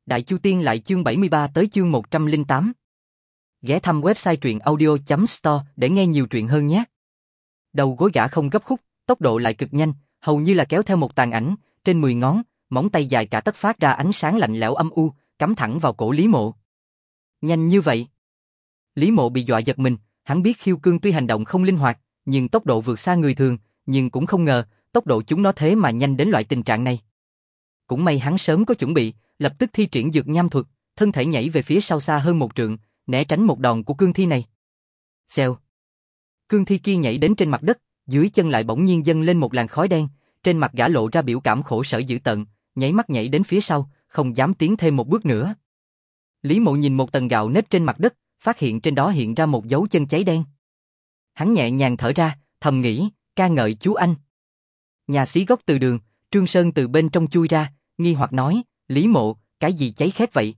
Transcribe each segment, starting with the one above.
Đại Chu Tiên lại chương 73 tới chương 108. Ghé thăm website truyện audio.store để nghe nhiều truyện hơn nhé. Đầu gối gã không gấp khúc, tốc độ lại cực nhanh, hầu như là kéo theo một tàn ảnh, trên 10 ngón, móng tay dài cả tấc phát ra ánh sáng lạnh lẽo âm u, cắm thẳng vào cổ Lý Mộ. Nhanh như vậy? Lý Mộ bị dọa giật mình, hắn biết khiêu cương tuy hành động không linh hoạt, nhưng tốc độ vượt xa người thường, nhưng cũng không ngờ, tốc độ chúng nó thế mà nhanh đến loại tình trạng này. Cũng may hắn sớm có chuẩn bị, lập tức thi triển dược nham thuật, thân thể nhảy về phía sau xa hơn một trượng, né tránh một đòn của cương thi này. Xèo. Cương thi kia nhảy đến trên mặt đất, dưới chân lại bỗng nhiên dâng lên một làn khói đen, trên mặt gã lộ ra biểu cảm khổ sở dữ tợn, nháy mắt nhảy đến phía sau, không dám tiến thêm một bước nữa. Lý Mộ nhìn một tầng gạo nếp trên mặt đất, phát hiện trên đó hiện ra một dấu chân cháy đen. Hắn nhẹ nhàng thở ra, thầm nghĩ, ca ngợi chú anh. Nhà xí gốc từ đường, Trương Sơn từ bên trong chui ra, nghi hoặc nói, Lý Mộ, cái gì cháy khét vậy?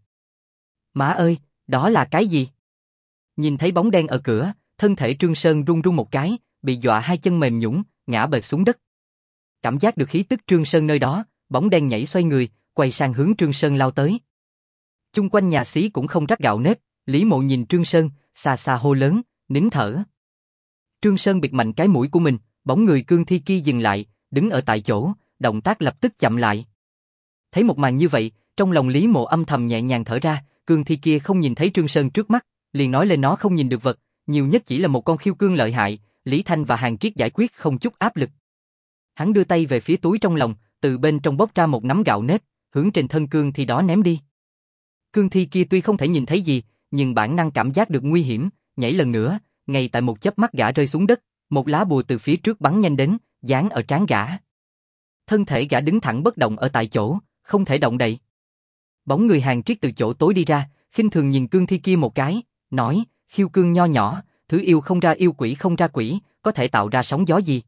Má ơi, đó là cái gì? Nhìn thấy bóng đen ở cửa, thân thể Trương Sơn run run một cái, bị dọa hai chân mềm nhũn, ngã bệt xuống đất. Cảm giác được khí tức Trương Sơn nơi đó, bóng đen nhảy xoay người, quay sang hướng Trương Sơn lao tới. Chung quanh nhà xí cũng không rắc gạo nếp, Lý Mộ nhìn Trương Sơn, xa xa hô lớn, nín thở. Trương Sơn bịt mạnh cái mũi của mình, bóng người cương thi kia dừng lại, đứng ở tại chỗ, động tác lập tức chậm lại. Thấy một màn như vậy, trong lòng Lý Mộ âm thầm nhẹ nhàng thở ra, cương thi kia không nhìn thấy Trương Sơn trước mắt, liền nói lên nó không nhìn được vật, nhiều nhất chỉ là một con khiêu cương lợi hại, Lý Thanh và Hàn Triết giải quyết không chút áp lực. Hắn đưa tay về phía túi trong lòng, từ bên trong bóc ra một nắm gạo nếp, hướng trên thân cương thi đó ném đi. Cương thi kia tuy không thể nhìn thấy gì, nhưng bản năng cảm giác được nguy hiểm, nhảy lần nữa, ngay tại một chớp mắt gã rơi xuống đất, một lá bùa từ phía trước bắn nhanh đến, dán ở trán gã. Thân thể gã đứng thẳng bất động ở tại chỗ, không thể động đậy. Bóng người Hàn Triết từ chỗ tối đi ra, khinh thường nhìn cương thi kia một cái, nói, khiêu cương nho nhỏ, thứ yêu không ra yêu quỷ không ra quỷ, có thể tạo ra sóng gió gì?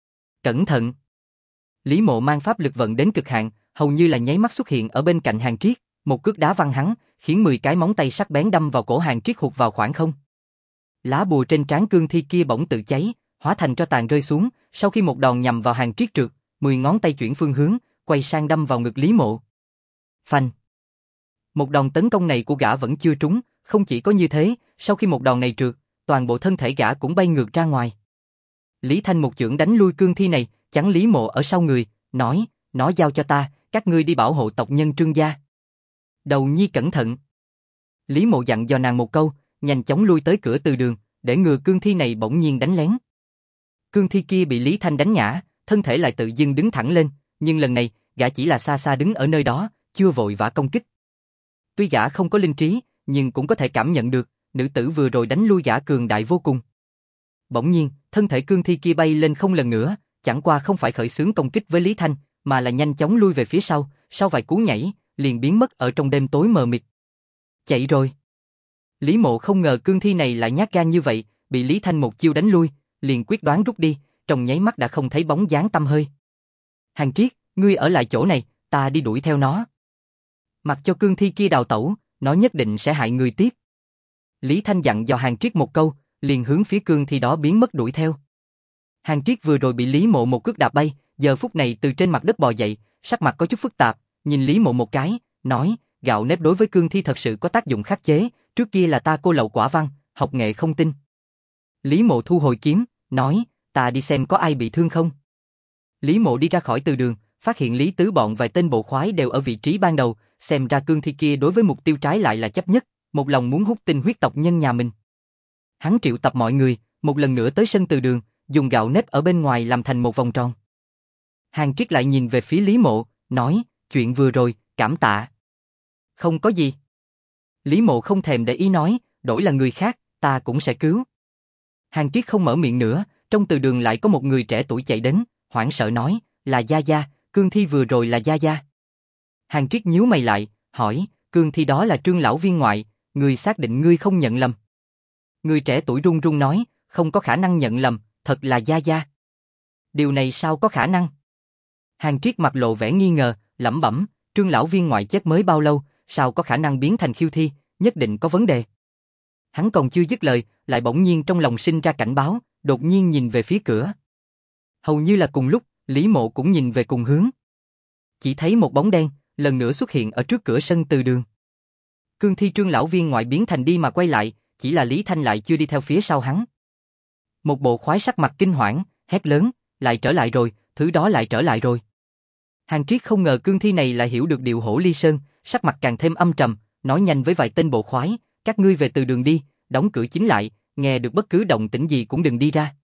Cẩn thận! Lý Mộ mang pháp lực vận đến cực hạn, hầu như là nháy mắt xuất hiện ở bên cạnh Hàn Triết, một cước đá văng hắn, khiến 10 cái móng tay sắc bén đâm vào cổ Hàn Triết hụt vào khoảng không. Lá bùa trên trán cương thi kia bỗng tự cháy, hóa thành tro tàn rơi xuống, sau khi một đòn nhằm vào Hàn Triết trượt, 10 ngón tay chuyển phương hướng, quay sang đâm vào ngực Lý Mộ. Phanh! Một đòn tấn công này của gã vẫn chưa trúng, không chỉ có như thế, sau khi một đòn này trượt, toàn bộ thân thể gã cũng bay ngược ra ngoài. Lý Thanh một chưởng đánh lui cương thi này, chắn Lý Mộ ở sau người, nói, nó giao cho ta, các ngươi đi bảo hộ tộc nhân Trương gia. Đầu nhi cẩn thận. Lý Mộ dặn dò nàng một câu, nhanh chóng lui tới cửa từ đường, để ngừa cương thi này bỗng nhiên đánh lén. Cương thi kia bị Lý Thanh đánh ngã, thân thể lại tự dưng đứng thẳng lên, nhưng lần này, gã chỉ là xa xa đứng ở nơi đó, chưa vội vã công kích. Tuy gã không có linh trí, nhưng cũng có thể cảm nhận được, nữ tử vừa rồi đánh lui gã cường đại vô cùng. Bỗng nhiên, thân thể cương thi kia bay lên không lần nữa, chẳng qua không phải khởi xướng công kích với Lý Thanh, mà là nhanh chóng lui về phía sau vài cú nhảy, liền biến mất ở trong đêm tối mờ mịt. Chạy rồi. Lý Mộ không ngờ cương thi này lại nhát gan như vậy, bị Lý Thanh một chiêu đánh lui, liền quyết đoán rút đi, trong nháy mắt đã không thấy bóng dáng tăm hơi. Hàn Triết, ngươi ở lại chỗ này, ta đi đuổi theo nó. Mặc cho cương thi kia đào tẩu, nó nhất định sẽ hại người tiếp. Lý Thanh dặn dò Hàn Triết một câu, liền hướng phía cương thi đó biến mất đuổi theo. Hàn Triết vừa rồi bị Lý Mộ một cước đạp bay, giờ phút này từ trên mặt đất bò dậy, sắc mặt có chút phức tạp, nhìn Lý Mộ một cái, nói, gạo nếp đối với cương thi thật sự có tác dụng khắc chế, trước kia là ta cô lậu quả văn, học nghệ không tin. Lý Mộ thu hồi kiếm, nói, ta đi xem có ai bị thương không. Lý Mộ đi ra khỏi từ đường, phát hiện Lý Tứ bọn vài tên bộ khoái đều ở vị trí ban đầu, xem ra cương thi kia đối với mục tiêu trái lại là chấp nhất, một lòng muốn hút tinh huyết tộc nhân nhà mình. Hắn triệu tập mọi người, một lần nữa tới sân từ đường, dùng gạo nếp ở bên ngoài làm thành một vòng tròn. Hàn Triết lại nhìn về phía Lý Mộ, nói, chuyện vừa rồi, cảm tạ. Không có gì. Lý Mộ không thèm để ý nói, đổi là người khác, ta cũng sẽ cứu. Hàn Triết không mở miệng nữa, trong từ đường lại có một người trẻ tuổi chạy đến, hoảng sợ nói, là Gia Gia, cương thi vừa rồi là Gia Gia. Hàn Triết nhíu mày lại, hỏi, cương thi đó là Trương lão viên ngoại, ngươi xác định ngươi không nhận lầm. Người trẻ tuổi run run nói, không có khả năng nhận lầm, thật là Gia Gia. Điều này sao có khả năng? Hàn Triết mặt lộ vẻ nghi ngờ, lẩm bẩm, Trương lão viên ngoại chết mới bao lâu, sao có khả năng biến thành khiêu thi, nhất định có vấn đề. Hắn còn chưa dứt lời, lại bỗng nhiên trong lòng sinh ra cảnh báo, đột nhiên nhìn về phía cửa. Hầu như là cùng lúc, Lý Mộ cũng nhìn về cùng hướng. Chỉ thấy một bóng đen, lần nữa xuất hiện ở trước cửa sân từ đường. Cương thi Trương lão viên ngoại biến thành đi mà quay lại, chỉ là Lý Thanh lại chưa đi theo phía sau hắn. Một bộ khoái sắc mặt kinh hoảng, hét lớn, lại trở lại rồi, thứ đó lại trở lại rồi. Hàng Triết không ngờ cương thi này lại hiểu được điệu hổ ly sơn, sắc mặt càng thêm âm trầm, nói nhanh với vài tên bộ khoái, các ngươi về từ đường đi, đóng cửa chính lại, nghe được bất cứ động tĩnh gì cũng đừng đi ra.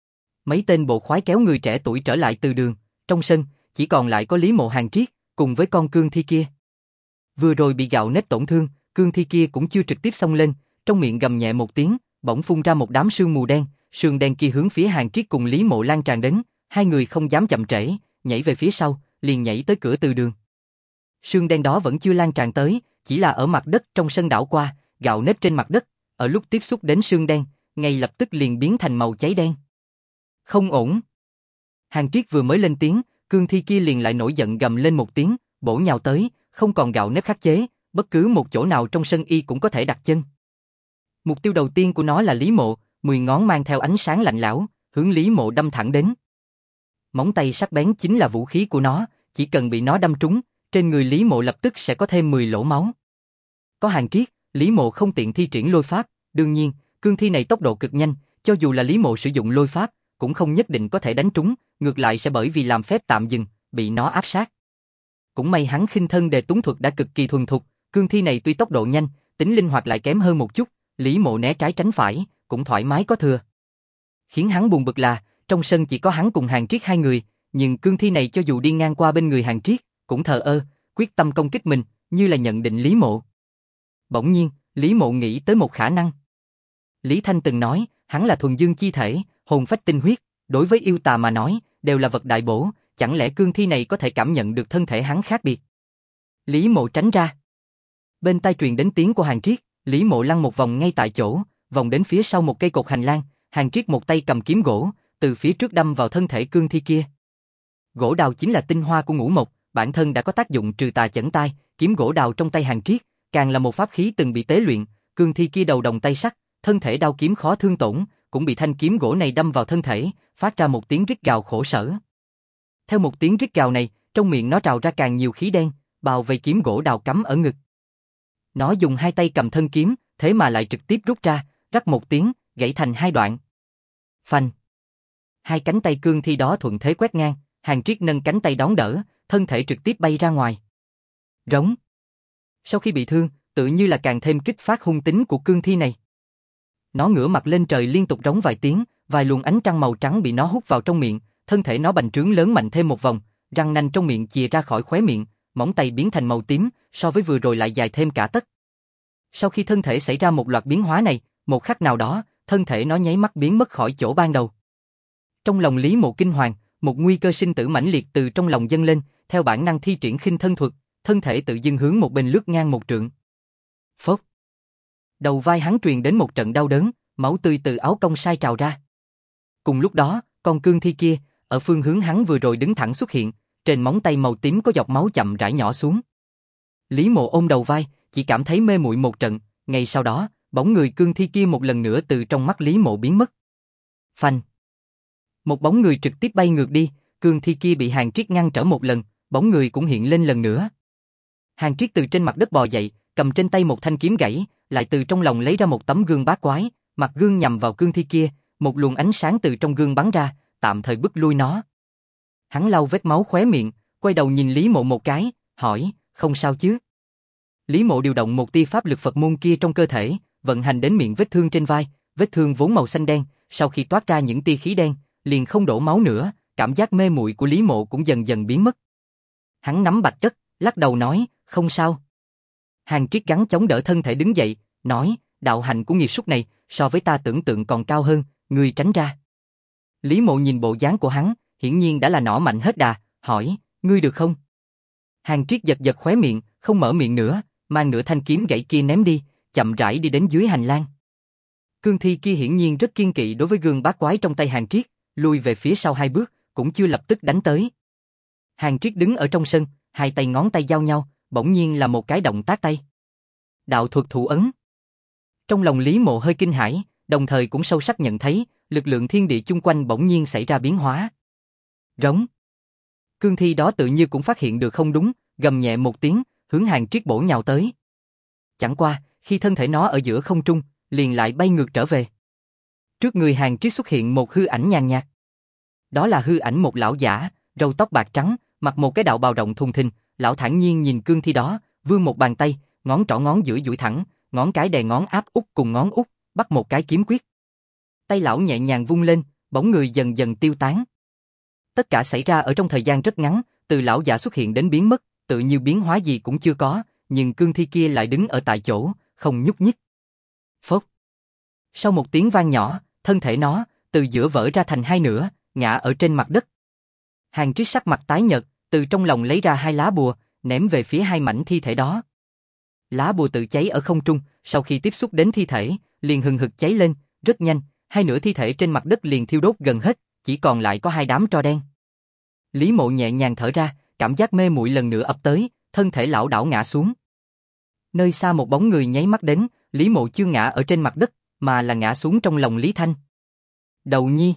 Mấy tên bộ khoái kéo người trẻ tuổi trở lại từ đường, trong sân, chỉ còn lại có Lý Mộ Hàng Triết, cùng với con cương thi kia. Vừa rồi bị gạo nếp tổn thương, cương thi kia cũng chưa trực tiếp xông lên, trong miệng gầm nhẹ một tiếng, bỗng phun ra một đám sương mù đen, sương đen kia hướng phía Hàng Triết cùng Lý Mộ lan tràn đến, hai người không dám chậm trễ, nhảy về phía sau, liền nhảy tới cửa từ đường. Sương đen đó vẫn chưa lan tràn tới, chỉ là ở mặt đất trong sân đảo qua, gạo nếp trên mặt đất, ở lúc tiếp xúc đến sương đen, ngay lập tức liền biến thành màu cháy đen. Không ổn. Hàng Triết vừa mới lên tiếng, cương thi kia liền lại nổi giận gầm lên một tiếng, bổ nhào tới, không còn gạo nếp khắc chế, bất cứ một chỗ nào trong sân y cũng có thể đặt chân. Mục tiêu đầu tiên của nó là Lý Mộ, 10 ngón mang theo ánh sáng lạnh lẽo, hướng Lý Mộ đâm thẳng đến. Móng tay sắc bén chính là vũ khí của nó, chỉ cần bị nó đâm trúng, trên người Lý Mộ lập tức sẽ có thêm 10 lỗ máu. Có Hàng Triết, Lý Mộ không tiện thi triển lôi pháp, đương nhiên, cương thi này tốc độ cực nhanh, cho dù là Lý Mộ sử dụng lôi pháp, cũng không nhất định có thể đánh trúng, ngược lại sẽ bởi vì làm phép tạm dừng, bị nó áp sát. Cũng may hắn khinh thân đề túng thuật đã cực kỳ thuần thục, cương thi này tuy tốc độ nhanh, tính linh hoạt lại kém hơn một chút, Lý Mộ né trái tránh phải, cũng thoải mái có thừa. Khiến hắn buồn bực là, trong sân chỉ có hắn cùng Hàng Triết hai người, nhưng cương thi này cho dù đi ngang qua bên người Hàng Triết, cũng thờ ơ, quyết tâm công kích mình, như là nhận định Lý Mộ. Bỗng nhiên, Lý Mộ nghĩ tới một khả năng. Lý Thanh từng nói, hắn là thuần dương chi thể, hồn phách tinh huyết, đối với yêu tà mà nói, đều là vật đại bổ, chẳng lẽ cương thi này có thể cảm nhận được thân thể hắn khác biệt. Lý Mộ tránh ra. Bên tai truyền đến tiếng của Hàng Triết, Lý Mộ lăn một vòng ngay tại chỗ, vòng đến phía sau một cây cột hành lang, Hàng Triết một tay cầm kiếm gỗ, từ phía trước đâm vào thân thể cương thi kia. Gỗ đào chính là tinh hoa của ngũ mộc, bản thân đã có tác dụng trừ tà chẩn tai, kiếm gỗ đào trong tay Hàng Triết, càng là một pháp khí từng bị tế luyện, cương thi kia đầu đồng tay sắt, thân thể đao kiếm khó thương tổn, cũng bị thanh kiếm gỗ này đâm vào thân thể, phát ra một tiếng rít gào khổ sở. Theo một tiếng rít gào này, trong miệng nó trào ra càng nhiều khí đen, bao vây kiếm gỗ đào cắm ở ngực. Nó dùng hai tay cầm thân kiếm, thế mà lại trực tiếp rút ra, rắc một tiếng, gãy thành hai đoạn. Phanh. Hai cánh tay cương thi đó thuận thế quét ngang, Hàng Triết nâng cánh tay đón đỡ, thân thể trực tiếp bay ra ngoài. Rống. Sau khi bị thương, tự như là càng thêm kích phát hung tính của cương thi này. Nó ngửa mặt lên trời liên tục rống vài tiếng, vài luồng ánh trăng màu trắng bị nó hút vào trong miệng, thân thể nó bành trướng lớn mạnh thêm một vòng, răng nanh trong miệng chìa ra khỏi khóe miệng, móng tay biến thành màu tím, so với vừa rồi lại dài thêm cả tấc. Sau khi thân thể xảy ra một loạt biến hóa này, một khắc nào đó, thân thể nó nháy mắt biến mất khỏi chỗ ban đầu. Trong lòng Lý Mộ kinh hoàng, một nguy cơ sinh tử mãnh liệt từ trong lòng dâng lên, theo bản năng thi triển khinh thân thuật, thân thể tự dưng hướng một bên lướt ngang một trượng. Phốc. Đầu vai hắn truyền đến một trận đau đớn, máu tươi từ áo cong sai trào ra. Cùng lúc đó, con cương thi kia, ở phương hướng hắn vừa rồi đứng thẳng xuất hiện, trên móng tay màu tím có giọt máu chậm rãi nhỏ xuống. Lý Mộ ôm đầu vai, chỉ cảm thấy mê muội một trận, ngay sau đó, bóng người cương thi kia một lần nữa từ trong mắt Lý Mộ biến mất. Phanh. Một bóng người trực tiếp bay ngược đi, cương thi kia bị Hàng Triết ngăn trở một lần, bóng người cũng hiện lên lần nữa. Hàng Triết từ trên mặt đất bò dậy, cầm trên tay một thanh kiếm gãy, lại từ trong lòng lấy ra một tấm gương bát quái, mặt gương nhằm vào cương thi kia, một luồng ánh sáng từ trong gương bắn ra, tạm thời bức lui nó. Hắn lau vết máu khóe miệng, quay đầu nhìn Lý Mộ một cái, hỏi, không sao chứ? Lý Mộ điều động một tia pháp lực Phật môn kia trong cơ thể, vận hành đến miệng vết thương trên vai, vết thương vốn màu xanh đen, sau khi toát ra những tia khí đen, liền không đổ máu nữa, cảm giác mê muội của Lý Mộ cũng dần dần biến mất. Hắn nắm bạch chất, lắc đầu nói, không sao. Hàng Triết gắng chống đỡ thân thể đứng dậy, nói, đạo hạnh của nghiệt súc này, so với ta tưởng tượng còn cao hơn, ngươi tránh ra. Lý Mộ nhìn bộ dáng của hắn, hiển nhiên đã là nỏ mạnh hết đà, hỏi, ngươi được không? Hàng Triết giật giật khóe miệng, không mở miệng nữa, mang nửa thanh kiếm gãy kia ném đi, chậm rãi đi đến dưới hành lang. Cương thi kia hiển nhiên rất kiên kỵ đối với gương bát quái trong tay Hàng Triết, lui về phía sau hai bước, cũng chưa lập tức đánh tới. Hàng Triết đứng ở trong sân, hai tay ngón tay giao nhau, bỗng nhiên là một cái động tác tay. Đạo thuật thủ ấn. Trong lòng Lý Mộ hơi kinh hãi, đồng thời cũng sâu sắc nhận thấy, lực lượng thiên địa chung quanh bỗng nhiên xảy ra biến hóa. Rống. Cương thi đó tự như cũng phát hiện được không đúng, gầm nhẹ một tiếng, hướng Hàng Triết bổ nhào tới. chẳng qua, khi thân thể nó ở giữa không trung, liền lại bay ngược trở về. Trước người Hàn Triết xuất hiện một hư ảnh nhàn nhạt. Đó là hư ảnh một lão giả, râu tóc bạc trắng, mặc một cái đạo bào rộng thùng thình, lão thản nhiên nhìn cương thi đó, vươn một bàn tay, ngón trỏ ngón giữa duỗi thẳng, ngón cái đè ngón áp út cùng ngón út, bắt một cái kiếm quyết. Tay lão nhẹ nhàng vung lên, bóng người dần dần tiêu tán. Tất cả xảy ra ở trong thời gian rất ngắn, từ lão giả xuất hiện đến biến mất, tự như biến hóa gì cũng chưa có, nhưng cương thi kia lại đứng ở tại chỗ, không nhúc nhích. Phốc. Sau một tiếng vang nhỏ, thân thể nó từ giữa vỡ ra thành hai nửa, ngã ở trên mặt đất. Hàn Triết sắc mặt tái nhợt, từ trong lòng lấy ra hai lá bùa, ném về phía hai mảnh thi thể đó. Lá bùa tự cháy ở không trung, sau khi tiếp xúc đến thi thể, liền hừng hực cháy lên, rất nhanh, hai nửa thi thể trên mặt đất liền thiêu đốt gần hết, chỉ còn lại có hai đám tro đen. Lý Mộ nhẹ nhàng thở ra, cảm giác mê muội lần nữa ập tới, thân thể lão đảo ngã xuống. Nơi xa một bóng người nháy mắt đến, Lý Mộ chưa ngã ở trên mặt đất, mà là ngã xuống trong lòng Lý Thanh. Đầu nhi.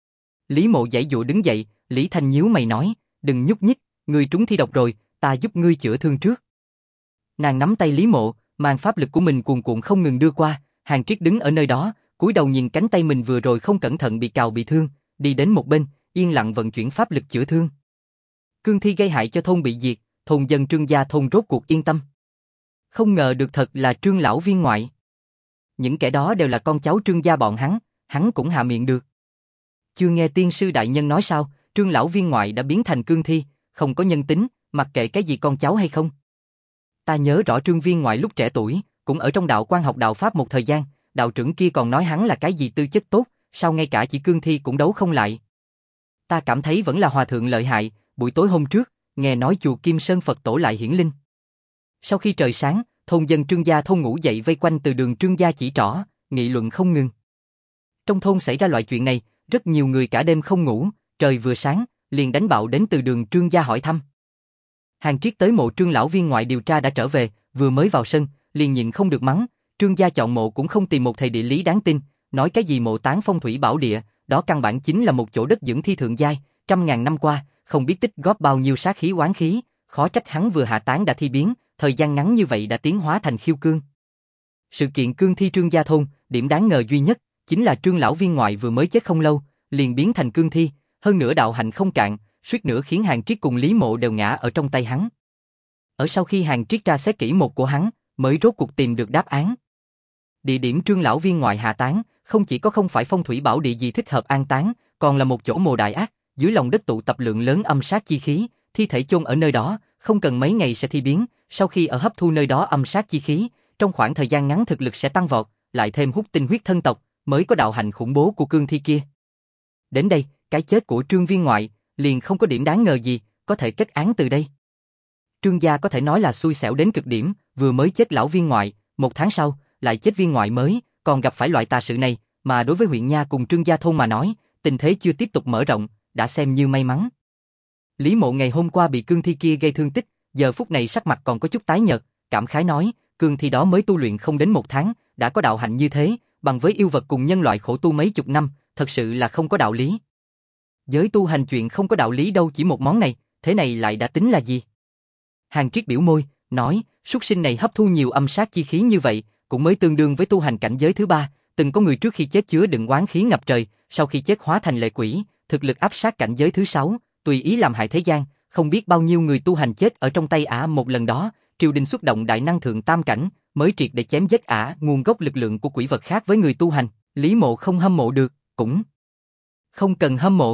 Lý Mộ giãy giụa đứng dậy, Lý Thanh nhíu mày nói, đừng nhúc nhích, ngươi trúng thi độc rồi, ta giúp ngươi chữa thương trước. Nàng nắm tay Lý Mộ, mang pháp lực của mình cuồn cuộn không ngừng đưa qua, Hàn Triết đứng ở nơi đó, cúi đầu nhìn cánh tay mình vừa rồi không cẩn thận bị cào bị thương, đi đến một bên, yên lặng vận chuyển pháp lực chữa thương. Cương thi gây hại cho thôn bị diệt, thôn dân Trương gia thôn rốt cuộc yên tâm. Không ngờ được thật là Trương lão viên ngoại. Những kẻ đó đều là con cháu Trương gia bọn hắn cũng hạ miệng được. Chưa nghe tiên sư đại nhân nói sao, Trương lão viên ngoại đã biến thành cương thi, không có nhân tính, mặc kệ cái gì con cháu hay không. Ta nhớ rõ Trương viên ngoại lúc trẻ tuổi, cũng ở trong đạo quan học đạo pháp một thời gian, đạo trưởng kia còn nói hắn là cái gì tư chất tốt, sao ngay cả chỉ cương thi cũng đấu không lại. Ta cảm thấy vẫn là hòa thượng lợi hại, buổi tối hôm trước, nghe nói chùa Kim Sơn Phật tổ lại hiển linh. Sau khi trời sáng, thôn dân Trương gia thôn ngủ dậy vây quanh từ đường Trương gia chỉ trỏ, nghị luận không ngừng. Trong thôn xảy ra loại chuyện này, rất nhiều người cả đêm không ngủ, trời vừa sáng, liền đánh bạo đến từ đường Trương gia hỏi thăm. Hàn Triết tới mộ Trương lão viên ngoại điều tra đã trở về, vừa mới vào sân, liền nhịn không được mắng, Trương gia chọn mộ cũng không tìm một thầy địa lý đáng tin, nói cái gì mộ táng phong thủy bảo địa, đó căn bản chính là một chỗ đất dưỡng thi thượng giai, trăm ngàn năm qua, không biết tích góp bao nhiêu sát khí oán khí, khó trách hắn vừa hạ táng đã thi biến, thời gian ngắn như vậy đã tiến hóa thành khiêu cương. Sự kiện cương thi Trương gia thôn, điểm đáng ngờ duy nhất, chính là Trương lão viên ngoại vừa mới chết không lâu, liền biến thành cương thi, hơn nữa đạo hạnh không cạn, suýt nữa khiến Hàn Triết cùng Lý Mộ đều ngã ở trong tay hắn. Ở sau khi Hàn Triết tra xét kỹ một của hắn, mới rốt cuộc tìm được đáp án. Địa điểm Trương lão viên ngoại hạ táng, không chỉ có không phải phong thủy bảo địa gì thích hợp an táng, còn là một chỗ mồ đại ác, dưới lòng đất tụ tập lượng lớn âm sát chi khí, thi thể chôn ở nơi đó, không cần mấy ngày sẽ thi biến, sau khi ở hấp thu nơi đó âm sát chi khí, trong khoảng thời gian ngắn thực lực sẽ tăng vọt, lại thêm hút tinh huyết thân tộc, mới có đạo hạnh khủng bố của cương thi kia. Đến đây, cái chết của Trương viên ngoại liền không có điểm đáng ngờ gì, có thể kết án từ đây. Trương gia có thể nói là xui xẻo đến cực điểm, vừa mới chết lão viên ngoại, một tháng sau lại chết viên ngoại mới, còn gặp phải loại tà sự này, mà đối với huyện nha cùng Trương gia thôn mà nói, tình thế chưa tiếp tục mở rộng, đã xem như may mắn. Lý Mộ ngày hôm qua bị cương thi kia gây thương tích, giờ phút này sắc mặt còn có chút tái nhợt, cảm khái nói, cương thi đó mới tu luyện không đến một tháng, đã có đạo hạnh như thế, bằng với yêu vật cùng nhân loại khổ tu mấy chục năm, thật sự là không có đạo lý. Giới tu hành chuyện không có đạo lý đâu, chỉ một món này, thế này lại đã tính là gì? Hàn Triết biểu môi, nói, súc sinh này hấp thu nhiều âm sát chi khí như vậy, cũng mới tương đương với tu hành cảnh giới thứ ba, từng có người trước khi chết chứa đựng oán khí ngập trời, sau khi chết hóa thành lệ quỷ, thực lực áp sát cảnh giới thứ 6, tùy ý làm hại thế gian, không biết bao nhiêu người tu hành chết ở trong tay ả một lần đó, triều đình xuất động đại năng thượng tam cảnh, mới triệt để chém giết ả, nguồn gốc lực lượng của quỷ vật khác với người tu hành, Lý Mộ không hâm mộ được, cũng không cần hâm mộ.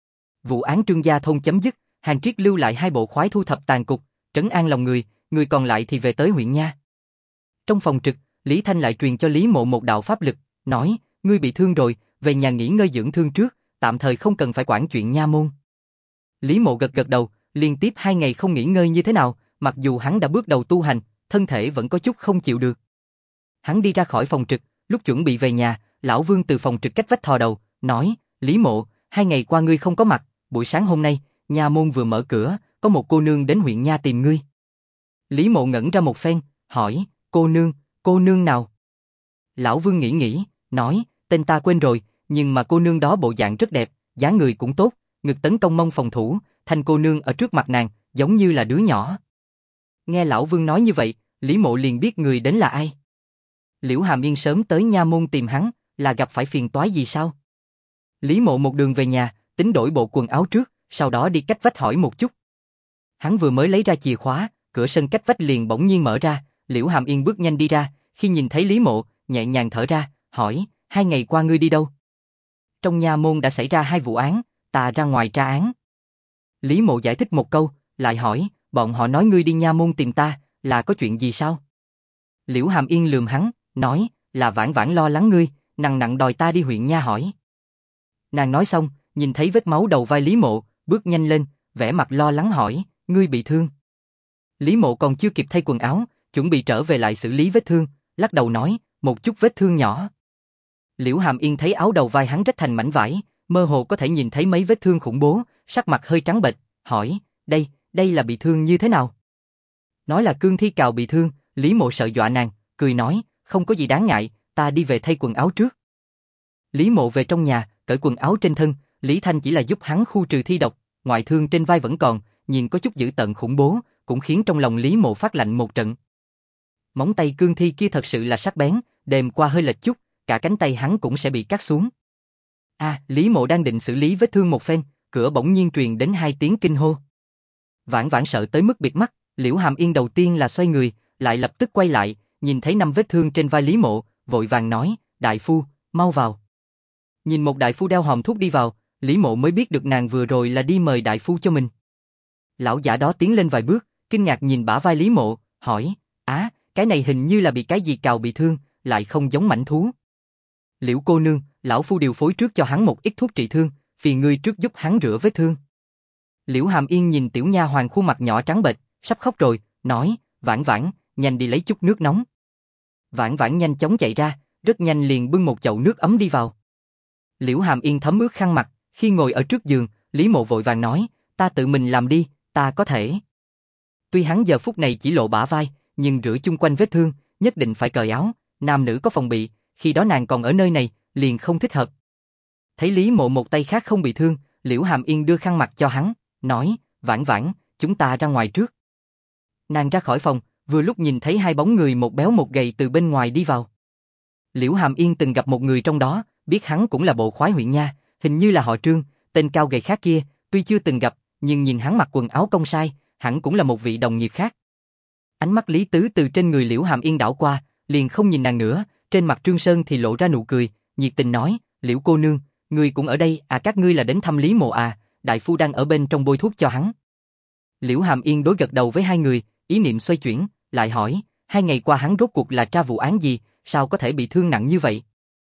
Vụ án Trương gia thôn chấm dứt, Hàn Triết lưu lại 2 bộ khoái thu thập tàn cục, trấn an lòng người còn lại thì về tới huyện nha. Trong phòng trực, Lý Thanh lại truyền cho Lý Mộ một đạo pháp lực, nói, ngươi bị thương rồi, về nhà nghỉ ngơi dưỡng thương trước, tạm thời không cần phải quản chuyện nha môn. Lý Mộ gật gật đầu, liên tiếp 2 ngày không nghỉ ngơi như thế nào, mặc dù hắn đã bước đầu tu hành, thân thể vẫn có chút không chịu được. Hắn đi ra khỏi phòng trực, lúc chuẩn bị về nhà, lão Vương từ phòng trực cách vách thò đầu, nói, Lý Mộ, 2 ngày qua ngươi không có mặt, buổi sáng hôm nay, nha môn vừa mở cửa, có một cô nương đến huyện nha tìm ngươi. Lý Mộ ngẩn ra một phen, hỏi, cô nương nào? Lão Vương nghĩ, nói, tên ta quên rồi, nhưng mà cô nương đó bộ dạng rất đẹp, dáng người cũng tốt, ngực tấn công mông phòng thủ, thanh cô nương ở trước mặt nàng, giống như là đứa nhỏ. Nghe lão Vương nói như vậy, Lý Mộ liền biết người đến là ai. Liễu Hàm Yên sớm tới nha môn tìm hắn, là gặp phải phiền toái gì sao? Lý Mộ một đường về nhà, tính đổi bộ quần áo trước, sau đó đi cách vách hỏi một chút. Hắn vừa mới lấy ra chìa khóa, cửa sân cách vách liền bỗng nhiên mở ra, Liễu Hàm Yên bước nhanh đi ra, khi nhìn thấy Lý Mộ, nhẹ nhàng thở ra, hỏi, 2 ngày qua ngươi đi đâu? Trong nha môn đã xảy ra 2 vụ án, ta ra ngoài tra án. Lý Mộ giải thích một câu, lại hỏi, bọn họ nói ngươi đi nha môn tìm ta, là có chuyện gì sao? Liễu Hàm Yên lườm hắn, nói, là Vãn Vãn lo lắng ngươi, nặng nặng đòi ta đi huyện nha hỏi. Nàng nói xong, nhìn thấy vết máu đầu vai Lý Mộ, bước nhanh lên, vẻ mặt lo lắng hỏi, ngươi bị thương. Lý Mộ còn chưa kịp thay quần áo, chuẩn bị trở về lại xử lý vết thương, lắc đầu nói, một chút vết thương nhỏ. Liễu Hàm Yên thấy áo đầu vai hắn rách thành mảnh vải, mơ hồ có thể nhìn thấy mấy vết thương khủng bố, sắc mặt hơi trắng bệch, hỏi, đây là bị thương như thế nào? Nói là cương thi cào bị thương, Lý Mộ sợ dọa nàng, cười nói, không có gì đáng ngại, ta đi về thay quần áo trước. Lý Mộ về trong nhà, cởi quần áo trên thân, Lý Thanh chỉ là giúp hắn khu trừ thi độc, ngoại thương trên vai vẫn còn, nhìn có chút dữ tợn khủng bố, cũng khiến trong lòng Lý Mộ phát lạnh một trận. Móng tay cương thi kia thật sự là sắc bén, đêm qua hơi lệch chút, cả cánh tay hắn cũng sẽ bị cắt xuống. Lý Mộ đang định xử lý vết thương một phen, cửa bỗng nhiên truyền đến 2 tiếng kinh hô. Vãn Vãn sợ tới mức bịt mắt, Liễu Hàm Yên đầu tiên là xoay người, lại lập tức quay lại, nhìn thấy 5 vết thương trên vai Lý Mộ, vội vàng nói, đại phu, mau vào. Nhìn một đại phu đeo hòm thuốc đi vào, Lý Mộ mới biết được nàng vừa rồi là đi mời đại phu cho mình. Lão giả đó tiến lên vài bước, kinh ngạc nhìn bả vai Lý Mộ, hỏi, cái này hình như là bị cái gì cào bị thương, lại không giống mãnh thú. Liễu cô nương, lão phu điều phối trước cho hắn một ít thuốc trị thương, phiền ngươi trước giúp hắn rửa vết thương. Liễu Hàm Yên nhìn tiểu nha hoàn khuôn mặt nhỏ trắng bệch, sắp khóc rồi, nói, Vãn Vãn, nhanh đi lấy chút nước nóng. Vãn Vãn nhanh chóng chạy ra, rất nhanh liền bưng một chậu nước ấm đi vào. Liễu Hàm Yên thấm ướt khăn mặt, khi ngồi ở trước giường, Lý Mộ vội vàng nói, ta tự mình làm đi, ta có thể. Tuy hắn giờ phút này chỉ lộ bả vai, nhưng rửa chung quanh vết thương, nhất định phải cởi áo, nam nữ có phòng bị, khi đó nàng còn ở nơi này, liền không thích hợp. Thấy Lý Mộ một tay khác không bị thương, Liễu Hàm Yên đưa khăn mặt cho hắn, nói, Vãn Vãn, chúng ta ra ngoài trước. Nàng ra khỏi phòng, vừa lúc nhìn thấy 2 bóng người một béo một gầy từ bên ngoài đi vào. Liễu Hàm Yên từng gặp một người trong đó, biết hắn cũng là bộ khoái huyện nha, hình như là họ Trương, tên cao gầy khác kia, tuy chưa từng gặp, nhưng nhìn hắn mặc quần áo công sai, hẳn cũng là một vị đồng nghiệp khác. Ánh mắt Lý Tứ từ trên người Liễu Hàm Yên đảo qua, liền không nhìn nàng nữa, trên mặt Trương Sơn thì lộ ra nụ cười, nhiệt tình nói, Liễu cô nương, ngươi cũng ở đây các ngươi là đến thăm Lý Mộ đại phu đang ở bên trong bôi thuốc cho hắn. Liễu Hàm Yên đối gật đầu với 2 người, ý niệm xoay chuyển, lại hỏi, 2 ngày qua hắn rốt cuộc là tra vụ án gì, sao có thể bị thương nặng như vậy?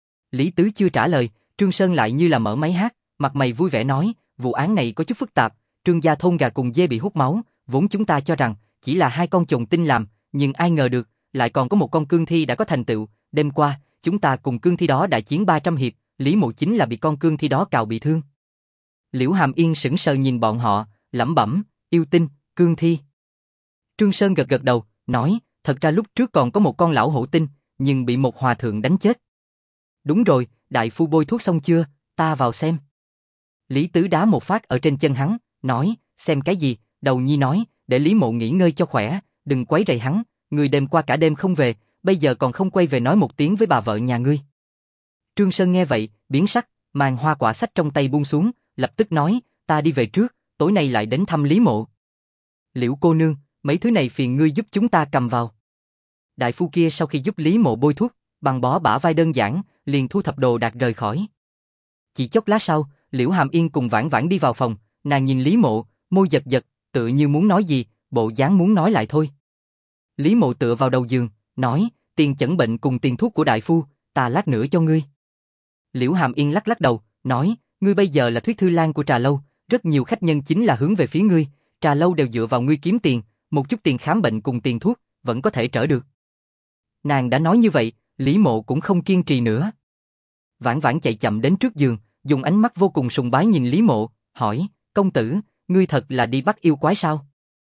Lý Tứ chưa trả lời, Trương Sơn lại như là mở máy hát, mặt mày vui vẻ nói, vụ án này có chút phức tạp, Trương gia thôn gà cùng dê bị hút máu, vốn chúng ta cho rằng chỉ là 2 con chồn tinh làm, nhưng ai ngờ được, lại còn có một con cương thi đã có thành tựu, đêm qua, chúng ta cùng cương thi đó đại chiến 300 hiệp, Lý Mộ chính là bị con cương thi đó cào bị thương. Liễu Hàm Yên sững sờ nhìn bọn họ, lẩm bẩm, yêu tinh, cương thi. Trương Sơn gật gật đầu, nói, thật ra lúc trước còn có một con lão hổ tinh, nhưng bị một hòa thượng đánh chết. Đúng rồi, đại phu bôi thuốc xong chưa, ta vào xem. Lý Tứ đá một phát ở trên chân hắn, nói, xem cái gì, đầu nhi nói, để Lý Mộ nghỉ ngơi cho khỏe, đừng quấy rầy hắn, người đêm qua cả đêm không về, bây giờ còn không quay về nói một tiếng với bà vợ nhà ngươi. Trương Sơn nghe vậy, biến sắc, màn hoa quả sách trong tay buông xuống, lập tức nói, ta đi về trước, tối nay lại đến thăm Lý Mộ. Liễu cô nương, mấy thứ này phiền ngươi giúp chúng ta cầm vào. Đại phu kia sau khi giúp Lý Mộ bôi thuốc, băng bó bả vai đơn giản, liền thu thập đồ đạc rời khỏi. Chỉ chốc lát sau, Liễu Hàm Yên cùng Vãn Vãn đi vào phòng, nàng nhìn Lý Mộ, môi giật giật, tựa như muốn nói gì, bộ dáng muốn nói lại thôi. Lý Mộ tựa vào đầu giường, nói, tiền chẩn bệnh cùng tiền thuốc của đại phu, ta lát nữa cho ngươi. Liễu Hàm Yên lắc lắc đầu, nói, ngươi bây giờ là Thuyết Thư Lan của Trà Lâu, rất nhiều khách nhân chính là hướng về phía ngươi, Trà Lâu đều dựa vào ngươi kiếm tiền, một chút tiền khám bệnh cùng tiền thuốc, vẫn có thể trở được. Nàng đã nói như vậy, Lý Mộ cũng không kiên trì nữa. Vãn Vãn chạy chậm đến trước giường, dùng ánh mắt vô cùng sùng bái nhìn Lý Mộ, hỏi, công tử, ngươi thật là đi bắt yêu quái sao?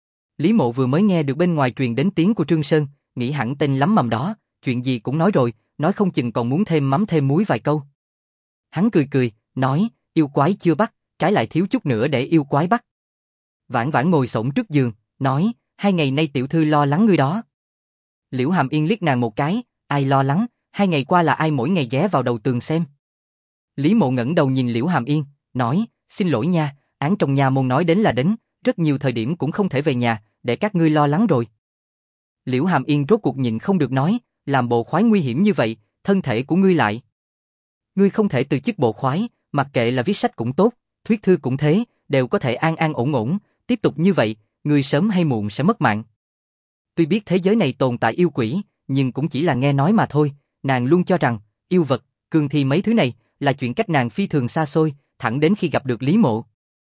Lý Mộ vừa mới nghe được bên ngoài truyền đến tiếng của Trương Sơn, nghĩ hẳn tên lắm mầm đó, chuyện gì cũng nói rồi, nói không chừng còn muốn thêm mắm thêm muối vài câu. Hắn cười cười, nói, yêu quái chưa bắt, trái lại thiếu chút nữa để yêu quái bắt. Vãn Vãn ngồi xổm trước giường, nói, 2 ngày nay tiểu thư lo lắng ngươi đó. Liễu Hàm Yên liếc nàng một cái, ai lo lắng, 2 ngày qua là ai mỗi ngày ghé vào đầu tường xem. Lý Mộ ngẩng đầu nhìn Liễu Hàm Yên, nói, xin lỗi nha, án trong nha môn nói đến là đến, rất nhiều thời điểm cũng không thể về nhà, để các ngươi lo lắng rồi. Liễu Hàm Yên rốt cuộc nhịn không được nói, làm bộ khoái nguy hiểm như vậy, thân thể của ngươi lại. Ngươi không thể từ chức bộ khoái, mặc kệ là viết sách cũng tốt, thuyết thư cũng thế, đều có thể an an ổn ổn, tiếp tục như vậy, ngươi sớm hay muộn sẽ mất mạng. Tuy biết thế giới này tồn tại yêu quỷ, nhưng cũng chỉ là nghe nói mà thôi, nàng luôn cho rằng, yêu vật, cương thi mấy thứ này, là chuyện cách nàng phi thường xa xôi, thẳng đến khi gặp được Lý Mộ.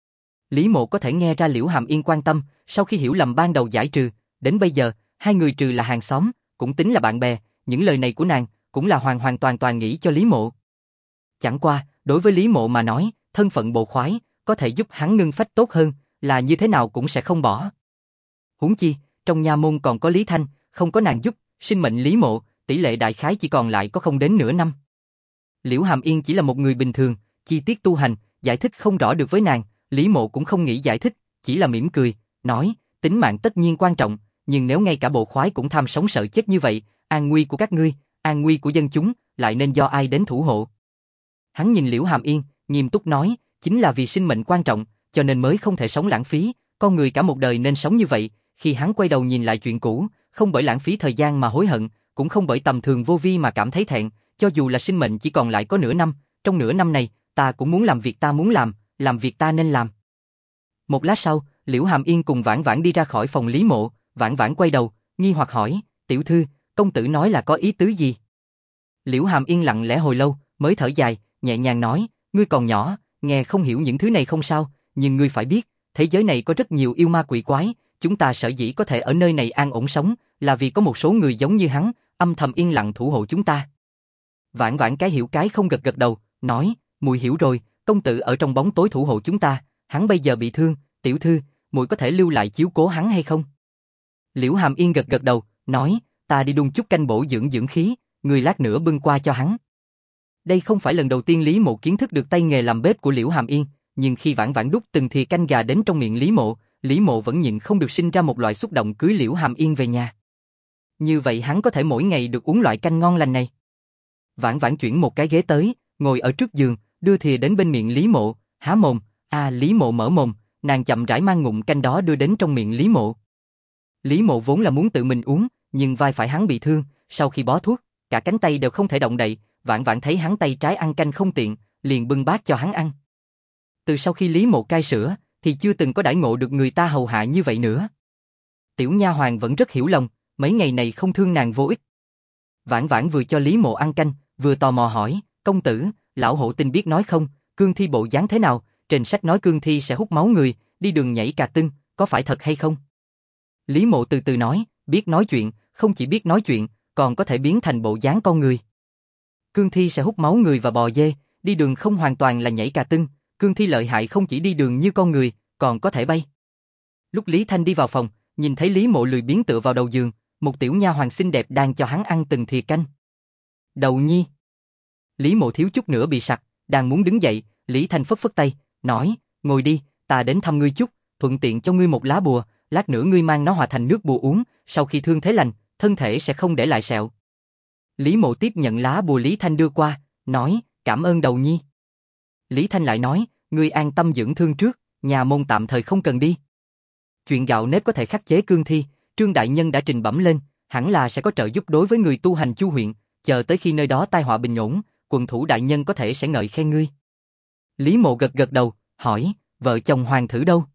Lý Mộ có thể nghe ra Liễu Hàm Yên quan tâm, sau khi hiểu lầm ban đầu giải trừ, đến bây giờ, hai người trừ là hàng xóm, cũng tính là bạn bè, những lời này của nàng, cũng là hoàn toàn nghĩ cho Lý Mộ. Chẳng qua, đối với Lý Mộ mà nói, thân phận bộ khoái, có thể giúp hắn ngưng phách tốt hơn, là như thế nào cũng sẽ không bỏ. Huống chi, trong nha môn còn có Lý Thanh, không có nàng giúp, sinh mệnh Lý Mộ, tỷ lệ đại khái chỉ còn lại có không đến nửa năm. Liễu Hàm Yên chỉ là một người bình thường, chi tiết tu hành, giải thích không rõ được với nàng, Lý Mộ cũng không nghĩ giải thích, chỉ là mỉm cười, nói, tính mạng tất nhiên quan trọng, nhưng nếu ngay cả bộ khoái cũng tham sống sợ chết như vậy, an nguy của các ngươi, an nguy của dân chúng, lại nên do ai đến thủ hộ? Hắn nhìn Liễu Hàm Yên, nghiêm túc nói, chính là vì sinh mệnh quan trọng, cho nên mới không thể sống lãng phí, con người cả một đời nên sống như vậy. Khi hắn quay đầu nhìn lại chuyện cũ, không bởi lãng phí thời gian mà hối hận, cũng không bởi tầm thường vô vi mà cảm thấy thẹn, cho dù là sinh mệnh chỉ còn lại có nửa năm, trong nửa năm này, ta cũng muốn làm việc ta muốn làm việc ta nên làm. Một lát sau, Liễu Hàm Yên cùng Vãn Vãn đi ra khỏi phòng Lý Mộ, Vãn Vãn quay đầu, nghi hoặc hỏi, tiểu thư, công tử nói là có ý tứ gì? Liễu Hàm Yên lặng lẽ hồi lâu, mới thở dài, nhẹ nhàng nói, ngươi còn nhỏ, nghe không hiểu những thứ này không sao, nhưng ngươi phải biết, thế giới này có rất nhiều yêu ma quỷ quái, chúng ta sở dĩ có thể ở nơi này an ổn sống, là vì có một số người giống như hắn, âm thầm yên lặng thủ hộ chúng ta. Vãn Vãn cái hiểu cái không gật đầu, nói, muội hiểu rồi, công tử ở trong bóng tối thủ hộ chúng ta, hắn bây giờ bị thương, tiểu thư, muội có thể lưu lại chiếu cố hắn hay không? Liễu Hàm Yên gật đầu, nói, ta đi đun chút canh bổ dưỡng khí, người lát nữa bưng qua cho hắn. Đây không phải lần đầu tiên Lý Mộ kiến thức được tay nghề làm bếp của Liễu Hàm Yên, nhưng khi Vãn Vãn đút từng thìa canh gà đến trong miệng Lý Mộ vẫn nhịn không được sinh ra một loại xúc động cưới Liễu Hàm Yên về nhà. Như vậy hắn có thể mỗi ngày được uống loại canh ngon lành này. Vãn Vãn chuyển một cái ghế tới, ngồi ở trước giường, đưa thìa đến bên miệng Lý Mộ, há mồm, Lý Mộ mở mồm, nàng chậm rãi mang ngụm canh đó đưa đến trong miệng Lý Mộ. Lý Mộ vốn là muốn tự mình uống, nhưng vai phải hắn bị thương, sau khi bó thuốc, cả cánh tay đều không thể động đậy, Vãn Vãn thấy hắn tay trái ăn canh không tiện, liền bưng bát cho hắn ăn. Từ sau khi Lý Mộ cai sữa, thì chưa từng có đãi ngộ được người ta hầu hạ như vậy nữa. Tiểu nha hoàn vẫn rất hiểu lòng, mấy ngày này không thương nàng vô ích. Vãn Vãn vừa cho Lý Mộ ăn canh, vừa tò mò hỏi, công tử, lão hộ tinh biết nói không, cương thi bộ dáng thế nào, trên sách nói cương thi sẽ hút máu người, đi đường nhảy cà tưng, có phải thật hay không? Lý Mộ từ từ nói, biết nói chuyện, không chỉ biết nói chuyện, còn có thể biến thành bộ dáng con người. Cương thi sẽ hút máu người và bò dê, đi đường không hoàn toàn là nhảy cà tưng, cương thi lợi hại không chỉ đi đường như con người, còn có thể bay. Lúc Lý Thanh đi vào phòng, nhìn thấy Lý Mộ lười biếng tựa vào đầu giường, một tiểu nha hoàn xinh đẹp đang cho hắn ăn từng thìa canh. Đầu nhi. Lý Mộ thiếu chút nữa bị sặc, đang muốn đứng dậy, Lý Thanh phất phất tay, nói, ngồi đi, ta đến thăm ngươi chút, thuận tiện cho ngươi một lá bùa, lát nữa ngươi mang nó hòa thành nước bùa uống, sau khi thương thế lành, thân thể sẽ không để lại sẹo. Lý Mộ tiếp nhận lá bùa Lý Thanh đưa qua, nói, cảm ơn đầu nhi. Lý Thanh lại nói, ngươi an tâm dưỡng thương trước, nhà môn tạm thời không cần đi. Chuyện gạo nếp có thể khắc chế cương thi, Trương đại nhân đã trình bẩm lên, hẳn là sẽ có trợ giúp đối với người tu hành Chu huyện, chờ tới khi nơi đó tai họa bình ổn, quận thủ đại nhân có thể sẽ ngợi khen ngươi. Lý Mộ gật đầu, hỏi, vợ chồng hoàng thử đâu?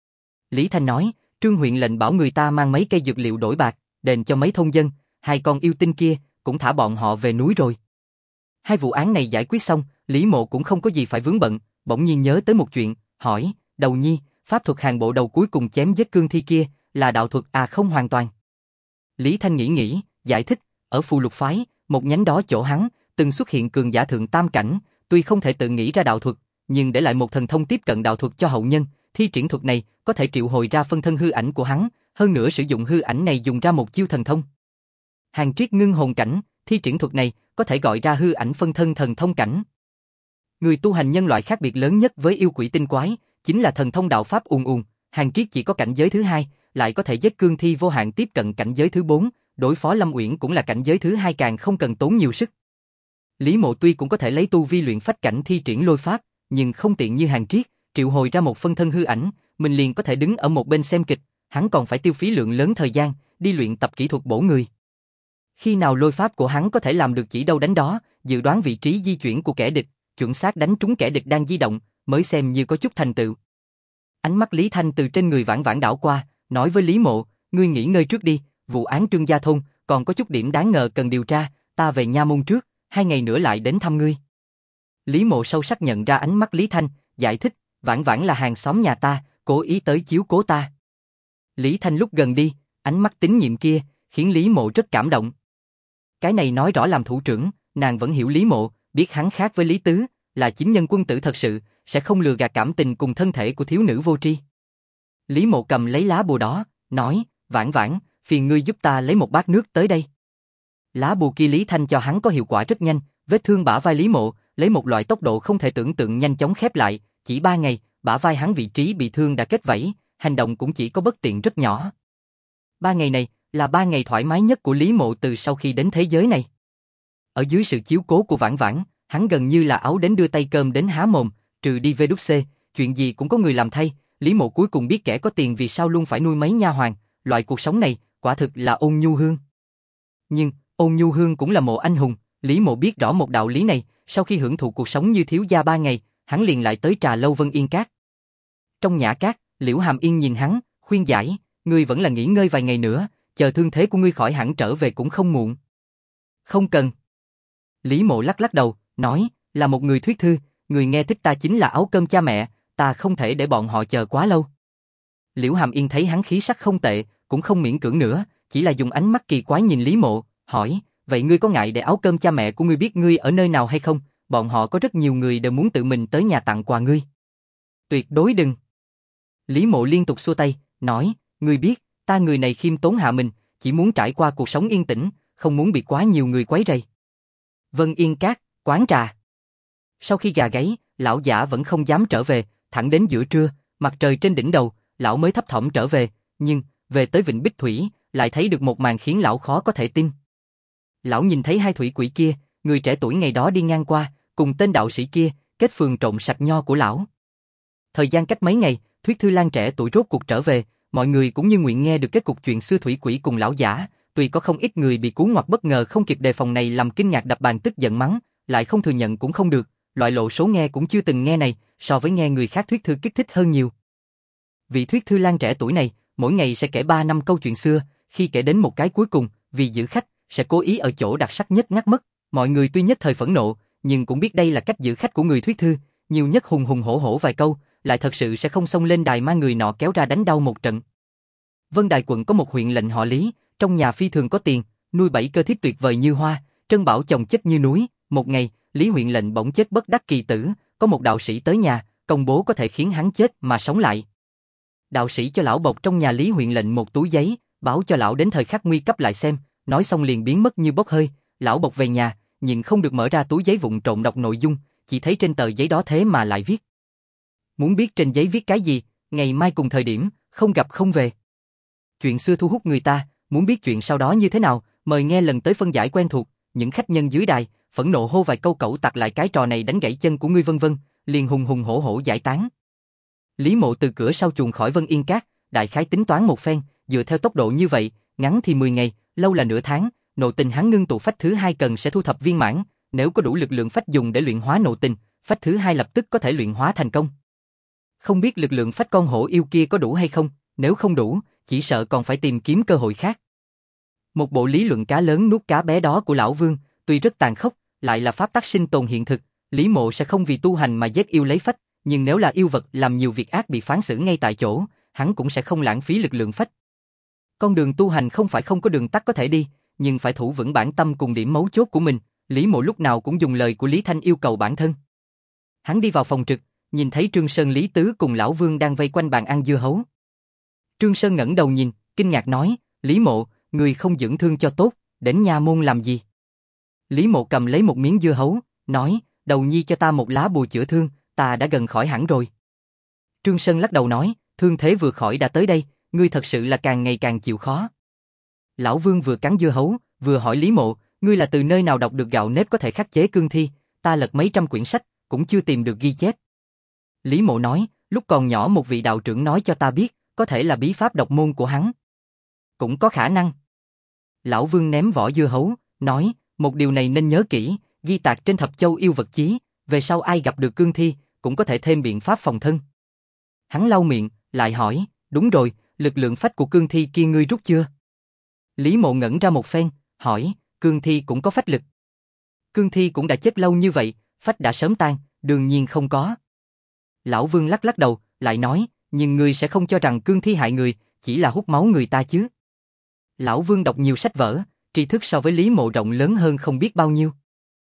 Lý Thanh nói, Trương huyện lệnh bảo người ta mang mấy cây dược liệu đổi bạc, đền cho mấy thôn dân, hai con yêu tinh kia, cũng thả bọn họ về núi rồi. Hai vụ án này giải quyết xong, Lý Mộ cũng không có gì phải vướng bận, bỗng nhiên nhớ tới một chuyện, hỏi, đầu nhi, pháp thuật hàng bộ đầu cuối cùng chém giết cương thi kia, là đạo thuật không hoàn toàn. Lý Thanh nghĩ, giải thích, ở Phù Lục phái, một nhánh đó chỗ hắn, từng xuất hiện cường giả thượng tam cảnh, tuy không thể tự nghĩ ra đạo thuật, nhưng để lại một thần thông tiếp cận đạo thuật cho hậu nhân, thi triển thuật này có thể triệu hồi ra phân thân hư ảnh của hắn, hơn nữa sử dụng hư ảnh này dùng ra một chiêu thần thông. Hàng triết ngưng hồn cảnh, thi triển thuật này có thể gọi ra hư ảnh phân thân thần thông cảnh. Người tu hành nhân loại khác biệt lớn nhất với yêu quỷ tinh quái, chính là thần thông đạo pháp Hàng triết chỉ có cảnh giới thứ hai, lại có thể giết cương thi vô hạn tiếp cận cảnh giới thứ 4, đối phó Lâm Uyển cũng là cảnh giới thứ hai càng không cần tốn nhiều sức. Lý Mộ tuy cũng có thể lấy tu vi luyện phách cảnh thi triển lôi pháp, nhưng không tiện như Hàn Triết, triệu hồi ra một phân thân hư ảnh, mình liền có thể đứng ở một bên xem kịch, hắn còn phải tiêu phí lượng lớn thời gian, đi luyện tập kỹ thuật bổ người. Khi nào lôi pháp của hắn có thể làm được chỉ đâu đánh đó, dự đoán vị trí di chuyển của kẻ địch, chuẩn xác đánh trúng kẻ địch đang di động, mới xem như có chút thành tựu. Ánh mắt Lý Thanh từ trên người Vãn Vãn đảo qua, nói với Lý Mộ, ngươi nghỉ ngơi trước đi, vụ án Trương Gia Thôn, còn có chút điểm đáng ngờ cần điều tra, ta về nha môn trước, 2 ngày nữa lại đến thăm ngươi. Lý Mộ sâu sắc nhận ra ánh mắt Lý Thanh, giải thích, Vãn Vãn là hàng xóm nhà ta, cố ý tới chiếu cố ta. Lý Thanh lúc gần đi, ánh mắt tín nhiệm kia, khiến Lý Mộ rất cảm động. Cái này nói rõ làm thủ trưởng, nàng vẫn hiểu Lý Mộ, biết hắn khác với Lý Tứ, là chính nhân quân tử thật sự, sẽ không lừa gạt cảm tình cùng thân thể của thiếu nữ vô tri. Lý Mộ cầm lấy lá bùa đỏ, nói, Vãn Vãn, phiền ngươi giúp ta lấy một bát nước tới đây. Lá bùa kia Lý Thanh cho hắn có hiệu quả rất nhanh, vết thương bả vai Lý Mộ, lấy một loại tốc độ không thể tưởng tượng nhanh chóng khép lại, chỉ 3 ngày, bả vai hắn vị trí bị thương đã kết vảy, hành động cũng chỉ có bất tiện rất nhỏ. 3 ngày này là 3 ngày thoải mái nhất của Lý Mộ từ sau khi đến thế giới này. Ở dưới sự chiếu cố của Vãn Vãn, hắn gần như là áo đến đưa tay cơm đến há mồm, trừ đi vê đút xê, chuyện gì cũng có người làm thay. Lý Mộ cuối cùng biết kẻ có tiền vì sao luôn phải nuôi mấy nha hoàn, loại cuộc sống này quả thực là ôn nhu hương. Nhưng ôn nhu hương cũng là Mộ anh hùng, Lý Mộ biết rõ một đạo lý này, sau khi hưởng thụ cuộc sống như thiếu gia 3 ngày, hắn liền lại tới trà lâu Vân Yên Các. Trong nhã các, Liễu Hàm Yên nhìn hắn, khuyên giải, ngươi vẫn là nghỉ ngơi vài ngày nữa, chờ thương thế của ngươi khỏi hẳn trở về cũng không muộn. Không cần. Lý Mộ lắc lắc đầu, nói, là một người thuyết thư, người nghe thích ta chính là áo cơm cha mẹ, ta không thể để bọn họ chờ quá lâu. Liễu Hàm Yên thấy hắn khí sắc không tệ, cũng không miễn cưỡng nữa, chỉ là dùng ánh mắt kỳ quái nhìn Lý Mộ, hỏi, vậy ngươi có ngại để áo cơm cha mẹ của ngươi biết ngươi ở nơi nào hay không? Bọn họ có rất nhiều người đều muốn tự mình tới nhà tặng quà ngươi. Tuyệt đối đừng. Lý Mộ liên tục xua tay, nói, ngươi biết, ta người này khiêm tốn hạ mình, chỉ muốn trải qua cuộc sống yên tĩnh, không muốn bị quá nhiều người quấy rầy. Vân Yên Các, quán trà. Sau khi gà gáy, lão giả vẫn không dám trở về, thẳng đến giữa trưa, mặt trời trên đỉnh đầu, lão mới thấp thỏm trở về, nhưng về tới Vịnh Bích Thủy, lại thấy được một màn khiến lão khó có thể tin. Lão nhìn thấy 2 thủy quỷ kia, người trẻ tuổi ngày đó đi ngang qua, cùng tên đạo sĩ kia, kết phường trộn sạch nho của lão. Thời gian cách mấy ngày, Thuyết Thư Lan trẻ tuổi rốt cuộc trở về, mọi người cũng như nguyện nghe được kết cục chuyện xưa thủy quỷ cùng lão giả, tuy có không ít người bị cú ngoặt bất ngờ không kịp đề phòng này làm kinh ngạc đập bàn tức giận mắng, lại không thừa nhận cũng không được, loại lộ số nghe cũng chưa từng nghe này, so với nghe người khác thuyết thư kích thích hơn nhiều. Vị Thuyết Thư Lan trẻ tuổi này, mỗi ngày sẽ kể 3 năm câu chuyện xưa, khi kể đến một cái cuối cùng, vì giữ khách, sẽ cố ý ở chỗ đặc sắc nhất ngắt mất, mọi người tuy nhất thời phẫn nộ, nhưng cũng biết đây là cách giữ khách của người thuyết thư, nhiều nhất hùng hùng hổ hổ vài câu, lại thật sự sẽ không xông lên đài mang người nọ kéo ra đánh đau một trận. Vân Đài quận có một huyện lệnh họ Lý, trong nhà phi thường có tiền, nuôi 7 cơ thiếp tuyệt vời như hoa, trân bảo chồng chất như núi. Một ngày, Lý huyện lệnh bỗng chết bất đắc kỳ tử, có một đạo sĩ tới nhà, công bố có thể khiến hắn chết mà sống lại. Đạo sĩ cho lão bọc trong nhà Lý huyện lệnh một túi giấy, báo cho lão đến thời khắc nguy cấp lại xem, nói xong liền biến mất như bốc hơi. Lão bọc về nhà, nhìn không được mở ra túi giấy vụn trộn đọc nội dung, chỉ thấy trên tờ giấy đó thế mà lại viết. Muốn biết trên giấy viết cái gì, ngày mai cùng thời điểm, không gặp không về. Chuyện xưa thu hút người ta, muốn biết chuyện sau đó như thế nào, mời nghe lần tới phân giải quen thuộc. Những khách nhân dưới đài, phẫn nộ hô vài câu cẩu tặc lại cái trò này đánh gãy chân của ngươi vân vân, liền hùng hùng hổ hổ giải tán. Lý Mộ từ cửa sau chuồn khỏi Vân Yên Các, đại khái tính toán một phen, dựa theo tốc độ như vậy, ngắn thì 10 ngày, lâu là nửa tháng, nộ tình hắn ngưng tụ phách thứ 2 cần sẽ thu thập viên mãn, nếu có đủ lực lượng phách dùng để luyện hóa nộ tình, phách thứ 2 lập tức có thể luyện hóa thành công. Không biết lực lượng phách con hổ yêu kia có đủ hay không, nếu không đủ, chỉ sợ còn phải tìm kiếm cơ hội khác. Một bộ lý luận cá lớn nuốt cá bé đó của lão Vương, tuy rất tàn khốc, lại là pháp tắc sinh tồn hiện thực, Lý Mộ sẽ không vì tu hành mà giết yêu lấy phách, nhưng nếu là yêu vật làm nhiều việc ác bị phán xử ngay tại chỗ, hắn cũng sẽ không lãng phí lực lượng phách. Con đường tu hành không phải không có đường tắt có thể đi, nhưng phải thủ vững bản tâm cùng điểm mấu chốt của mình, Lý Mộ lúc nào cũng dùng lời của Lý Thanh yêu cầu bản thân. Hắn đi vào phòng trực, nhìn thấy Trương Sơn Lý Tứ cùng lão Vương đang vây quanh bàn ăn dưa hấu. Trương Sơn ngẩng đầu nhìn, kinh ngạc nói, Lý Mộ, người không dưỡng thương cho tốt, đến nha môn làm gì? Lý Mộ cầm lấy một miếng dưa hấu, nói, đầu nhi cho ta một lá bùa chữa thương, ta đã gần khỏi hẳn rồi. Trương Sơn lắc đầu nói, thương thế vừa khỏi đã tới đây, ngươi thật sự là càng ngày càng chịu khó. Lão Vương vừa cắn dưa hấu, vừa hỏi Lý Mộ, ngươi là từ nơi nào đọc được gạo nếp có thể khắc chế cương thi, ta lật mấy trăm quyển sách, cũng chưa tìm được ghi chép. Lý Mộ nói, lúc còn nhỏ một vị đạo trưởng nói cho ta biết, có thể là bí pháp độc môn của hắn. Cũng có khả năng. Lão Vương ném vỏ dưa hấu, nói, một điều này nên nhớ kỹ, ghi tạc trên thập châu yêu vật chí, về sau ai gặp được cương thi, cũng có thể thêm biện pháp phòng thân. Hắn lau miệng, lại hỏi, đúng rồi, lực lượng phách của cương thi kia ngươi rút chưa? Lý Mộ ngẩn ra một phen, hỏi, cương thi cũng có phách lực. Cương thi cũng đã chết lâu như vậy, phách đã sớm tan, đương nhiên không có. Lão Vương lắc lắc đầu, lại nói, nhưng ngươi sẽ không cho rằng cương thi hại người, chỉ là hút máu người ta chứ. Lão Vương đọc nhiều sách vở, tri thức so với Lý Mộ rộng lớn hơn không biết bao nhiêu.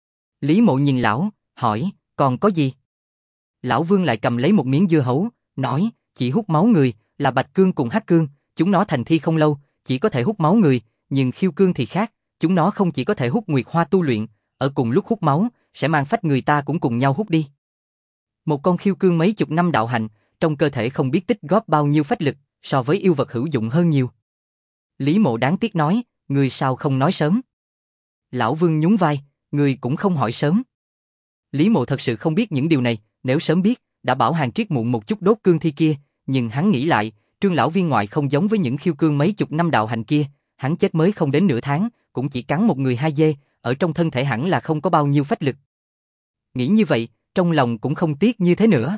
Lý Mộ nhìn lão, hỏi, còn có gì? Lão Vương lại cầm lấy một miếng dưa hấu, nói, chỉ hút máu người, là bạch cương cùng hắc cương, chúng nó thành thi không lâu, chỉ có thể hút máu người, nhưng khiêu cương thì khác, chúng nó không chỉ có thể hút nguyệt hoa tu luyện, ở cùng lúc hút máu, sẽ mang phách người ta cũng cùng nhau hút đi. Một con khiêu cương mấy chục năm đạo hạnh, trong cơ thể không biết tích góp bao nhiêu phách lực, so với yêu vật hữu dụng hơn nhiều. Lý Mộ đáng tiếc nói, ngươi sao không nói sớm? Lão Vương nhún vai, ngươi cũng không hỏi sớm. Lý Mộ thật sự không biết những điều này, nếu sớm biết, đã bảo Hàn Triết muộn một chút đốt cương thi kia, nhưng hắn nghĩ lại, Trương lão viên ngoại không giống với những khiêu cương mấy chục năm đạo hành kia, hắn chết mới không đến nửa tháng, cũng chỉ cắn một người hai dê, ở trong thân thể hẳn là không có bao nhiêu phách lực. Nghĩ như vậy, trong lòng cũng không tiếc như thế nữa.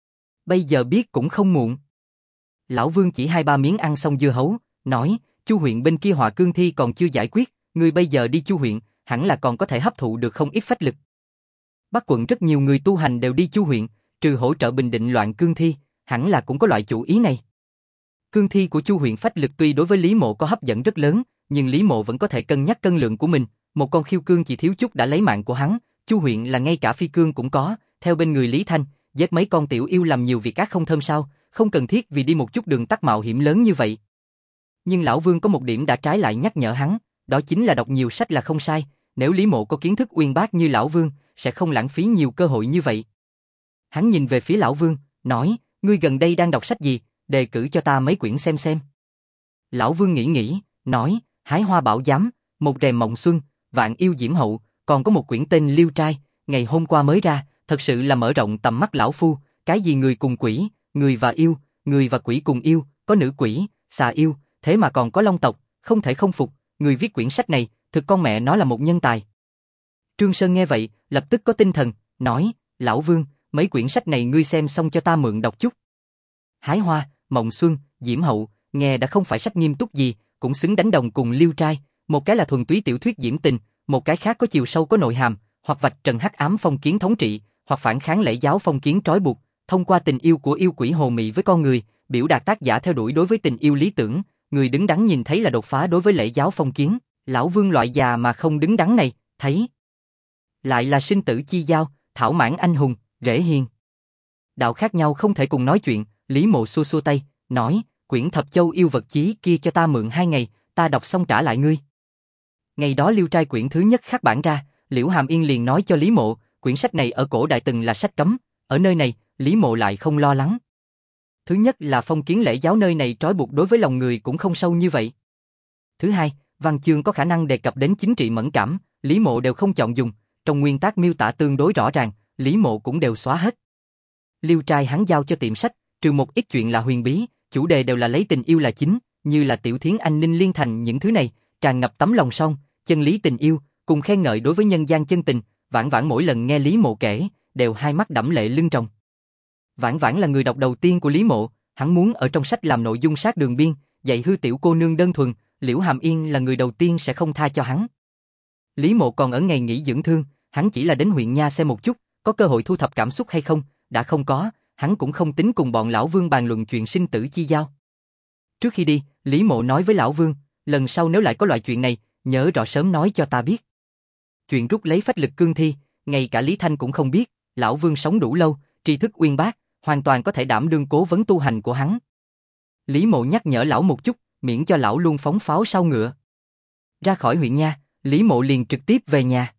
Bây giờ biết cũng không muộn. Lão Vương chỉ 2-3 miếng ăn xong dưa hấu, nói, Chu huyện bên kia họa cương thi còn chưa giải quyết, ngươi bây giờ đi Chu huyện, hẳn là còn có thể hấp thụ được không ít phách lực. Bắc quận rất nhiều người tu hành đều đi Chu huyện, trừ hỗ trợ bình định loạn cương thi, hẳn là cũng có loại chủ ý này. Cương thi của Chu huyện phách lực tuy đối với Lý Mộ có hấp dẫn rất lớn, nhưng Lý Mộ vẫn có thể cân nhắc cân lượng của mình, một con khiêu cương chỉ thiếu chút đã lấy mạng của hắn, Chu huyện là ngay cả phi cương cũng có, theo bên người Lý Thanh, giết mấy con tiểu yêu làm nhiều việc ác không thơm sao, không cần thiết vì đi một chút đường tắt mạo hiểm lớn như vậy. Nhưng lão Vương có một điểm đã trái lại nhắc nhở hắn, đó chính là đọc nhiều sách là không sai, nếu Lý Mộ có kiến thức uyên bác như lão Vương, sẽ không lãng phí nhiều cơ hội như vậy. Hắn nhìn về phía lão Vương, nói, ngươi gần đây đang đọc sách gì, đề cử cho ta mấy quyển xem. Lão Vương nghĩ, nói, Hái Hoa Bảo Giám, Một Rèm Mộng Xuân, Vạn Yêu Diễm Hậu, còn có một quyển tên Liêu Trai, ngày hôm qua mới ra, thật sự là mở rộng tầm mắt lão phu, cái gì người cùng quỷ, người và yêu, người và quỷ cùng yêu, có nữ quỷ, xà yêu, thế mà còn có long tộc, không thể không phục, người viết quyển sách này, thực con mẹ nó là một nhân tài. Trương Sơn nghe vậy, lập tức có tinh thần, nói, lão Vương, mấy quyển sách này ngươi xem xong cho ta mượn đọc chút. Hái Hoa, Mộng Xuân, Diễm Hậu, nghe đã không phải sách nghiêm túc gì, cũng xứng đánh đồng cùng Liêu Trai, một cái là thuần túy tiểu thuyết diễm tình, một cái khác có chiều sâu có nội hàm, hoặc vạch trần hắc ám phong kiến thống trị, hoặc phản kháng lễ giáo phong kiến trói buộc, thông qua tình yêu của yêu quỷ hồ mị với con người, biểu đạt tác giả theo đuổi đối với tình yêu lý tưởng, người đứng đắn nhìn thấy là đột phá đối với lễ giáo phong kiến, lão Vương loại già mà không đứng đắn này, thấy lại là sinh tử chi giao, thảo mãn anh hùng, rễ hiền. Đạo khác nhau không thể cùng nói chuyện, Lý Mộ xua xua tay, nói, quyển thập châu yêu vật chí kia cho ta mượn 2 ngày, ta đọc xong trả lại ngươi. Ngày đó Liêu Trai quyển thứ nhất khắc bản ra, Liễu Hàm Yên liền nói cho Lý Mộ, quyển sách này ở cổ đại từng là sách cấm, ở nơi này, Lý Mộ lại không lo lắng. Thứ nhất là phong kiến lễ giáo nơi này trói buộc đối với lòng người cũng không sâu như vậy. Thứ hai, văn chương có khả năng đề cập đến chính trị mẫn cảm, Lý Mộ đều không chọn dùng, trong nguyên tác miêu tả tương đối rõ ràng, Lý Mộ cũng đều xóa hết. Liêu Trai hắn giao cho tiệm sách, trừ một ít chuyện là huyền bí, chủ đề đều là lấy tình yêu là chính, như là Tiểu Thiến Anh Ninh Liên Thành những thứ này, tràn ngập tấm lòng son, chân lý tình yêu, cùng khen ngợi đối với nhân gian chân tình, Vãn Vãn mỗi lần nghe Lý Mộ kể, đều hai mắt đẫm lệ lưng tròng. Vãn Vãn là người đọc đầu tiên của Lý Mộ, hắn muốn ở trong sách làm nội dung sát đường biên, dạy hư tiểu cô nương đơn thuần, Liễu Hàm Yên là người đầu tiên sẽ không tha cho hắn. Lý Mộ còn ở ngày nghỉ dưỡng thương, hắn chỉ là đến huyện nha xem một chút, có cơ hội thu thập cảm xúc hay không, đã không có, hắn cũng không tính cùng bọn lão Vương bàn luận chuyện sinh tử chi giao. Trước khi đi, Lý Mộ nói với lão Vương, lần sau nếu lại có loại chuyện này, nhớ rõ sớm nói cho ta biết. Chuyện rút lấy phách lực cương thi, ngay cả Lý Thanh cũng không biết, lão Vương sống đủ lâu, tri thức uyên bác, hoàn toàn có thể đảm đương cố vấn tu hành của hắn. Lý Mộ nhắc nhở lão một chút, miễn cho lão luôn phóng pháo sau ngựa. Ra khỏi huyện nha, Lý Mộ liền trực tiếp về nhà.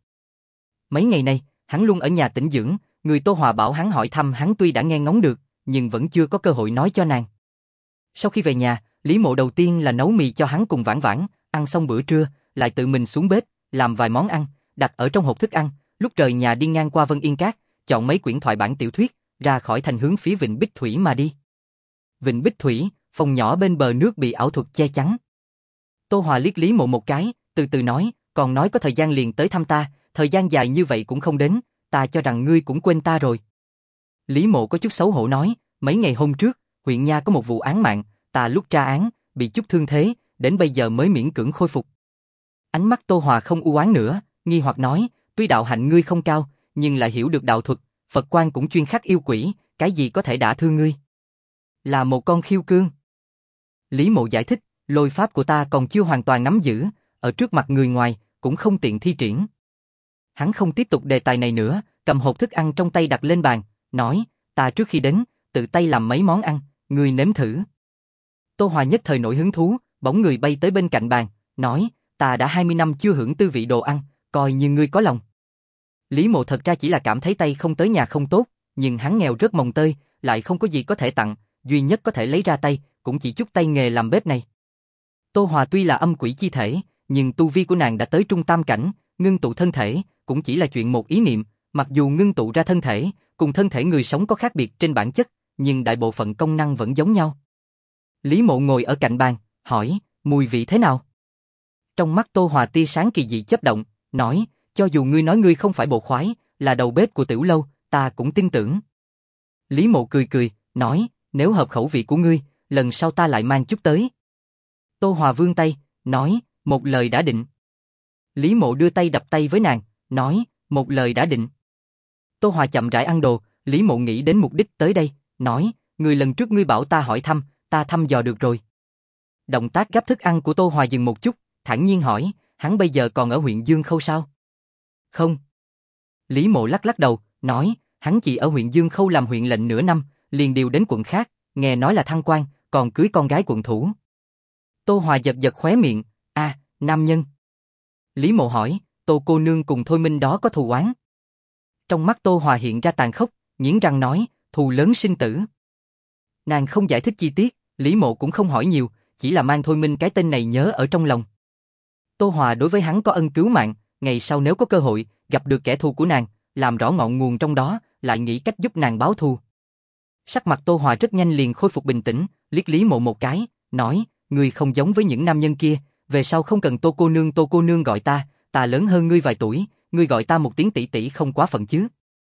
Mấy ngày nay, hắn luôn ở nhà tĩnh dưỡng, người Tô Hòa bảo hắn hỏi thăm hắn tuy đã nghe ngóng được, nhưng vẫn chưa có cơ hội nói cho nàng. Sau khi về nhà, Lý Mộ đầu tiên là nấu mì cho hắn cùng Vãn Vãn, Ăn xong bữa trưa, lại tự mình xuống bếp, làm vài món ăn, đặt ở trong hộp thức ăn, lúc rời nhà đi ngang qua Vân Yên Cát, chọn mấy quyển thoại bản tiểu thuyết, ra khỏi thành hướng phía Vịnh Bích Thủy mà đi. Vịnh Bích Thủy, phòng nhỏ bên bờ nước bị ảo thuật che chắn. Tô Hòa liếc Lý Mộ một cái, từ từ nói, còn nói có thời gian liền tới thăm ta, thời gian dài như vậy cũng không đến, ta cho rằng ngươi cũng quên ta rồi. Lý Mộ có chút xấu hổ nói, mấy ngày hôm trước, huyện nha có một vụ án mạng, ta lúc tra án, bị chút thương thế, đến bây giờ mới miễn cưỡng khôi phục. Ánh mắt Tô Hòa không u oán nữa, nghi hoặc nói, tuy đạo hạnh ngươi không cao, nhưng lại hiểu được đạo thuật, Phật quan cũng chuyên khắc yêu quỷ, cái gì có thể đả thương ngươi? Là một con khiêu cương. Lý Mộ giải thích, lôi pháp của ta còn chưa hoàn toàn nắm giữ, ở trước mặt người ngoài, cũng không tiện thi triển. Hắn không tiếp tục đề tài này nữa, cầm hộp thức ăn trong tay đặt lên bàn, nói, ta trước khi đến, tự tay làm mấy món ăn, ngươi nếm thử. Tô Hòa nhất thời nổi hứng thú, bỗng người bay tới bên cạnh bàn, nói, ta đã 20 năm chưa hưởng tư vị đồ ăn, coi như ngươi có lòng. Lý Mộ thật ra chỉ là cảm thấy tay không tới nhà không tốt, nhưng hắn nghèo rất mồng tơi, lại không có gì có thể tặng, duy nhất có thể lấy ra tay, cũng chỉ chút tay nghề làm bếp này. Tô Hòa tuy là âm quỷ chi thể, nhưng tu vi của nàng đã tới trung tam cảnh, ngưng tụ thân thể, cũng chỉ là chuyện một ý niệm, mặc dù ngưng tụ ra thân thể, cùng thân thể người sống có khác biệt trên bản chất, nhưng đại bộ phận công năng vẫn giống nhau. Lý Mộ ngồi ở cạnh bàn, hỏi, mùi vị thế nào? Trong mắt Tô Hòa tia sáng kỳ dị chớp động, nói, cho dù ngươi nói ngươi không phải bộ khoái, là đầu bếp của tiểu lâu, ta cũng tin tưởng. Lý Mộ cười cười, nói, nếu hợp khẩu vị của ngươi, lần sau ta lại mang chút tới. Tô Hòa vươn tay, nói, một lời đã định. Lý Mộ đưa tay đập tay với nàng, nói, một lời đã định. Tô Hòa chậm rãi ăn đồ, Lý Mộ nghĩ đến mục đích tới đây, nói, người lần trước ngươi bảo ta hỏi thăm, ta thăm dò được rồi. Động tác gắp thức ăn của Tô Hòa dừng một chút, thản nhiên hỏi, hắn bây giờ còn ở huyện Dương Khâu sao? Không. Lý Mộ lắc lắc đầu, nói, hắn chỉ ở huyện Dương Khâu làm huyện lệnh nửa năm, liền điều đến quận khác, nghe nói là thăng quan, còn cưới con gái quận thủ. Tô Hòa giật giật khóe miệng, nam nhân. Lý Mộ hỏi, Tô cô nương cùng Thôi Minh đó có thù oán? Trong mắt Tô Hòa hiện ra tàn khốc, nghiến răng nói, thù lớn sinh tử. Nàng không giải thích chi tiết, Lý Mộ cũng không hỏi nhiều, chỉ là mang Thôi Minh cái tên này nhớ ở trong lòng. Tô Hòa đối với hắn có ân cứu mạng, ngày sau nếu có cơ hội, gặp được kẻ thù của nàng, làm rõ ngọn nguồn trong đó, lại nghĩ cách giúp nàng báo thù. Sắc mặt Tô Hòa rất nhanh liền khôi phục bình tĩnh, liếc Lý Mộ một cái, nói, ngươi không giống với những nam nhân kia, về sau không cần Tô cô nương gọi ta, ta lớn hơn ngươi vài tuổi, ngươi gọi ta một tiếng tỷ tỷ không quá phận chứ.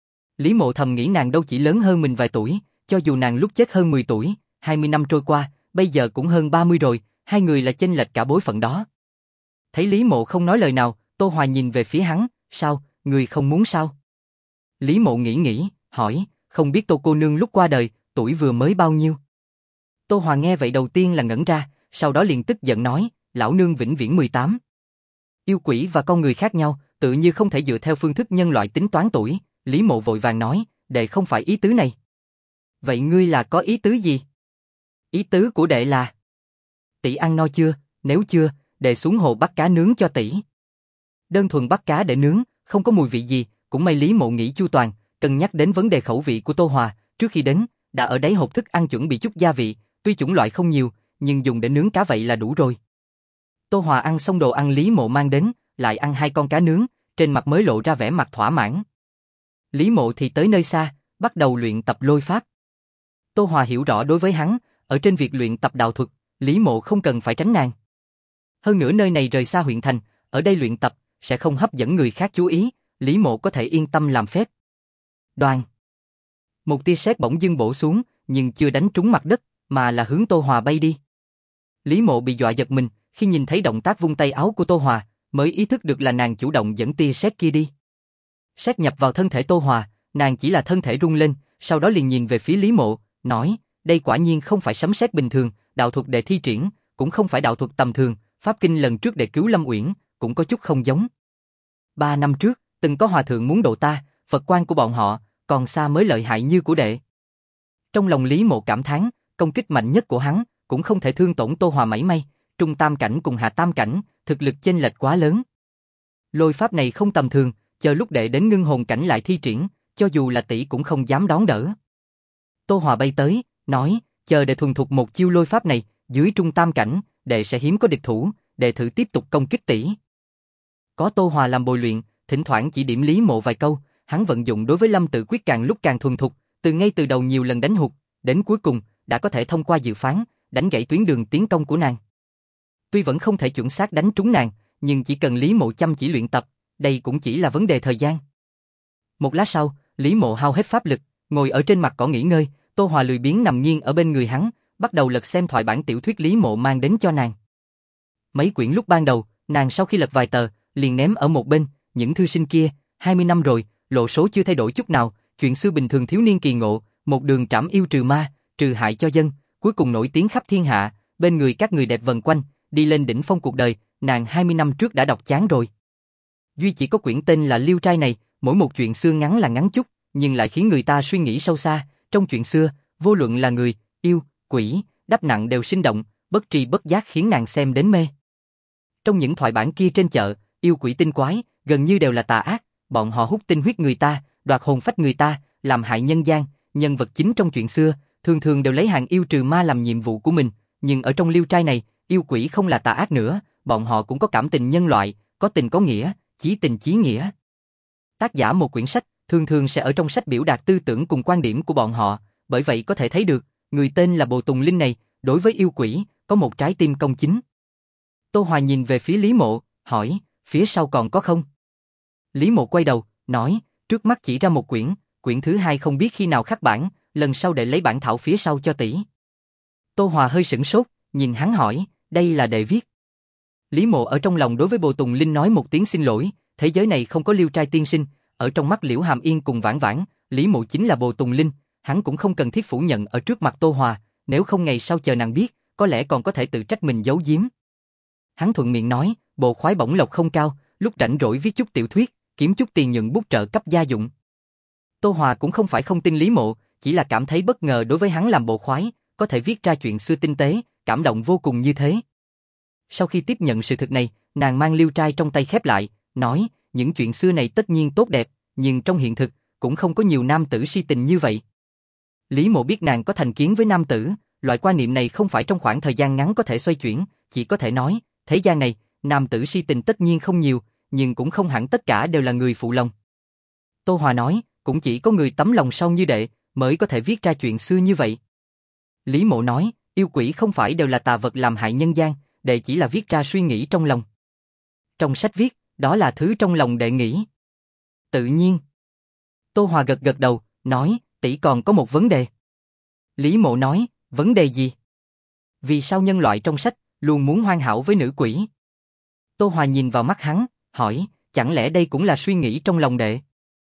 Lý Mộ thầm nghĩ nàng đâu chỉ lớn hơn mình vài tuổi, cho dù nàng lúc chết hơn 10 tuổi, 20 năm trôi qua, bây giờ cũng hơn 30 rồi, hai người là chênh lệch cả bối phận đó. Thấy Lý Mộ không nói lời nào, Tô Hòa nhìn về phía hắn, sao, người không muốn sao? Lý Mộ nghĩ, hỏi, không biết Tô cô nương lúc qua đời, tuổi vừa mới bao nhiêu? Tô Hòa nghe vậy đầu tiên là ngẩn ra, sau đó liền tức giận nói, lão nương vĩnh viễn 18. Yêu quỷ và con người khác nhau, tự như không thể dựa theo phương thức nhân loại tính toán tuổi, Lý Mộ vội vàng nói, đệ không phải ý tứ này. Vậy ngươi là có ý tứ gì? Ý tứ của đệ là, tỷ ăn no chưa, nếu chưa, đệ xuống hồ bắt cá nướng cho tỷ. Đơn thuần bắt cá để nướng, không có mùi vị gì, cũng may Lý Mộ nghĩ chu toàn, cân nhắc đến vấn đề khẩu vị của Tô Hòa, trước khi đến, đã ở đáy hộp thức ăn chuẩn bị chút gia vị, tuy chủng loại không nhiều, nhưng dùng để nướng cá vậy là đủ rồi. Tô Hòa ăn xong đồ ăn Lý Mộ mang đến, lại ăn 2 con cá nướng, trên mặt mới lộ ra vẻ mặt thỏa mãn. Lý Mộ thì tới nơi xa, bắt đầu luyện tập lôi pháp. Tô Hòa hiểu rõ đối với hắn, ở trên việc luyện tập đạo thuật, Lý Mộ không cần phải tránh nàng. Hơn nữa nơi này rời xa huyện thành, ở đây luyện tập, sẽ không hấp dẫn người khác chú ý, Lý Mộ có thể yên tâm làm phép. Đoàn. Một tia sét bỗng dưng bổ xuống, nhưng chưa đánh trúng mặt đất, mà là hướng Tô Hòa bay đi. Lý Mộ bị dọa giật mình, khi nhìn thấy động tác vung tay áo của Tô Hòa, mới ý thức được là nàng chủ động dẫn tia sét kia đi. Sét nhập vào thân thể Tô Hòa, nàng chỉ là thân thể rung lên, sau đó liền nhìn về phía Lý Mộ, nói, đây quả nhiên không phải sấm sét bình thường, đạo thuật đệ thi triển, cũng không phải đạo thuật tầm thường, pháp kinh lần trước đệ cứu Lâm Uyển, cũng có chút không giống. 3 năm trước, từng có hòa thượng muốn độ ta, Phật quan của bọn họ, còn xa mới lợi hại như của đệ. Trong lòng Lý Mộ cảm thán, công kích mạnh nhất của hắn, cũng không thể thương tổn Tô Hòa mảy may, trung tam cảnh cùng hạ tam cảnh, thực lực chênh lệch quá lớn. Lôi pháp này không tầm thường, chờ lúc đệ đến ngưng hồn cảnh lại thi triển, cho dù là tỷ cũng không dám đón đỡ. Tô Hòa bay tới, nói, chờ đệ thuần thục một chiêu lôi pháp này, dưới trung tam cảnh, đệ sẽ hiếm có địch thủ, để thử tiếp tục công kích tỷ. Có Tô Hòa làm bồi luyện, thỉnh thoảng chỉ điểm Lý Mộ vài câu, hắn vận dụng đối với Lâm Tự Quyết càng lúc càng thuần thục, ngay từ đầu nhiều lần đánh hụt, đến cuối cùng đã có thể thông qua dự phán, đánh gãy tuyến đường tiến công của nàng. Tuy vẫn không thể chuẩn xác đánh trúng nàng, nhưng chỉ cần Lý Mộ chăm chỉ luyện tập, đây cũng chỉ là vấn đề thời gian. Một lát sau, Lý Mộ hao hết pháp lực, ngồi ở trên mặt cỏ nghỉ ngơi, Tô Hòa lười biếng nằm nghiêng ở bên người hắn, bắt đầu lật xem thoại bản tiểu thuyết Lý Mộ mang đến cho nàng. Mấy quyển lúc ban đầu, nàng sau khi lật vài tờ, liền ném ở một bên, những thư sinh kia, 20 năm rồi, lộ số chưa thay đổi chút nào, chuyện xưa bình thường thiếu niên kỳ ngộ, một đường trảm yêu trừ ma, trừ hại cho dân, cuối cùng nổi tiếng khắp thiên hạ, bên người các người đẹp vần quanh, đi lên đỉnh phong cuộc đời, nàng 20 năm trước đã đọc chán rồi. Duy chỉ có quyển tên là Liêu Trai này, mỗi một chuyện xưa ngắn là ngắn chút, nhưng lại khiến người ta suy nghĩ sâu xa, trong chuyện xưa, vô luận là người, yêu, quỷ, đắp nặng đều sinh động, bất tri bất giác khiến nàng xem đến mê. Trong những thoại bản kia trên chợ, yêu quỷ tinh quái, gần như đều là tà ác, bọn họ hút tinh huyết người ta, đoạt hồn phách người ta, làm hại nhân gian, nhân vật chính trong chuyện xưa, thường thường đều lấy hàng yêu trừ ma làm nhiệm vụ của mình, nhưng ở trong Liêu Trai này, yêu quỷ không là tà ác nữa, bọn họ cũng có cảm tình nhân loại, có tình có nghĩa, chí tình chí nghĩa. Tác giả một quyển sách, thường thường sẽ ở trong sách biểu đạt tư tưởng cùng quan điểm của bọn họ, bởi vậy có thể thấy được, người tên là Bồ Tùng Linh này, đối với yêu quỷ, có một trái tim công chính. Tô Hòa nhìn về phía Lý Mộ, hỏi, phía sau còn có không? Lý Mộ quay đầu, nói, trước mắt chỉ ra một quyển, quyển thứ hai không biết khi nào khắc bản, lần sau để lấy bản thảo phía sau cho tỷ. Tô Hòa hơi sửng sốt, nhìn hắn hỏi, đây là đệ viết. Lý Mộ ở trong lòng đối với Bồ Tùng Linh nói một tiếng xin lỗi, thế giới này không có Liêu Trai tiên sinh, ở trong mắt Liễu Hàm Yên cùng Vãn Vãn, Lý Mộ chính là Bồ Tùng Linh, hắn cũng không cần thiết phủ nhận ở trước mặt Tô Hòa, nếu không ngày sau chờ nàng biết, có lẽ còn có thể tự trách mình giấu giếm. Hắn thuận miệng nói, bộ khoái bổng lộc không cao, lúc rảnh rỗi viết chút tiểu thuyết, kiếm chút tiền nhận bút trợ cấp gia dụng. Tô Hòa cũng không phải không tin Lý Mộ, chỉ là cảm thấy bất ngờ đối với hắn làm bộ khoái, có thể viết ra chuyện xưa tinh tế, cảm động vô cùng như thế. Sau khi tiếp nhận sự thực này, nàng mang Liêu Trai trong tay khép lại, nói, những chuyện xưa này tất nhiên tốt đẹp, nhưng trong hiện thực, cũng không có nhiều nam tử si tình như vậy. Lý Mộ biết nàng có thành kiến với nam tử, loại quan niệm này không phải trong khoảng thời gian ngắn có thể xoay chuyển, chỉ có thể nói, thế gian này, nam tử si tình tất nhiên không nhiều, nhưng cũng không hẳn tất cả đều là người phụ lòng. Tô Hòa nói, cũng chỉ có người tấm lòng sâu như đệ, mới có thể viết ra chuyện xưa như vậy. Lý Mộ nói, yêu quỷ không phải đều là tà vật làm hại nhân gian, đệ chỉ là viết ra suy nghĩ trong lòng. Trong sách viết, đó là thứ trong lòng đệ nghĩ. Tự nhiên. Tô Hòa gật gật đầu, nói, tỷ còn có một vấn đề. Lý Mộ nói, vấn đề gì? Vì sao nhân loại trong sách luôn muốn hoàn hảo với nữ quỷ? Tô Hòa nhìn vào mắt hắn, hỏi, chẳng lẽ đây cũng là suy nghĩ trong lòng đệ?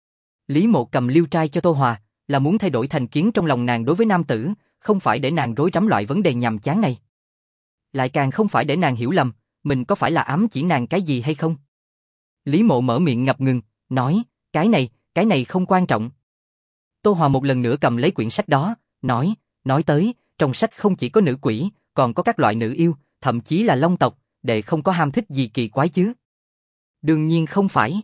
Lý Mộ cầm Liêu Trai cho Tô Hòa, là muốn thay đổi thành kiến trong lòng nàng đối với nam tử, không phải để nàng rối rắm loại vấn đề nhàm chán này. Lại càng không phải để nàng hiểu lầm, mình có phải là ám chỉ nàng cái gì hay không? Lý Mộ mở miệng ngập ngừng, nói, cái này không quan trọng. Tô Hòa một lần nữa cầm lấy quyển sách đó, nói tới, trong sách không chỉ có nữ quỷ, còn có các loại nữ yêu, thậm chí là long tộc, đệ không có ham thích gì kỳ quái chứ? Đương nhiên không phải.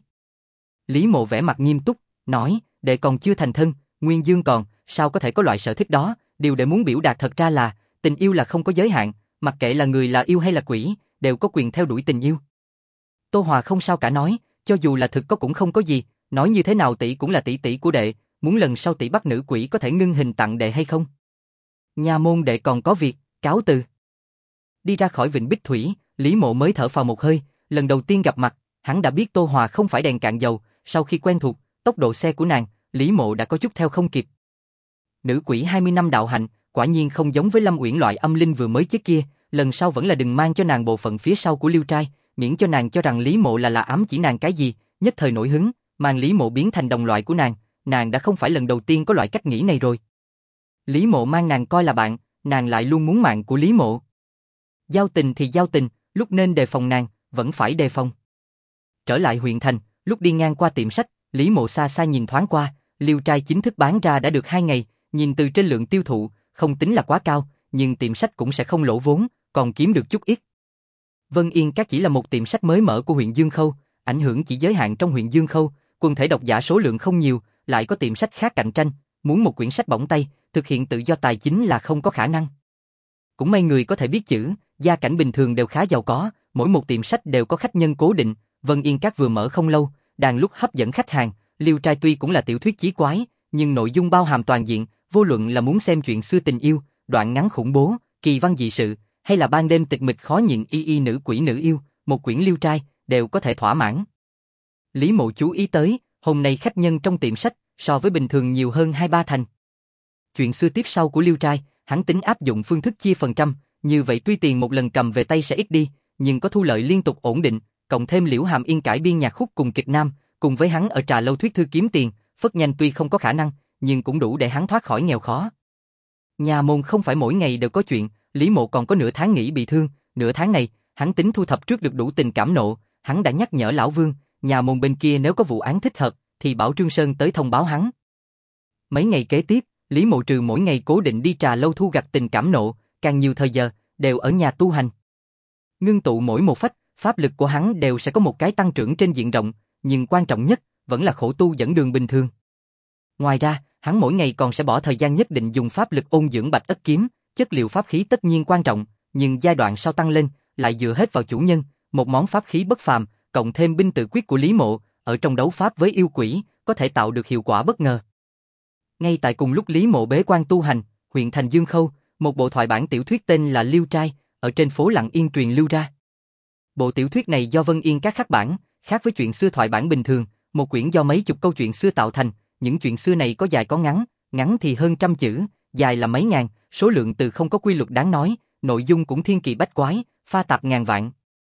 Lý Mộ vẻ mặt nghiêm túc, nói, đệ còn chưa thành thân, nguyên dương còn, sao có thể có loại sở thích đó, điều đệ muốn biểu đạt thật ra là, tình yêu là không có giới hạn, mặc kệ là người là yêu hay là quỷ, đều có quyền theo đuổi tình yêu. Tô Hòa không sao cả nói, cho dù là thực có cũng không có gì, nói như thế nào tỷ cũng là tỷ tỷ của đệ, muốn lần sau tỷ bắt nữ quỷ có thể ngưng hình tặng đệ hay không? Nha môn đệ còn có việc, cáo từ. Đi ra khỏi vịnh Bích Thủy, Lý Mộ mới thở phào một hơi, lần đầu tiên gặp mặt, hắn đã biết Tô Hòa không phải đèn cạn dầu, sau khi quen thuộc, tốc độ xe của nàng, Lý Mộ đã có chút theo không kịp. Nữ quỷ 20 năm đạo hạnh, quả nhiên không giống với Lâm Uyển loại âm linh vừa mới chết kia, lần sau vẫn là đừng mang cho nàng bộ phận phía sau của Liêu Trai, miễn cho nàng cho rằng Lý Mộ là ám chỉ nàng cái gì, nhất thời nổi hứng, mang Lý Mộ biến thành đồng loại của nàng đã không phải lần đầu tiên có loại cách nghĩ này rồi. Lý Mộ mang nàng coi là bạn, nàng lại luôn muốn mạng của Lý Mộ. Giao tình thì giao tình, lúc nên đề phòng nàng, vẫn phải đề phòng. Trở lại huyện thành, lúc đi ngang qua tiệm sách, Lý Mộ xa xa nhìn thoáng qua, Liêu Trai chính thức bán ra đã được 2 ngày, nhìn từ trên lượng tiêu thụ, không tính là quá cao, nhưng tiệm sách cũng sẽ không lỗ vốn, còn kiếm được chút ít. Vân Yên Các chỉ là một tiệm sách mới mở của huyện Dương Khâu, ảnh hưởng chỉ giới hạn trong huyện Dương Khâu, quần thể độc giả số lượng không nhiều, lại có tiệm sách khác cạnh tranh, muốn một quyển sách bỏng tay, thực hiện tự do tài chính là không có khả năng. Cũng may người có thể biết chữ, gia cảnh bình thường đều khá giàu có, mỗi một tiệm sách đều có khách nhân cố định, Vân Yên Các vừa mở không lâu, đang lúc hấp dẫn khách hàng, Liêu Trai tuy cũng là tiểu thuyết chí quái, nhưng nội dung bao hàm toàn diện, vô luận là muốn xem chuyện xưa tình yêu, đoạn ngắn khủng bố, kỳ văn dị sự, hay là ban đêm tịch mịch khó nhịn y nữ quỷ nữ yêu, một quyển Liêu Trai đều có thể thỏa mãn. Lý Mộ chú ý tới, hôm nay khách nhân trong tiệm sách so với bình thường nhiều hơn 2-3 thành. Chuyện xưa tiếp sau của Liêu Trai, hắn tính áp dụng phương thức chia phần trăm, như vậy tuy tiền một lần cầm về tay sẽ ít đi, nhưng có thu lợi liên tục ổn định, cộng thêm Liễu Hàm Yên cải biên nhạc khúc cùng kịch nam, cùng với hắn ở trà lâu thuyết thư kiếm tiền, phất nhanh tuy không có khả năng, nhưng cũng đủ để hắn thoát khỏi nghèo khó. Nhà môn không phải mỗi ngày đều có chuyện, Lý Mộ còn có nửa tháng nghỉ bị thương, nửa tháng này, hắn tính thu thập trước được đủ tình cảm nộ, hắn đã nhắc nhở lão Vương, nhà môn bên kia nếu có vụ án thích hợp, thì bảo Trương Sơn tới thông báo hắn. Mấy ngày kế tiếp, Lý Mộ trừ mỗi ngày cố định đi trà lâu thu gặt tình cảm nộ, càng nhiều thời giờ, đều ở nhà tu hành. Ngưng tụ mỗi một phách, pháp lực của hắn đều sẽ có một cái tăng trưởng trên diện rộng, nhưng quan trọng nhất, vẫn là khổ tu dẫn đường bình thường. Ngoài ra, hắn mỗi ngày còn sẽ bỏ thời gian nhất định dùng pháp lực ôn dưỡng Bạch Ất kiếm, chất liệu pháp khí tất nhiên quan trọng, nhưng giai đoạn sau tăng lên, lại dựa hết vào chủ nhân, một món pháp khí bất phàm, cộng thêm binh tự quyết của Lý Mộ, ở trong đấu pháp với yêu quỷ, có thể tạo được hiệu quả bất ngờ. Ngay tại cùng lúc Lý Mộ bế quan tu hành, huyện thành Dương Khâu, một bộ thoại bản tiểu thuyết tên là Liêu Trai, ở trên phố Lặng Yên truyền lưu ra. Bộ tiểu thuyết này do Vân Yên Các khắc bản, khác với chuyện xưa thoại bản bình thường, một quyển do mấy chục câu chuyện xưa tạo thành, những chuyện xưa này có dài có ngắn, ngắn thì hơn 100 chữ, dài là mấy ngàn, số lượng từ không có quy luật đáng nói, nội dung cũng thiên kỳ bách quái, pha tạp ngàn vạn.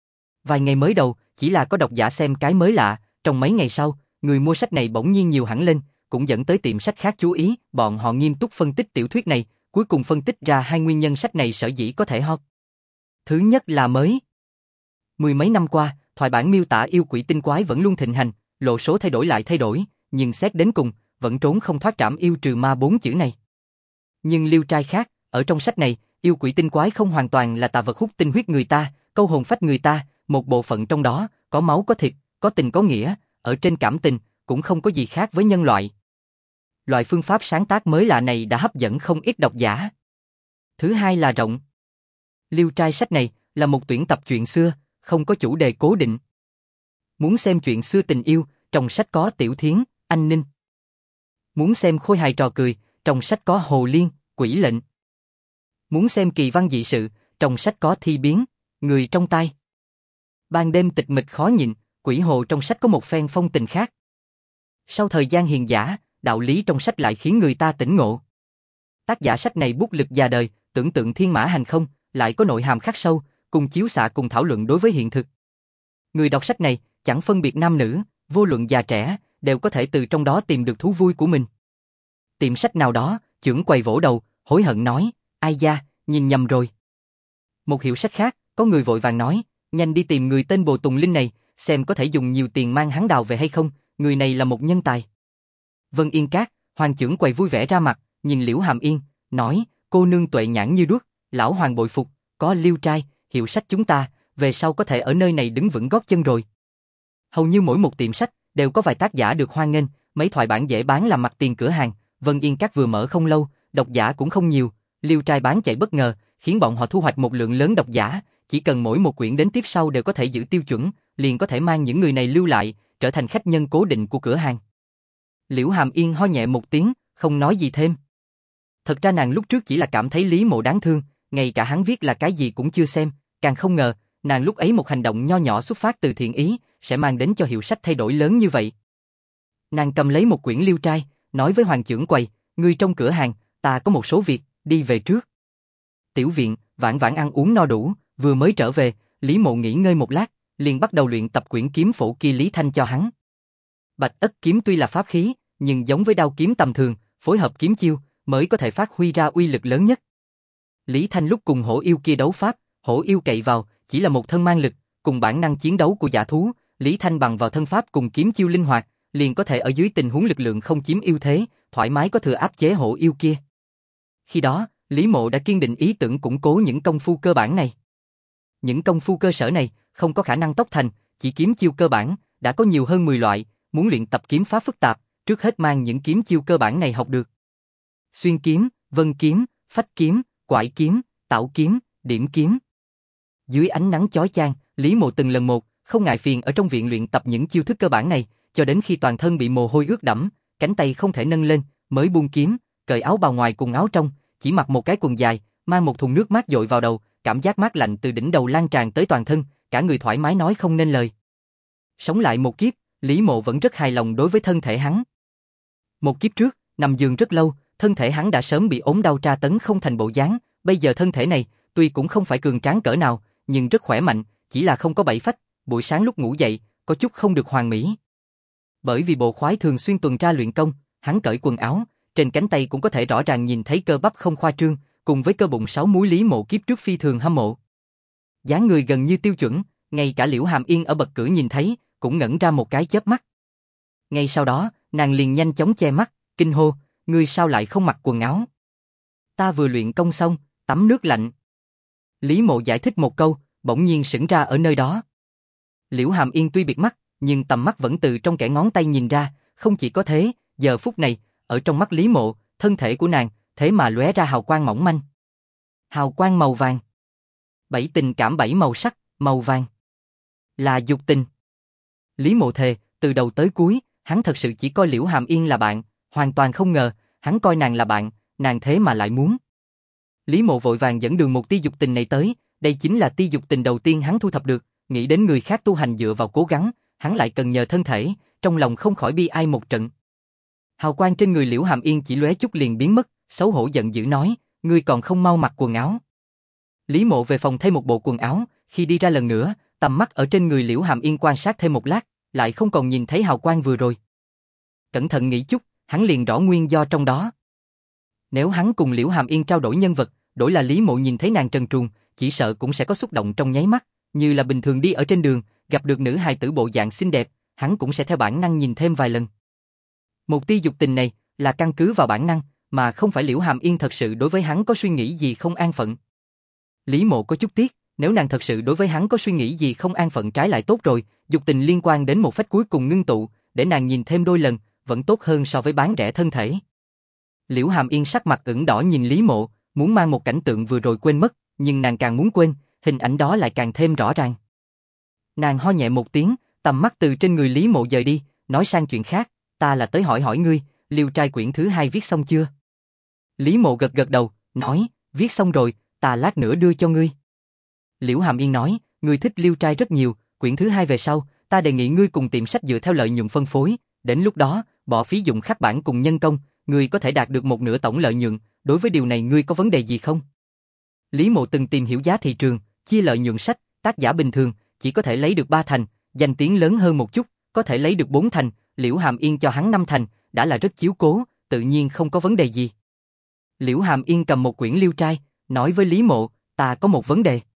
Vài ngày mới đầu, chỉ là có độc giả xem cái mới lạ, trong mấy ngày sau, người mua sách này bỗng nhiên nhiều hẳn lên, cũng dẫn tới tiệm sách khác chú ý, bọn họ nghiêm túc phân tích tiểu thuyết này, cuối cùng phân tích ra hai nguyên nhân sách này sở dĩ có thể hot. Thứ nhất là mới. Mười mấy năm qua, thoại bản miêu tả yêu quỷ tinh quái vẫn luôn thịnh hành, lộ số thay đổi lại thay đổi, nhưng xét đến cùng, vẫn trốn không thoát trảm yêu trừ ma 4 chữ này. Nhưng Liêu Trai khác, ở trong sách này, yêu quỷ tinh quái không hoàn toàn là tà vật hút tinh huyết người ta, câu hồn phách người ta, một bộ phận trong đó, có máu có thịt, có tình có nghĩa, ở trên cảm tình, cũng không có gì khác với nhân loại. Loại phương pháp sáng tác mới lạ này đã hấp dẫn không ít độc giả. Thứ hai là rộng. Liêu Trai sách này là một tuyển tập chuyện xưa, không có chủ đề cố định. Muốn xem chuyện xưa tình yêu, trong sách có Tiểu Thiến, Anh Ninh. Muốn xem khôi hài trò cười, trong sách có Hồ Liên, Quỷ Lệnh. Muốn xem kỳ văn dị sự, trong sách có Thi Biến, Người trong tay. Ban đêm tịch mịch khó nhịn, Quỷ Hồ trong sách có một phen phong tình khác. Sau thời gian hiền giả, đạo lý trong sách lại khiến người ta tỉnh ngộ. Tác giả sách này bút lực già đời, tưởng tượng thiên mã hành không, lại có nội hàm khắc sâu, cùng chiếu xạ cùng thảo luận đối với hiện thực. Người đọc sách này, chẳng phân biệt nam nữ, vô luận già trẻ, đều có thể từ trong đó tìm được thú vui của mình. Tiệm sách nào đó, chưởng quầy vỗ đầu, hối hận nói, ai da, nhìn nhầm rồi. Một hiệu sách khác, có người vội vàng nói, nhanh đi tìm người tên Bồ Tùng Linh này, xem có thể dùng nhiều tiền mang hắn đào về hay không, người này là một nhân tài. Vân Yên Các, Hoàng chưởng quầy vui vẻ ra mặt, nhìn Liễu Hàm Yên, nói, cô nương tuệ nhãn như đuốc, lão hoàng bội phục, có Liêu Trai, hiệu sách chúng ta, về sau có thể ở nơi này đứng vững gót chân rồi. Hầu như mỗi một tiệm sách đều có vài tác giả được hoan nghênh, mấy thoại bản dễ bán làm mặt tiền cửa hàng. Vân Yên Các vừa mở không lâu, độc giả cũng không nhiều, Liêu Trai bán chạy bất ngờ, khiến bọn họ thu hoạch một lượng lớn độc giả, chỉ cần mỗi một quyển đến tiếp sau đều có thể giữ tiêu chuẩn, liền có thể mang những người này lưu lại, trở thành khách nhân cố định của cửa hàng. Liễu Hàm Yên ho nhẹ một tiếng, không nói gì thêm. Thật ra nàng lúc trước chỉ là cảm thấy Lý Mộ đáng thương, ngay cả hắn viết là cái gì cũng chưa xem, càng không ngờ, nàng lúc ấy một hành động nho nhỏ xuất phát từ thiện ý, sẽ mang đến cho hiệu sách thay đổi lớn như vậy. Nàng cầm lấy một quyển Liêu Trai, nói với Hoàng chưởng quầy, ngươi trong cửa hàng, ta có một số việc, đi về trước. Tiểu viện, Vãn Vãn ăn uống no đủ, vừa mới trở về, Lý Mộ nghỉ ngơi một lát, liền bắt đầu luyện tập quyển kiếm phổ kia Lý Thanh cho hắn. Bạch Ất kiếm tuy là pháp khí, nhưng giống với đao kiếm tầm thường, phối hợp kiếm chiêu, mới có thể phát huy ra uy lực lớn nhất. Lý Thanh lúc cùng hổ yêu kia đấu pháp, hổ yêu cậy vào, chỉ là một thân mang lực, cùng bản năng chiến đấu của dã thú, Lý Thanh bằng vào thân pháp cùng kiếm chiêu linh hoạt, liền có thể ở dưới tình huống lực lượng không chiếm ưu thế, thoải mái có thừa áp chế hổ yêu kia. Khi đó, Lý Mộ đã kiên định ý tưởng củng cố những công phu cơ bản này. Những công phu cơ sở này không có khả năng tốc thành, chỉ kiếm chiêu cơ bản, đã có nhiều hơn 10 loại, muốn luyện tập kiếm pháp phức tạp, trước hết mang những kiếm chiêu cơ bản này học được. Xuyên kiếm, vân kiếm, phách kiếm, quải kiếm, tảo kiếm, điểm kiếm. Dưới ánh nắng chói chang, Lý Mộ từng lần một, không ngại phiền ở trong viện luyện tập những chiêu thức cơ bản này, cho đến khi toàn thân bị mồ hôi ướt đẫm, cánh tay không thể nâng lên, mới buông kiếm, cởi áo bào ngoài cùng áo trong, chỉ mặc một cái quần dài, mang một thùng nước mát dội vào đầu, cảm giác mát lạnh từ đỉnh đầu lan tràn tới toàn thân, cả người thoải mái nói không nên lời. Sống lại một kiếp, Lý Mộ vẫn rất hài lòng đối với thân thể hắn. Một kiếp trước, nằm giường rất lâu, thân thể hắn đã sớm bị ốm đau tra tấn không thành bộ dáng, bây giờ thân thể này, tuy cũng không phải cường tráng cỡ nào, nhưng rất khỏe mạnh, chỉ là không có bảy phách, buổi sáng lúc ngủ dậy, có chút không được hoàn mỹ. Bởi vì bộ khoái thường xuyên tuần tra luyện công, hắn cởi quần áo, trên cánh tay cũng có thể rõ ràng nhìn thấy cơ bắp không khoa trương, cùng với cơ bụng 6 múi. Lý Mộ kiếp trước phi thường hâm mộ. Dáng người gần như tiêu chuẩn, ngay cả Liễu Hàm Yên ở bậc cửa nhìn thấy, cũng ngẩn ra một cái chớp mắt. Ngay sau đó, nàng liền nhanh chóng che mắt, kinh hô, ngươi sao lại không mặc quần áo? Ta vừa luyện công xong, tắm nước lạnh. Lý Mộ giải thích một câu, bỗng nhiên sững ra ở nơi đó. Liễu Hàm Yên tuy biệt mắt, nhưng tầm mắt vẫn từ trong kẽ ngón tay nhìn ra, không chỉ có thế, giờ phút này, ở trong mắt Lý Mộ, thân thể của nàng, thế mà lóe ra hào quang mỏng manh. Hào quang màu vàng. Bảy tình cảm bảy màu sắc, màu vàng. Là dục tình. Lý Mộ thề, từ đầu tới cuối, hắn thật sự chỉ coi Liễu Hàm Yên là bạn, hoàn toàn không ngờ, hắn coi nàng là bạn, nàng thế mà lại muốn. Lý Mộ vội vàng dẫn đường một tia dục tình này tới, đây chính là tia dục tình đầu tiên hắn thu thập được, nghĩ đến người khác tu hành dựa vào cố gắng, hắn lại cần nhờ thân thể, trong lòng không khỏi bi ai một trận. Hào quang trên người Liễu Hàm Yên chỉ lóe chút liền biến mất, xấu hổ giận dữ nói, ngươi còn không mau mặc quần áo. Lý Mộ về phòng thay một bộ quần áo, khi đi ra lần nữa, tầm mắt ở trên người Liễu Hàm Yên quan sát thêm một lát, lại không còn nhìn thấy hào quang vừa rồi. Cẩn thận nghĩ chút, hắn liền rõ nguyên do trong đó. Nếu hắn cùng Liễu Hàm Yên trao đổi nhân vật, đổi là Lý Mộ nhìn thấy nàng trần truồng, chỉ sợ cũng sẽ có xúc động trong nháy mắt, như là bình thường đi ở trên đường, gặp được nữ hài tử bộ dạng xinh đẹp, hắn cũng sẽ theo bản năng nhìn thêm vài lần. Một tia dục tình này là căn cứ vào bản năng, mà không phải Liễu Hàm Yên thật sự đối với hắn có suy nghĩ gì không an phận. Lý Mộ có chút tiếc, nếu nàng thật sự đối với hắn có suy nghĩ gì không an phận trái lại tốt rồi, dục tình liên quan đến một phách cuối cùng ngưng tụ, để nàng nhìn thêm đôi lần, vẫn tốt hơn so với bán rẻ thân thể. Liễu Hàm Yên sắc mặt ửng đỏ nhìn Lý Mộ, muốn mang một cảnh tượng vừa rồi quên mất, nhưng nàng càng muốn quên, hình ảnh đó lại càng thêm rõ ràng. Nàng ho nhẹ một tiếng, tầm mắt từ trên người Lý Mộ dời đi, nói sang chuyện khác, ta là tới hỏi hỏi ngươi, Liêu Trai quyển thứ 2 viết xong chưa? Lý Mộ gật gật đầu, nói, viết xong rồi, ta lát nữa đưa cho ngươi. Liễu Hàm Yên nói, ngươi thích Liêu Trai rất nhiều, quyển thứ 2 về sau, ta đề nghị ngươi cùng tiệm sách dựa theo lợi nhuận phân phối, đến lúc đó, bỏ phí dụng khắc bản cùng nhân công, ngươi có thể đạt được một nửa tổng lợi nhuận, đối với điều này ngươi có vấn đề gì không? Lý Mộ từng tìm hiểu giá thị trường, chia lợi nhuận sách, tác giả bình thường, chỉ có thể lấy được 3 thành, danh tiếng lớn hơn một chút, có thể lấy được 4 thành, Liễu Hàm Yên cho hắn 5 thành, đã là rất chiếu cố, tự nhiên không có vấn đề gì. Liễu Hàm Yên cầm một quyển Liêu Trai, nói với Lý Mộ, ta có một vấn đề.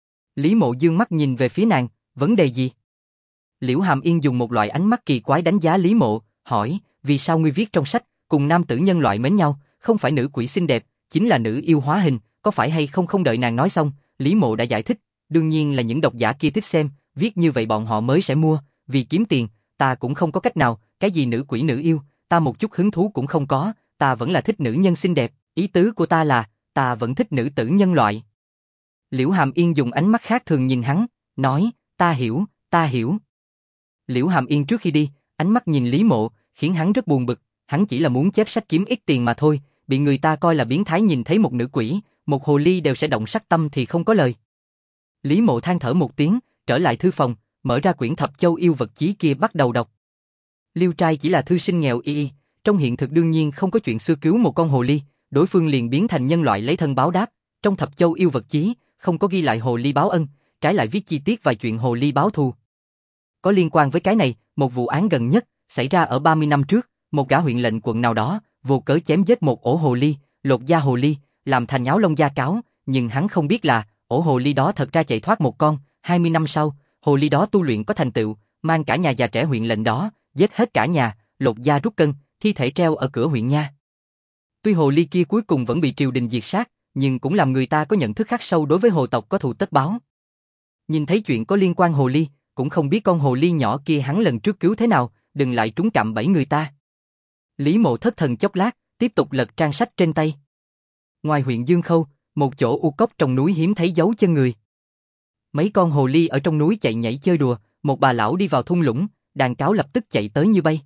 Lý Mộ dương mắt nhìn về phía nàng, vấn đề gì? Liễu Hàm Yên dùng một loại ánh mắt kỳ quái đánh giá Lý Mộ, hỏi, vì sao ngươi viết trong sách, cùng nam tử nhân loại mến nhau, không phải nữ quỷ xinh đẹp, chính là nữ yêu hóa hình, có phải hay không? Không đợi nàng nói xong, Lý Mộ đã giải thích, đương nhiên là những độc giả kia thích xem, viết như vậy bọn họ mới sẽ mua, vì kiếm tiền, ta cũng không có cách nào, cái gì nữ quỷ nữ yêu, ta một chút hứng thú cũng không có, ta vẫn là thích nữ nhân xinh đẹp, ý tứ của ta là, ta vẫn thích nữ tử nhân loại. Liễu Hàm Yên dùng ánh mắt khác thường nhìn hắn, nói, ta hiểu, ta hiểu. Liễu Hàm Yên trước khi đi, ánh mắt nhìn Lý Mộ, khiến hắn rất buồn bực, hắn chỉ là muốn chép sách kiếm ít tiền mà thôi, bị người ta coi là biến thái, nhìn thấy một nữ quỷ, một hồ ly đều sẽ động sắc tâm thì không có lời. Lý Mộ than thở một tiếng, trở lại thư phòng, mở ra quyển Thập Châu yêu vật chí kia bắt đầu đọc. Liêu Trai chỉ là thư sinh nghèo y, trong hiện thực đương nhiên không có chuyện xưa cứu một con hồ ly, đối phương liền biến thành nhân loại lấy thân báo đáp, trong Thập Châu yêu vật chí không có ghi lại hồ ly báo ân, trái lại viết chi tiết vài chuyện hồ ly báo thù. Có liên quan với cái này, một vụ án gần nhất xảy ra ở 30 năm trước, một gã huyện lệnh quận nào đó vô cớ chém giết một ổ hồ ly, lột da hồ ly, làm thành áo lông da cáo, nhưng hắn không biết là ổ hồ ly đó thật ra chạy thoát một con. 20 năm sau, hồ ly đó tu luyện có thành tựu, mang cả nhà già trẻ huyện lệnh đó, giết hết cả nhà, lột da rút cân, thi thể treo ở cửa huyện nha. Tuy hồ ly kia cuối cùng vẫn bị triều đình diệt sát, nhưng cũng làm người ta có nhận thức khắc sâu đối với hồ tộc có thù tất báo. Nhìn thấy chuyện có liên quan hồ ly, cũng không biết con hồ ly nhỏ kia hắn lần trước cứu thế nào, đừng lại trúng cạm bẫy người ta. Lý Mộ thất thần chốc lát, tiếp tục lật trang sách trên tay. Ngoài huyện Dương Khâu, một chỗ u cốc trong núi hiếm thấy dấu chân người. Mấy con hồ ly ở trong núi chạy nhảy chơi đùa, một bà lão đi vào thung lũng, đàn cáo lập tức chạy tới như bay.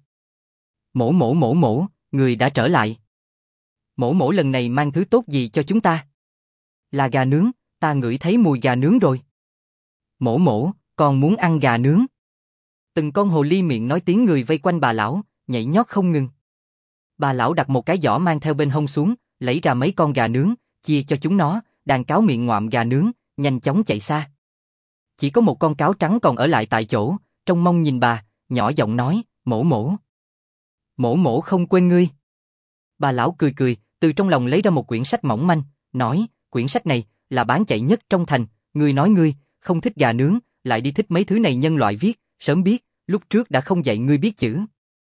Mổ mổ mổ mổ, người đã trở lại. Mổ mổ lần này mang thứ tốt gì cho chúng ta? Là gà nướng, ta ngửi thấy mùi gà nướng rồi. Mổ mổ, con muốn ăn gà nướng. Từng con hồ ly miệng nói tiếng người vây quanh bà lão, nhảy nhót không ngừng. Bà lão đặt một cái giỏ mang theo bên hông xuống, lấy ra mấy con gà nướng, chia cho chúng nó, đàn cáo miệng ngoạm gà nướng, nhanh chóng chạy xa. Chỉ có một con cáo trắng còn ở lại tại chỗ, trông mong nhìn bà, nhỏ giọng nói, mổ mổ. Mổ mổ không quên ngươi. Bà lão cười cười, từ trong lòng lấy ra một quyển sách mỏng manh, nói, quyển sách này là bán chạy nhất trong thành, ngươi nói ngươi không thích gà nướng, lại đi thích mấy thứ này nhân loại viết, sớm biết, lúc trước đã không dạy ngươi biết chữ.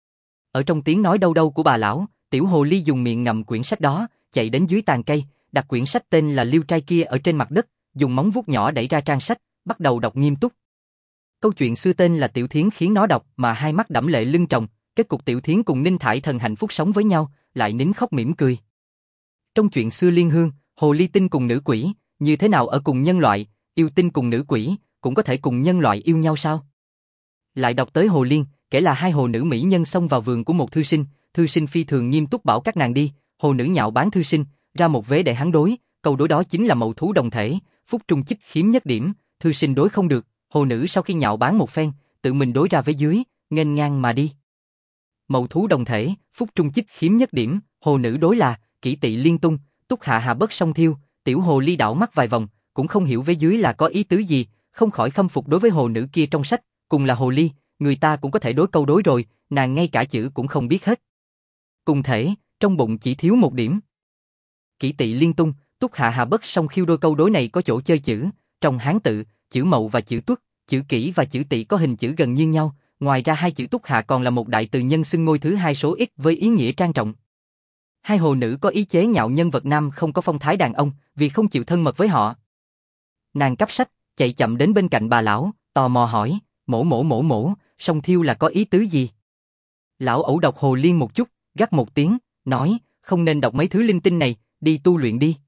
Ở trong tiếng nói đâu đâu của bà lão, tiểu hồ ly dùng miệng ngậm quyển sách đó, chạy đến dưới tàn cây, đặt quyển sách tên là Liêu Trai kia ở trên mặt đất, dùng móng vuốt nhỏ đẩy ra trang sách, bắt đầu đọc nghiêm túc. Câu chuyện xưa tên là Tiểu Thiến khiến nó đọc mà hai mắt đẫm lệ lưng tròng, kết cục Tiểu Thiến cùng Ninh Thải Thần hạnh phúc sống với nhau, lại nín khóc mỉm cười. Trong chuyện xưa liên hương, hồ ly tinh cùng nữ quỷ, như thế nào ở cùng nhân loại, yêu tinh cùng nữ quỷ, cũng có thể cùng nhân loại yêu nhau sao? Lại đọc tới Hồ Liên, kể là hai hồ nữ mỹ nhân xông vào vườn của một thư sinh phi thường nghiêm túc bảo các nàng đi, hồ nữ nhạo báng thư sinh, ra một vế để hắn đối, câu đối đó chính là mậu thú đồng thể, phúc trung chích khiếm nhất điểm, thư sinh đối không được, hồ nữ sau khi nhạo báng một phen, tự mình đối ra vế dưới, nghênh ngang mà đi. Mậu thú đồng thể, phúc trung chích khiếm nhất điểm, hồ nữ đối là kỷ tỵ liên tung, túc hạ hà bất song thiêu, tiểu hồ ly đảo mắt vài vòng, cũng không hiểu vế dưới là có ý tứ gì, không khỏi khâm phục đối với hồ nữ kia trong sách, cùng là hồ ly, người ta cũng có thể đối câu đối rồi, nàng ngay cả chữ cũng không biết hết. Cùng thể, trong bụng chỉ thiếu một điểm. Kỷ tỵ liên tung, túc hạ hà bất song khiêu đôi câu đối này có chỗ chơi chữ, trong Hán tự, chữ mậu và chữ tuất, chữ kỷ và chữ tỵ có hình chữ gần như nhau, ngoài ra hai chữ túc hạ còn là một đại từ nhân xưng ngôi thứ hai số ít với ý nghĩa trang trọng. Hai hồ nữ có ý chế nhạo nhân vật nam không có phong thái đàn ông, vì không chịu thân mật với họ. Nàng cắp sách, chạy chậm đến bên cạnh bà lão, tò mò hỏi, mổ, song thiêu là có ý tứ gì? Lão ẩu đọc Hồ Liên một chút, gắt một tiếng, nói, không nên đọc mấy thứ linh tinh này, đi tu luyện đi.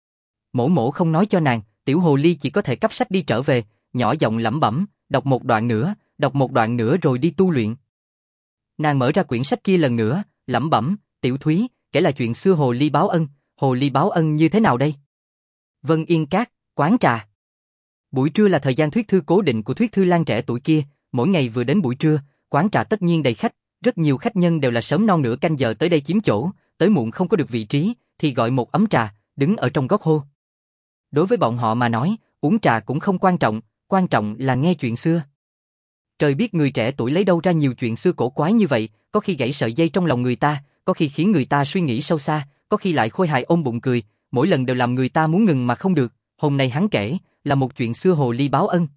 Mổ không nói cho nàng, tiểu hồ ly chỉ có thể cắp sách đi trở về, nhỏ giọng lẩm bẩm, đọc một đoạn nữa rồi đi tu luyện. Nàng mở ra quyển sách kia lần nữa, lẩm bẩm, tiểu Thúy, kể là chuyện xưa hồ ly báo ân như thế nào đây? Vân Yên Cát, quán trà. Buổi trưa là thời gian thuyết thư cố định của thuyết thư Lan trẻ tuổi kia, mỗi ngày vừa đến buổi trưa, quán trà tất nhiên đầy khách, rất nhiều khách nhân đều là sớm non nửa canh giờ tới đây chiếm chỗ, tới muộn không có được vị trí, thì gọi một ấm trà, đứng ở trong góc hô. Đối với bọn họ mà nói, uống trà cũng không quan trọng là nghe chuyện xưa. Trời biết người trẻ tuổi lấy đâu ra nhiều chuyện xưa cổ quái như vậy, có khi gãy sợi dây trong lòng người ta, có khi khiến người ta suy nghĩ sâu xa, có khi lại khôi hài ôm bụng cười, mỗi lần đều làm người ta muốn ngừng mà không được. Hôm nay hắn kể là một chuyện xưa hồ ly báo ân.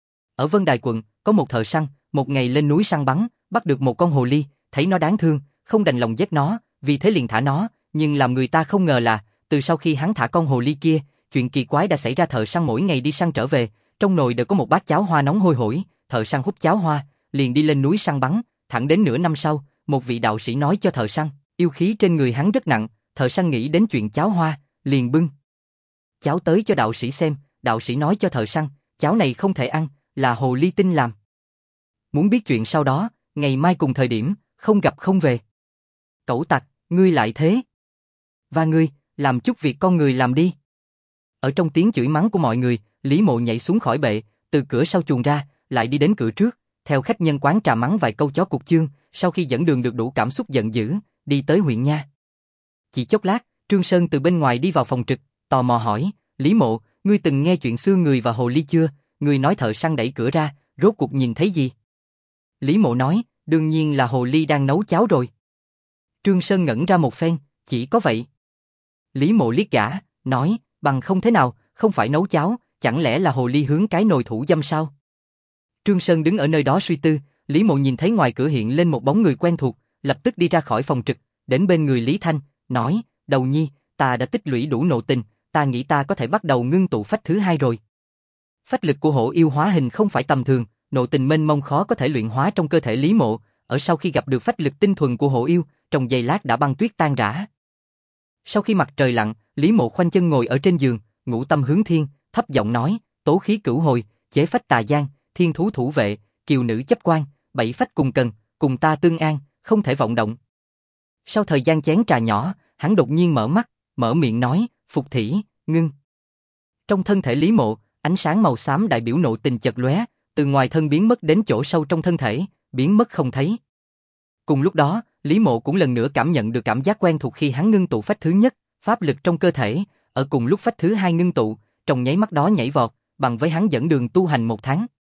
Ở Vân Đài quận, có một thợ săn, một ngày lên núi săn bắn, bắt được một con hồ ly, thấy nó đáng thương, không đành lòng giết nó, vì thế liền thả nó, nhưng làm người ta không ngờ là, từ sau khi hắn thả con hồ ly kia, chuyện kỳ quái đã xảy ra. Thợ săn mỗi ngày đi săn trở về, trong nồi đều có một bát cháo hoa nóng hôi hổi, thợ săn hút cháo hoa, liền đi lên núi săn bắn, thẳng đến nửa năm sau, một vị đạo sĩ nói cho thợ săn, yêu khí trên người hắn rất nặng, thợ săn nghĩ đến chuyện cháo hoa, liền bưng cháo tới cho đạo sĩ xem, đạo sĩ nói cho thợ săn, cháo này không thể ăn, là hồ ly tinh làm. Muốn biết chuyện sau đó, ngày mai cùng thời điểm, không gặp không về. Cẩu tặc, ngươi lại thế. Và ngươi, làm chút việc con người làm đi. Ở trong tiếng chửi mắng của mọi người, Lý Mộ nhảy xuống khỏi bệ, từ cửa sau chuồn ra, lại đi đến cửa trước, theo khách nhân quán trà mắng vài câu chó cục chương, sau khi dẫn đường được đủ cảm xúc giận dữ, đi tới huyện nha. Chỉ chốc lát, Trương Sơn từ bên ngoài đi vào phòng trực, tò mò hỏi, Lý Mộ, ngươi từng nghe chuyện xưa người và hồ ly chưa? Ngươi nói thợ săn đẩy cửa ra, rốt cuộc nhìn thấy gì? Lý Mộ nói, đương nhiên là hồ ly đang nấu cháo rồi. Trương Sơn ngẩn ra một phen, chỉ có vậy. Lý Mộ liếc gã, nói, bằng không thế nào, không phải nấu cháo, chẳng lẽ là hồ ly hướng cái nồi thủ dâm sao? Trương Sơn đứng ở nơi đó suy tư, Lý Mộ nhìn thấy ngoài cửa hiện lên một bóng người quen thuộc, lập tức đi ra khỏi phòng trực, đến bên người Lý Thanh, nói, Đầu Nhi, ta đã tích lũy đủ nộ tình, ta nghĩ ta có thể bắt đầu ngưng tụ phách thứ hai rồi. Phách lực của hổ yêu hóa hình không phải tầm thường, nộ tình mênh mông khó có thể luyện hóa trong cơ thể Lý Mộ, ở sau khi gặp được phách lực tinh thuần của hổ yêu, trong giây lát đã băng tuyết tan rã. Sau khi mặt trời lặn, Lý Mộ khoanh chân ngồi ở trên giường, ngũ tâm hướng thiên, thấp giọng nói, tố khí cửu hồi, chế phách tà giang, thiên thú thủ vệ, kiều nữ chấp quan, bảy phách cùng cần, cùng ta tương an, không thể vọng động. Sau thời gian chén trà nhỏ, hắn đột nhiên mở mắt, mở miệng nói, phục thỉ, ngưng. Trong thân thể Lý Mộ, ánh sáng màu xám đại biểu nộ tình chợt lóe, từ ngoài thân biến mất đến chỗ sâu trong thân thể, biến mất không thấy. Cùng lúc đó, Lý Mộ cũng lần nữa cảm nhận được cảm giác quen thuộc khi hắn ngưng tụ phách thứ nhất, pháp lực trong cơ thể, ở cùng lúc phách thứ hai ngưng tụ, trong nháy mắt đó nhảy vọt, bằng với hắn dẫn đường tu hành 1 tháng.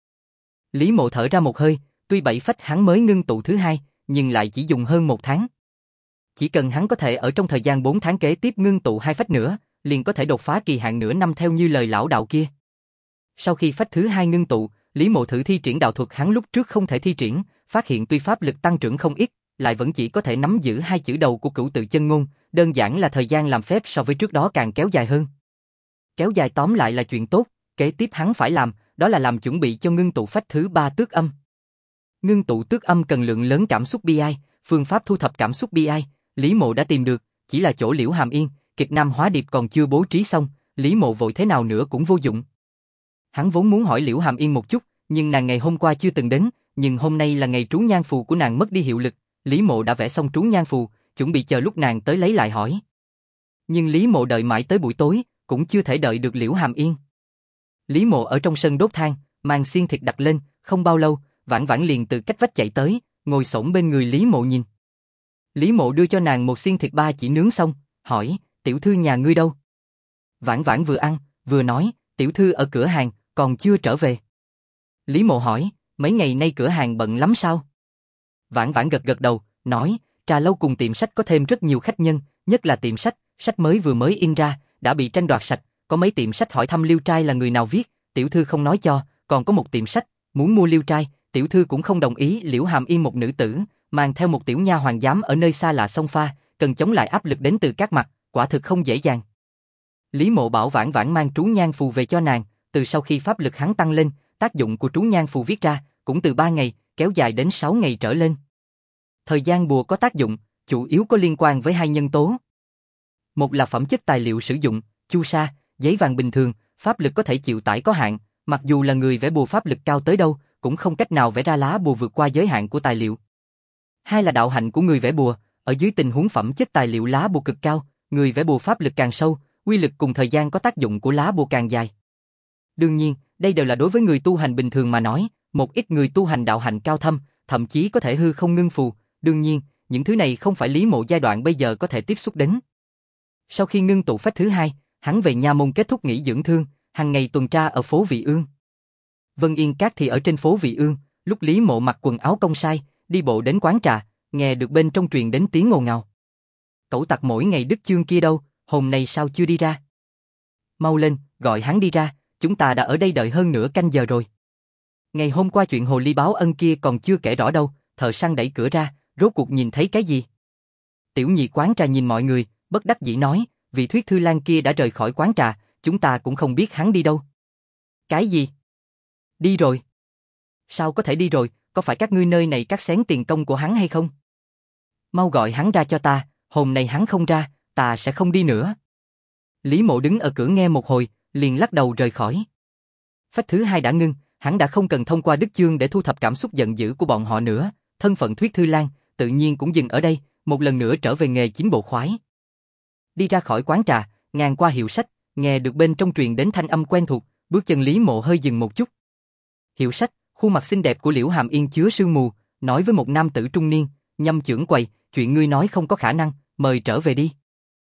Lý Mộ thở ra một hơi, tuy 7 phách hắn mới ngưng tụ thứ hai, nhưng lại chỉ dùng hơn 1 tháng. Chỉ cần hắn có thể ở trong thời gian 4 tháng kế tiếp ngưng tụ 2 phách nữa, liền có thể đột phá kỳ hạn nửa năm theo như lời lão đạo kia. Sau khi phách thứ hai ngưng tụ, Lý Mộ thử thi triển đạo thuật hắn lúc trước không thể thi triển, phát hiện tuy pháp lực tăng trưởng không ít, lại vẫn chỉ có thể nắm giữ 2 chữ đầu của Cửu Tự Chân Ngôn, đơn giản là thời gian làm phép so với trước đó càng kéo dài hơn. Kéo dài tóm lại là chuyện tốt, kế tiếp hắn phải làm, đó là làm chuẩn bị cho ngưng tụ phách thứ 3 tước âm. Ngưng tụ tước âm cần lượng lớn cảm xúc bi ai, phương pháp thu thập cảm xúc bi ai, Lý Mộ đã tìm được, chỉ là chỗ Liễu Hàm Yên, Kịch Nam Hóa Điệp còn chưa bố trí xong, Lý Mộ vội thế nào nữa cũng vô dụng. Hắn vốn muốn hỏi Liễu Hàm Yên một chút, nhưng nàng ngày hôm qua chưa từng đến, nhưng hôm nay là ngày trú nhang phù của nàng mất đi hiệu lực, Lý Mộ đã vẽ xong trú nhang phù, chuẩn bị chờ lúc nàng tới lấy lại hỏi. Nhưng Lý Mộ đợi mãi tới buổi tối, cũng chưa thể đợi được Liễu Hàm Yên. Lý Mộ ở trong sân đốt than, mang xiên thịt đặt lên, không bao lâu, Vãn Vãn liền từ cách vách chạy tới, ngồi xổm bên người Lý Mộ nhìn. Lý Mộ đưa cho nàng một xiên thịt ba chỉ nướng xong, hỏi, tiểu thư nhà ngươi đâu? Vãn Vãn vừa ăn, vừa nói, tiểu thư ở cửa hàng, còn chưa trở về. Lý Mộ hỏi, mấy ngày nay cửa hàng bận lắm sao? Vãn Vãn gật gật đầu, nói, trà lâu cùng tiệm sách có thêm rất nhiều khách nhân, nhất là tiệm sách, sách mới vừa mới in ra, đã bị tranh đoạt sạch, có mấy tiệm sách hỏi thăm Liêu Trai là người nào viết, tiểu thư không nói cho, còn có một tiệm sách, muốn mua Liêu Trai, tiểu thư cũng không đồng ý. Liễu Hàm Yên một nữ tử, mang theo một tiểu nha hoàn giám ở nơi xa lạ xông pha, cần chống lại áp lực đến từ các mặt, quả thực không dễ dàng. Lý Mộ bảo Vãn Vãn mang trú nhang phù về cho nàng, từ sau khi pháp lực hắn tăng lên, tác dụng của trú nhang phù viết ra, cũng từ 3 ngày, kéo dài đến 6 ngày trở lên. Thời gian bùa có tác dụng, chủ yếu có liên quan với 2 nhân tố. Một là phẩm chất tài liệu sử dụng, chu sa, giấy vàng bình thường, pháp lực có thể chịu tải có hạn, mặc dù là người vẽ bùa pháp lực cao tới đâu, cũng không cách nào vẽ ra lá bùa vượt qua giới hạn của tài liệu. Hai là đạo hạnh của người vẽ bùa, ở dưới tình huống phẩm chất tài liệu lá bùa cực cao, người vẽ bùa pháp lực càng sâu, uy lực cùng thời gian có tác dụng của lá bùa càng dài. Đương nhiên, đây đều là đối với người tu hành bình thường mà nói, một ít người tu hành đạo hạnh cao thâm, thậm chí có thể hư không ngưng phù, đương nhiên, những thứ này không phải Lý Mộ giai đoạn bây giờ có thể tiếp xúc đến. Sau khi ngưng tụ phách thứ hai, hắn về nha môn kết thúc nghỉ dưỡng thương, hàng ngày tuần tra ở phố Vị Ương. Vân Yên Các thì ở trên phố Vị Ương, lúc Lý Mộ mặc quần áo công sai, đi bộ đến quán trà, nghe được bên trong truyền đến tiếng ồn ào. Cẩu tặc mỗi ngày Đức Chương kia đâu, hôm nay sao chưa đi ra? Mau lên, gọi hắn đi ra, chúng ta đã ở đây đợi hơn nửa canh giờ rồi. Ngày hôm qua chuyện hồ ly báo ân kia còn chưa kể rõ đâu, thợ săn đẩy cửa ra, rốt cuộc nhìn thấy cái gì? Tiểu nhị quán trà nhìn mọi người, bất đắc dĩ nói, vị Thuyết Thư Lan kia đã rời khỏi quán trà, chúng ta cũng không biết hắn đi đâu. Cái gì? Đi rồi? Sao có thể đi rồi, có phải các ngươi nơi này cắt xén tiền công của hắn hay không? Mau gọi hắn ra cho ta, hôm nay hắn không ra, ta sẽ không đi nữa. Lý Mộ đứng ở cửa nghe một hồi, liền lắc đầu rời khỏi. Phách thứ hai đã ngưng, hắn đã không cần thông qua Đức Chương để thu thập cảm xúc giận dữ của bọn họ nữa, thân phận Thuyết Thư Lan tự nhiên cũng dừng ở đây, một lần nữa trở về nghề chính bộ khoái. Đi ra khỏi quán trà, ngang qua hiệu sách, nghe được bên trong truyền đến thanh âm quen thuộc, bước chân Lý Mộ hơi dừng một chút. Hiệu sách, khuôn mặt xinh đẹp của Liễu Hàm Yên chứa sương mù, nói với một nam tử trung niên, Nhâm trưởng quầy, chuyện ngươi nói không có khả năng, mời trở về đi.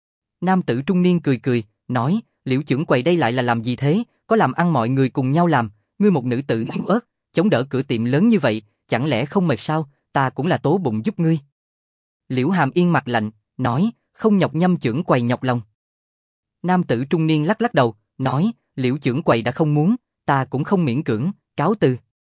Nam tử trung niên cười cười, nói, Liễu trưởng quầy đây lại là làm gì thế, có làm ăn mọi người cùng nhau làm, ngươi một nữ tử yếu ớt, chống đỡ cửa tiệm lớn như vậy, chẳng lẽ không mệt sao, ta cũng là tố bụng giúp ngươi. Liễu Hàm Yên mặt lạnh, nói, không nhọc Nhâm trưởng quầy nhọc lòng. Nam tử trung niên lắc lắc đầu, nói, Liễu trưởng quầy đã không muốn, ta cũng không miễn cưỡng, cáo từ.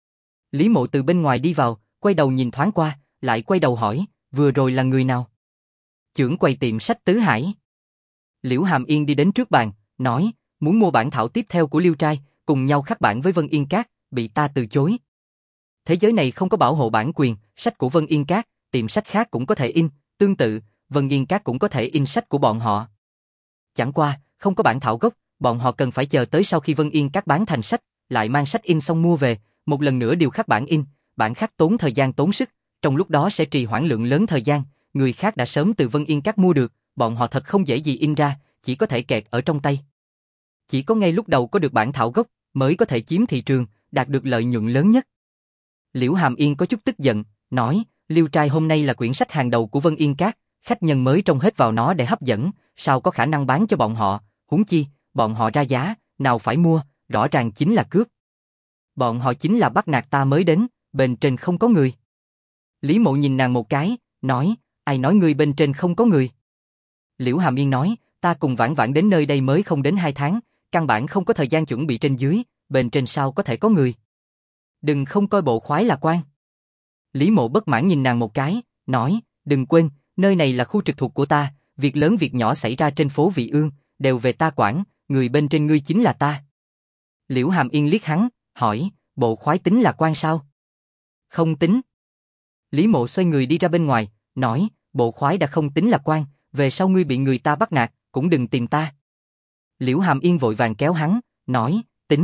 Lý Mộ từ bên ngoài đi vào, quay đầu nhìn thoáng qua, lại quay đầu hỏi, vừa rồi là người nào? Trưởng quầy tiệm sách Tứ Hải. Liễu Hàm Yên đi đến trước bàn, nói, muốn mua bản thảo tiếp theo của Liêu Trai, cùng nhau khắc bản với Vân Yên Các, bị ta từ chối. Thế giới này không có bảo hộ bản quyền, sách của Vân Yên Các, tiệm sách khác cũng có thể in, tương tự, Vân Yên Các cũng có thể in sách của bọn họ. Chẳng qua, không có bản thảo gốc, bọn họ cần phải chờ tới sau khi Vân Yên Các bán thành sách, lại mang sách in xong mua về, một lần nữa điều khắc bản in, bản khắc tốn thời gian tốn sức, trong lúc đó sẽ trì hoãn lượng lớn thời gian, người khác đã sớm từ Vân Yên Các mua được, bọn họ thật không dễ gì in ra, chỉ có thể kẹt ở trong tay. Chỉ có ngay lúc đầu có được bản thảo gốc, mới có thể chiếm thị trường, đạt được lợi nhuận lớn nhất. Liễu Hàm Yên có chút tức giận, nói, Liêu trai hôm nay là quyển sách hàng đầu của Vân Yên Các, khách nhân mới trông hết vào nó để hấp dẫn, sao có khả năng bán cho bọn họ, huống chi, bọn họ ra giá, nào phải mua, rõ ràng chính là cướp. Bọn họ chính là bắt nạt ta mới đến, bên trên không có người. Lý Mộ nhìn nàng một cái, nói, ai nói ngươi bên trên không có người? Liễu Hàm Yên nói, ta cùng Vãn Vãn đến nơi đây mới không đến 2 tháng, căn bản không có thời gian chuẩn bị trên dưới, bên trên sao có thể có người? Đừng không coi bộ khoái là quan. Lý Mộ bất mãn nhìn nàng một cái, nói, đừng quên, nơi này là khu trực thuộc của ta, việc lớn việc nhỏ xảy ra trên phố Vị Ương, đều về ta quản, người bên trên ngươi chính là ta. Liễu Hàm Yên liếc hắn, hỏi, bộ khoái tính là quan sao? Không tính. Lý Mộ xoay người đi ra bên ngoài, nói, bộ khoái đã không tính là quan, về sau ngươi bị người ta bắt nạt, cũng đừng tìm ta. Liễu Hàm Yên vội vàng kéo hắn, nói,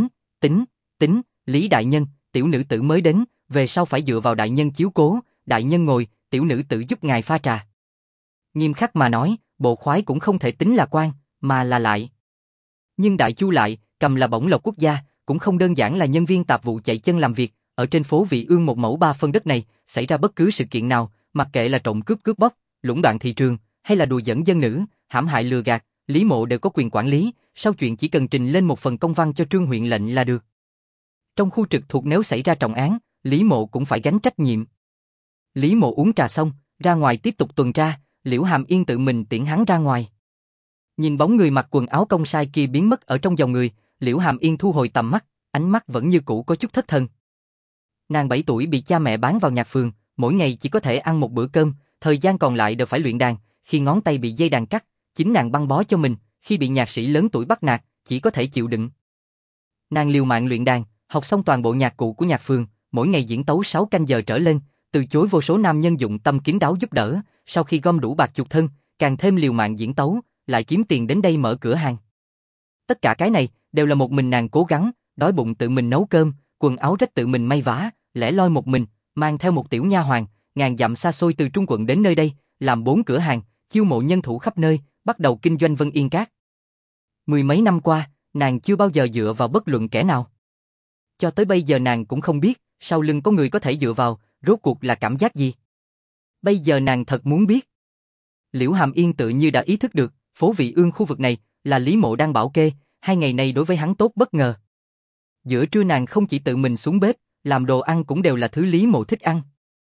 tính, Lý đại nhân, tiểu nữ tử mới đến, về sau phải dựa vào đại nhân chiếu cố, đại nhân ngồi, tiểu nữ tử giúp ngài pha trà. Nghiêm khắc mà nói, bộ khoái cũng không thể tính là quan, mà là lại. Nhưng Đại Chu lại, cầm là bổng lộc quốc gia, cũng không đơn giản là nhân viên tạp vụ chạy chân làm việc, ở trên phố Vị Ương 1 mẫu 3 phân đất này, xảy ra bất cứ sự kiện nào, mặc kệ là trộm cướp bóc, lũng đoạn thị trường, hay là đùa giỡn dân nữ, hãm hại lừa gạt, Lý Mộ đều có quyền quản lý, sau chuyện chỉ cần trình lên một phần công văn cho Trương huyện lệnh là được. Trong khu trực thuộc nếu xảy ra trọng án, Lý Mộ cũng phải gánh trách nhiệm. Lý Mộ uống trà xong, ra ngoài tiếp tục tuần tra, Liễu Hàm Yên tự mình tiễn hắn ra ngoài. Nhìn bóng người mặc quần áo công sai kia biến mất ở trong dòng người, Liễu Hàm Yên thu hồi tầm mắt, ánh mắt vẫn như cũ có chút thất thần. Nàng 7 tuổi bị cha mẹ bán vào nhạc phường, mỗi ngày chỉ có thể ăn một bữa cơm, thời gian còn lại đều phải luyện đàn, khi ngón tay bị dây đàn cắt, chính nàng băng bó cho mình, khi bị nhạc sĩ lớn tuổi bắt nạt, chỉ có thể chịu đựng. Nàng liều mạng luyện đàn, học xong toàn bộ nhạc cụ của nhạc phường, mỗi ngày diễn tấu 6 canh giờ trở lên, từ chối vô số nam nhân dụng tâm kín đáo giúp đỡ, sau khi gom đủ bạc chuộc thân, càng thêm liều mạng diễn tấu, lại kiếm tiền đến đây mở cửa hàng. Tất cả cái này đều là một mình nàng cố gắng, đói bụng tự mình nấu cơm, quần áo rách tự mình may vá, lẻ loi một mình, mang theo một tiểu nha hoàn, ngàn dặm xa xôi từ Trung quận đến nơi đây, làm 4 cửa hàng, chiêu mộ nhân thủ khắp nơi, bắt đầu kinh doanh Vân Yên Các. 10 mấy năm qua, nàng chưa bao giờ dựa vào bất luận kẻ nào. Cho tới bây giờ nàng cũng không biết, sau lưng có người có thể dựa vào, rốt cuộc là cảm giác gì. Bây giờ nàng thật muốn biết. Liễu Hàm Yên tự như đã ý thức được, phố Vị Ương khu vực này là Lý Mộ đang bảo kê, 2 ngày này đối với hắn tốt bất ngờ. Giữa trưa nàng không chỉ tự mình xuống bếp, làm đồ ăn cũng đều là thứ Lý Mộ thích ăn.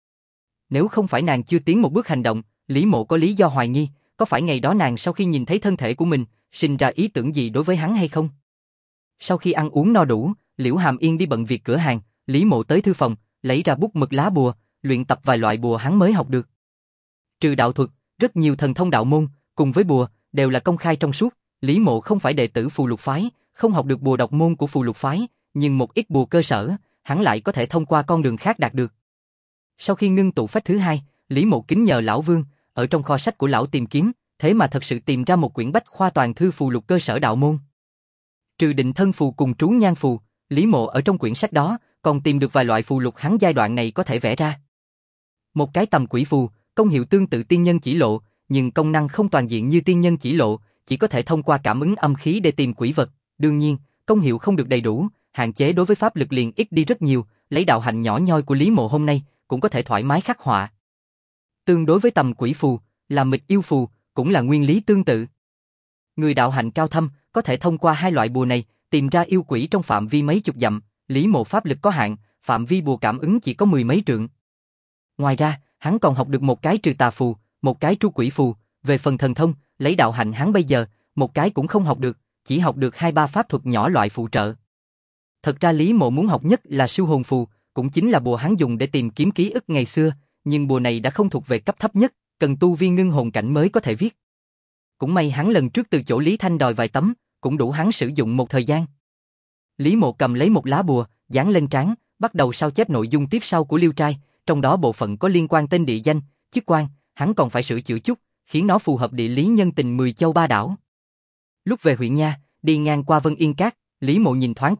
Nếu không phải nàng chưa tiến một bước hành động, Lý Mộ có lý do hoài nghi, có phải ngày đó nàng sau khi nhìn thấy thân thể của mình, sinh ra ý tưởng gì đối với hắn hay không? Sau khi ăn uống no đủ, Liễu Hàm Yên đi bận việc cửa hàng, Lý Mộ tới thư phòng, lấy ra bút mực lá bùa, luyện tập vài loại bùa hắn mới học được. Trừ đạo thuật, rất nhiều thần thông đạo môn, cùng với bùa, đều là công khai trong suốt, Lý Mộ không phải đệ tử Phù Lục phái, không học được bùa độc môn của Phù Lục phái, nhưng một ít bùa cơ sở, hắn lại có thể thông qua con đường khác đạt được. Sau khi ngưng tụ phách thứ 2, Lý Mộ kính nhờ lão Vương, ở trong kho sách của lão tìm kiếm, thế mà thật sự tìm ra một quyển bách khoa toàn thư phù lục cơ sở đạo môn. Trừ định thân phù cùng trú nhan phù, Lý Mộ ở trong quyển sách đó còn tìm được vài loại phù lục hắn giai đoạn này có thể vẽ ra. Một cái tầm quỷ phù, công hiệu tương tự tiên nhân chỉ lộ, nhưng công năng không toàn diện như tiên nhân chỉ lộ, chỉ có thể thông qua cảm ứng âm khí để tìm quỷ vật. Đương nhiên, công hiệu không được đầy đủ, hạn chế đối với pháp lực liền ít đi rất nhiều, lấy đạo hạnh nhỏ nhoi của Lý Mộ hôm nay cũng có thể thoải mái khắc họa. Tương đối với tầm quỷ phù, là mịch yêu phù, cũng là nguyên lý tương tự. Người đạo hạnh cao thâm có thể thông qua 2 loại bùa này tìm ra yêu quỷ trong phạm vi mấy chục dặm. Lý Mộ pháp lực có hạn, phạm vi bùa cảm ứng chỉ có 10 mấy trượng. Ngoài ra, hắn còn học được một cái trừ tà phù, một cái tru quỷ phù. Về phần thần thông, lấy đạo hạnh hắn bây giờ, một cái cũng không học được, chỉ học được 2-3 pháp thuật nhỏ loại phụ trợ. Thật ra Lý Mộ muốn học nhất là siêu hồn phù, cũng chính là bùa hắn dùng để tìm kiếm ký ức ngày xưa, nhưng bùa này đã không thuộc về cấp thấp nhất, cần tu vi ngưng hồn cảnh mới có thể viết. Cũng may hắn lần trước từ chỗ Lý Thanh đòi vài tấm, cũng đủ hắn sử dụng một thời gian. Lý Mộ cầm lấy một lá bùa, dán lên trán, bắt đầu sao chép nội dung tiếp sau của Liêu trai, trong đó bộ phận có liên quan tên địa danh, chức quan, hắn còn phải sửa chữa chút, khiến nó phù hợp địa lý nhân tình 10 châu 3 đảo. Lúc về huyện nha, đi ngang qua Vân Yên Các, Lý Mộ nhìn thoáng qua,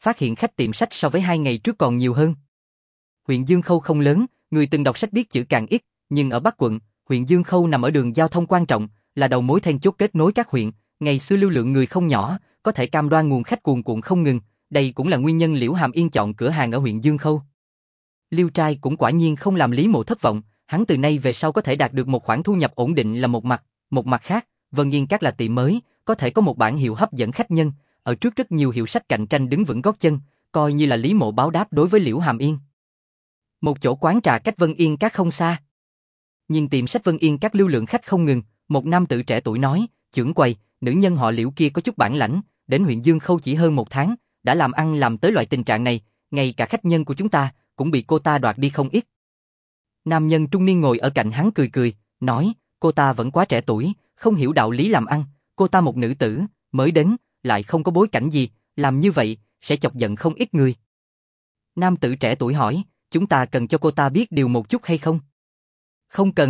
phát hiện khách tiệm sách so với 2 ngày trước còn nhiều hơn. Huyện Dương Khâu không lớn, người từng đọc sách biết chữ càng ít, nhưng ở Bắc quận, huyện Dương Khâu nằm ở đường giao thông quan trọng, là đầu mối then chốt kết nối các huyện, ngày xưa lưu lượng người không nhỏ, có thể cam đoan nguồn khách cuồn cuộn không ngừng, đây cũng là nguyên nhân Liễu Hàm Yên chọn cửa hàng ở huyện Dương Khâu. Liêu trai cũng quả nhiên không làm Lý Mộ thất vọng, hắn từ nay về sau có thể đạt được một khoản thu nhập ổn định là một mặt khác, Vân Yên Các là tiệm mới, có thể có một bản hiệu hấp dẫn khách nhân, ở trước rất nhiều hiệu sách cạnh tranh đứng vững gót chân, coi như là Lý Mộ báo đáp đối với Liễu Hàm Yên. Một chỗ quán trà cách Vân Yên Các không xa. Nhìn tiệm sách Vân Yên Các lưu lượng khách không ngừng, một nam tử trẻ tuổi nói, trưởng quầy, nữ nhân họ Liễu kia có chút bản lãnh, đến huyện Dương Khâu chỉ hơn 1 tháng, đã làm ăn làm tới loại tình trạng này, ngay cả khách nhân của chúng ta cũng bị cô ta đoạt đi không ít. Nam nhân trung niên ngồi ở cạnh hắn cười cười, nói, cô ta vẫn quá trẻ tuổi, không hiểu đạo lý làm ăn, cô ta một nữ tử, mới đến, lại không có bối cảnh gì, làm như vậy, sẽ chọc giận không ít người. Nam tử trẻ tuổi hỏi, chúng ta cần cho cô ta biết điều một chút hay không? Không cần.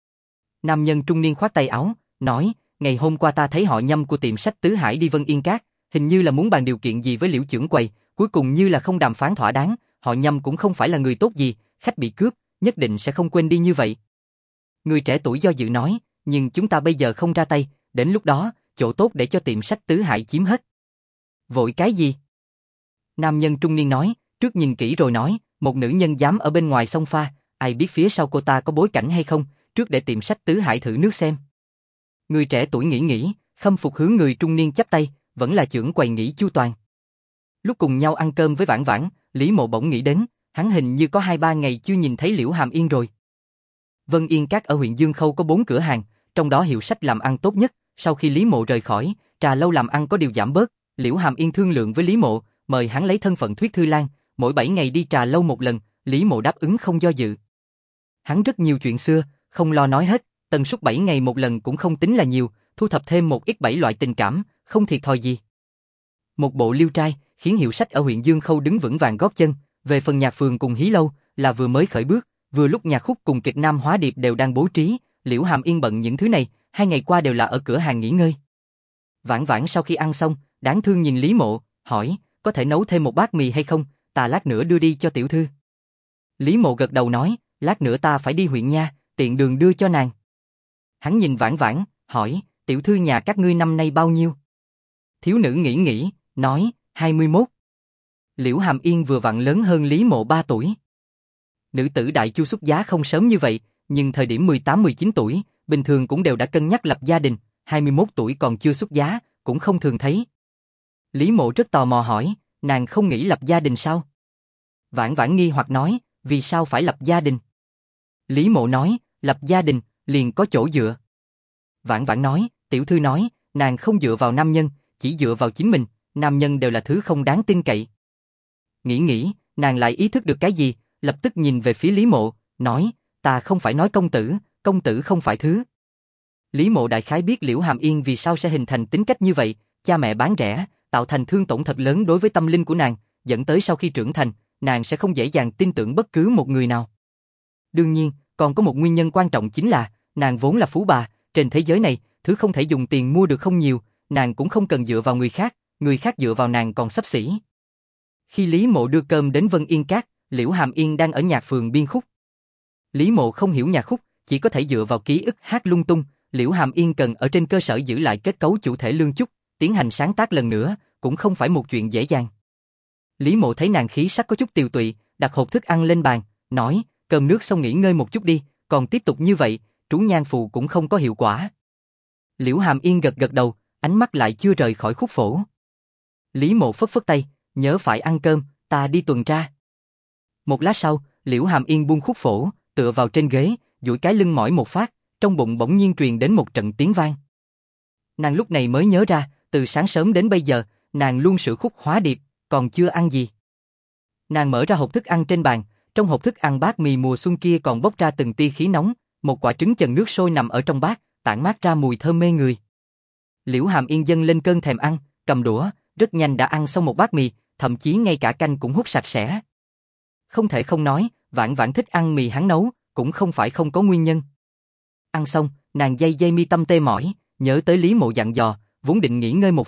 Nam nhân trung niên khoát tay áo, nói, ngày hôm qua ta thấy họ Nhâm của tiệm sách Tứ Hải đi Vân Yên Các, hình như là muốn bàn điều kiện gì với Liễu trưởng quầy, cuối cùng như là không đàm phán thỏa đáng, họ Nhâm cũng không phải là người tốt gì, khách bị cướp, nhất định sẽ không quên đi như vậy. Người trẻ tuổi do dự nói, nhưng chúng ta bây giờ không ra tay, đến lúc đó, chỗ tốt để cho tiệm sách Tứ Hải chiếm hết. Vội cái gì? Nam nhân trung niên nói, trước nhìn kỹ rồi nói, một nữ nhân dám ở bên ngoài xông pha, ai biết phía sau cô ta có bối cảnh hay không, trước để tiệm sách Tứ Hải thử nước xem. Người trẻ tuổi nghĩ, khâm phục hướng người trung niên chắp tay, vẫn là trưởng quầy nghĩ chu toàn. Lúc cùng nhau ăn cơm với Vãn Vãn, Lý Mộ bỗng nghĩ đến, hắn hình như có 2-3 ngày chưa nhìn thấy Liễu Hàm Yên rồi. Vân Yên Các ở huyện Dương Khâu có 4 cửa hàng, trong đó hiệu sách làm ăn tốt nhất, sau khi Lý Mộ rời khỏi, trà lâu làm ăn có điều giảm bớt, Liễu Hàm Yên thương lượng với Lý Mộ, mời hắn lấy thân phận Thuyết Thư Lan, mỗi 7 ngày đi trà lâu một lần, Lý Mộ đáp ứng không do dự. Hắn rất nhiều chuyện xưa, không lo nói hết, tần suất 7 ngày một lần cũng không tính là nhiều, thu thập thêm một ít 7 loại tình cảm, không thiệt thòi gì. Một bộ liêu trai, khiến hiệu sách ở huyện Dương Khâu đứng vững vàng gót chân, về phần nhạc phường cùng hí lâu, là vừa mới khởi bước, vừa lúc nhạc khúc cùng kịch nam hóa điệp đều đang bố trí, Liễu Hàm Yên bận những thứ này, 2 ngày qua đều là ở cửa hàng nghỉ ngơi. Vãn Vãn sau khi ăn xong, đáng thương nhìn Lý Mộ, hỏi, có thể nấu thêm một bát mì hay không, ta lát nữa đưa đi cho tiểu thư. Lý Mộ gật đầu nói, lát nữa ta phải đi huyện nha, tiện đường đưa cho nàng. Hắn nhìn Vãn Vãn, hỏi, tiểu thư nhà các ngươi năm nay bao nhiêu? Thiếu nữ nghĩ, nói, 21. Liễu Hàm Yên vừa vặn lớn hơn Lý Mộ 3 tuổi. Nữ tử đại chu xuất giá không sớm như vậy, nhưng thời điểm 18-19 tuổi, bình thường cũng đều đã cân nhắc lập gia đình, 21 tuổi còn chưa xuất giá, cũng không thường thấy. Lý Mộ rất tò mò hỏi, nàng không nghĩ lập gia đình sao? Vãn Vãn nghi hoặc nói, vì sao phải lập gia đình? Lý Mộ nói, lập gia đình, liền có chỗ dựa. Vãn Vãn nói, tiểu thư nói, nàng không dựa vào nam nhân, chỉ dựa vào chính mình, nam nhân đều là thứ không đáng tin cậy. Nghĩ, nàng lại ý thức được cái gì, lập tức nhìn về phía Lý Mộ, nói, ta không phải nói công tử không phải thứ. Lý Mộ đại khái biết Liễu Hàm Yên vì sao sẽ hình thành tính cách như vậy, cha mẹ bán rẻ, tạo thành thương tổn thật lớn đối với tâm linh của nàng, dẫn tới sau khi trưởng thành, nàng sẽ không dễ dàng tin tưởng bất cứ một người nào. Đương nhiên, còn có một nguyên nhân quan trọng chính là, nàng vốn là phú bà, trên thế giới này, thứ không thể dùng tiền mua được không nhiều, nàng cũng không cần dựa vào người khác dựa vào nàng còn xấp xỉ. Khi Lý Mộ đưa cơm đến Vân Yên Các, Liễu Hàm Yên đang ở nhạc phường biên khúc. Lý Mộ không hiểu nhạc khúc, chỉ có thể dựa vào ký ức hát lung tung, Liễu Hàm Yên cần ở trên cơ sở giữ lại kết cấu chủ thể lương chút, tiến hành sáng tác lần nữa, cũng không phải một chuyện dễ dàng. Lý Mộ thấy nàng khí sắc có chút tiều tụy, đặt hộp thức ăn lên bàn, nói, cơm nước xong nghỉ ngơi một chút đi, còn tiếp tục như vậy, trú nhang phù cũng không có hiệu quả. Liễu Hàm Yên gật đầu, ánh mắt lại chưa rời khỏi khúc phổ. Lý Mộ phất tay, nhớ phải ăn cơm, ta đi tuần tra. Một lát sau, Liễu Hàm Yên buông khúc phổ, tựa vào trên ghế, duỗi cái lưng mỏi một phát, trong bụng bỗng nhiên truyền đến một trận tiếng vang. Nàng lúc này mới nhớ ra, từ sáng sớm đến bây giờ, nàng luôn sử khúc hóa điệp, còn chưa ăn gì. Nàng mở ra hộp thức ăn trên bàn, trong hộp thức ăn bát mì mùa xuân kia còn bốc ra từng tia khí nóng, một quả trứng chần nước sôi nằm ở trong bát, tản mát ra mùi thơm mê người. Liễu Hàm Yên dâng lên cơn thèm ăn, cầm đũa, rất nhanh đã ăn xong một bát mì, thậm chí ngay cả canh cũng hút sạch sẽ. Không thể không nói, Vãn Vãn thích ăn mì hắn nấu, cũng không phải không có nguyên nhân. Ăn xong, nàng dây mi tâm tê mỏi, nhớ tới Lý Mộ dặn dò, vốn định nghỉ ngơi một phen,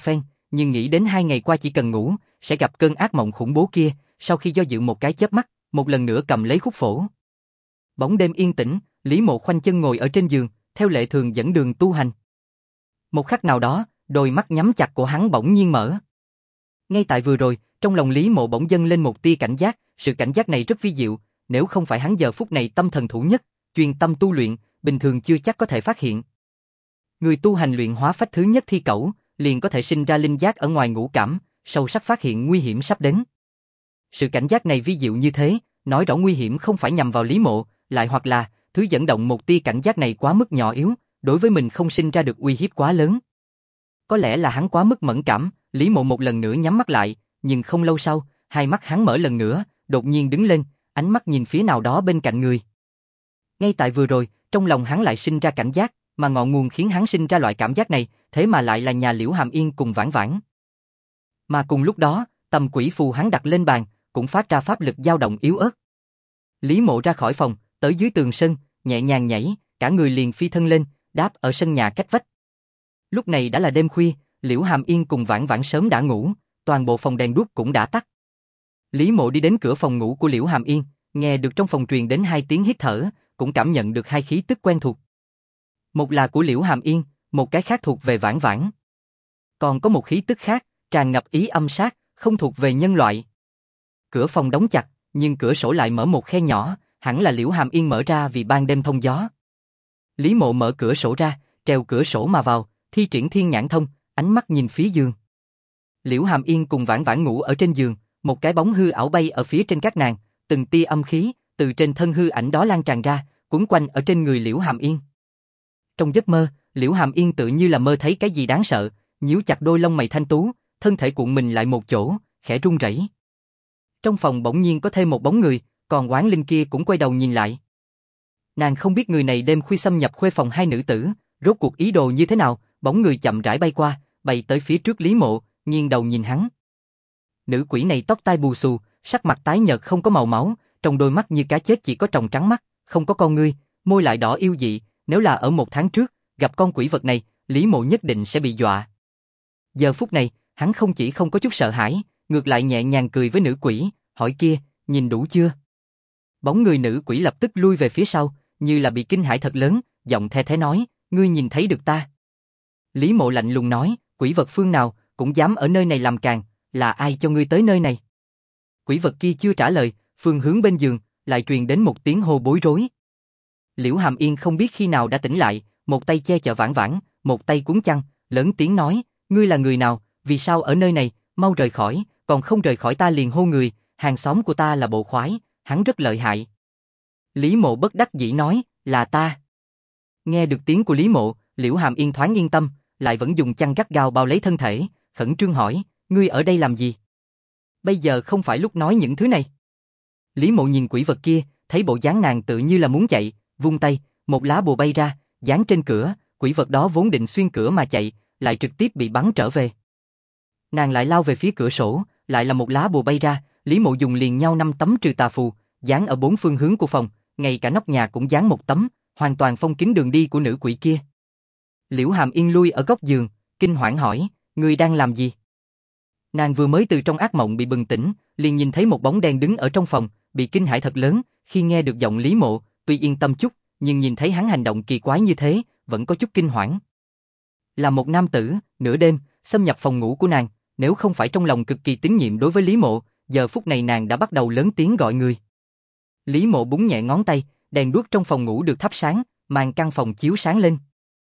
nhưng nghĩ đến 2 ngày qua chỉ cần ngủ, sẽ gặp cơn ác mộng khủng bố kia, sau khi do dự một cái chớp mắt, một lần nữa cầm lấy khúc phổ. Bóng đêm yên tĩnh, Lý Mộ khoanh chân ngồi ở trên giường, theo lệ thường dẫn đường tu hành. Một khắc nào đó, đôi mắt nhắm chặt của hắn bỗng nhiên mở. Ngay tại vừa rồi, trong lòng Lý Mộ bỗng dâng lên một tia cảnh giác, sự cảnh giác này rất vi diệu, nếu không phải hắn giờ phút này tâm thần thủ nhất, chuyên tâm tu luyện, bình thường chưa chắc có thể phát hiện. Người tu hành luyện hóa phách thứ nhất thi cẩu, liền có thể sinh ra linh giác ở ngoài ngũ cảm, sâu sắc phát hiện nguy hiểm sắp đến. Sự cảnh giác này vi diệu như thế, nói rõ nguy hiểm không phải nhằm vào Lý Mộ, lại hoặc là thứ dẫn động một tia cảnh giác này quá mức nhỏ yếu, đối với mình không sinh ra được uy hiếp quá lớn. Có lẽ là hắn quá mức mẫn cảm, Lý Mộ một lần nữa nhắm mắt lại, nhưng không lâu sau, hai mắt hắn mở lần nữa, đột nhiên đứng lên, ánh mắt nhìn phía nào đó bên cạnh người. Ngay tại vừa rồi, trong lòng hắn lại sinh ra cảnh giác, mà ngọn nguồn khiến hắn sinh ra loại cảm giác này, thế mà lại là nhà Liễu Hàm Yên cùng Vãn Vãn. Mà cùng lúc đó, tầm quỷ phù hắn đặt lên bàn, cũng phát ra pháp lực dao động yếu ớt. Lý Mộ ra khỏi phòng, tới dưới tường sân, nhẹ nhàng nhảy, cả người liền phi thân lên, đáp ở sân nhà cách vách. Lúc này đã là đêm khuya, Liễu Hàm Yên cùng Vãn Vãn sớm đã ngủ, toàn bộ phòng đèn đuốc cũng đã tắt. Lý Mộ đi đến cửa phòng ngủ của Liễu Hàm Yên, nghe được trong phòng truyền đến 2 tiếng hít thở, cũng cảm nhận được 2 khí tức quen thuộc. Một là của Liễu Hàm Yên, một cái khác thuộc về Vãn Vãn. Còn có một khí tức khác, tràn ngập ý âm sát, không thuộc về nhân loại. Cửa phòng đóng chặt, nhưng cửa sổ lại mở một khe nhỏ, hẳn là Liễu Hàm Yên mở ra vì ban đêm thông gió. Lý Mộ mở cửa sổ ra, trèo cửa sổ mà vào, thi triển thiên nhãn thông, ánh mắt nhìn phía giường. Liễu Hàm Yên cùng Vãn Vãn ngủ ở trên giường, một cái bóng hư ảo bay ở phía trên các nàng, từng tia âm khí từ trên thân hư ảnh đó lan tràn ra, quấn quanh ở trên người Liễu Hàm Yên. Trong giấc mơ, Liễu Hàm Yên tự như là mơ thấy cái gì đáng sợ, nhíu chặt đôi lông mày thanh tú, thân thể cuộn mình lại một chỗ, khẽ run rẩy. Trong phòng bỗng nhiên có thêm một bóng người, còn oán linh kia cũng quay đầu nhìn lại. Nàng không biết người này đêm khuya xâm nhập khuê phòng hai nữ tử, rốt cuộc ý đồ như thế nào, bóng người chậm rãi bay qua, bay tới phía trước Lý Mộ, nghiêng đầu nhìn hắn. Nữ quỷ này tóc tai bù xù, sắc mặt tái nhợt không có màu máu, trong đôi mắt như cá chết chỉ có tròng trắng mắt, không có con ngươi, môi lại đỏ yêu dị, nếu là ở 1 tháng trước, gặp con quỷ vật này, Lý Mộ nhất định sẽ bị dọa. Giờ phút này, hắn không chỉ không có chút sợ hãi, ngược lại nhẹ nhàng cười với nữ quỷ, hỏi kia, nhìn đủ chưa? Bóng người nữ quỷ lập tức lui về phía sau, như là bị kinh hãi thật lớn, giọng the thế nói, ngươi nhìn thấy được ta. Lý Mộ lạnh lùng nói, quỷ vật phương nào, cũng dám ở nơi này làm càn, là ai cho ngươi tới nơi này? Quỷ vật kia chưa trả lời, phương hướng bên giường, lại truyền đến một tiếng hô bối rối. Liễu Hàm Yên không biết khi nào đã tỉnh lại, một tay che chở Vãn Vãn, một tay cuốn chăn, lớn tiếng nói, ngươi là người nào, vì sao ở nơi này, mau rời khỏi, còn không rời khỏi ta liền hô người, hàng xóm của ta là bộ khoái, hắn rất lợi hại. Lý Mộ bất đắc dĩ nói, là ta. Nghe được tiếng của Lý Mộ, Liễu Hàm Yên thoáng yên tâm, lại vẫn dùng chăn gắt gao bao lấy thân thể, khẩn trương hỏi, ngươi ở đây làm gì? Bây giờ không phải lúc nói những thứ này. Lý Mộ nhìn quỷ vật kia, thấy bộ dáng nàng tự như là muốn chạy, vung tay, một lá bùa bay ra, dán trên cửa, quỷ vật đó vốn định xuyên cửa mà chạy, lại trực tiếp bị bắn trở về. Nàng lại lao về phía cửa sổ, lại là một lá bùa bay ra, Lý Mộ dùng liền nhau 5 tấm trừ tà phù, dán ở 4 phương hướng của phòng, ngay cả nóc nhà cũng dán một tấm, hoàn toàn phong kín đường đi của nữ quỷ kia. Liễu Hàm Yên lui ở góc giường, kinh hoảng hỏi, ngươi đang làm gì? Nàng vừa mới từ trong ác mộng bị bừng tỉnh, liền nhìn thấy một bóng đen đứng ở trong phòng, bị kinh hãi thật lớn, khi nghe được giọng Lý Mộ, tuy yên tâm chút, nhưng nhìn thấy hắn hành động kỳ quái như thế, vẫn có chút kinh hoảng. Là một nam tử, nửa đêm, xâm nhập phòng ngủ của nàng, nếu không phải trong lòng cực kỳ tín nhiệm đối với Lý Mộ, giờ phút này nàng đã bắt đầu lớn tiếng gọi người. Lý Mộ búng nhẹ ngón tay, đèn đuốc trong phòng ngủ được thắp sáng, màn căn phòng chiếu sáng lên.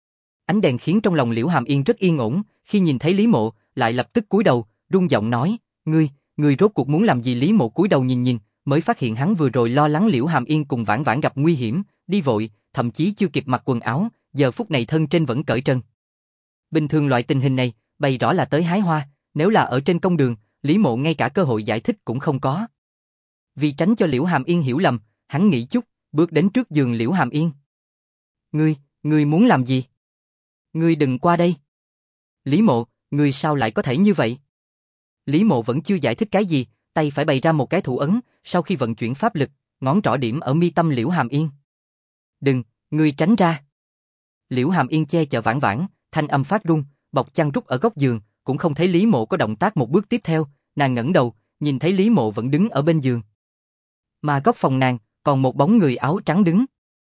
Ánh đèn khiến trong lòng Liễu Hàm Yên rất yên ổn, khi nhìn thấy Lý Mộ, lại lập tức cúi đầu, run giọng nói, ngươi rốt cuộc muốn làm gì? Lý Mộ cúi đầu nhìn, mới phát hiện hắn vừa rồi lo lắng Liễu Hàm Yên cùng Vãn Vãn gặp nguy hiểm, đi vội, thậm chí chưa kịp mặc quần áo, giờ phút này thân trên vẫn cởi trần. Bình thường loại tình hình này, bày rõ là tới hái hoa, nếu là ở trên công đường, Lý Mộ ngay cả cơ hội giải thích cũng không có. Vì tránh cho Liễu Hàm Yên hiểu lầm, hắn nghĩ chút, bước đến trước giường Liễu Hàm Yên. Ngươi muốn làm gì? Ngươi đừng qua đây. Lý Mộ, ngươi sao lại có thể như vậy? Lý Mộ vẫn chưa giải thích cái gì, tay phải bày ra một cái thủ ấn, sau khi vận chuyển pháp lực, ngón trỏ điểm ở mi tâm Liễu Hàm Yên. Đừng, ngươi tránh ra. Liễu Hàm Yên che chở Vãn Vãn, thanh âm phát run, bọc chăn rút ở góc giường, cũng không thấy Lý Mộ có động tác một bước tiếp theo, nàng ngẩng đầu, nhìn thấy Lý Mộ vẫn đứng ở bên giường. Mà góc phòng nàng, còn một bóng người áo trắng đứng.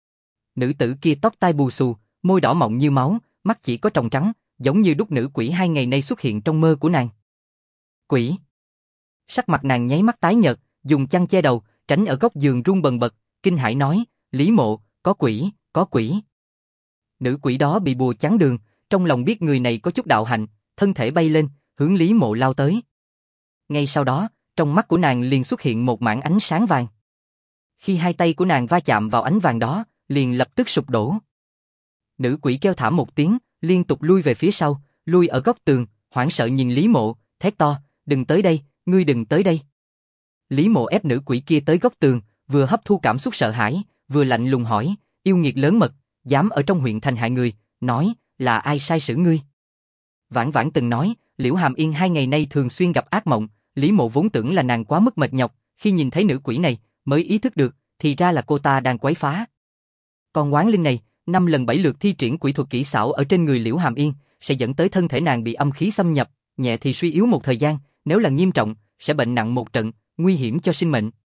Nữ tử kia tóc tai bù xù, môi đỏ mọng như máu, mắt chỉ có tròng trắng, giống như đúc nữ quỷ 2 ngày nay xuất hiện trong mơ của nàng. Quỷ! Sắc mặt nàng nháy mắt tái nhợt, dùng chăn che đầu, tránh ở góc giường run bần bật, kinh hãi nói, Lý Mộ, có quỷ, có quỷ. Nữ quỷ đó bị bùa chắn đường, trong lòng biết người này có chút đạo hạnh, thân thể bay lên, hướng Lý Mộ lao tới. Ngay sau đó, trong mắt của nàng liền xuất hiện một mảng ánh sáng vàng. Khi hai tay của nàng va chạm vào ánh vàng đó, liền lập tức sụp đổ. Nữ quỷ kêu thảm một tiếng, liên tục lui về phía sau, lui ở góc tường, hoảng sợ nhìn Lý Mộ, thét to, đừng tới đây, ngươi đừng tới đây. Lý Mộ ép nữ quỷ kia tới góc tường, vừa hấp thu cảm xúc sợ hãi, vừa lạnh lùng hỏi, yêu nghiệt lớn mật, dám ở trong huyện thành hại người, nói, là ai sai xử ngươi? Vãn Vãn từng nói, Liễu Hàm Yên 2 ngày nay thường xuyên gặp ác mộng, Lý Mộ vốn tưởng là nàng quá mức mệt nhọc, khi nhìn thấy nữ quỷ này, mới ý thức được, thì ra là cô ta đang quấy phá. Còn oán linh này, 5 lần 7 lượt thi triển quỷ thuật kỹ xảo ở trên người Liễu Hàm Yên, sẽ dẫn tới thân thể nàng bị âm khí xâm nhập, nhẹ thì suy yếu một thời gian, nếu là nghiêm trọng, sẽ bệnh nặng một trận, nguy hiểm cho sinh mệnh.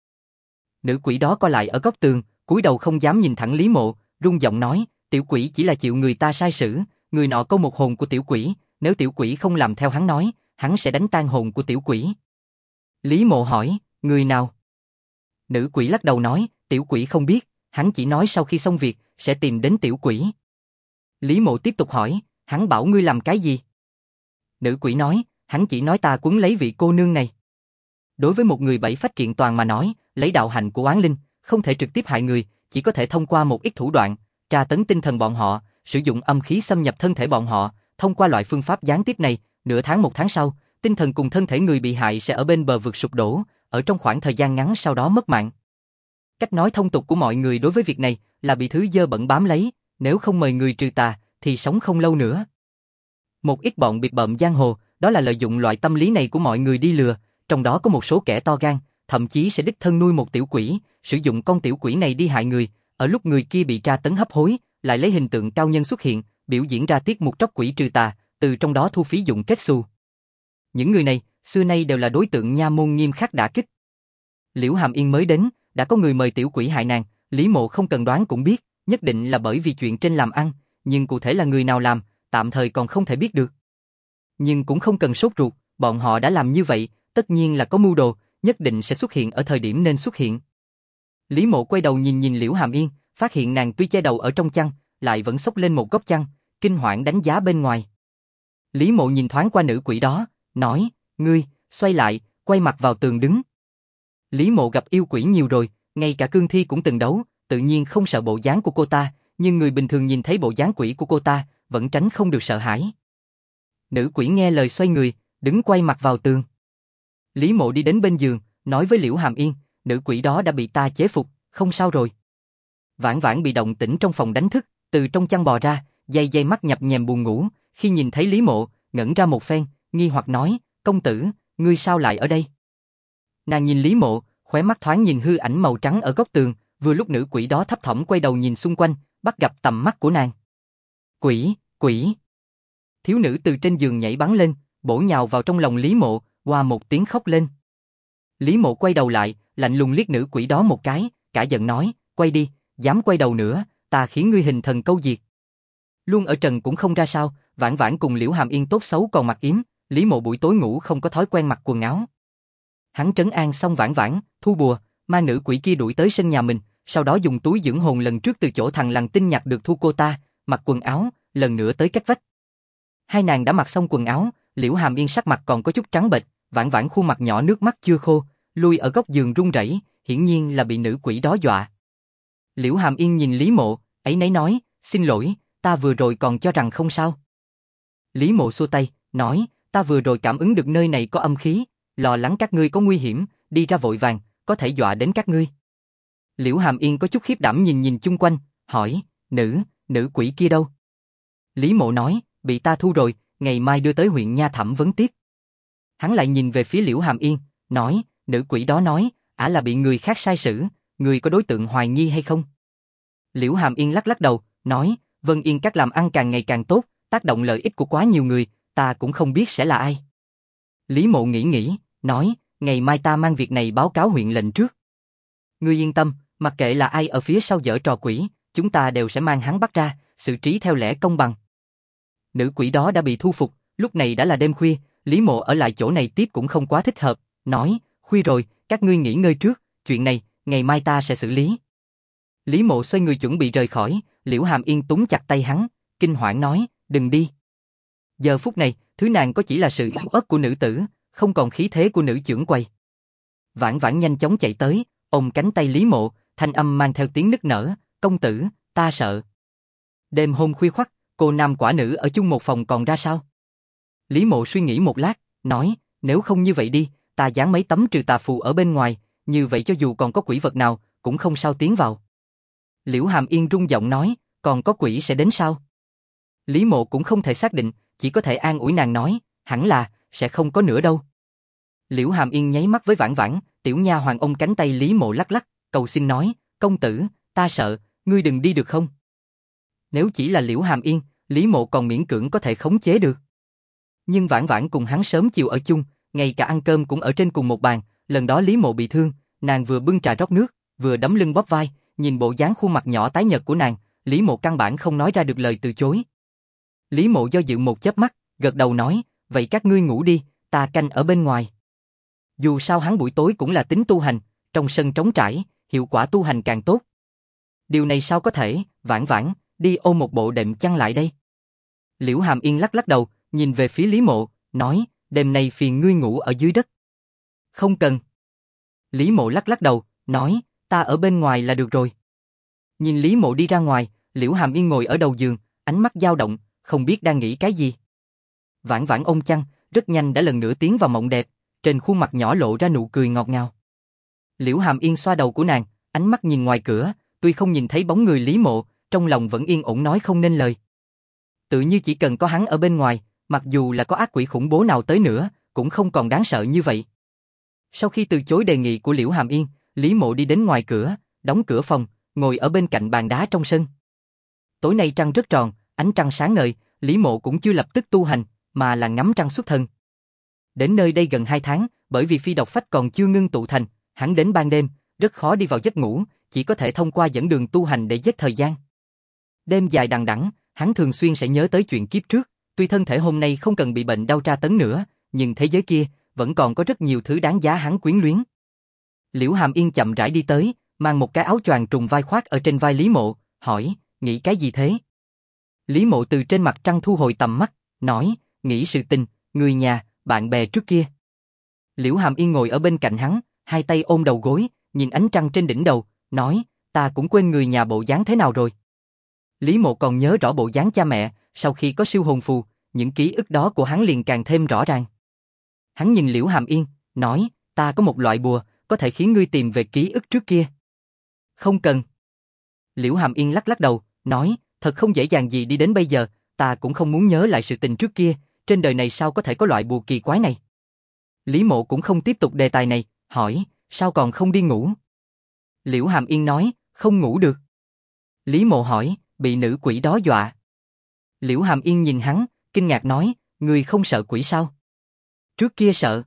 Nữ quỷ đó co lại ở góc tường, cúi đầu không dám nhìn thẳng Lý Mộ, run giọng nói, tiểu quỷ chỉ là chịu người ta sai xử, người nọ câu một hồn của tiểu quỷ, nếu tiểu quỷ không làm theo hắn nói, hắn sẽ đánh tan hồn của tiểu quỷ. Lý Mộ hỏi, người nào? Nữ quỷ lắc đầu nói, tiểu quỷ không biết, hắn chỉ nói sau khi xong việc, sẽ tìm đến tiểu quỷ. Lý Mộ tiếp tục hỏi, hắn bảo ngươi làm cái gì? Nữ quỷ nói, hắn chỉ nói ta quấn lấy vị cô nương này. Đối với một người bảy phách kiện toàn mà nói, lấy đạo hạnh của oán linh, không thể trực tiếp hại người, chỉ có thể thông qua một ít thủ đoạn, tra tấn tinh thần bọn họ, sử dụng âm khí xâm nhập thân thể bọn họ, thông qua loại phương pháp gián tiếp này, nửa tháng 1 tháng sau, tinh thần cùng thân thể người bị hại sẽ ở bên bờ vực sụp đổ, ở trong khoảng thời gian ngắn sau đó mất mạng. Cách nói thông tục của mọi người đối với việc này là bị thứ dơ bẩn bám lấy, nếu không mời người trừ tà, thì sống không lâu nữa. Một ít bọn bịp bợm giang hồ, đó là lợi dụng loại tâm lý này của mọi người đi lừa, trong đó có một số kẻ to gan, thậm chí sẽ đích thân nuôi một tiểu quỷ, sử dụng con tiểu quỷ này đi hại người, ở lúc người kia bị tra tấn hấp hối, lại lấy hình tượng cao nhân xuất hiện, biểu diễn ra tiết mục tróc quỷ trừ tà, từ trong đó thu phí dụng kết xu. Những người này, xưa nay đều là đối tượng nha môn nghiêm khắc đả kích. Liễu Hàm Yên mới đến, đã có người mời tiểu quỷ hại nàng, Lý Mộ không cần đoán cũng biết, nhất định là bởi vì chuyện trên làm ăn, nhưng cụ thể là người nào làm, tạm thời còn không thể biết được. Nhưng cũng không cần sốt ruột, bọn họ đã làm như vậy, tất nhiên là có mưu đồ, nhất định sẽ xuất hiện ở thời điểm nên xuất hiện. Lý Mộ quay đầu nhìn Liễu Hàm Yên, phát hiện nàng tuy che đầu ở trong chăn, lại vẫn xốc lên một góc chăn, kinh hoảng đánh giá bên ngoài. Lý Mộ nhìn thoáng qua nữ quỷ đó, nói, ngươi, xoay lại, quay mặt vào tường đứng. Lý Mộ gặp yêu quỷ nhiều rồi, ngay cả cương thi cũng từng đấu, tự nhiên không sợ bộ dáng của cô ta, nhưng người bình thường nhìn thấy bộ dáng quỷ của cô ta, vẫn tránh không được sợ hãi. Nữ quỷ nghe lời xoay người, đứng quay mặt vào tường. Lý Mộ đi đến bên giường, nói với Liễu Hàm Yên, nữ quỷ đó đã bị ta chế phục, không sao rồi. Vãn Vãn bị động tĩnh trong phòng đánh thức, từ trong chăn bò ra, day mắt nhập nhèm buồn ngủ, khi nhìn thấy Lý Mộ, ngẩn ra một phen, nghi hoặc nói, công tử, ngươi sao lại ở đây? Nàng nhìn Lý Mộ, khóe mắt thoáng nhìn hư ảnh màu trắng ở góc tường, vừa lúc nữ quỷ đó thấp thỏm quay đầu nhìn xung quanh, bắt gặp tầm mắt của nàng. Quỷ, quỷ! Thiếu nữ từ trên giường nhảy bắn lên, bổ nhào vào trong lòng Lý Mộ, qua một tiếng khóc lên. Lý Mộ quay đầu lại, lạnh lùng liếc nữ quỷ đó một cái, cả giận nói, quay đi, dám quay đầu nữa, ta khiến ngươi hình thần câu diệt. Luôn ở trần cũng không ra sao, Vãn Vãn cùng Liễu Hàm Yên tốt xấu còn mặc yếm, Lý Mộ buổi tối ngủ không có thói quen mặc quần áo. Hắn trấn an xong Vãn Vãn, thu bùa, mang nữ quỷ kia đuổi tới sân nhà mình, sau đó dùng túi dưỡng hồn lần trước từ chỗ thằng lằn tinh nhặt được thu cô ta, mặc quần áo, lần nữa tới cách vách. Hai nàng đã mặc xong quần áo, Liễu Hàm Yên sắc mặt còn có chút trắng bệch, Vãn Vãn khuôn mặt nhỏ nước mắt chưa khô, lui ở góc giường run rẩy, hiển nhiên là bị nữ quỷ đó dọa. Liễu Hàm Yên nhìn Lý Mộ, ấy nấy nói, xin lỗi, ta vừa rồi còn cho rằng không sao. Lý Mộ xua tay, nói, ta vừa rồi cảm ứng được nơi này có âm khí, lo lắng các ngươi có nguy hiểm, đi ra vội vàng, có thể dọa đến các ngươi. Liễu Hàm Yên có chút khiếp đảm nhìn chung quanh, hỏi, nữ quỷ kia đâu? Lý Mộ nói, bị ta thu rồi, ngày mai đưa tới huyện Nha thẩm vấn tiếp. Hắn lại nhìn về phía Liễu Hàm Yên, nói, nữ quỷ đó nói, ả là bị người khác sai xử, người có đối tượng hoài nghi hay không? Liễu Hàm Yên lắc lắc đầu, nói, Vân Yên Các làm ăn càng ngày càng tốt, tác động lợi ích của quá nhiều người, ta cũng không biết sẽ là ai. Lý Mộ nghĩ, nói, ngày mai ta mang việc này báo cáo huyện lệnh trước. Ngươi yên tâm, mặc kệ là ai ở phía sau giở trò quỷ, chúng ta đều sẽ mang hắn bắt ra, xử trí theo lẽ công bằng. Nữ quỷ đó đã bị thu phục, lúc này đã là đêm khuya, Lý Mộ ở lại chỗ này tiếp cũng không quá thích hợp, nói, khuya rồi, các ngươi nghỉ ngơi trước, chuyện này, ngày mai ta sẽ xử lý. Lý Mộ xoay người chuẩn bị rời khỏi, Liễu Hàm Yên túm chặt tay hắn, kinh hoảng nói, đừng đi. Giờ phút này, thứ nàng có chỉ là sự yếu ớt của nữ tử, không còn khí thế của nữ trưởng quầy. Vãn Vãn nhanh chóng chạy tới, ôm cánh tay Lý Mộ, thanh âm mang theo tiếng nức nở, công tử, ta sợ. Đêm hôm khuya khoắt, cô nam quả nữ ở chung một phòng còn ra sao? Lý Mộ suy nghĩ một lát, nói, nếu không như vậy đi, ta dán mấy tấm trừ tà phù ở bên ngoài, như vậy cho dù còn có quỷ vật nào, cũng không sao tiến vào. Liễu Hàm Yên rung giọng nói, còn có quỷ sẽ đến sao? Lý Mộ cũng không thể xác định, chỉ có thể an ủi nàng nói, hẳn là, sẽ không có nữa đâu. Liễu Hàm Yên nháy mắt với Vãn Vãn, tiểu nha hoàng ôm cánh tay Lý Mộ lắc lắc, cầu xin nói, công tử, ta sợ, ngươi đừng đi được không? Nếu chỉ là Liễu Hàm Yên, Lý Mộ còn miễn cưỡng có thể khống chế được. Nhưng Vãn Vãn cùng hắn sớm chiều ở chung, ngay cả ăn cơm cũng ở trên cùng một bàn, lần đó Lý Mộ bị thương, nàng vừa bưng trà rót nước, vừa đấm lưng bóp vai, nhìn bộ dáng khuôn mặt nhỏ tái nhợt của nàng, Lý Mộ căn bản không nói ra được lời từ chối. Lý Mộ do dự một chớp mắt, gật đầu nói, vậy các ngươi ngủ đi, ta canh ở bên ngoài. Dù sao hắn buổi tối cũng là tính tu hành, trong sân trống trải, hiệu quả tu hành càng tốt. Điều này sao có thể, Vãn Vãn, đi ôm một bộ đệm chăn lại đây. Liễu Hàm Yên lắc lắc đầu, nhìn về phía Lý Mộ, nói, đêm nay phiền ngươi ngủ ở dưới đất. Không cần. Lý Mộ lắc lắc đầu, nói, ta ở bên ngoài là được rồi. Nhìn Lý Mộ đi ra ngoài, Liễu Hàm Yên ngồi ở đầu giường, ánh mắt dao động, không biết đang nghĩ cái gì. Vãn Vãn ôm chăn, rất nhanh đã lần nữa tiến vào mộng đẹp, trên khuôn mặt nhỏ lộ ra nụ cười ngọt ngào. Liễu Hàm Yên xoa đầu của nàng, ánh mắt nhìn ngoài cửa, tuy không nhìn thấy bóng người Lý Mộ, trong lòng vẫn yên ổn nói không nên lời. Tự như chỉ cần có hắn ở bên ngoài, mặc dù là có ác quỷ khủng bố nào tới nữa, cũng không còn đáng sợ như vậy. Sau khi từ chối đề nghị của Liễu Hàm Yên, Lý Mộ đi đến ngoài cửa, đóng cửa phòng, ngồi ở bên cạnh bàn đá trong sân. Tối nay trăng rất tròn, ánh trăng sáng ngời, Lý Mộ cũng chưa lập tức tu hành, mà là ngắm trăng xuất thân. Đến nơi đây gần 2 tháng, bởi vì phi độc phách còn chưa ngưng tụ thành, hắn đến ban đêm, rất khó đi vào giấc ngủ, chỉ có thể thông qua dẫn đường tu hành để giết thời gian. Đêm dài đằng đẵng, hắn thường xuyên sẽ nhớ tới chuyện kiếp trước, tuy thân thể hôm nay không cần bị bệnh đau tra tấn nữa, nhưng thế giới kia vẫn còn có rất nhiều thứ đáng giá hắn quyến luyến. Liễu Hàm Yên chậm rãi đi tới, mang một cái áo choàng trùng vai khoác ở trên vai Lý Mộ, hỏi, nghĩ cái gì thế? Lý Mộ từ trên mặt trăng thu hồi tầm mắt, nói, nghĩ sự tình, người nhà, bạn bè trước kia. Liễu Hàm Yên ngồi ở bên cạnh hắn, hai tay ôm đầu gối, nhìn ánh trăng trên đỉnh đầu, nói, ta cũng quên người nhà bộ dáng thế nào rồi. Lý Mộ còn nhớ rõ bộ dáng cha mẹ, sau khi có siêu hồn phù, những ký ức đó của hắn liền càng thêm rõ ràng. Hắn nhìn Liễu Hàm Yên, nói, ta có một loại bùa, có thể khiến ngươi tìm về ký ức trước kia. Không cần. Liễu Hàm Yên lắc lắc đầu, nói, thật không dễ dàng gì đi đến bây giờ, ta cũng không muốn nhớ lại sự tình trước kia, trên đời này sao có thể có loại bùa kỳ quái này. Lý Mộ cũng không tiếp tục đề tài này, hỏi, sao còn không đi ngủ? Liễu Hàm Yên nói, không ngủ được. Lý Mộ hỏi, bị nữ quỷ đó dọa. Liễu Hàm Yên nhìn hắn, kinh ngạc nói, người không sợ quỷ sao? Trước kia sợ.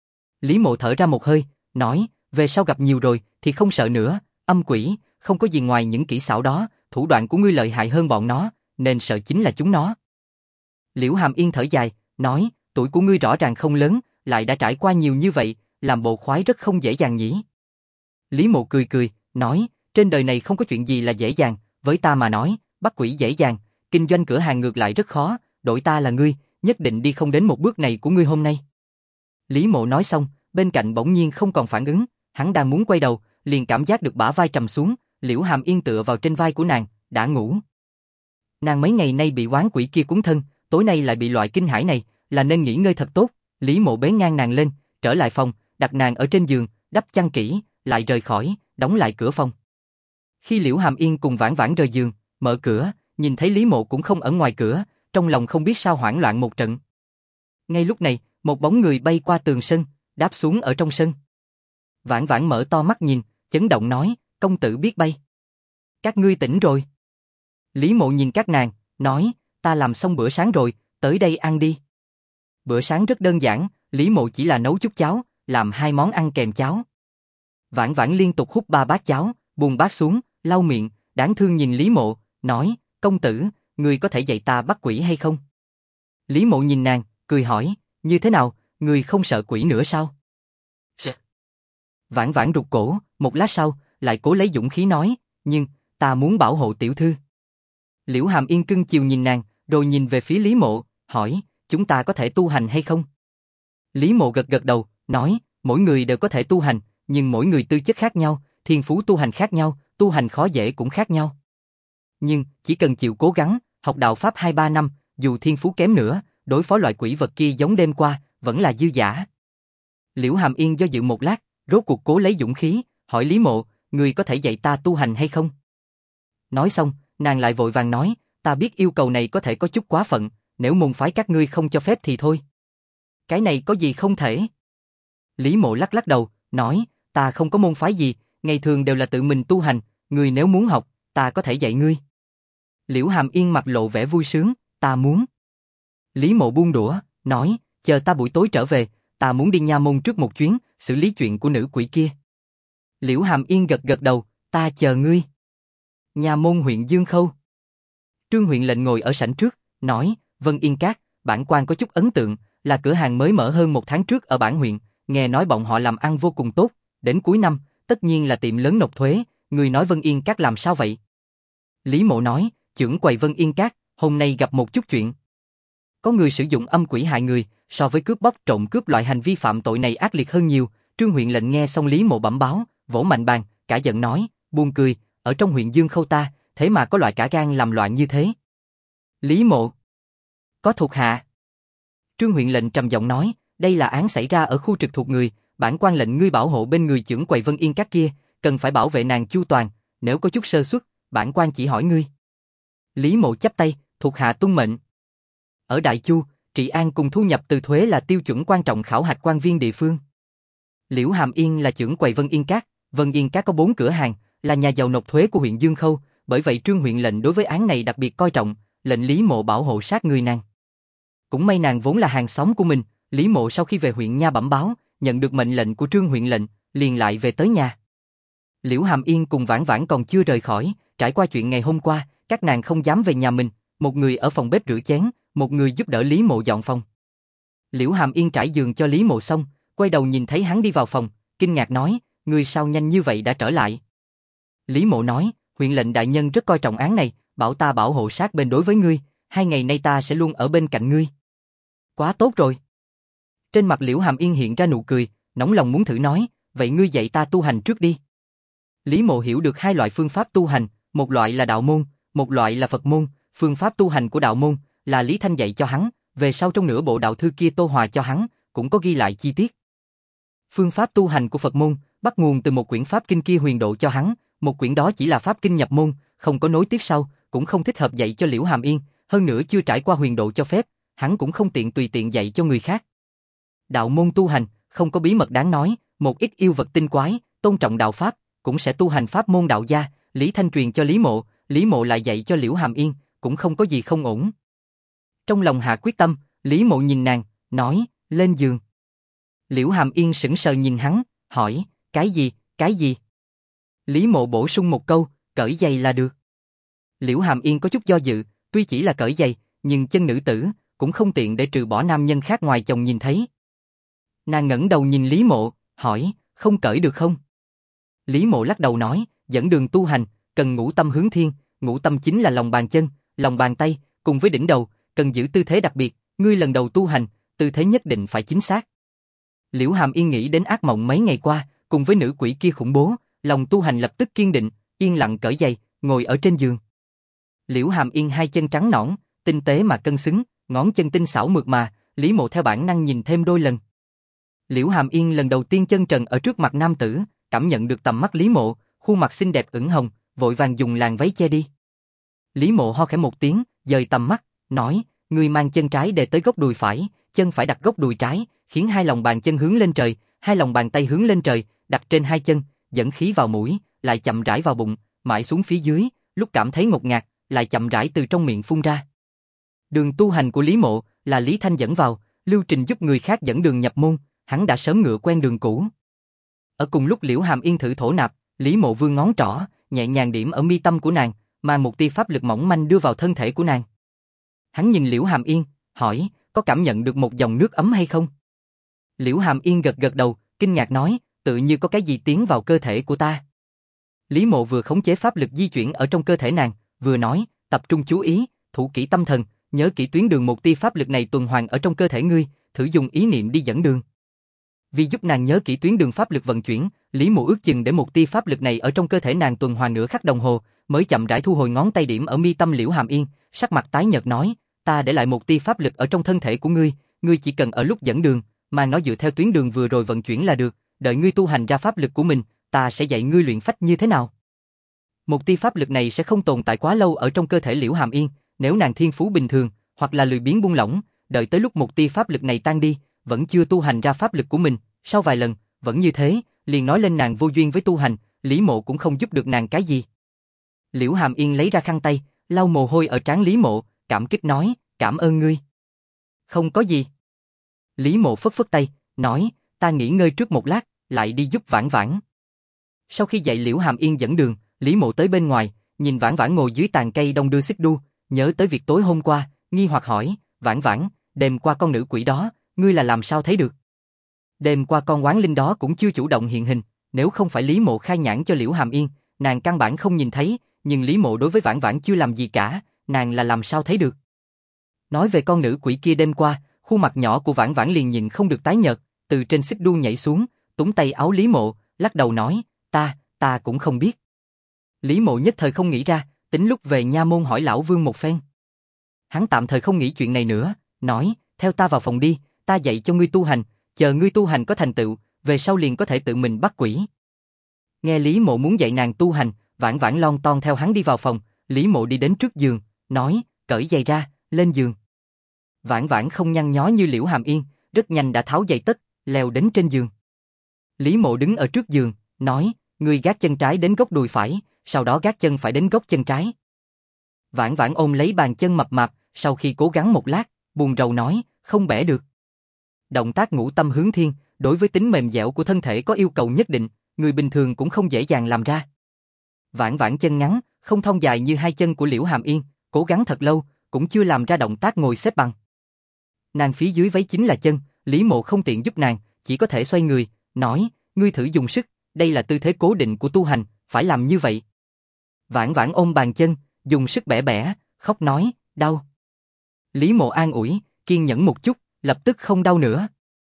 Lý Mộ thở ra một hơi, nói, về sau gặp nhiều rồi thì không sợ nữa, âm quỷ, không có gì ngoài những kỹ xảo đó, thủ đoạn của ngươi lợi hại hơn bọn nó, nên sợ chính là chúng nó. Liễu Hàm Yên thở dài, nói, tuổi của ngươi rõ ràng không lớn, lại đã trải qua nhiều như vậy, làm bộ khoái rất không dễ dàng nhỉ. Lý Mộ cười cười, nói, trên đời này không có chuyện gì là dễ dàng, với ta mà nói, bắt quỷ dễ dàng, kinh doanh cửa hàng ngược lại rất khó, đổi ta là ngươi, nhất định đi không đến một bước này của ngươi hôm nay. Lý Mộ nói xong, bên cạnh bỗng nhiên không còn phản ứng, hắn đang muốn quay đầu, liền cảm giác được bả vai trầm xuống, Liễu Hàm Yên tựa vào trên vai của nàng, đã ngủ. Nàng mấy ngày nay bị oán quỷ kia cuốn thân, tối nay lại bị loại kinh hãi này, là nên nghỉ ngơi thật tốt. Lý Mộ bế ngang nàng lên, trở lại phòng, đặt nàng ở trên giường, đắp chăn kỹ, lại rời khỏi, đóng lại cửa phòng. Khi Liễu Hàm Yên cùng Vãn Vãn rời giường, mở cửa, nhìn thấy Lý Mộ cũng không ở ngoài cửa, trong lòng không biết sao hoảng loạn một trận. Ngay lúc này, một bóng người bay qua tường sân, đáp xuống ở trong sân. Vãn Vãn mở to mắt nhìn, chấn động nói, công tử biết bay. Các ngươi tỉnh rồi. Lý Mộ nhìn các nàng, nói, ta làm xong bữa sáng rồi, tới đây ăn đi. Bữa sáng rất đơn giản, Lý Mộ chỉ là nấu chút cháo, làm 2 món ăn kèm cháo. Vãn Vãn liên tục hút 3 bát cháo, buông bát xuống, lau miệng, đáng thương nhìn Lý Mộ, nói, công tử, người có thể dạy ta bắt quỷ hay không? Lý Mộ nhìn nàng, cười hỏi, như thế nào, người không sợ quỷ nữa sao? Vãn Vãn rụt cổ, một lát sau, lại cố lấy dũng khí nói, nhưng, ta muốn bảo hộ tiểu thư. Liễu Hàm Yên cưng chiều nhìn nàng, rồi nhìn về phía Lý Mộ, hỏi, chúng ta có thể tu hành hay không? Lý Mộ gật gật đầu, nói, mỗi người đều có thể tu hành, nhưng mỗi người tư chất khác nhau, thiên phú tu hành khác nhau, tu hành khó dễ cũng khác nhau. Nhưng, chỉ cần chịu cố gắng, học đạo Pháp 2-3 năm, dù thiên phú kém nữa, đối phó loại quỷ vật kia giống đêm qua, vẫn là dư giả. Liễu Hàm Yên do dự một lát, rốt cuộc cố lấy dũng khí, hỏi Lý Mộ, người có thể dạy ta tu hành hay không? Nói xong, nàng lại vội vàng nói, ta biết yêu cầu này có thể có chút quá phận, nếu môn phái các ngươi không cho phép thì thôi. Cái này có gì không thể? Lý Mộ lắc lắc đầu, nói, ta không có môn phái gì, ngày thường đều là tự mình tu hành, ngươi nếu muốn học, ta có thể dạy ngươi. Liễu Hàm Yên mặt lộ vẻ vui sướng, ta muốn. Lý Mộ buông đũa, nói, chờ ta buổi tối trở về, ta muốn đi nha môn trước một chuyến, xử lý chuyện của nữ quỷ kia. Liễu Hàm Yên gật gật đầu, ta chờ ngươi. Nha môn huyện Dương Khâu. Trương huyện lệnh ngồi ở sảnh trước, nói, Vân Yên Các, bản quan có chút ấn tượng, là cửa hàng mới mở hơn 1 tháng trước ở bản huyện, nghe nói bọn họ làm ăn vô cùng tốt, đến cuối năm, tất nhiên là tiệm lớn nộp thuế, người nói Vân Yên Các làm sao vậy? Lý Mộ nói, chưởng quầy Vân Yên Các, hôm nay gặp một chút chuyện. Có người sử dụng âm quỷ hại người, so với cướp bóc trộm cướp loại hành vi phạm tội này ác liệt hơn nhiều. Trương huyện lệnh nghe xong Lý Mộ bẩm báo, vỗ mạnh bàn, cả giận nói, buồn cười, ở trong huyện Dương Khâu ta, thế mà có loại cả gan làm loạn như thế. Lý Mộ, có thuộc hạ. Trương huyện lệnh trầm giọng nói, đây là án xảy ra ở khu trực thuộc người, bản quan lệnh ngươi bảo hộ bên người chưởng quầy Vân Yên Các kia, cần phải bảo vệ nàng chu toàn, nếu có chút sơ suất, bản quan chỉ hỏi ngươi. Lý Mộ chắp tay, thuộc hạ tuân mệnh. Ở Đại Chu, trị an cùng thu nhập từ thuế là tiêu chuẩn quan trọng khảo hạch quan viên địa phương. Liễu Hàm Yên là chưởng quầy Vân Yên Các có 4 cửa hàng, là nhà giàu nộp thuế của huyện Dương Khâu, bởi vậy Trương huyện lệnh đối với án này đặc biệt coi trọng, lệnh Lý Mộ bảo hộ sát người nàng. Cũng may nàng vốn là hàng xóm của mình, Lý Mộ sau khi về huyện nha bẩm báo, nhận được mệnh lệnh của Trương huyện lệnh, liền lại về tới nhà. Liễu Hàm Yên cùng Vãn Vãn còn chưa rời khỏi, trải qua chuyện ngày hôm qua, các nàng không dám về nhà mình, một người ở phòng bếp rửa chén, một người giúp đỡ Lý Mộ dọn phòng. Liễu Hàm Yên trải giường cho Lý Mộ xong, quay đầu nhìn thấy hắn đi vào phòng, kinh ngạc nói, ngươi sao nhanh như vậy đã trở lại? Lý Mộ nói, huyện lệnh đại nhân rất coi trọng án này, bảo ta bảo hộ sát bên đối với ngươi, 2 ngày nay ta sẽ luôn ở bên cạnh ngươi. Quá tốt rồi. Trên mặt Liễu Hàm Yên hiện ra nụ cười, nóng lòng muốn thử nói, vậy ngươi dạy ta tu hành trước đi. Lý Mộ hiểu được 2 loại phương pháp tu hành, một loại là đạo môn, một loại là Phật môn. Phương pháp tu hành của đạo môn là Lý Thanh dạy cho hắn, về sau trong nửa bộ đạo thư kia tô hòa cho hắn, cũng có ghi lại chi tiết. Phương pháp tu hành của Phật môn bắt nguồn từ một quyển pháp kinh kia huyền độ cho hắn, một quyển đó chỉ là pháp kinh nhập môn, không có nối tiếp sau, cũng không thích hợp dạy cho Liễu Hàm Yên, hơn nữa chưa trải qua huyền độ cho phép, hắn cũng không tiện tùy tiện dạy cho người khác. Đạo môn tu hành không có bí mật đáng nói, một ít yêu vật tinh quái, tôn trọng đạo pháp, cũng sẽ tu hành pháp môn đạo gia, Lý Thanh truyền cho Lý Mộ lại dạy cho Liễu Hàm Yên, cũng không có gì không ổn. Trong lòng hạ quyết tâm, Lý Mộ nhìn nàng, nói, lên giường. Liễu Hàm Yên sững sờ nhìn hắn, hỏi, cái gì? Lý Mộ bổ sung một câu, cởi giày là được. Liễu Hàm Yên có chút do dự, tuy chỉ là cởi giày, nhưng chân nữ tử, cũng không tiện để trừ bỏ nam nhân khác ngoài chồng nhìn thấy. Nàng ngẩng đầu nhìn Lý Mộ, hỏi, không cởi được không? Lý Mộ lắc đầu nói, dẫn đường tu hành, cần ngũ tâm hướng thiên, ngũ tâm chính là lòng bàn chân, lòng bàn tay, cùng với đỉnh đầu, cần giữ tư thế đặc biệt, ngươi lần đầu tu hành, tư thế nhất định phải chính xác. Liễu Hàm Yên nghĩ đến ác mộng mấy ngày qua, cùng với nữ quỷ kia khủng bố, lòng tu hành lập tức kiên định, yên lặng cởi giày, ngồi ở trên giường. Liễu Hàm Yên 2 chân trắng nõn, tinh tế mà cân xứng, ngón chân tinh xảo mượt mà, Lý Mộ theo bản năng nhìn thêm đôi lần. Liễu Hàm Yên lần đầu tiên chân trần ở trước mặt nam tử, cảm nhận được tầm mắt Lý Mộ, khuôn mặt xinh đẹp ửng hồng, vội vàng dùng làn váy che đi. Lý Mộ ho khẽ một tiếng, dời tầm mắt, nói, ngươi mang chân trái để tới gốc đùi phải, chân phải đặt gốc đùi trái, khiến 2 lòng bàn chân hướng lên trời, 2 lòng bàn tay hướng lên trời, đặt trên 2 chân, dẫn khí vào mũi, lại chậm rãi vào bụng, mãi xuống phía dưới, lúc cảm thấy ngột ngạt, lại chậm rãi từ trong miệng phun ra. Đường tu hành của Lý Mộ là Lý Thanh dẫn vào, Lưu trình giúp người khác dẫn đường nhập môn, hắn đã sớm ngựa quen đường cũ. Ở cùng lúc Liễu Hàm Yên thử thổ nạp, Lý Mộ vươn ngón trỏ, nhẹ nhàng điểm ở mi tâm của nàng, mang một tia pháp lực mỏng manh đưa vào thân thể của nàng. Hắn nhìn Liễu Hàm Yên, hỏi, có cảm nhận được một dòng nước ấm hay không? Liễu Hàm Yên gật gật đầu, kinh ngạc nói, tự như có cái gì tiến vào cơ thể của ta. Lý Mộ vừa khống chế pháp lực di chuyển ở trong cơ thể nàng, vừa nói, tập trung chú ý, thủ kỹ tâm thần, nhớ kỹ tuyến đường một tia pháp lực này tuần hoàn ở trong cơ thể ngươi, thử dùng ý niệm đi dẫn đường. Vì giúp nàng nhớ kỹ tuyến đường pháp lực vận chuyển, Lý Mộ ước chừng để một tia pháp lực này ở trong cơ thể nàng tuần hoàn nửa khắc đồng hồ, mới chậm rãi thu hồi ngón tay điểm ở mi tâm Liễu Hàm Yên, sắc mặt tái nhợt nói, ta để lại một tia pháp lực ở trong thân thể của ngươi, ngươi chỉ cần ở lúc dẫn đường, mà nó dựa theo tuyến đường vừa rồi vận chuyển là được, đợi ngươi tu hành ra pháp lực của mình, ta sẽ dạy ngươi luyện phách như thế nào. Một tia pháp lực này sẽ không tồn tại quá lâu ở trong cơ thể Liễu Hàm Yên, nếu nàng thiên phú bình thường, hoặc là lười biếng buông lỏng, đợi tới lúc một tia pháp lực này tan đi, vẫn chưa tu hành ra pháp lực của mình, sau vài lần, vẫn như thế, liền nói lên nàng vô duyên với tu hành, Lý Mộ cũng không giúp được nàng cái gì. Liễu Hàm Yên lấy ra khăn tay, lau mồ hôi ở trán Lý Mộ, cảm kích nói, cảm ơn ngươi. Không có gì. Lý Mộ phất phất tay, nói, ta nghỉ ngơi trước một lát, lại đi giúp Vãn Vãn. Sau khi dạy Liễu Hàm Yên dẫn đường, Lý Mộ tới bên ngoài, nhìn Vãn Vãn ngồi dưới tàn cây đông đưa xích đu, nhớ tới việc tối hôm qua, nghi hoặc hỏi, Vãn Vãn, đêm qua con nữ quỷ đó, ngươi là làm sao thấy được? Đêm qua con oán linh đó cũng chưa chủ động hiện hình, nếu không phải Lý Mộ khai nhãn cho Liễu Hàm Yên, nàng căn bản không nhìn thấy, nhưng Lý Mộ đối với Vãn Vãn chưa làm gì cả, nàng là làm sao thấy được? Nói về con nữ quỷ kia đêm qua, khuôn mặt nhỏ của Vãn Vãn liền nhìn không được tái nhợt, từ trên xích đu nhảy xuống, túm tay áo Lý Mộ, lắc đầu nói, ta cũng không biết. Lý Mộ nhất thời không nghĩ ra, tính lúc về nha môn hỏi lão Vương một phen. Hắn tạm thời không nghĩ chuyện này nữa, nói, theo ta vào phòng đi, ta dạy cho ngươi tu hành, chờ ngươi tu hành có thành tựu, về sau liền có thể tự mình bắt quỷ. Nghe Lý Mộ muốn dạy nàng tu hành, Vãn Vãn lon ton theo hắn đi vào phòng, Lý Mộ đi đến trước giường, nói, cởi giày ra, lên giường. Vãn Vãn không nhăn nhó như Liễu Hàm Yên, rất nhanh đã tháo giày tất, leo đến trên giường. Lý Mộ đứng ở trước giường, nói, ngươi gác chân trái đến gốc đùi phải, sau đó gác chân phải đến gốc chân trái. Vãn Vãn ôm lấy bàn chân mập mạp, sau khi cố gắng một lát, buồn rầu nói, không bẻ được. Động tác ngũ tâm hướng thiên, đối với tính mềm dẻo của thân thể có yêu cầu nhất định, người bình thường cũng không dễ dàng làm ra. Vãn Vãn chân ngắn, không thon dài như hai chân của Liễu Hàm Yên, cố gắng thật lâu, cũng chưa làm ra động tác ngồi xếp bằng. Nàng phía dưới váy chính là chân, Lý Mộ không tiện giúp nàng, chỉ có thể xoay người, nói, ngươi thử dùng sức, đây là tư thế cố định của tu hành, phải làm như vậy. Vãn Vãn ôm bàn chân, dùng sức bẻ bẻ, khóc nói, đau. Lý Mộ an ủi, kiên nhẫn một chút, lập tức không đau nữa.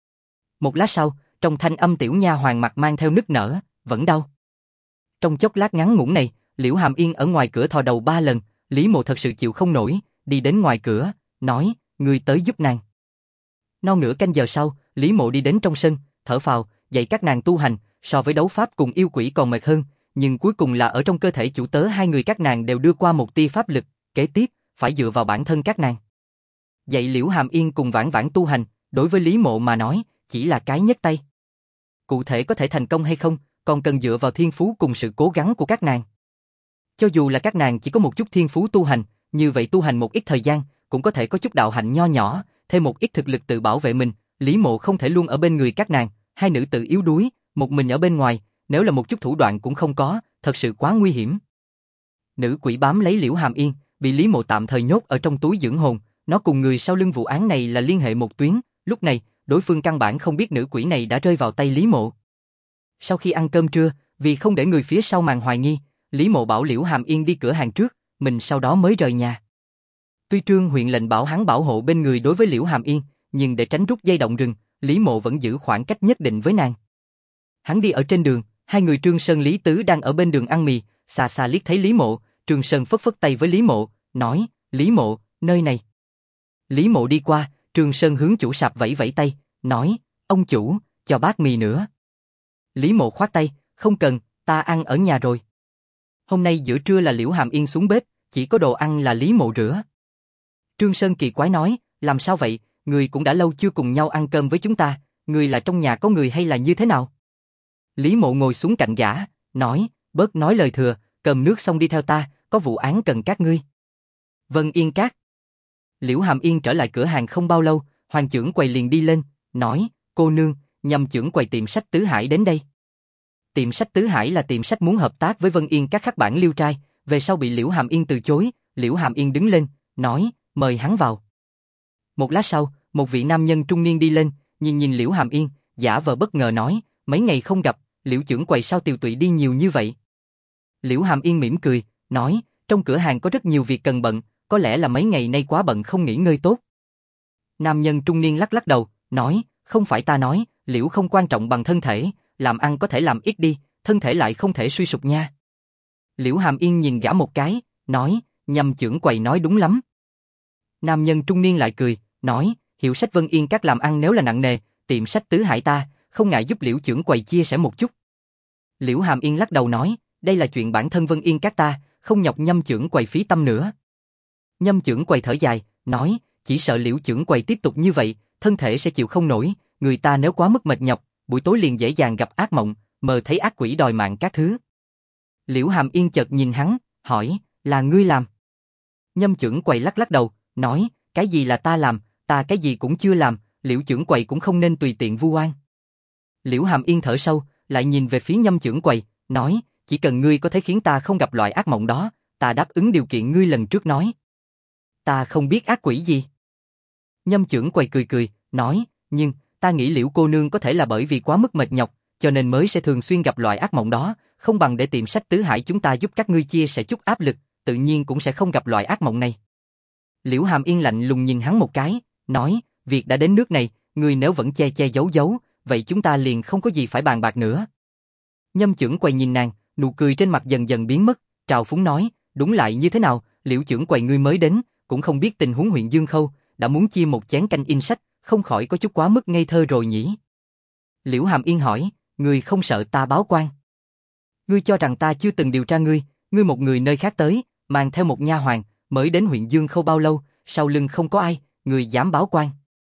Một lát sau, trong thanh âm tiểu nha hoàn mặt mang theo nức nở, vẫn đau. Trong chốc lát ngắn ngủn này, Liễu Hàm Yên ở ngoài cửa thò đầu 3 lần, Lý Mộ thật sự chịu không nổi, đi đến ngoài cửa, nói, ngươi tới giúp nàng. Non nửa canh giờ sau, Lý Mộ đi đến trong sân, thở phào, dạy các nàng tu hành, so với đấu pháp cùng yêu quỷ còn mệt hơn, nhưng cuối cùng là ở trong cơ thể chủ tớ hai người các nàng đều đưa qua một tia pháp lực, kế tiếp, phải dựa vào bản thân các nàng. Dạy Liễu Hàm Yên cùng Vãn Vãn tu hành, đối với Lý Mộ mà nói, chỉ là cái nhấc tay. Cụ thể có thể thành công hay không, còn cần dựa vào thiên phú cùng sự cố gắng của các nàng. Cho dù là các nàng chỉ có một chút thiên phú tu hành, như vậy tu hành một ít thời gian, cũng có thể có chút đạo hạnh nho nhỏ, thêm một ít thực lực tự bảo vệ mình. Lý Mộ không thể luôn ở bên người các nàng, hai nữ tự yếu đuối, một mình ở bên ngoài, nếu là một chút thủ đoạn cũng không có, thật sự quá nguy hiểm. Nữ quỷ bám lấy Liễu Hàm Yên, bị Lý Mộ tạm thời nhốt ở trong túi dưỡng hồn, nó cùng người sau lưng vụ án này là liên hệ một tuyến, lúc này, đối phương căn bản không biết nữ quỷ này đã rơi vào tay Lý Mộ. Sau khi ăn cơm trưa, vì không để người phía sau màn hoài nghi, Lý Mộ bảo Liễu Hàm Yên đi cửa hàng trước, mình sau đó mới rời nhà. Tuy Trương huyện lệnh bảo hắn bảo hộ bên người đối với Liễu Hàm Yên, nhưng để tránh rút dây động rừng, Lý Mộ vẫn giữ khoảng cách nhất định với nàng. Hắn đi ở trên đường, hai người Trương Sơn Lý Tứ đang ở bên đường ăn mì, xa xa liếc thấy Lý Mộ, Trương Sơn phất phất tay với Lý Mộ, nói, Lý Mộ, nơi này. Lý Mộ đi qua, Trương Sơn hướng chủ sạp vẫy vẫy tay, nói, ông chủ, cho bát mì nữa. Lý Mộ khoát tay, không cần, ta ăn ở nhà rồi. Hôm nay giữa trưa là Liễu Hàm Yên xuống bếp, chỉ có đồ ăn là Lý Mộ rửa. Trương Sơn kỳ quái nói, làm sao vậy, người cũng đã lâu chưa cùng nhau ăn cơm với chúng ta, người là trong nhà có người hay là như thế nào? Lý Mộ ngồi xuống cạnh gã, nói, bớt nói lời thừa, cơm nước xong đi theo ta, có vụ án cần các ngươi. Vân Yên Các. Liễu Hàm Yên trở lại cửa hàng không bao lâu, Hoàng trưởng quầy liền đi lên, nói, cô nương, Nhâm trưởng quầy tiệm sách Tứ Hải đến đây. Tiệm sách Tứ Hải là tiệm sách muốn hợp tác với Vân Yên các khắc bản liêu trai, về sau bị Liễu Hàm Yên từ chối, Liễu Hàm Yên đứng lên, nói, mời hắn vào. Một lát sau, một vị nam nhân trung niên đi lên, nhìn Liễu Hàm Yên, giả vờ bất ngờ nói, mấy ngày không gặp, Liễu trưởng quầy sao tiều tụy đi nhiều như vậy? Liễu Hàm Yên mỉm cười, nói, trong cửa hàng có rất nhiều việc cần bận, có lẽ là mấy ngày nay quá bận không nghỉ ngơi tốt. Nam nhân trung niên lắc lắc đầu, nói, không phải ta nói, Liễu không quan trọng bằng thân thể, làm ăn có thể làm ít đi, thân thể lại không thể suy sụp nha. Liễu Hàm Yên nhìn gã một cái, nói, Nhâm trưởng quầy nói đúng lắm. Nam nhân trung niên lại cười, nói, hiệu sách Vân Yên các làm ăn nếu là nặng nề, tiệm sách Tứ Hải ta, không ngại giúp Liễu trưởng quầy chia sẻ một chút. Liễu Hàm Yên lắc đầu nói, đây là chuyện bản thân Vân Yên các ta, không nhọc Nhâm trưởng quầy phí tâm nữa. Nhâm trưởng quầy thở dài, nói, chỉ sợ Liễu trưởng quầy tiếp tục như vậy, thân thể sẽ chịu không nổi, người ta nếu quá mức mệt nhọc, buổi tối liền dễ dàng gặp ác mộng, mơ thấy ác quỷ đòi mạng các thứ. Liễu Hàm Yên chợt nhìn hắn, hỏi, là ngươi làm? Nhâm trưởng quầy lắc lắc đầu, nói, cái gì là ta làm, ta cái gì cũng chưa làm, Liễu trưởng quầy cũng không nên tùy tiện vu oan. Liễu Hàm Yên thở sâu, lại nhìn về phía Nhâm trưởng quầy, nói, chỉ cần ngươi có thể khiến ta không gặp loại ác mộng đó, ta đáp ứng điều kiện ngươi lần trước nói. Ta không biết ác quỷ gì. Nhâm trưởng quầy cười cười, nói, nhưng, ta nghĩ Liễu cô nương có thể là bởi vì quá mức mệt nhọc, cho nên mới sẽ thường xuyên gặp loại ác mộng đó, không bằng để tiệm sách Tứ Hải chúng ta giúp các ngươi chia sẻ chút áp lực, tự nhiên cũng sẽ không gặp loại ác mộng này. Liễu Hàm Yên lạnh lùng nhìn hắn một cái, nói, việc đã đến nước này, ngươi nếu vẫn che che giấu giấu, vậy chúng ta liền không có gì phải bàn bạc nữa. Nhâm trưởng quầy nhìn nàng, nụ cười trên mặt dần dần biến mất, trào phúng nói, đúng lại như thế nào, Liễu trưởng quầy ngươi mới đến, cũng không biết tình huống huyện Dương Khâu, đã muốn chia một chén canh in sách, không khỏi có chút quá mức ngây thơ rồi nhỉ. Liễu Hàm Yên hỏi, ngươi không sợ ta báo quan? Ngươi cho rằng ta chưa từng điều tra ngươi, ngươi một người nơi khác tới, mang theo một nha hoàn, mới đến huyện Dương Khâu bao lâu, sau lưng không có ai, ngươi dám báo quan?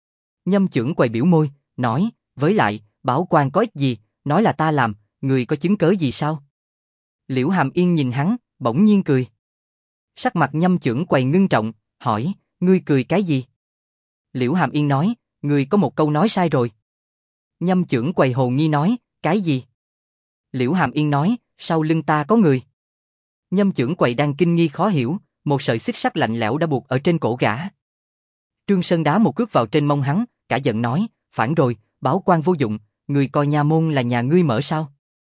Nhâm trưởng quầy biểu môi, nói, với lại, báo quan có ích gì, nói là ta làm, ngươi có chứng cớ gì sao? Liễu Hàm Yên nhìn hắn, bỗng nhiên cười. Sắc mặt Nhâm trưởng quầy ngưng trọng, hỏi, ngươi cười cái gì? Liễu Hàm Yên nói, ngươi có một câu nói sai rồi. Nhâm trưởng quầy hồ nghi nói, cái gì? Liễu Hàm Yên nói, sau lưng ta có người. Nhâm trưởng quầy đang kinh nghi khó hiểu, một sợi xích sắt lạnh lẽo đã buộc ở trên cổ gã. Trương Sơn đá một cước vào trên mông hắn, cả giận nói, phản rồi, báo quan vô dụng, ngươi coi nha môn là nhà ngươi mở sao?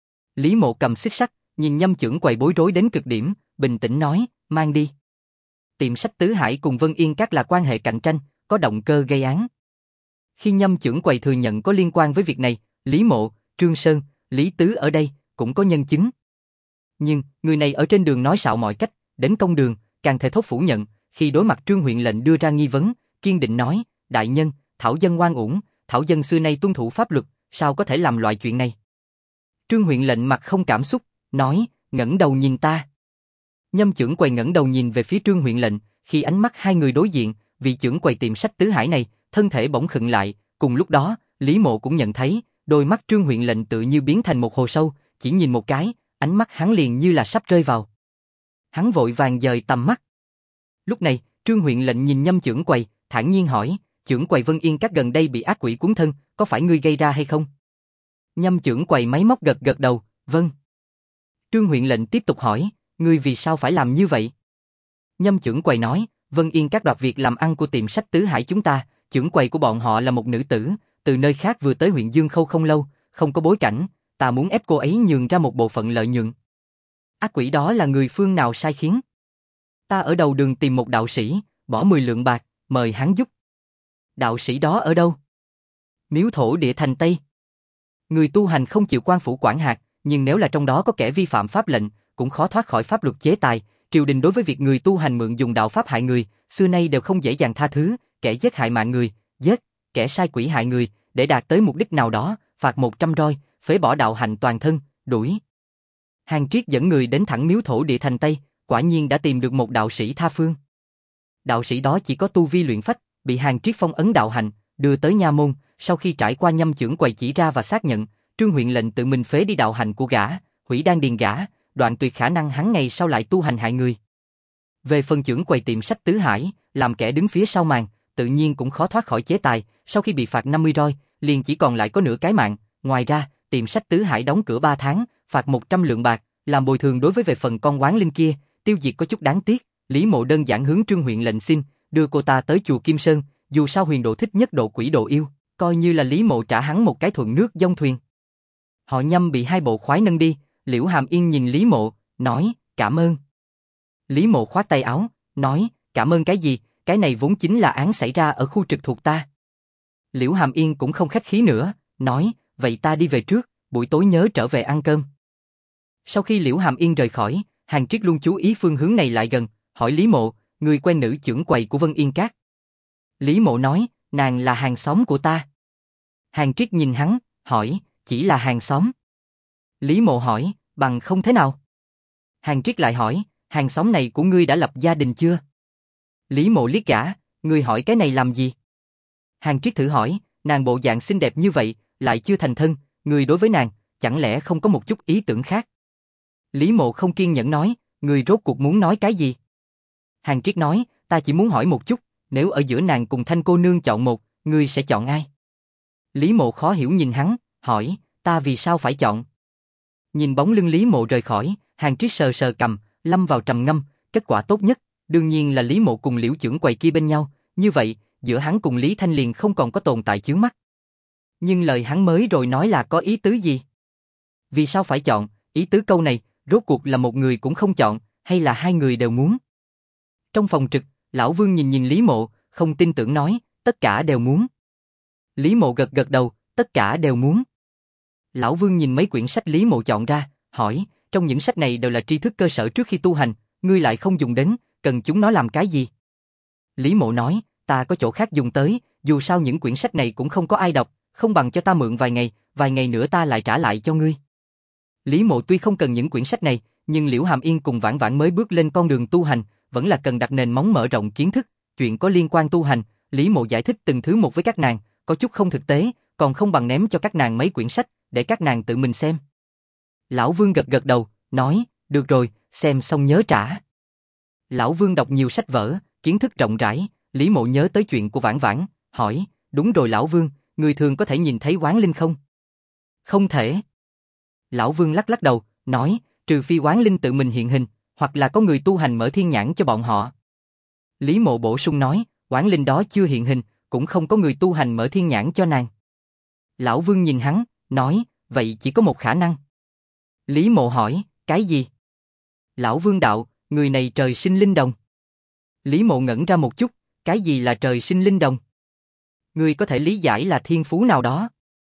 Lý Mộ cầm xích sắt, nhìn Nhâm trưởng quầy bối rối đến cực điểm, bình tĩnh nói, mang đi. Tiệm sách Tứ Hải cùng Vân Yên các là quan hệ cạnh tranh, có động cơ gây án. Khi Nhâm trưởng quầy thừa nhận có liên quan với việc này, Lý Mộ, Trương Sơn, Lý Tứ ở đây cũng có nhân chứng. Nhưng người này ở trên đường nói xạo mọi cách, đến công đường càng thể thốt phủ nhận. Khi đối mặt Trương huyện lệnh đưa ra nghi vấn, kiên định nói: đại nhân, thảo dân ngoan uổng, thảo dân xưa nay tuân thủ pháp luật, sao có thể làm loại chuyện này? Trương huyện lệnh mặt không cảm xúc, nói: ngẩng đầu nhìn ta. Nhâm trưởng quầy ngẩng đầu nhìn về phía Trương huyện lệnh, khi ánh mắt hai người đối diện, vị trưởng quầy tiệm sách Tứ Hải này, thân thể bỗng khựng lại. Cùng lúc đó, Lý Mộ cũng nhận thấy, đôi mắt Trương huyện lệnh tự như biến thành một hồ sâu, chỉ nhìn một cái, ánh mắt hắn liền như là sắp rơi vào. Hắn vội vàng dời tầm mắt. Lúc này, Trương huyện lệnh nhìn Nhâm trưởng quầy, thản nhiên hỏi: trưởng quầy Vân Yên các gần đây bị ác quỷ cuốn thân, có phải ngươi gây ra hay không? Nhâm trưởng quầy máy móc gật gật đầu, vâng. Trương huyện lệnh tiếp tục hỏi: ngươi vì sao phải làm như vậy? Nhâm trưởng quầy nói: Vân Yên các đoạt việc làm ăn của tiệm sách Tứ Hải chúng ta, trưởng quầy của bọn họ là một nữ tử, từ nơi khác vừa tới huyện Dương Khâu không lâu, không có bối cảnh, ta muốn ép cô ấy nhường ra một bộ phận lợi nhuận. Ác quỷ đó là người phương nào sai khiến? Ta ở đầu đường tìm một đạo sĩ, bỏ 10 lượng bạc, mời hắn giúp. Đạo sĩ đó ở đâu? Miếu thổ địa thành Tây. Người tu hành không chịu quan phủ quản hạt, nhưng nếu là trong đó có kẻ vi phạm pháp lệnh, cũng khó thoát khỏi pháp luật chế tài. Triều đình đối với việc người tu hành mượn dùng đạo pháp hại người, xưa nay đều không dễ dàng tha thứ. Kẻ giết hại mạng người, giết; kẻ sai quỷ hại người, để đạt tới mục đích nào đó, phạt 100 roi, phế bỏ đạo hạnh toàn thân, đuổi. Hàn Triết dẫn người đến thẳng miếu thổ địa thành Tây, quả nhiên đã tìm được một đạo sĩ tha phương. Đạo sĩ đó chỉ có tu vi luyện phách, bị Hàn Triết phong ấn đạo hạnh, đưa tới nha môn. Sau khi trải qua Nhâm trưởng quầy chỉ ra và xác nhận, Trương huyện lệnh tự mình phế đi đạo hạnh của gã, hủy đan điền gã, đoạn tuyệt khả năng hắn ngày sau lại tu hành hại người. Về phần trưởng quầy tiệm sách Tứ Hải, làm kẻ đứng phía sau màn, tự nhiên cũng khó thoát khỏi chế tài, sau khi bị phạt 50 roi, liền chỉ còn lại có nửa cái mạng, ngoài ra, tiệm sách Tứ Hải đóng cửa 3 tháng, phạt 100 lượng bạc, làm bồi thường đối với về phần con oán linh kia, tiêu diệt có chút đáng tiếc, Lý Mộ đơn giản hướng Trương huyện lệnh xin, đưa cô ta tới chùa Kim Sơn, dù sao Huyền Độ thích nhất độ quỷ độ yêu, coi như là Lý Mộ trả hắn một cái thuận nước dông thuyền. Họ Nhâm bị hai bộ khoái nâng đi, Liễu Hàm Yên nhìn Lý Mộ, nói, cảm ơn. Lý Mộ khoát tay áo, nói, cảm ơn cái gì, cái này vốn chính là án xảy ra ở khu trực thuộc ta. Liễu Hàm Yên cũng không khách khí nữa, nói, vậy ta đi về trước, buổi tối nhớ trở về ăn cơm. Sau khi Liễu Hàm Yên rời khỏi, Hàn Triết luôn chú ý phương hướng này lại gần, hỏi Lý Mộ, người quen nữ trưởng quầy của Vân Yên Các. Lý Mộ nói, nàng là hàng xóm của ta. Hàn Triết nhìn hắn, hỏi, chỉ là hàng xóm. Lý Mộ hỏi, bằng không thế nào? Hàn Triết lại hỏi, hàng xóm này của ngươi đã lập gia đình chưa? Lý Mộ liếc gã, ngươi hỏi cái này làm gì? Hàn Triết thử hỏi, nàng bộ dạng xinh đẹp như vậy, lại chưa thành thân, ngươi đối với nàng, chẳng lẽ không có một chút ý tưởng khác? Lý Mộ không kiên nhẫn nói, ngươi rốt cuộc muốn nói cái gì? Hàn Triết nói, ta chỉ muốn hỏi một chút, nếu ở giữa nàng cùng Thanh cô nương chọn một, ngươi sẽ chọn ai? Lý Mộ khó hiểu nhìn hắn, hỏi, ta vì sao phải chọn? Nhìn bóng lưng Lý Mộ rời khỏi, Hàn Triết sờ sờ cằm, lâm vào trầm ngâm, kết quả tốt nhất, đương nhiên là Lý Mộ cùng Liễu trưởng quầy kia bên nhau, như vậy, giữa hắn cùng Lý Thanh liền không còn có tồn tại chướng mắt. Nhưng lời hắn mới rồi nói là có ý tứ gì? Vì sao phải chọn, ý tứ câu này, rốt cuộc là một người cũng không chọn, hay là hai người đều muốn? Trong phòng trực, Lão Vương nhìn Lý Mộ, không tin tưởng nói, tất cả đều muốn. Lý Mộ gật gật đầu, tất cả đều muốn. Lão Vương nhìn mấy quyển sách Lý Mộ chọn ra, hỏi, trong những sách này đều là tri thức cơ sở trước khi tu hành, ngươi lại không dùng đến, cần chúng nó làm cái gì? Lý Mộ nói, ta có chỗ khác dùng tới, dù sao những quyển sách này cũng không có ai đọc, không bằng cho ta mượn vài ngày nữa ta lại trả lại cho ngươi. Lý Mộ tuy không cần những quyển sách này, nhưng Liễu Hàm Yên cùng Vãn Vãn mới bước lên con đường tu hành, vẫn là cần đặt nền móng mở rộng kiến thức, chuyện có liên quan tu hành, Lý Mộ giải thích từng thứ một với các nàng, có chút không thực tế, còn không bằng ném cho các nàng mấy quyển sách, để các nàng tự mình xem. Lão Vương gật gật đầu, nói, được rồi, xem xong nhớ trả. Lão Vương đọc nhiều sách vở, kiến thức rộng rãi, Lý Mộ nhớ tới chuyện của Vãn Vãn, hỏi, đúng rồi Lão Vương, người thường có thể nhìn thấy oán linh không? Không thể. Lão Vương lắc lắc đầu, nói, trừ phi oán linh tự mình hiện hình, hoặc là có người tu hành mở thiên nhãn cho bọn họ. Lý Mộ bổ sung nói, oán linh đó chưa hiện hình, cũng không có người tu hành mở thiên nhãn cho nàng. Lão Vương nhìn hắn, nói, vậy chỉ có một khả năng. Lý Mộ hỏi, cái gì? Lão Vương đạo, người này trời sinh linh đồng. Lý Mộ ngẩn ra một chút, cái gì là trời sinh linh đồng? Người có thể lý giải là thiên phú nào đó.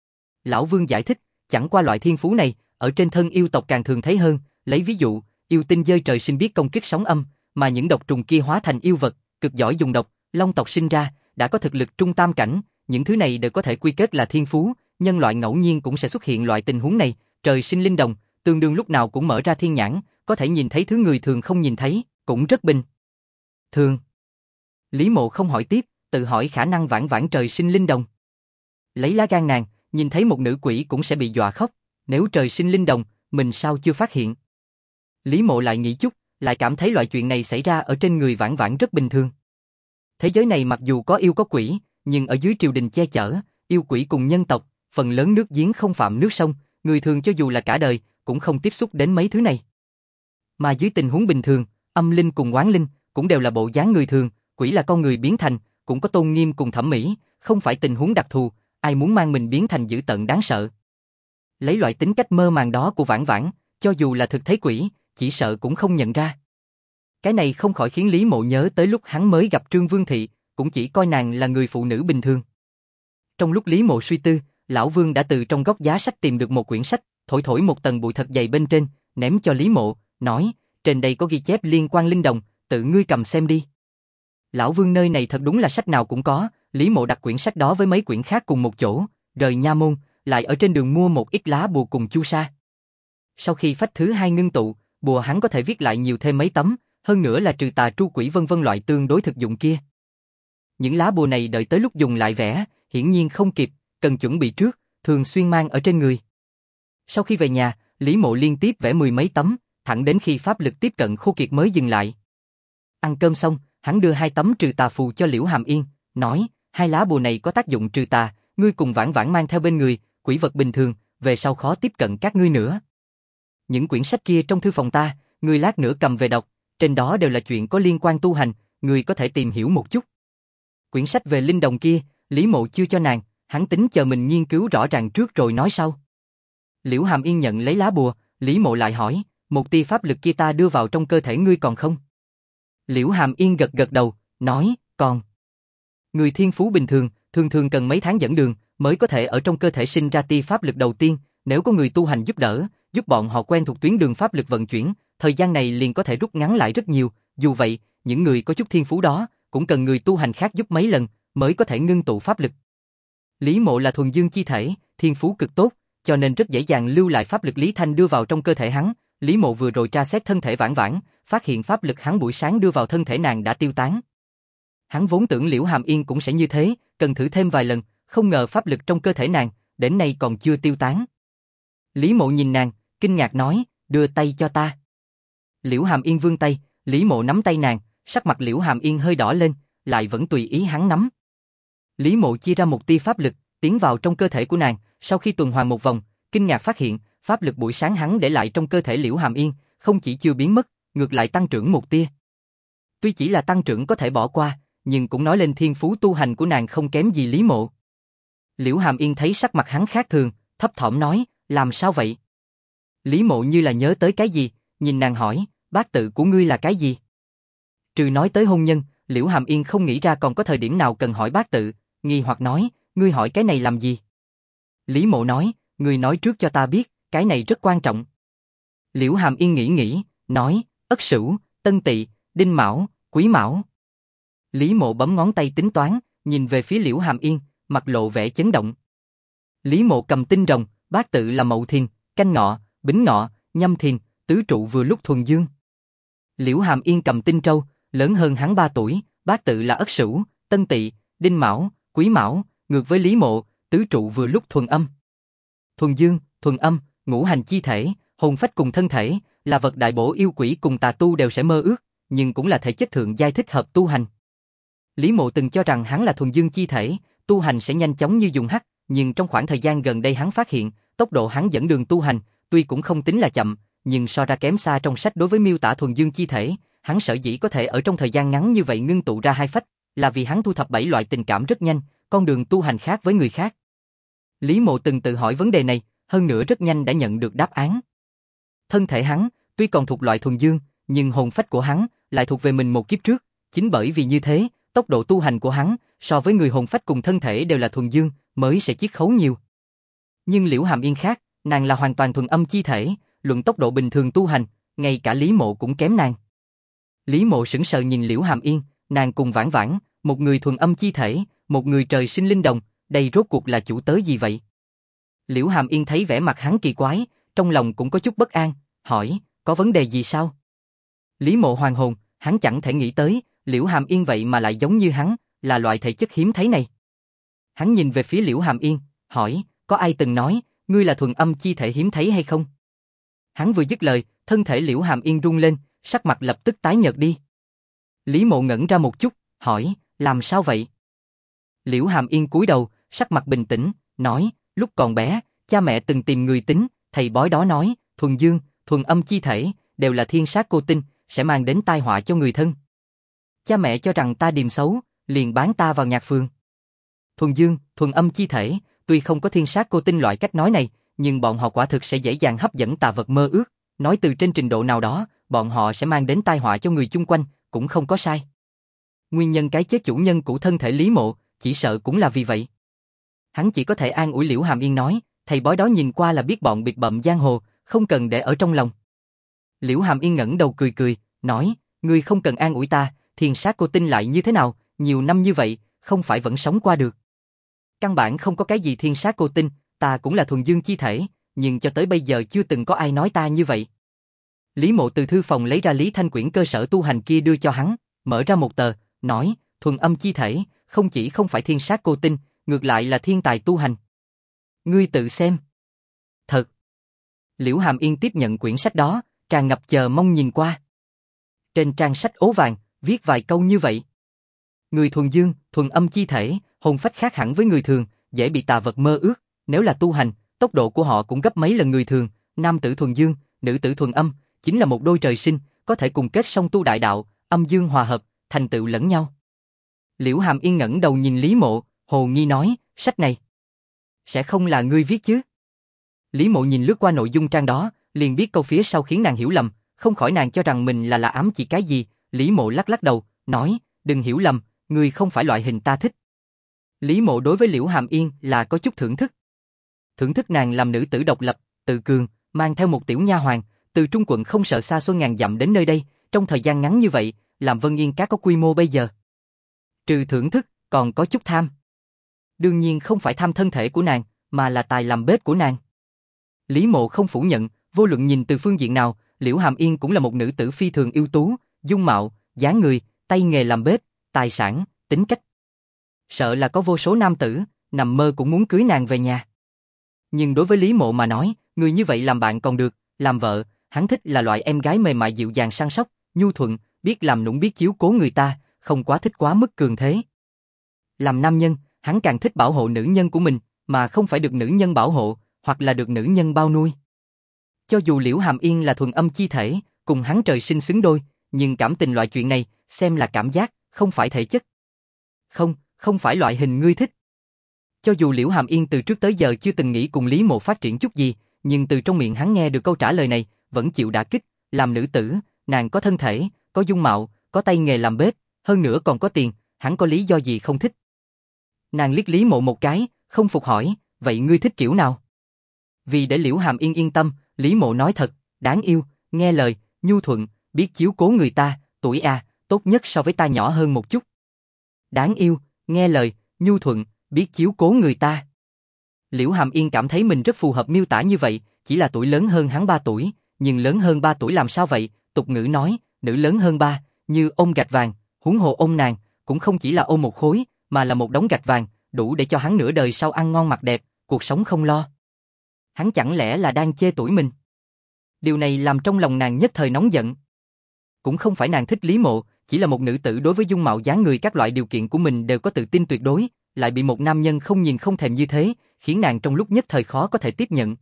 Lão Vương giải thích, chẳng qua loại thiên phú này, ở trên thân yêu tộc càng thường thấy hơn, lấy ví dụ, yêu tinh dơi trời sinh biết công kích sóng âm, mà những độc trùng kia hóa thành yêu vật, cực giỏi dùng độc, long tộc sinh ra, đã có thực lực trung tam cảnh, những thứ này đều có thể quy kết là thiên phú, nhân loại ngẫu nhiên cũng sẽ xuất hiện loại tình huống này, trời sinh linh đồng, tương đương lúc nào cũng mở ra thiên nhãn, có thể nhìn thấy thứ người thường không nhìn thấy, cũng rất bình thường. Lý Mộ không hỏi tiếp, tự hỏi khả năng Vãn Vãn trời sinh linh đồng. Lấy lá gan nàng, nhìn thấy một nữ quỷ cũng sẽ bị dọa khóc, nếu trời sinh linh đồng, mình sao chưa phát hiện? Lý Mộ lại nghĩ chút, lại cảm thấy loại chuyện này xảy ra ở trên người Vãn Vãn rất bình thường. Thế giới này mặc dù có yêu có quỷ, nhưng ở dưới triều đình che chở, yêu quỷ cùng nhân tộc, phần lớn nước giếng không phạm nước sông, người thường cho dù là cả đời, cũng không tiếp xúc đến mấy thứ này. Mà dưới tình huống bình thường, âm linh cùng oán linh, cũng đều là bộ dáng người thường, quỷ là con người biến thành, cũng có tôn nghiêm cùng thẩm mỹ, không phải tình huống đặc thù, ai muốn mang mình biến thành dữ tợn đáng sợ. Lấy loại tính cách mơ màng đó của Vãn Vãn, cho dù là thực thấy quỷ, chỉ sợ cũng không nhận ra. Cái này không khỏi khiến Lý Mộ nhớ tới lúc hắn mới gặp Trương Vương Thị, cũng chỉ coi nàng là người phụ nữ bình thường. Trong lúc Lý Mộ suy tư, Lão Vương đã từ trong góc giá sách tìm được một quyển sách, thổi thổi một tầng bụi thật dày bên trên, ném cho Lý Mộ, nói, trên đây có ghi chép liên quan linh đồng, tự ngươi cầm xem đi. Lão Vương nơi này thật đúng là sách nào cũng có, Lý Mộ đặt quyển sách đó với mấy quyển khác cùng một chỗ, rời nha môn, lại ở trên đường mua một ít lá bùa cùng chu sa. Sau khi phách thứ hai ngưng tụ, bùa hắn có thể viết lại nhiều thêm mấy tấm, hơn nữa là trừ tà tru quỷ vân vân loại tương đối thực dụng kia. Những lá bùa này đợi tới lúc dùng lại vẽ, hiển nhiên không kịp, cần chuẩn bị trước, thường xuyên mang ở trên người. Sau khi về nhà, Lý Mộ liên tiếp vẽ mười mấy tấm, thẳng đến khi pháp lực tiếp cận khô kiệt mới dừng lại. Ăn cơm xong, hắn đưa 2 tấm trừ tà phù cho Liễu Hàm Yên, nói, hai lá bùa này có tác dụng trừ tà, ngươi cùng Vãn Vãn mang theo bên người, quỷ vật bình thường, về sau khó tiếp cận các ngươi nữa. Những quyển sách kia trong thư phòng ta, ngươi lát nữa cầm về đọc, trên đó đều là chuyện có liên quan tu hành, ngươi có thể tìm hiểu một chút. Quyển sách về linh đồng kia, Lý Mộ chưa cho nàng, hắn tính chờ mình nghiên cứu rõ ràng trước rồi nói sau. Liễu Hàm Yên nhận lấy lá bùa, Lý Mộ lại hỏi, một tia pháp lực kia ta đưa vào trong cơ thể ngươi còn không? Liễu Hàm Yên gật gật đầu, nói, còn. Người thiên phú bình thường, thường thường cần mấy tháng dẫn đường, mới có thể ở trong cơ thể sinh ra tia pháp lực đầu tiên, nếu có người tu hành giúp đỡ, giúp bọn họ quen thuộc tuyến đường pháp lực vận chuyển, thời gian này liền có thể rút ngắn lại rất nhiều, dù vậy, những người có chút thiên phú đó, cũng cần người tu hành khác giúp mấy lần, mới có thể ngưng tụ pháp lực. Lý Mộ là thuần dương chi thể, thiên phú cực tốt, cho nên rất dễ dàng lưu lại pháp lực Lý Thanh đưa vào trong cơ thể hắn. Lý Mộ vừa rồi tra xét thân thể Vãn Vãn, phát hiện pháp lực hắn buổi sáng đưa vào thân thể nàng đã tiêu tán. Hắn vốn tưởng Liễu Hàm Yên cũng sẽ như thế, cần thử thêm vài lần, không ngờ pháp lực trong cơ thể nàng, đến nay còn chưa tiêu tán. Lý Mộ nhìn nàng, kinh ngạc nói, đưa tay cho ta. Liễu Hàm Yên vươn tay, Lý Mộ nắm tay nàng, sắc mặt Liễu Hàm Yên hơi đỏ lên, lại vẫn tùy ý hắn nắm. Lý Mộ chia ra một tia pháp lực, tiến vào trong cơ thể của nàng, sau khi tuần hoàn một vòng, kinh ngạc phát hiện, pháp lực buổi sáng hắn để lại trong cơ thể Liễu Hàm Yên, không chỉ chưa biến mất, ngược lại tăng trưởng một tia. Tuy chỉ là tăng trưởng có thể bỏ qua, nhưng cũng nói lên thiên phú tu hành của nàng không kém gì Lý Mộ. Liễu Hàm Yên thấy sắc mặt hắn khác thường, thấp thỏm nói, làm sao vậy? Lý Mộ như là nhớ tới cái gì, nhìn nàng hỏi, bát tự của ngươi là cái gì? Trừ nói tới hôn nhân, Liễu Hàm Yên không nghĩ ra còn có thời điểm nào cần hỏi bát tự, nghi hoặc nói, ngươi hỏi cái này làm gì? Lý Mộ nói, ngươi nói trước cho ta biết, cái này rất quan trọng. Liễu Hàm Yên nghĩ, nói, Ất Sửu, Tân Tỵ, Đinh Mão, Quý Mão. Lý Mộ bấm ngón tay tính toán, nhìn về phía Liễu Hàm Yên, mặt lộ vẻ chấn động. Lý Mộ cầm tinh rồng, bát tự là Mậu Thìn, Canh Ngọ, Bính Ngọ, Nhâm Thìn, tứ trụ vừa lúc thuần dương. Liễu Hàm Yên cầm tinh trâu, lớn hơn hắn 3 tuổi, bát tự là Ất Sửu, Tân Tỵ, Đinh Mão, Quý Mão, ngược với Lý Mộ, tứ trụ vừa lúc thuần âm. Thuần dương, thuần âm, ngũ hành chi thể, hồn phách cùng thân thể, là vật đại bổ yêu quỷ cùng tà tu đều sẽ mơ ước, nhưng cũng là thể chất thượng giai thích hợp tu hành. Lý Mộ từng cho rằng hắn là thuần dương chi thể, tu hành sẽ nhanh chóng như dùng hắc, nhưng trong khoảng thời gian gần đây hắn phát hiện, tốc độ hắn dẫn đường tu hành, tuy cũng không tính là chậm, nhưng so ra kém xa trong sách đối với miêu tả thuần dương chi thể, hắn sở dĩ có thể ở trong thời gian ngắn như vậy ngưng tụ ra hai phách, là vì hắn thu thập 7 loại tình cảm rất nhanh, con đường tu hành khác với người khác. Lý Mộ từng tự hỏi vấn đề này, hơn nữa rất nhanh đã nhận được đáp án. Thân thể hắn, tuy còn thuộc loại thuần dương, nhưng hồn phách của hắn lại thuộc về mình một kiếp trước, chính bởi vì như thế, tốc độ tu hành của hắn so với người hồn phách cùng thân thể đều là thuần dương, mới sẽ chiết khấu nhiều. Nhưng Liễu Hàm Yên khác, nàng là hoàn toàn thuần âm chi thể, luận tốc độ bình thường tu hành, ngay cả Lý Mộ cũng kém nàng. Lý Mộ sững sờ nhìn Liễu Hàm Yên, nàng cùng Vãn Vãn, một người thuần âm chi thể, một người trời sinh linh đồng, đây rốt cuộc là chủ tớ gì vậy? Liễu Hàm Yên thấy vẻ mặt hắn kỳ quái, trong lòng cũng có chút bất an, hỏi, có vấn đề gì sao? Lý Mộ hoàn hồn, hắn chẳng thể nghĩ tới, Liễu Hàm Yên vậy mà lại giống như hắn, là loại thể chất hiếm thấy này. Hắn nhìn về phía Liễu Hàm Yên, hỏi, có ai từng nói, ngươi là thuần âm chi thể hiếm thấy hay không? Hắn vừa dứt lời, thân thể Liễu Hàm Yên rung lên, sắc mặt lập tức tái nhợt đi. Lý Mộ ngẩn ra một chút, hỏi, làm sao vậy? Liễu Hàm Yên cúi đầu, sắc mặt bình tĩnh, nói, lúc còn bé, cha mẹ từng tìm người tính, thầy bói đó nói, thuần dương, thuần âm chi thể, đều là thiên sát cô tinh, sẽ mang đến tai họa cho người thân. Cha mẹ cho rằng ta điềm xấu, liền bán ta vào nhạc phường. Thuần dương, thuần âm chi thể, tuy không có thiên sát cô tinh loại cách nói này, nhưng bọn họ quả thực sẽ dễ dàng hấp dẫn tà vật mơ ước, nói từ trên trình độ nào đó, bọn họ sẽ mang đến tai họa cho người chung quanh, cũng không có sai. Nguyên nhân cái chết chủ nhân của thân thể Lý Mộ, chỉ sợ cũng là vì vậy. Hắn chỉ có thể an ủi Liễu Hàm Yên nói, thầy bói đó nhìn qua là biết bọn biệt bợm giang hồ, không cần để ở trong lòng. Liễu Hàm Yên ngẩng đầu cười, nói, ngươi không cần an ủi ta, thiên sát cô tinh lại như thế nào, nhiều năm như vậy, không phải vẫn sống qua được. Căn bản không có cái gì thiên sát cô tinh, ta cũng là thuần dương chi thể, nhưng cho tới bây giờ chưa từng có ai nói ta như vậy. Lý Mộ từ thư phòng lấy ra Lý Thanh quyển cơ sở tu hành kia đưa cho hắn, mở ra một tờ, nói, thuần âm chi thể, không chỉ không phải thiên sát cô tinh, ngược lại là thiên tài tu hành. Ngươi tự xem. Thật. Liễu Hàm Yên tiếp nhận quyển sách đó, tràn ngập chờ mong nhìn qua. Trên trang sách ố vàng, viết vài câu như vậy. Người thuần dương, thuần âm chi thể, hồn phách khác hẳn với người thường, dễ bị tà vật mơ ước, nếu là tu hành, tốc độ của họ cũng gấp mấy lần người thường, nam tử thuần dương, nữ tử thuần âm, chính là một đôi trời sinh, có thể cùng kết song tu đại đạo, âm dương hòa hợp, thành tựu lẫn nhau. Liễu Hàm Yên ngẩng đầu nhìn Lý Mộ, hồ nghi nói, sách này sẽ không là ngươi viết chứ? Lý Mộ nhìn lướt qua nội dung trang đó, liền biết câu phía sau khiến nàng hiểu lầm, không khỏi nàng cho rằng mình là ám chỉ cái gì. Lý Mộ lắc lắc đầu, nói, đừng hiểu lầm, ngươi không phải loại hình ta thích. Lý Mộ đối với Liễu Hàm Yên là có chút thưởng thức. Thưởng thức nàng làm nữ tử độc lập, tự cường, mang theo một tiểu nha hoàn, từ Trung quận không sợ xa xôi ngàn dặm đến nơi đây, trong thời gian ngắn như vậy, làm Vân Yên Các có quy mô bây giờ. Trừ thưởng thức, còn có chút tham. Đương nhiên không phải tham thân thể của nàng, mà là tài làm bếp của nàng. Lý Mộ không phủ nhận, vô luận nhìn từ phương diện nào, Liễu Hàm Yên cũng là một nữ tử phi thường ưu tú, dung mạo, dáng người, tay nghề làm bếp, tài sản, tính cách. Sợ là có vô số nam tử, nằm mơ cũng muốn cưới nàng về nhà. Nhưng đối với Lý Mộ mà nói, người như vậy làm bạn còn được, làm vợ, hắn thích là loại em gái mềm mại dịu dàng săn sóc, nhu thuận, biết làm nũng biết chiếu cố người ta, không quá thích quá mức cường thế. Làm nam nhân, hắn càng thích bảo hộ nữ nhân của mình, mà không phải được nữ nhân bảo hộ, hoặc là được nữ nhân bao nuôi. Cho dù Liễu Hàm Yên là thuần âm chi thể, cùng hắn trời sinh xứng đôi, nhưng cảm tình loại chuyện này, xem là cảm giác, không phải thể chất. Không phải loại hình ngươi thích. Cho dù Liễu Hàm Yên từ trước tới giờ chưa từng nghĩ cùng Lý Mộ phát triển chút gì, nhưng từ trong miệng hắn nghe được câu trả lời này, vẫn chịu đả kích, làm nữ tử, nàng có thân thể, có dung mạo, có tay nghề làm bếp, hơn nữa còn có tiền, hắn có lý do gì không thích. Nàng liếc Lý Mộ một cái, không phục hỏi, vậy ngươi thích kiểu nào? Vì để Liễu Hàm Yên yên tâm, Lý Mộ nói thật, đáng yêu, nghe lời, nhu thuận, biết chiếu cố người ta, tuổi tốt nhất so với ta nhỏ hơn một chút. Đáng yêu, nghe lời, nhu thuận, biết chiếu cố người ta. Liễu Hàm Yên cảm thấy mình rất phù hợp miêu tả như vậy, chỉ là tuổi lớn hơn hắn 3 tuổi, nhưng lớn hơn 3 tuổi làm sao vậy? Tục ngữ nói, nữ lớn hơn 3, như ôm gạch vàng, huống hồ ôm nàng, cũng không chỉ là ôm một khối, mà là một đống gạch vàng, đủ để cho hắn nửa đời sau ăn ngon mặc đẹp, cuộc sống không lo. Hắn chẳng lẽ là đang chê tuổi mình? Điều này làm trong lòng nàng nhất thời nóng giận. Cũng không phải nàng thích Lý Mộ, chỉ là một nữ tử đối với dung mạo dáng người các loại điều kiện của mình đều có tự tin tuyệt đối, lại bị một nam nhân không nhìn không thèm như thế, khiến nàng trong lúc nhất thời khó có thể tiếp nhận.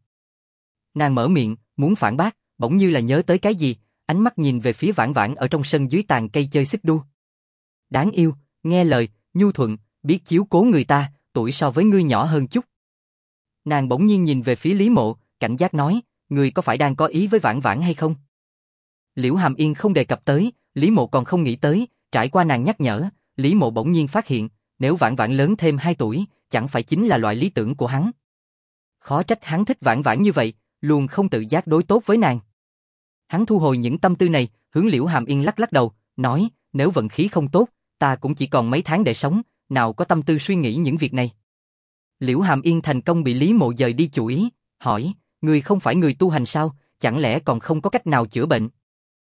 Nàng mở miệng, muốn phản bác, bỗng như là nhớ tới cái gì, ánh mắt nhìn về phía Vãn Vãn ở trong sân dưới tàn cây chơi xích đu. Đáng yêu, nghe lời, nhu thuận, biết chiếu cố người ta, tuổi so với ngươi nhỏ hơn chút. Nàng bỗng nhiên nhìn về phía Lý Mộ, cảnh giác nói, ngươi có phải đang có ý với Vãn Vãn hay không? Liễu Hàm Yên không đề cập tới, Lý Mộ còn không nghĩ tới, trải qua nàng nhắc nhở, Lý Mộ bỗng nhiên phát hiện, nếu Vãn Vãn lớn thêm 2 tuổi, chẳng phải chính là loại lý tưởng của hắn. Khó trách hắn thích Vãn Vãn như vậy, luôn không tự giác đối tốt với nàng. Hắn thu hồi những tâm tư này, hướng Liễu Hàm Yên lắc lắc đầu, nói, nếu vận khí không tốt, ta cũng chỉ còn mấy tháng để sống, nào có tâm tư suy nghĩ những việc này. Liễu Hàm Yên thành công bị Lý Mộ dời đi chủ ý, hỏi, người không phải người tu hành sao, chẳng lẽ còn không có cách nào chữa bệnh?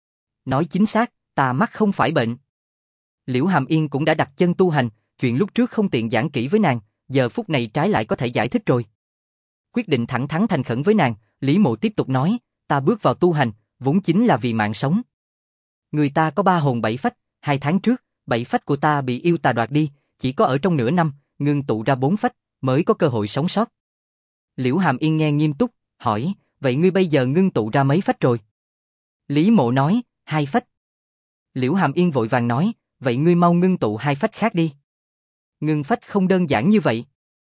Nói chính xác, ta mắc không phải bệnh. Liễu Hàm Yên cũng đã đặt chân tu hành, chuyện lúc trước không tiện giảng kỹ với nàng, giờ phút này trái lại có thể giải thích rồi. Quyết định thẳng thắn thành khẩn với nàng, Lý Mộ tiếp tục nói, ta bước vào tu hành, vốn chính là vì mạng sống. Người ta có 3 hồn 7 phách, 2 tháng trước, 7 phách của ta bị yêu tà đoạt đi, chỉ có ở trong nửa năm, ngưng tụ ra 4 phách, mới có cơ hội sống sót. Liễu Hàm Yên nghe nghiêm túc, hỏi, vậy ngươi bây giờ ngưng tụ ra mấy phách rồi? Lý Mộ nói, 2 phách. Liễu Hàm Yên vội vàng nói, vậy ngươi mau ngưng tụ 2 phách khác đi. Ngưng phách không đơn giản như vậy.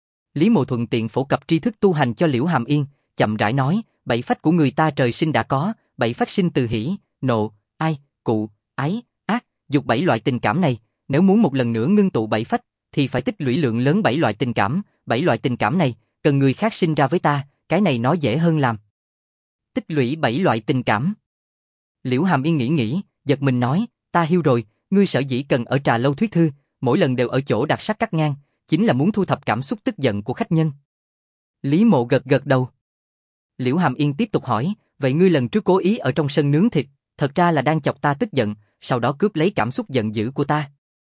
Lý Mộ thuận tiện phổ cập tri thức tu hành cho Liễu Hàm Yên, chậm rãi nói, 7 phách của người ta trời sinh đã có, 7 phách sinh từ hỉ, nộ, ai, cụ, ái, ác, dục 7 loại tình cảm này, nếu muốn một lần nữa ngưng tụ 7 phách, thì phải tích lũy lượng lớn 7 loại tình cảm, 7 loại tình cảm này, cần người khác sinh ra với ta, cái này nói dễ hơn làm. Tích lũy 7 loại tình cảm. Liễu Hàm Yên nghĩ, giật mình nói, ta hiểu rồi, ngươi sở dĩ cần ở trà lâu thuyết thư, mỗi lần đều ở chỗ đặc sắc cắt ngang, chính là muốn thu thập cảm xúc tức giận của khách nhân. Lý Mộ gật gật đầu. Liễu Hàm Yên tiếp tục hỏi, vậy ngươi lần trước cố ý ở trong sân nướng thịt, thật ra là đang chọc ta tức giận, sau đó cướp lấy cảm xúc giận dữ của ta.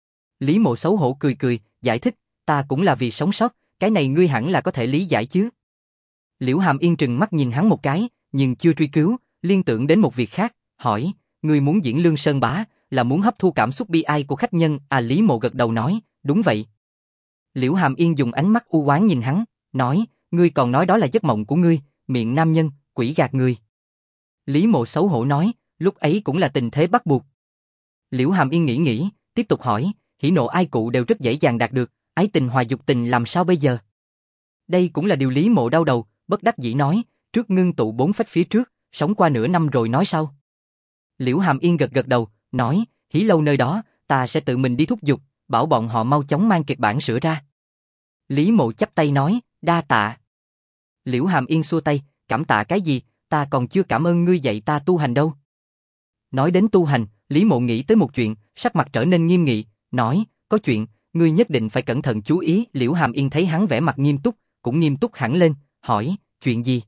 Lý Mộ xấu hổ cười, giải thích, ta cũng là vì sống sót, cái này ngươi hẳn là có thể lý giải chứ. Liễu Hàm Yên trừng mắt nhìn hắn một cái, nhưng chưa truy cứu, liên tưởng đến một việc khác, hỏi, ngươi muốn diễn Lương Sơn Bá, là muốn hấp thu cảm xúc bi ai của khách nhân à? Lý Mộ gật đầu nói, đúng vậy. Liễu Hàm Yên dùng ánh mắt u oán nhìn hắn, nói, ngươi còn nói đó là giấc mộng của ngươi, miệng nam nhân, quỷ gạt người. Lý Mộ xấu hổ nói, lúc ấy cũng là tình thế bắt buộc. Liễu Hàm Yên nghĩ, tiếp tục hỏi, hỉ nộ ai cụ đều rất dễ dàng đạt được, ái tình hòa dục tình làm sao bây giờ? Đây cũng là điều Lý Mộ đau đầu, bất đắc dĩ nói, trước ngưng tụ 4 phách phía trước, sống qua nửa năm rồi nói sau. Liễu Hàm Yên gật đầu, nói, hỉ lâu nơi đó, ta sẽ tự mình đi thúc giục, bảo bọn họ mau chóng mang kịch bản sửa ra. Lý Mộ chắp tay nói, đa tạ. Liễu Hàm Yên xua tay, cảm tạ cái gì, ta còn chưa cảm ơn ngươi dạy ta tu hành đâu. Nói đến tu hành, Lý Mộ nghĩ tới một chuyện, sắc mặt trở nên nghiêm nghị, nói, có chuyện, ngươi nhất định phải cẩn thận chú ý. Liễu Hàm Yên thấy hắn vẻ mặt nghiêm túc, cũng nghiêm túc hẳn lên, hỏi, chuyện gì?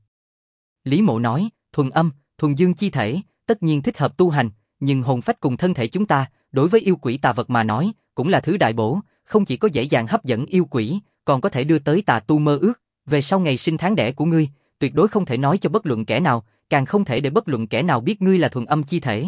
Lý Mộ nói, thuần âm, thuần dương chi thể, tất nhiên thích hợp tu hành, nhưng hồn phách cùng thân thể chúng ta, đối với yêu quỷ tà vật mà nói, cũng là thứ đại bổ, không chỉ có dễ dàng hấp dẫn yêu quỷ, còn có thể đưa tới tà tu mơ ước. Về sau ngày sinh tháng đẻ của ngươi, tuyệt đối không thể nói cho bất luận kẻ nào, càng không thể để bất luận kẻ nào biết ngươi là thuần âm chi thể.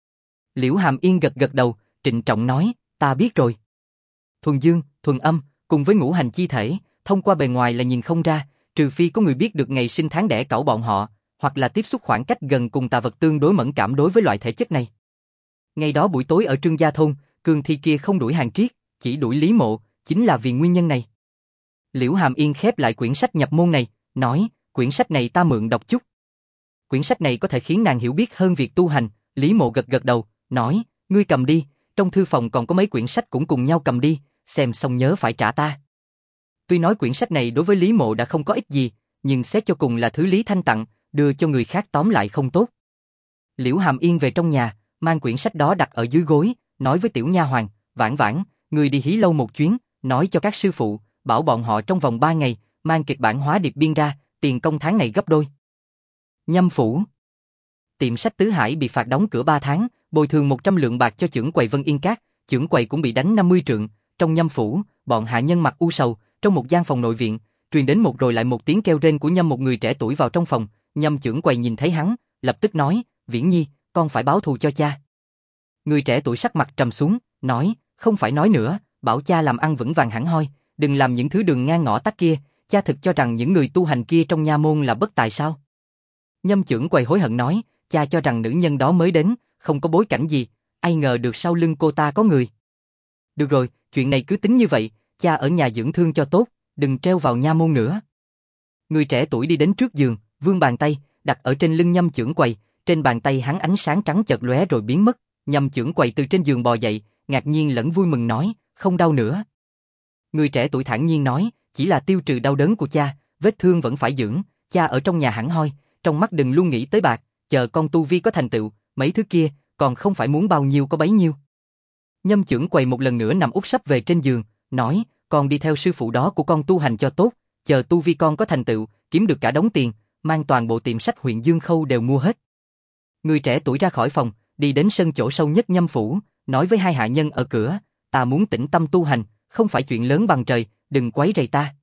Liễu Hàm Yên gật đầu, trịnh trọng nói, ta biết rồi. Thuần dương, thuần âm, cùng với ngũ hành chi thể, thông qua bề ngoài là nhìn không ra, trừ phi có người biết được ngày sinh tháng đẻ cẩu bọn họ, hoặc là tiếp xúc khoảng cách gần cùng tà vật tương đối mẫn cảm đối với loại thể chất này. Ngày đó buổi tối ở Trương Gia Thôn, cường thi kia không đuổi Hàng Triết, chỉ đuổi Lý Mộ, chính là vì nguyên nhân này. Liễu Hàm Yên khép lại quyển sách nhập môn này, nói, quyển sách này ta mượn đọc chút. Quyển sách này có thể khiến nàng hiểu biết hơn việc tu hành. Lý Mộ gật đầu, nói, ngươi cầm đi, trong thư phòng còn có mấy quyển sách cũng cùng nhau cầm đi, xem xong nhớ phải trả ta. Tuy nói quyển sách này đối với Lý Mộ đã không có ích gì, nhưng xét cho cùng là thứ Lý Thanh tặng, đưa cho người khác tóm lại không tốt. Liễu Hàm Yên về trong nhà, mang quyển sách đó đặt ở dưới gối, nói với tiểu nha hoàn, Vãn Vãn, người đi hí lâu một chuyến, nói cho các sư phụ, bảo bọn họ trong vòng 3 ngày, mang kịch bản hóa điệp biên ra, tiền công tháng này gấp đôi. Nhâm phủ. Tiệm sách Tứ Hải bị phạt đóng cửa 3 tháng, bồi thường 100 lượng bạc cho chưởng quầy Vân Yên Các, chưởng quầy cũng bị đánh 50 trượng. Trong nhâm phủ, bọn hạ nhân mặc u sầu, trong một gian phòng nội viện, truyền đến một rồi lại một tiếng kêu rên của Nhâm, một người trẻ tuổi vào trong phòng. Nhâm chưởng quầy nhìn thấy hắn, lập tức nói, Viễn Nhi, con phải báo thù cho cha. Người trẻ tuổi sắc mặt trầm xuống, nói, không phải nói nữa, bảo cha làm ăn vững vàng hẳn hoi, đừng làm những thứ đường ngang ngõ tắt kia, cha thực cho rằng những người tu hành kia trong nha môn là bất tài sao? Nhâm chưởng quầy hối hận nói, cha cho rằng nữ nhân đó mới đến, không có bối cảnh gì, ai ngờ được sau lưng cô ta có người. Được rồi, chuyện này cứ tính như vậy, cha ở nhà dưỡng thương cho tốt, đừng treo vào nha môn nữa. Người trẻ tuổi đi đến trước giường, vươn bàn tay, đặt ở trên lưng Nhâm chưởng quầy, trên bàn tay hắn ánh sáng trắng chợt lóe rồi biến mất. Nhâm chưởng quầy từ trên giường bò dậy, ngạc nhiên lẫn vui mừng nói, không đau nữa. Người trẻ tuổi thản nhiên nói, chỉ là tiêu trừ đau đớn của cha, vết thương vẫn phải dưỡng, cha ở trong nhà hẳn hoi, trong mắt đừng luôn nghĩ tới bạc, chờ con tu vi có thành tựu, mấy thứ kia, còn không phải muốn bao nhiêu có bấy nhiêu. Nhâm chưởng quầy một lần nữa nằm úp sấp về trên giường, nói, con đi theo sư phụ đó của con tu hành cho tốt, chờ tu vi con có thành tựu, kiếm được cả đống tiền, mang toàn bộ tiệm sách huyện Dương Khâu đều mua hết. Người trẻ tuổi ra khỏi phòng, đi đến sân chỗ sâu nhất Nhâm phủ, nói với hai hạ nhân ở cửa, ta muốn tĩnh tâm tu hành, không phải chuyện lớn bằng trời, đừng quấy rầy ta.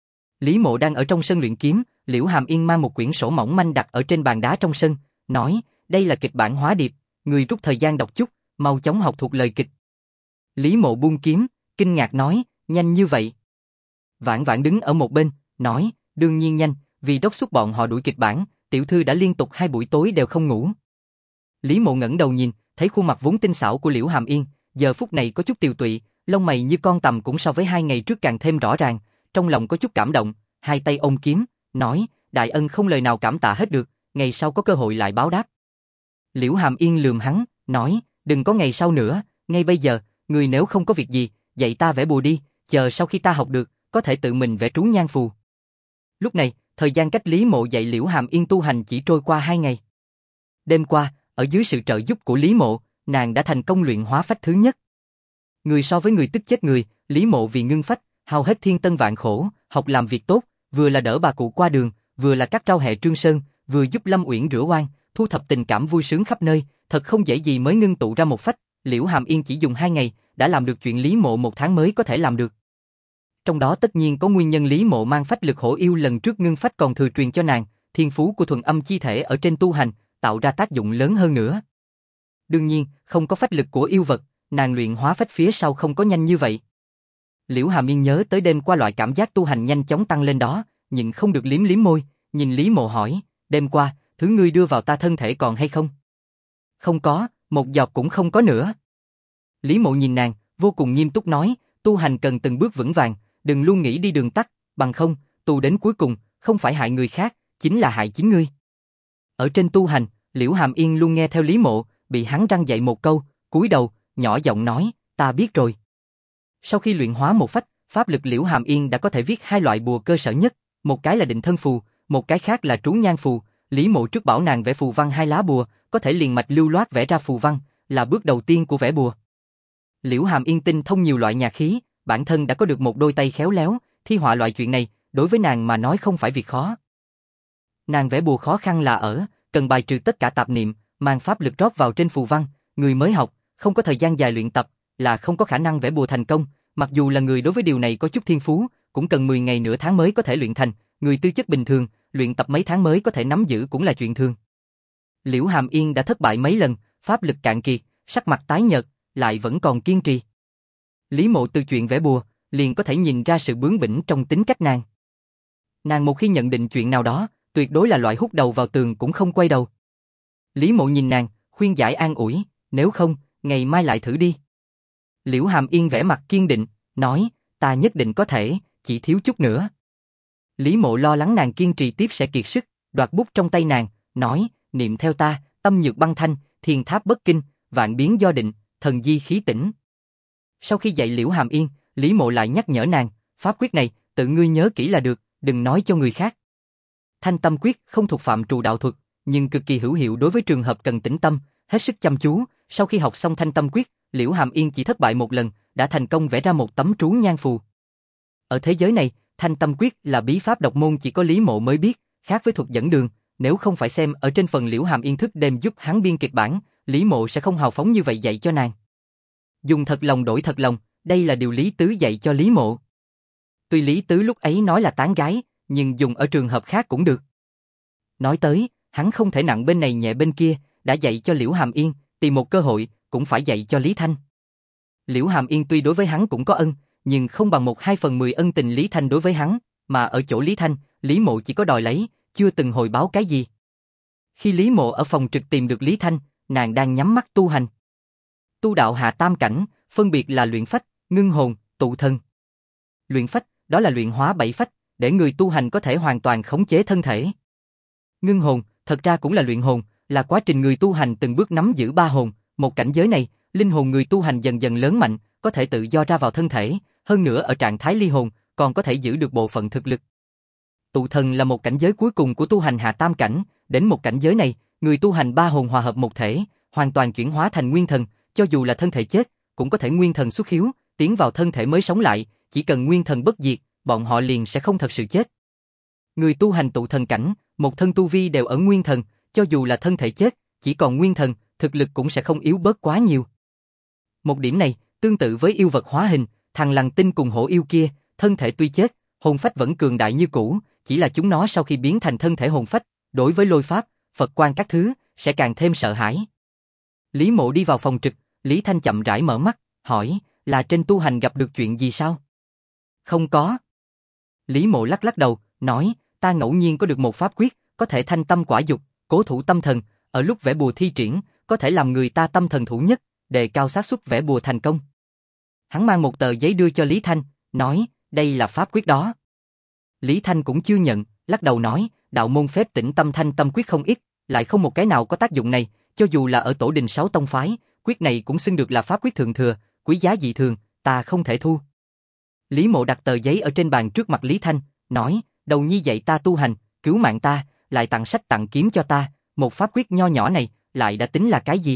Lý Mộ đang ở trong sân luyện kiếm, Liễu Hàm Yên mang một quyển sổ mỏng manh đặt ở trên bàn đá trong sân, nói, đây là kịch bản hóa điệp, người rút thời gian đọc chút, mau chóng học thuộc lời kịch. Lý Mộ buông kiếm, kinh ngạc nói, nhanh như vậy. Vãn Vãn đứng ở một bên, nói, đương nhiên nhanh, vì đốc thúc bọn họ đuổi kịch bản, tiểu thư đã liên tục 2 buổi tối đều không ngủ. Lý Mộ ngẩng đầu nhìn, thấy khuôn mặt vốn tinh xảo của Liễu Hàm Yên, giờ phút này có chút tiều tụy, lông mày như con tằm cũng so với 2 ngày trước càng thêm rõ ràng, trong lòng có chút cảm động, hai tay ôm kiếm, nói, đại ân không lời nào cảm tạ hết được, ngày sau có cơ hội lại báo đáp. Liễu Hàm Yên lườm hắn, nói, đừng có ngày sau nữa, ngay bây giờ, người nếu không có việc gì, dạy ta vẽ bùa đi, chờ sau khi ta học được, có thể tự mình vẽ trú nhang phù. Lúc này, thời gian cách Lý Mộ dạy Liễu Hàm Yên tu hành chỉ trôi qua 2 ngày. Đêm qua, ở dưới sự trợ giúp của Lý Mộ, nàng đã thành công luyện hóa phách thứ nhất. Người so với người tức chết người, Lý Mộ vì ngưng phách, hao hết thiên tân vạn khổ, học làm việc tốt, vừa là đỡ bà cụ qua đường, vừa là cắt rau hẹ Trương Sơn, vừa giúp Lâm Uyển rửa oan, thu thập tình cảm vui sướng khắp nơi, thật không dễ gì mới ngưng tụ ra một phách. Liễu Hàm Yên chỉ dùng 2 ngày, đã làm được chuyện Lý Mộ 1 tháng mới có thể làm được. Trong đó tất nhiên có nguyên nhân Lý Mộ mang phách lực hổ yêu lần trước ngưng phách còn thừa truyền cho nàng, thiên phú của thuần âm chi thể ở trên tu hành, tạo ra tác dụng lớn hơn nữa. Đương nhiên, không có phách lực của yêu vật, nàng luyện hóa phách phía sau không có nhanh như vậy. Liễu Hàm Yên nhớ tới đêm qua loại cảm giác tu hành nhanh chóng tăng lên đó, nhưng không được liếm liếm môi, nhìn Lý Mộ hỏi, đêm qua, thứ ngươi đưa vào ta thân thể còn hay không? Không có, một giọt cũng không có nữa. Lý Mộ nhìn nàng, vô cùng nghiêm túc nói, tu hành cần từng bước vững vàng, đừng luôn nghĩ đi đường tắt, bằng không, tu đến cuối cùng, không phải hại người khác, chính là hại chính ngươi. Ở trên tu hành, Liễu Hàm Yên luôn nghe theo Lý Mộ, bị hắn răn dạy một câu, cúi đầu, nhỏ giọng nói, ta biết rồi. Sau khi luyện hóa một phách, pháp lực Liễu Hàm Yên đã có thể viết hai loại bùa cơ sở nhất, một cái là định thân phù, một cái khác là trú nhang phù. Lý Mộ trước bảo nàng vẽ phù văn hai lá bùa, có thể liền mạch lưu loát vẽ ra phù văn, là bước đầu tiên của vẽ bùa. Liễu Hàm Yên tinh thông nhiều loại nhạc khí, bản thân đã có được một đôi tay khéo léo, thi họa loại chuyện này, đối với nàng mà nói không phải việc khó. Nàng vẽ bùa khó khăn là ở, cần bài trừ tất cả tạp niệm, mang pháp lực rót vào trên phù văn, người mới học, không có thời gian dài luyện tập, là không có khả năng vẽ bùa thành công, mặc dù là người đối với điều này có chút thiên phú, cũng cần 10 ngày nửa tháng mới có thể luyện thành, người tư chất bình thường, luyện tập mấy tháng mới có thể nắm giữ cũng là chuyện thường. Liễu Hàm Yên đã thất bại mấy lần, pháp lực cạn kiệt, sắc mặt tái nhợt, lại vẫn còn kiên trì. Lý Mộ từ chuyện vẽ bùa, liền có thể nhìn ra sự bướng bỉnh trong tính cách nàng. Nàng một khi nhận định chuyện nào đó, tuyệt đối là loại hút đầu vào tường cũng không quay đầu. Lý Mộ nhìn nàng, khuyên giải an ủi, nếu không, ngày mai lại thử đi. Liễu Hàm Yên vẻ mặt kiên định, nói, ta nhất định có thể, chỉ thiếu chút nữa. Lý Mộ lo lắng nàng kiên trì tiếp sẽ kiệt sức, đoạt bút trong tay nàng, nói, niệm theo ta, tâm nhược băng thanh, thiên tháp bất kinh, vạn biến do định, thần di khí tĩnh. Sau khi dạy Liễu Hàm Yên, Lý Mộ lại nhắc nhở nàng, pháp quyết này, tự ngươi nhớ kỹ là được, đừng nói cho người khác. Thanh tâm quyết không thuộc phạm trù đạo thuật, nhưng cực kỳ hữu hiệu đối với trường hợp cần tĩnh tâm, hết sức chăm chú. Sau khi học xong thanh tâm quyết, Liễu Hàm Yên chỉ thất bại một lần, đã thành công vẽ ra một tấm trú nhang phù. Ở thế giới này, thanh tâm quyết là bí pháp độc môn chỉ có Lý Mộ mới biết, khác với thuật dẫn đường, nếu không phải xem ở trên phần Liễu Hàm Yên thức đêm giúp hắn biên kịch bản, Lý Mộ sẽ không hào phóng như vậy dạy cho nàng. Dùng thật lòng đổi thật lòng, đây là điều Lý Tứ dạy cho Lý Mộ. Tuy Lý Tứ lúc ấy nói là tán gái, nhưng dùng ở trường hợp khác cũng được. Nói tới, hắn không thể nặng bên này nhẹ bên kia, đã dạy cho Liễu Hàm Yên, tìm một cơ hội, cũng phải dạy cho Lý Thanh. Liễu Hàm Yên tuy đối với hắn cũng có ân, nhưng không bằng 1/2/10 ân tình Lý Thanh đối với hắn, mà ở chỗ Lý Thanh, Lý Mộ chỉ có đòi lấy, chưa từng hồi báo cái gì. Khi Lý Mộ ở phòng trực tìm được Lý Thanh, nàng đang nhắm mắt tu hành. Tu đạo hạ tam cảnh, phân biệt là luyện phách, ngưng hồn, tụ thần. Luyện phách, đó là luyện hóa 7 phách, để người tu hành có thể hoàn toàn khống chế thân thể. Ngưng hồn, thật ra cũng là luyện hồn, là quá trình người tu hành từng bước nắm giữ 3 hồn, một cảnh giới này, linh hồn người tu hành dần dần lớn mạnh, có thể tự do ra vào thân thể, hơn nữa ở trạng thái ly hồn, còn có thể giữ được bộ phận thực lực. Tụ thần là một cảnh giới cuối cùng của tu hành hạ tam cảnh, đến một cảnh giới này, người tu hành 3 hồn hòa hợp một thể, hoàn toàn chuyển hóa thành nguyên thần, cho dù là thân thể chết, cũng có thể nguyên thần xuất hiếu, tiến vào thân thể mới sống lại, chỉ cần nguyên thần bất diệt, bọn họ liền sẽ không thật sự chết. Người tu hành tụ thần cảnh, một thân tu vi đều ở nguyên thần, cho dù là thân thể chết, chỉ còn nguyên thần, thực lực cũng sẽ không yếu bớt quá nhiều. Một điểm này, tương tự với yêu vật hóa hình, thằng lằn tinh cùng hổ yêu kia, thân thể tuy chết, hồn phách vẫn cường đại như cũ, chỉ là chúng nó sau khi biến thành thân thể hồn phách, đối với lôi pháp, Phật quan các thứ, sẽ càng thêm sợ hãi. Lý Mộ đi vào phòng trực, Lý Thanh chậm rãi mở mắt, hỏi, là trên tu hành gặp được chuyện gì sao? Không có. Lý Mộ lắc lắc đầu, nói, ta ngẫu nhiên có được một pháp quyết, có thể thanh tâm quả dục, cố thủ tâm thần, ở lúc vẽ bùa thi triển, có thể làm người ta tâm thần thủ nhất, đề cao xác suất vẽ bùa thành công. Hắn mang một tờ giấy đưa cho Lý Thanh, nói, đây là pháp quyết đó. Lý Thanh cũng chưa nhận, lắc đầu nói, đạo môn phép tĩnh tâm thanh tâm quyết không ít, lại không một cái nào có tác dụng này, cho dù là ở tổ đình 6 tông phái, quyết này cũng xưng được là pháp quyết thượng thừa, quý giá dị thường, ta không thể thu. Lý Mộ đặt tờ giấy ở trên bàn trước mặt Lý Thanh, nói, đầu nhi dạy ta tu hành, cứu mạng ta, lại tặng sách tặng kiếm cho ta, một pháp quyết nho nhỏ này, lại đã tính là cái gì?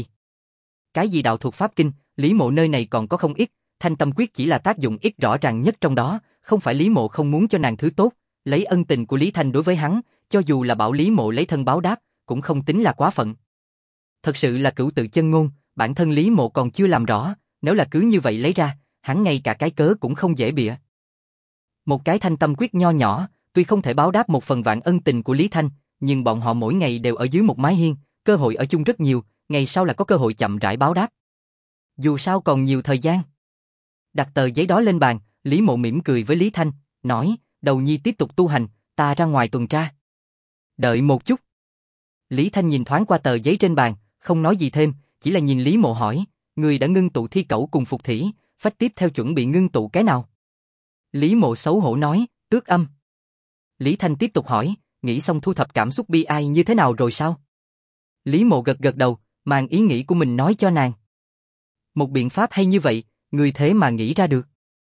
Cái gì đạo thuật pháp kinh, Lý Mộ nơi này còn có không ít, thanh tâm quyết chỉ là tác dụng ít rõ ràng nhất trong đó, không phải Lý Mộ không muốn cho nàng thứ tốt, lấy ân tình của Lý Thanh đối với hắn, cho dù là bảo Lý Mộ lấy thân báo đáp, cũng không tính là quá phận. Thật sự là cửu tự chân ngôn, bản thân Lý Mộ còn chưa làm rõ, nếu là cứ như vậy lấy ra, hắn ngay cả cái cớ cũng không dễ bịa. Một cái thanh tâm quyết nho nhỏ, tuy không thể báo đáp một phần vạn ân tình của Lý Thanh, nhưng bọn họ mỗi ngày đều ở dưới một mái hiên, cơ hội ở chung rất nhiều, ngày sau là có cơ hội chậm rãi báo đáp. Dù sao còn nhiều thời gian. Đặt tờ giấy đó lên bàn, Lý Mộ mỉm cười với Lý Thanh, nói, Đầu Nhi tiếp tục tu hành, ta ra ngoài tuần tra. Đợi một chút. Lý Thanh nhìn thoáng qua tờ giấy trên bàn, không nói gì thêm, chỉ là nhìn Lý Mộ hỏi, người đã ngưng tụ thi cẩu cùng phục thỉ, phách tiếp theo chuẩn bị ngưng tụ cái nào? Lý Mộ xấu hổ nói, tước âm. Lý Thanh tiếp tục hỏi, nghĩ xong thu thập cảm xúc bi ai như thế nào rồi sao? Lý Mộ gật gật đầu, mang ý nghĩ của mình nói cho nàng. Một biện pháp hay như vậy, người thế mà nghĩ ra được.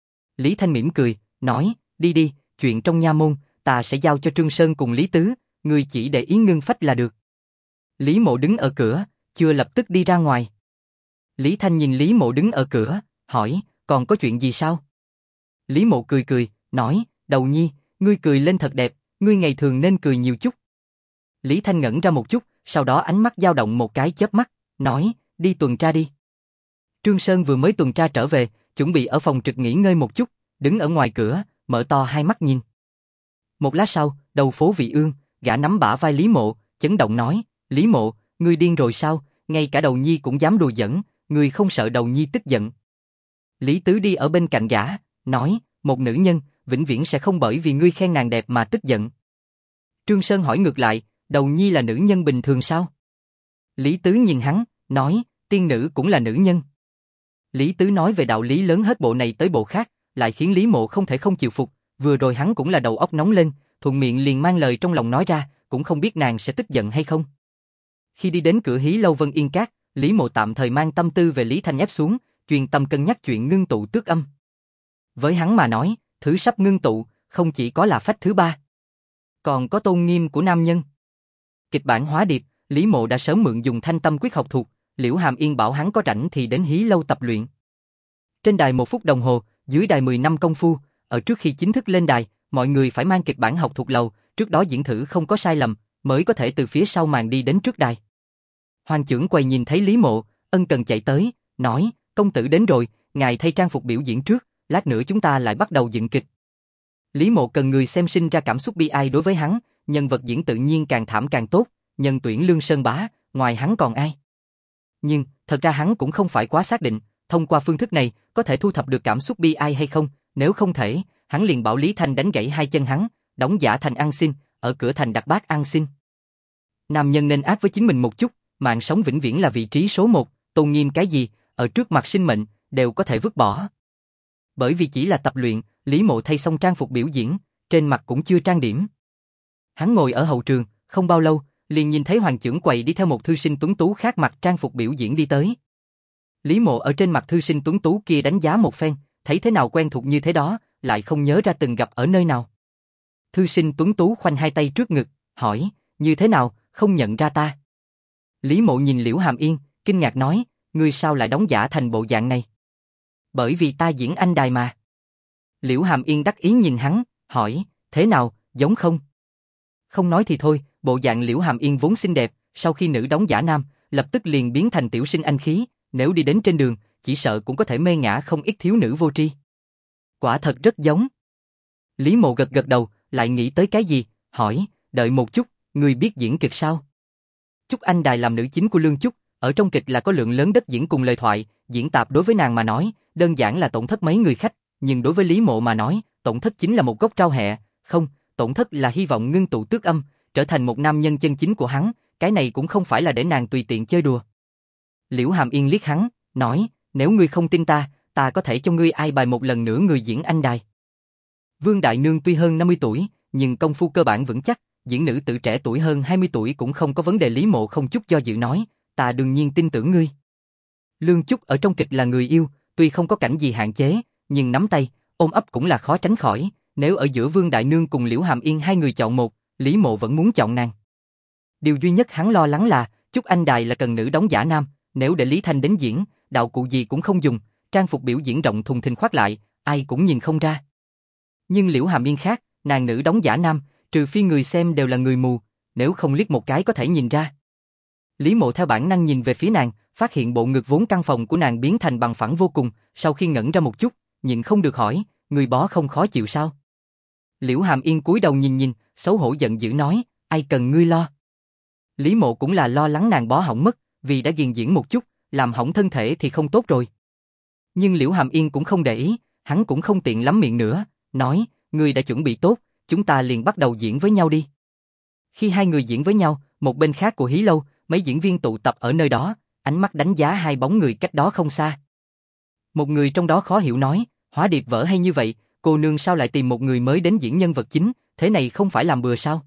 Lý Thanh mỉm cười, nói, đi đi, chuyện trong nha môn, ta sẽ giao cho Trương Sơn cùng Lý Tứ, người chỉ để ý ngưng phách là được. Lý Mộ đứng ở cửa, chưa lập tức đi ra ngoài. Lý Thanh nhìn Lý Mộ đứng ở cửa, hỏi, còn có chuyện gì sao? Lý Mộ cười cười, nói, Đầu Nhi, ngươi cười lên thật đẹp, ngươi ngày thường nên cười nhiều chút. Lý Thanh ngẩn ra một chút, sau đó ánh mắt dao động một cái chớp mắt, nói, đi tuần tra đi. Trương Sơn vừa mới tuần tra trở về, chuẩn bị ở phòng trực nghỉ ngơi một chút, đứng ở ngoài cửa, mở to hai mắt nhìn. Một lát sau, đầu phố Vị Ương, gã nắm bả vai Lý Mộ, chấn động nói, Lý Mộ, ngươi điên rồi sao, ngay cả Đầu Nhi cũng dám đùa giỡn, ngươi không sợ Đầu Nhi tức giận. Lý Tứ đi ở bên cạnh gã, nói, một nữ nhân, vĩnh viễn sẽ không bởi vì ngươi khen nàng đẹp mà tức giận. Trương Sơn hỏi ngược lại, Đầu Nhi là nữ nhân bình thường sao? Lý Tứ nhìn hắn, nói, tiên nữ cũng là nữ nhân. Lý Tứ nói về đạo lý lớn hết bộ này tới bộ khác, lại khiến Lý Mộ không thể không chịu phục, vừa rồi hắn cũng là đầu óc nóng lên, thuận miệng liền mang lời trong lòng nói ra, cũng không biết nàng sẽ tức giận hay không. Khi đi đến cửa hí lâu Vân Yên Các, Lý Mộ tạm thời mang tâm tư về Lý Thanh ép xuống, chuyên tâm cân nhắc chuyện ngưng tụ tước âm. Với hắn mà nói, thứ sắp ngưng tụ, không chỉ có là phách thứ ba, còn có tôn nghiêm của nam nhân. Kịch bản hóa điệp, Lý Mộ đã sớm mượn dùng Thanh Tâm Quyết học thuộc, Liễu Hàm Yên bảo hắn có rảnh thì đến hí lâu tập luyện. Trên đài 1 phút đồng hồ, dưới đài 10 năm công phu, ở trước khi chính thức lên đài, mọi người phải mang kịch bản học thuộc lầu, trước đó diễn thử không có sai lầm, mới có thể từ phía sau màn đi đến trước đài. Hoàng trưởng quầy nhìn thấy Lý Mộ, ân cần chạy tới, nói, công tử đến rồi, ngài thay trang phục biểu diễn trước, lát nữa chúng ta lại bắt đầu dựng kịch. Lý Mộ cần người xem sinh ra cảm xúc bi ai đối với hắn, nhân vật diễn tự nhiên càng thảm càng tốt, nhân tuyển Lương Sơn Bá, ngoài hắn còn ai? Nhưng, thật ra hắn cũng không phải quá xác định, thông qua phương thức này, có thể thu thập được cảm xúc bi ai hay không, nếu không thể, hắn liền bảo Lý Thanh đánh gãy hai chân hắn, đóng giả thành ăn xin, ở cửa thành đặt bát ăn xin. Nam nhân nên ác với chính mình một chút, mạng sống vĩnh viễn là vị trí số 1, tôn nghiêm cái gì, ở trước mặt sinh mệnh, đều có thể vứt bỏ. Bởi vì chỉ là tập luyện, Lý Mộ thay xong trang phục biểu diễn, trên mặt cũng chưa trang điểm. Hắn ngồi ở hậu trường, không bao lâu, liền nhìn thấy Hoàng trưởng quầy đi theo một thư sinh tuấn tú khác mặc trang phục biểu diễn đi tới. Lý Mộ ở trên mặt thư sinh tuấn tú kia đánh giá một phen, thấy thế nào quen thuộc như thế đó, lại không nhớ ra từng gặp ở nơi nào. Thư sinh tuấn tú khoanh hai tay trước ngực, hỏi, như thế nào, không nhận ra ta? Lý Mộ nhìn Liễu Hàm Yên, kinh ngạc nói, ngươi sao lại đóng giả thành bộ dạng này? Bởi vì ta diễn anh đài mà. Liễu Hàm Yên đắc ý nhìn hắn, hỏi, thế nào, giống không? Không nói thì thôi, bộ dạng Liễu Hàm Yên vốn xinh đẹp, sau khi nữ đóng giả nam, lập tức liền biến thành tiểu sinh anh khí, nếu đi đến trên đường, chỉ sợ cũng có thể mê ngã không ít thiếu nữ vô tri. Quả thật rất giống. Lý Mộ gật gật đầu, lại nghĩ tới cái gì, hỏi, đợi một chút, ngươi biết diễn kịch sao? Trúc Anh Đài làm nữ chính của Lương Trúc, ở trong kịch là có lượng lớn đất diễn cùng lời thoại, diễn tạp đối với nàng mà nói, đơn giản là tổn thất mấy người khách, nhưng đối với Lý Mộ mà nói, tổn thất chính là một gốc rau hẹ, không, tổn thất là hy vọng ngưng tụ tước âm, trở thành một nam nhân chân chính của hắn, cái này cũng không phải là để nàng tùy tiện chơi đùa. Liễu Hàm Yên liếc hắn, nói, nếu ngươi không tin ta, ta có thể cho ngươi ai bài một lần nữa người diễn anh đài. Vương Đại Nương tuy hơn 50 tuổi, nhưng công phu cơ bản vững chắc, diễn nữ tử trẻ tuổi hơn 20 tuổi cũng không có vấn đề. Lý Mộ không chút do dự nói, ta đương nhiên tin tưởng ngươi. Lương Trúc ở trong kịch là người yêu, tuy không có cảnh gì hạn chế, nhưng nắm tay, ôm ấp cũng là khó tránh khỏi, nếu ở giữa Vương Đại Nương cùng Liễu Hàm Yên hai người chọn một, Lý Mộ vẫn muốn chọn nàng. Điều duy nhất hắn lo lắng là, Trúc Anh Đài là cần nữ đóng giả nam, nếu để Lý Thanh đến diễn, đạo cụ gì cũng không dùng, trang phục biểu diễn rộng thùng thình khoác lại, ai cũng nhìn không ra. Nhưng Liễu Hàm Yên khác, nàng nữ đóng giả nam, trừ phi người xem đều là người mù, nếu không liếc một cái có thể nhìn ra. Lý Mộ theo bản năng nhìn về phía nàng, phát hiện bộ ngực vốn căng phòng của nàng biến thành bằng phẳng vô cùng, sau khi ngẩn ra một chút, nhịn không được hỏi, người bó không khó chịu sao? Liễu Hàm Yên cúi đầu nhìn nhìn, xấu hổ giận dữ nói, ai cần ngươi lo? Lý Mộ cũng là lo lắng nàng bó hỏng mất, vì đã ghiền diễn một chút, làm hỏng thân thể thì không tốt rồi. Nhưng Liễu Hàm Yên cũng không để ý, hắn cũng không tiện lắm miệng nữa, nói, ngươi đã chuẩn bị tốt, chúng ta liền bắt đầu diễn với nhau đi. Khi hai người diễn với nhau, một bên khác của hí lâu, mấy diễn viên tụ tập ở nơi đó, ánh mắt đánh giá hai bóng người cách đó không xa. Một người trong đó khó hiểu nói, hóa điệp vỡ hay như vậy, cô nương sao lại tìm một người mới đến diễn nhân vật chính, thế này không phải làm bừa sao?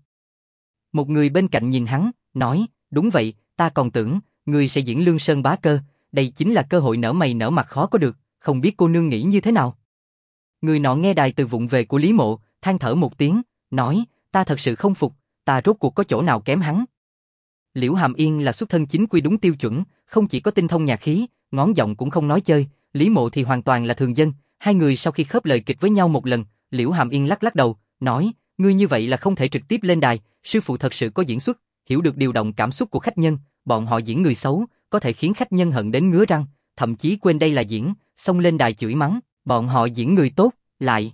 Một người bên cạnh nhìn hắn, nói, đúng vậy, ta còn tưởng, ngươi sẽ diễn Lương Sơn Bá Cơ, đây chính là cơ hội nở mày nở mặt khó có được, không biết cô nương nghĩ như thế nào? Người nọ nghe đài từ vụng về của Lý Mộ, than thở một tiếng, nói, ta thật sự không phục, ta rốt cuộc có chỗ nào kém hắn. Liễu Hàm Yên là xuất thân chính quy đúng tiêu chuẩn, không chỉ có tinh thông nhạc khí, ngón giọng cũng không nói chơi, Lý Mộ thì hoàn toàn là thường dân. Hai người sau khi khớp lời kịch với nhau một lần, Liễu Hàm Yên lắc lắc đầu, nói, ngươi như vậy là không thể trực tiếp lên đài, sư phụ thật sự có diễn xuất, hiểu được điều động cảm xúc của khách nhân, bọn họ diễn người xấu, có thể khiến khách nhân hận đến ngứa răng, thậm chí quên đây là diễn, xông lên đài chửi mắng, bọn họ diễn người tốt, lại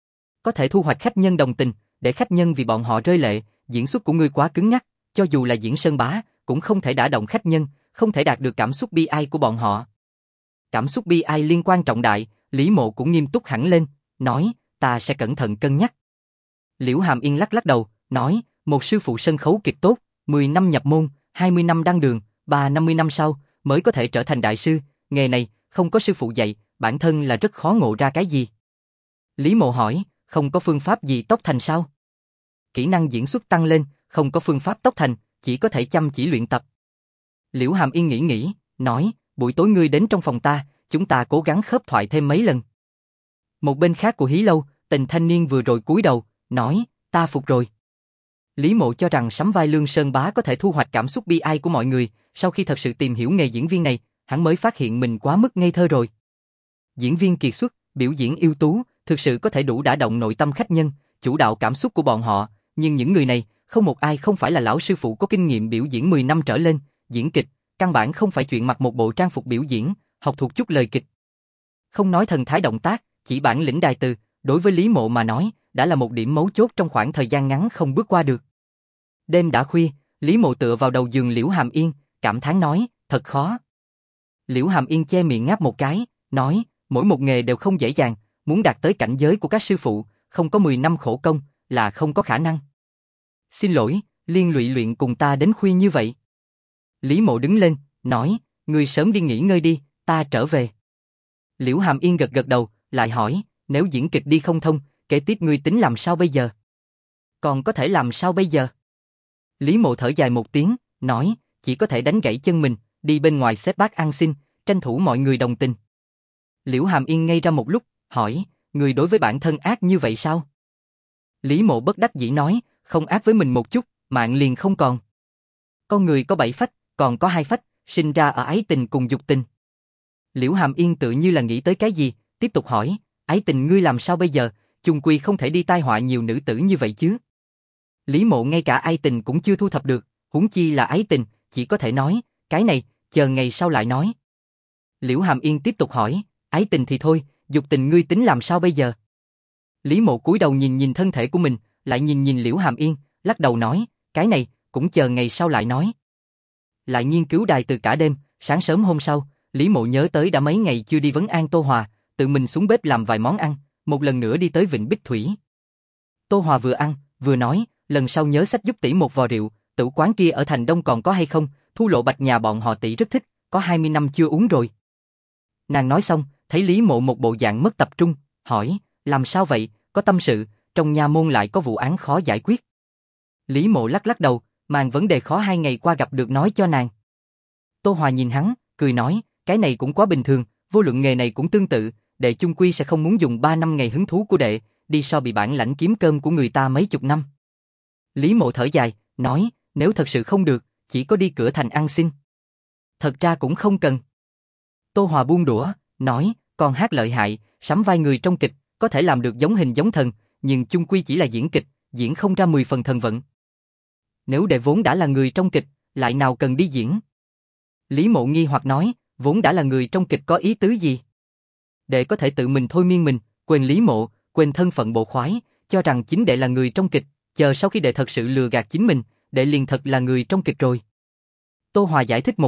có thể thu hoạch khách nhân đồng tình, để khách nhân vì bọn họ rơi lệ, diễn xuất của ngươi quá cứng nhắc, cho dù là diễn Sơn Bá, cũng không thể đả động khách nhân, không thể đạt được cảm xúc bi ai của bọn họ. Cảm xúc bi ai liên quan trọng đại, Lý Mộ cũng nghiêm túc hẳn lên, nói, ta sẽ cẩn thận cân nhắc. Liễu Hàm Yên lắc lắc đầu, nói, một sư phụ sân khấu kịch tốt, 10 năm nhập môn, 20 năm đăng đường, 50 năm sau, mới có thể trở thành đại sư, nghề này, không có sư phụ dạy, bản thân là rất khó ngộ ra cái gì. Lý Mộ hỏi, không có phương pháp gì tốc thành sao? Kỹ năng diễn xuất tăng lên, không có phương pháp tốc thành, chỉ có thể chăm chỉ luyện tập. Liễu Hàm Yên nghĩ, nói, buổi tối ngươi đến trong phòng ta, chúng ta cố gắng khớp thoại thêm mấy lần. Một bên khác của hí lâu, Tình thanh niên vừa rồi cúi đầu, nói, ta phục rồi. Lý Mộ cho rằng sắm vai Lương Sơn Bá có thể thu hoạch cảm xúc bi ai của mọi người, sau khi thật sự tìm hiểu nghề diễn viên này, hắn mới phát hiện mình quá mức ngây thơ rồi. Diễn viên kiệt xuất, biểu diễn ưu tú, thực sự có thể đủ đả động nội tâm khách nhân, chủ đạo cảm xúc của bọn họ, nhưng những người này, không một ai không phải là lão sư phụ có kinh nghiệm biểu diễn 10 năm trở lên, diễn kịch, căn bản không phải chuyện mặc một bộ trang phục biểu diễn, học thuộc chút lời kịch. Không nói thần thái động tác, chỉ bản lĩnh đài từ, đối với Lý Mộ mà nói, đã là một điểm mấu chốt trong khoảng thời gian ngắn không bước qua được. Đêm đã khuya, Lý Mộ tựa vào đầu giường Liễu Hàm Yên, cảm thán nói, thật khó. Liễu Hàm Yên che miệng ngáp một cái, nói, mỗi một nghề đều không dễ dàng, muốn đạt tới cảnh giới của các sư phụ, không có 10 năm khổ công, là không có khả năng. Xin lỗi, liên lụy luyện cùng ta đến khuya như vậy. Lý Mộ đứng lên, nói, ngươi sớm đi nghỉ ngơi đi, ta trở về. Liễu Hàm Yên gật gật đầu, lại hỏi, nếu diễn kịch đi không thông, kế tiếp ngươi tính làm sao bây giờ? Còn có thể làm sao bây giờ? Lý Mộ thở dài một tiếng, nói, chỉ có thể đánh gãy chân mình, đi bên ngoài xếp bát ăn xin, tranh thủ mọi người đồng tình. Liễu Hàm Yên ngây ra một lúc, hỏi, người đối với bản thân ác như vậy sao? Lý Mộ bất đắc dĩ nói, không ác với mình một chút, mạng liền không còn. Con người có 7 phách, còn có 2 phách, sinh ra ở ái tình cùng dục tình. Liễu Hàm Yên tự như là nghĩ tới cái gì, tiếp tục hỏi, ái tình ngươi làm sao bây giờ, chung quy không thể đi tai họa nhiều nữ tử như vậy chứ. Lý Mộ ngay cả ái tình cũng chưa thu thập được, huống chi là ái tình, chỉ có thể nói, cái này, chờ ngày sau lại nói. Liễu Hàm Yên tiếp tục hỏi, ái tình thì thôi, dục tình ngươi tính làm sao bây giờ? Lý Mộ cúi đầu nhìn nhìn thân thể của mình, lại nhìn nhìn Liễu Hàm Yên, lắc đầu nói, cái này, cũng chờ ngày sau lại nói. Lại nghiên cứu đài từ cả đêm, sáng sớm hôm sau, Lý Mộ nhớ tới đã mấy ngày chưa đi vấn an Tô Hòa, tự mình xuống bếp làm vài món ăn, một lần nữa đi tới Vịnh Bích Thủy. Tô Hòa vừa ăn, vừa nói, lần sau nhớ xách giúp tỷ một vò rượu, tử quán kia ở thành Đông còn có hay không, Thu Lộ Bạch nhà bọn họ tỷ rất thích, có 20 năm chưa uống rồi. Nàng nói xong, thấy Lý Mộ một bộ dạng mất tập trung, hỏi, làm sao vậy, có tâm sự, trong nha môn lại có vụ án khó giải quyết. Lý Mộ lắc lắc đầu, màn vấn đề khó 2 ngày qua gặp được nói cho nàng. Tô Hòa nhìn hắn, cười nói, cái này cũng quá bình thường, vô luận nghề này cũng tương tự, đệ chung quy sẽ không muốn dùng 3 năm ngày hứng thú của đệ, đi so bị bản lãnh kiếm cơm của người ta mấy chục năm. Lý Mộ thở dài, nói, nếu thật sự không được, chỉ có đi cửa thành ăn xin. Thật ra cũng không cần. Tô Hòa buông đũa, nói, còn hát lợi hại, sắm vai người trong kịch, có thể làm được giống hình giống thần, nhưng chung quy chỉ là diễn kịch, diễn không ra 10 phần thần vận. Nếu đệ vốn đã là người trong kịch, lại nào cần đi diễn? Lý Mộ nghi hoặc nói, vốn đã là người trong kịch có ý tứ gì? Đệ có thể tự mình thôi miên mình, quên Lý Mộ, quên thân phận bộ khoái, cho rằng chính đệ là người trong kịch, chờ sau khi đệ thật sự lừa gạt chính mình, đệ liền thật là người trong kịch rồi. Tô Hòa giải thích một câu,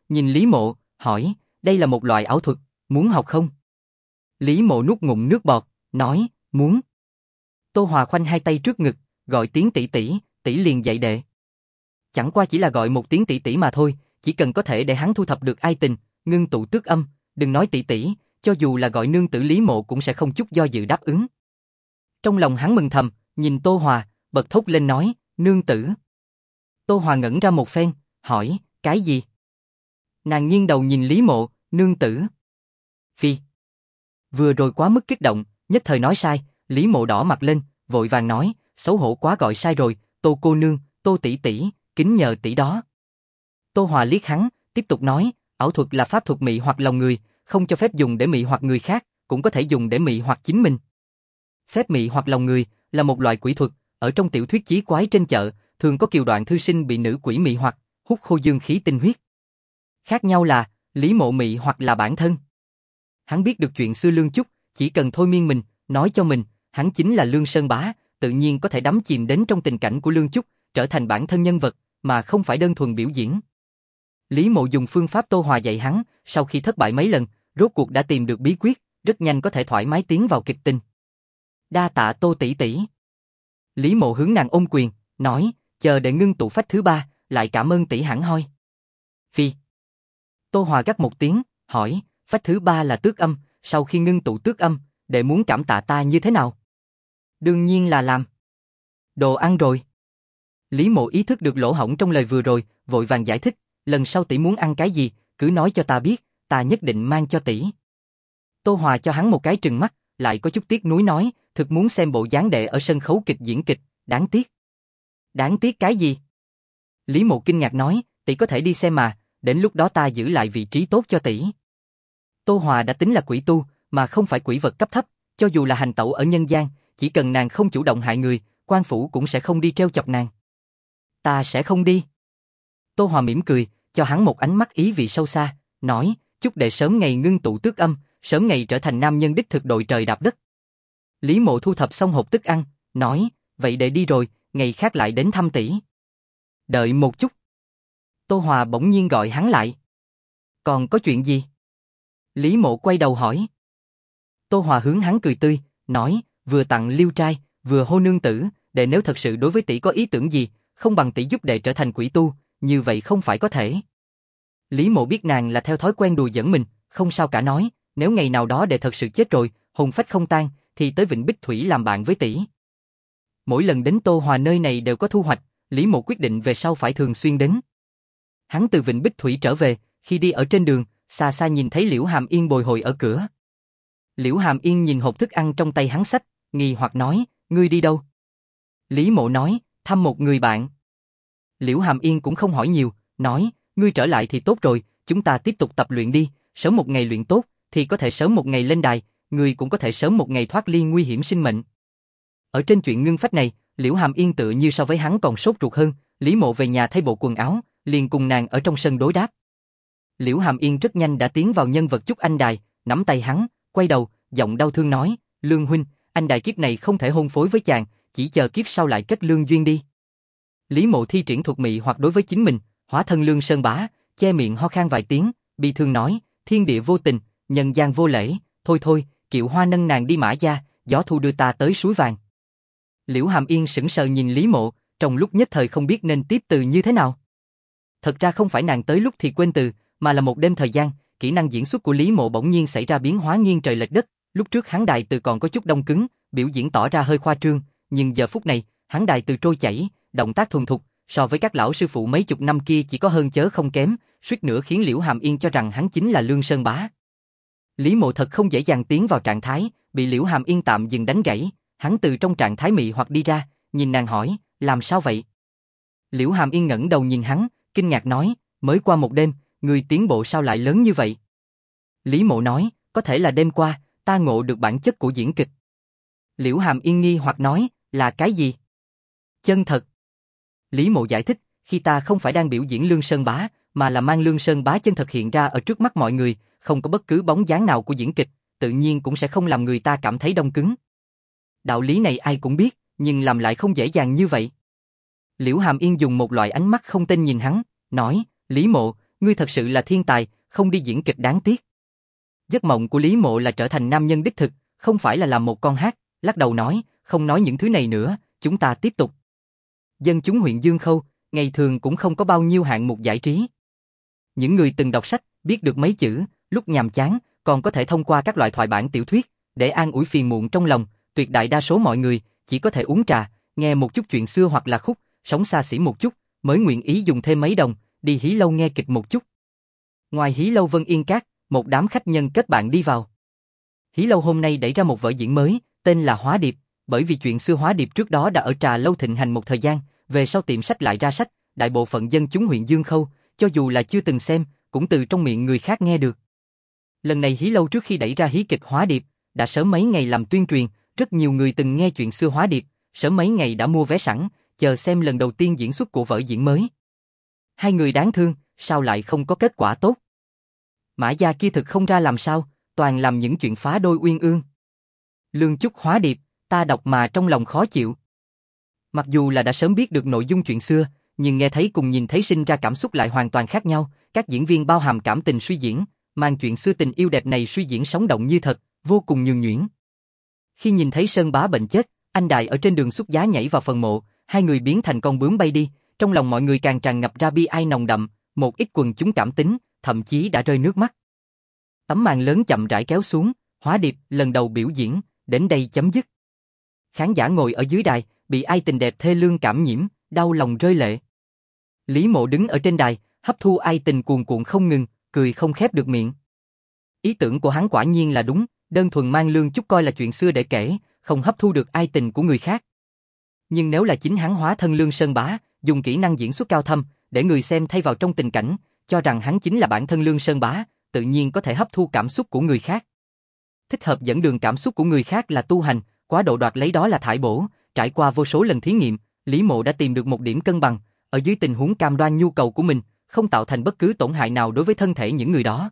nhìn Lý Mộ, hỏi, đây là một loại ảo thuật, muốn học không? Lý Mộ nuốt ngụm nước bọt, nói, muốn. Tô Hòa khoanh hai tay trước ngực, gọi tiếng tỷ tỷ, tỷ liền dạy đệ. Chẳng qua chỉ là gọi một tiếng tỷ tỷ mà thôi, chỉ cần có thể để hắn thu thập được ai tình, ngưng tụ tước âm, đừng nói tỷ tỷ, cho dù là gọi nương tử Lý Mộ cũng sẽ không chút do dự đáp ứng. Trong lòng hắn mừng thầm, nhìn Tô Hòa, bật thốt lên nói, nương tử. Tô Hòa ngẩn ra một phen, hỏi, cái gì? Nàng nghiêng đầu nhìn Lý Mộ, nương tử. Phi. Vừa rồi quá mức kích động, nhất thời nói sai, Lý Mộ đỏ mặt lên, vội vàng nói, xấu hổ quá gọi sai rồi, Tô cô nương, Tô tỷ tỷ, kính nhờ tỷ đó. Tô Hòa liếc hắn, tiếp tục nói, ảo thuật là pháp thuật mị hoặc lòng người, không cho phép dùng để mị hoặc người khác, cũng có thể dùng để mị hoặc chính mình. Phép mị hoặc lòng người là một loại quỷ thuật, ở trong tiểu thuyết chí quái trên chợ, thường có kiều đoạn thư sinh bị nữ quỷ mị hoặc, hút khô dương khí tinh huyết. Khác nhau là, Lý Mộ mị hoặc là bản thân. Hắn biết được chuyện xưa Lương Chúc, chỉ cần thôi miên mình, nói cho mình, hắn chính là Lương Sơn Bá, tự nhiên có thể đắm chìm đến trong tình cảnh của Lương Chúc, trở thành bản thân nhân vật, mà không phải đơn thuần biểu diễn. Lý Mộ dùng phương pháp Tô Hòa dạy hắn, sau khi thất bại mấy lần, rốt cuộc đã tìm được bí quyết, rất nhanh có thể thoải mái tiến vào kịch tình. Đa tạ Tô tỷ tỷ. Lý Mộ hướng nàng ôm quyền, nói, chờ để ngưng tụ phách thứ ba, lại cảm ơn tỷ hẳn hoi. Phi. Tô Hòa gắt một tiếng, hỏi, phách thứ ba là tước âm, sau khi ngưng tụ tước âm, đệ muốn cảm tạ ta như thế nào? Đương nhiên là làm đồ ăn rồi. Lý Mộ ý thức được lỗ hổng trong lời vừa rồi, vội vàng giải thích, lần sau tỷ muốn ăn cái gì, cứ nói cho ta biết, ta nhất định mang cho tỷ. Tô Hòa cho hắn một cái trừng mắt, lại có chút tiếc nuối nói, thực muốn xem bộ dáng đệ ở sân khấu kịch diễn kịch, đáng tiếc. Đáng tiếc cái gì? Lý Mộ kinh ngạc nói, tỷ có thể đi xem mà, đến lúc đó ta giữ lại vị trí tốt cho tỷ. Tô Hòa đã tính là quỷ tu, mà không phải quỷ vật cấp thấp, cho dù là hành tẩu ở nhân gian, chỉ cần nàng không chủ động hại người, quan phủ cũng sẽ không đi treo chọc nàng. Ta sẽ không đi. Tô Hòa mỉm cười, cho hắn một ánh mắt ý vị sâu xa, nói, chúc đệ sớm ngày ngưng tụ tước âm, sớm ngày trở thành nam nhân đích thực đội trời đạp đất. Lý Mộ thu thập xong hộp thức ăn, nói, vậy đệ đi rồi, ngày khác lại đến thăm tỷ. Đợi một chút. Tô Hòa bỗng nhiên gọi hắn lại. Còn có chuyện gì? Lý Mộ quay đầu hỏi. Tô Hòa hướng hắn cười tươi, nói, vừa tặng liêu trai, vừa hô nương tử, đệ nếu thật sự đối với tỷ có ý tưởng gì, không bằng tỷ giúp đệ trở thành quỷ tu, như vậy không phải có thể. Lý Mộ biết nàng là theo thói quen đùa giỡn mình, không sao cả nói, nếu ngày nào đó đệ thật sự chết rồi, hồn phách không tan, thì tới Vịnh Bích Thủy làm bạn với tỷ. Mỗi lần đến Tô Hòa nơi này đều có thu hoạch, Lý Mộ quyết định về sau phải thường xuyên đến. Hắn từ Vịnh Bích Thủy trở về, khi đi ở trên đường, xa xa nhìn thấy Liễu Hàm Yên bồi hồi ở cửa. Liễu Hàm Yên nhìn hộp thức ăn trong tay hắn xách, nghi hoặc nói, ngươi đi đâu? Lý Mộ nói, thăm một người bạn. Liễu Hàm Yên cũng không hỏi nhiều, nói, ngươi trở lại thì tốt rồi, chúng ta tiếp tục tập luyện đi, sớm một ngày luyện tốt, thì có thể sớm một ngày lên đài, ngươi cũng có thể sớm một ngày thoát ly nguy hiểm sinh mệnh. Ở trên chuyện ngưng phách này, Liễu Hàm Yên tựa như so với hắn còn sốt ruột hơn, Lý Mộ về nhà thay bộ quần áo, liền cùng nàng ở trong sân đối đáp. Liễu Hàm Yên rất nhanh đã tiến vào nhân vật Chúc Anh Đài, nắm tay hắn, quay đầu, giọng đau thương nói, Lương huynh, anh Đài kiếp này không thể hôn phối với chàng, chỉ chờ kiếp sau lại kết lương duyên đi. Lý Mộ thi triển thuật mị hoặc đối với chính mình, hóa thân Lương Sơn Bá, che miệng ho khan vài tiếng, bi thương nói, thiên địa vô tình, nhân gian vô lễ, thôi thôi, Kiệu Hoa nâng nàng đi Mã Gia, gió thu đưa ta tới suối vàng. Liễu Hàm Yên sững sờ nhìn Lý Mộ, trong lúc nhất thời không biết nên tiếp từ như thế nào. Thật ra không phải nàng tới lúc thì quên từ, mà là một đêm thời gian, kỹ năng diễn xuất của Lý Mộ bỗng nhiên xảy ra biến hóa nghiêng trời lệch đất. Lúc trước hắn đài từ còn có chút đông cứng, biểu diễn tỏ ra hơi khoa trương, nhưng giờ phút này, hắn đài từ trôi chảy, động tác thuần thục, so với các lão sư phụ mấy chục năm kia chỉ có hơn chớ không kém, suýt nữa khiến Liễu Hàm Yên cho rằng hắn chính là Lương Sơn Bá. Lý Mộ thật không dễ dàng tiến vào trạng thái, bị Liễu Hàm Yên tạm dừng đánh gãy, hắn từ trong trạng thái mị hoặc đi ra, nhìn nàng hỏi, làm sao vậy? Liễu Hàm Yên ngẩng đầu nhìn hắn, kinh ngạc nói, mới qua một đêm, người tiến bộ sao lại lớn như vậy? Lý Mộ nói, có thể là đêm qua, ta ngộ được bản chất của diễn kịch. Liễu Hàm Yên nghi hoặc nói, là cái gì? Chân thật. Lý Mộ giải thích, khi ta không phải đang biểu diễn Lương Sơn Bá, mà là mang Lương Sơn Bá chân thật hiện ra ở trước mắt mọi người, không có bất cứ bóng dáng nào của diễn kịch, tự nhiên cũng sẽ không làm người ta cảm thấy đông cứng. Đạo lý này ai cũng biết, nhưng làm lại không dễ dàng như vậy. Liễu Hàm Yên dùng một loại ánh mắt không tin nhìn hắn, nói, Lý Mộ, ngươi thật sự là thiên tài, không đi diễn kịch đáng tiếc. Giấc mộng của Lý Mộ là trở thành nam nhân đích thực, không phải là làm một con hát, lắc đầu nói, không nói những thứ này nữa, chúng ta tiếp tục. Dân chúng huyện Dương Khâu, ngày thường cũng không có bao nhiêu hạng mục giải trí. Những người từng đọc sách, biết được mấy chữ, lúc nhàm chán, còn có thể thông qua các loại thoại bản tiểu thuyết, để an ủi phiền muộn trong lòng, tuyệt đại đa số mọi người, chỉ có thể uống trà, nghe một chút chuyện xưa hoặc là khúc, sống xa xỉ một chút, mới nguyện ý dùng thêm mấy đồng, đi hí lâu nghe kịch một chút. Ngoài hí lâu Vân Yên Các, một đám khách nhân kết bạn đi vào. Hí lâu hôm nay đẩy ra một vở diễn mới, tên là Hóa Điệp, bởi vì chuyện xưa Hóa Điệp trước đó đã ở trà lâu thịnh hành một thời gian, về sau tiệm sách lại ra sách, đại bộ phận dân chúng huyện Dương Khâu, cho dù là chưa từng xem, cũng từ trong miệng người khác nghe được. Lần này hí lâu trước khi đẩy ra hí kịch Hóa Điệp, đã sớm mấy ngày làm tuyên truyền, rất nhiều người từng nghe chuyện xưa Hóa Điệp, sớm mấy ngày đã mua vé sẵn, chờ xem lần đầu tiên diễn xuất của vở diễn mới. Hai người đáng thương, sao lại không có kết quả tốt? Mã gia kia thực không ra làm sao, toàn làm những chuyện phá đôi uyên ương. Lương Chúc Hóa Điệp, ta đọc mà trong lòng khó chịu. Mặc dù là đã sớm biết được nội dung chuyện xưa, nhưng nghe thấy cùng nhìn thấy sinh ra cảm xúc lại hoàn toàn khác nhau, các diễn viên bao hàm cảm tình suy diễn, mang chuyện xưa tình yêu đẹp này suy diễn sống động như thật, vô cùng nhường nhuyễn. Khi nhìn thấy Sơn Bá bệnh chết, anh Đại ở trên đường xuất giá nhảy vào phần mộ, hai người biến thành con bướm bay đi, trong lòng mọi người càng tràn ngập ra bi ai nồng đậm, một ít quần chúng cảm tính, thậm chí đã rơi nước mắt. Tấm màn lớn chậm rãi kéo xuống, Hóa Điệp lần đầu biểu diễn, đến đây chấm dứt. Khán giả ngồi ở dưới đài, bị ai tình đẹp thê lương cảm nhiễm, đau lòng rơi lệ. Lý Mộ đứng ở trên đài, hấp thu ai tình cuồn cuộn không ngừng, cười không khép được miệng. Ý tưởng của hắn quả nhiên là đúng, đơn thuần mang Lương Chúc coi là chuyện xưa để kể, không hấp thu được ai tình của người khác. Nhưng nếu là chính hắn hóa thân Lương Sơn Bá, dùng kỹ năng diễn xuất cao thâm, để người xem thay vào trong tình cảnh, cho rằng hắn chính là bản thân Lương Sơn Bá, tự nhiên có thể hấp thu cảm xúc của người khác. Thích hợp dẫn đường cảm xúc của người khác là tu hành, quá độ đoạt lấy đó là thải bổ, trải qua vô số lần thí nghiệm, Lý Mộ đã tìm được một điểm cân bằng, ở dưới tình huống cam đoan nhu cầu của mình, không tạo thành bất cứ tổn hại nào đối với thân thể những người đó.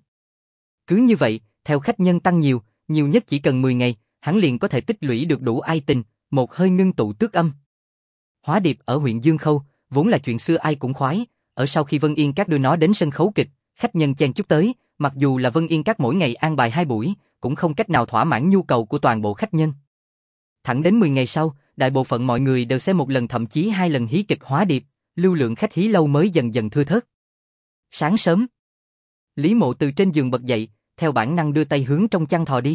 Cứ như vậy, theo khách nhân tăng nhiều, nhiều nhất chỉ cần 10 ngày, hắn liền có thể tích lũy được đủ ai tình, một hơi ngưng tụ tước âm. Hóa Điệp ở huyện Dương Khâu, vốn là chuyện xưa ai cũng khoái, ở sau khi Vân Yên Các đưa nó đến sân khấu kịch, khách nhân chen chúc tới, mặc dù là Vân Yên Các mỗi ngày an bài 2 buổi, cũng không cách nào thỏa mãn nhu cầu của toàn bộ khách nhân. Thẳng đến 10 ngày sau, đại bộ phận mọi người đều xem một lần thậm chí 2 lần hí kịch Hóa Điệp, lưu lượng khách hí lâu mới dần dần thưa thớt. Sáng sớm, Lý Mộ từ trên giường bật dậy, theo bản năng đưa tay hướng trong chăn thò đi.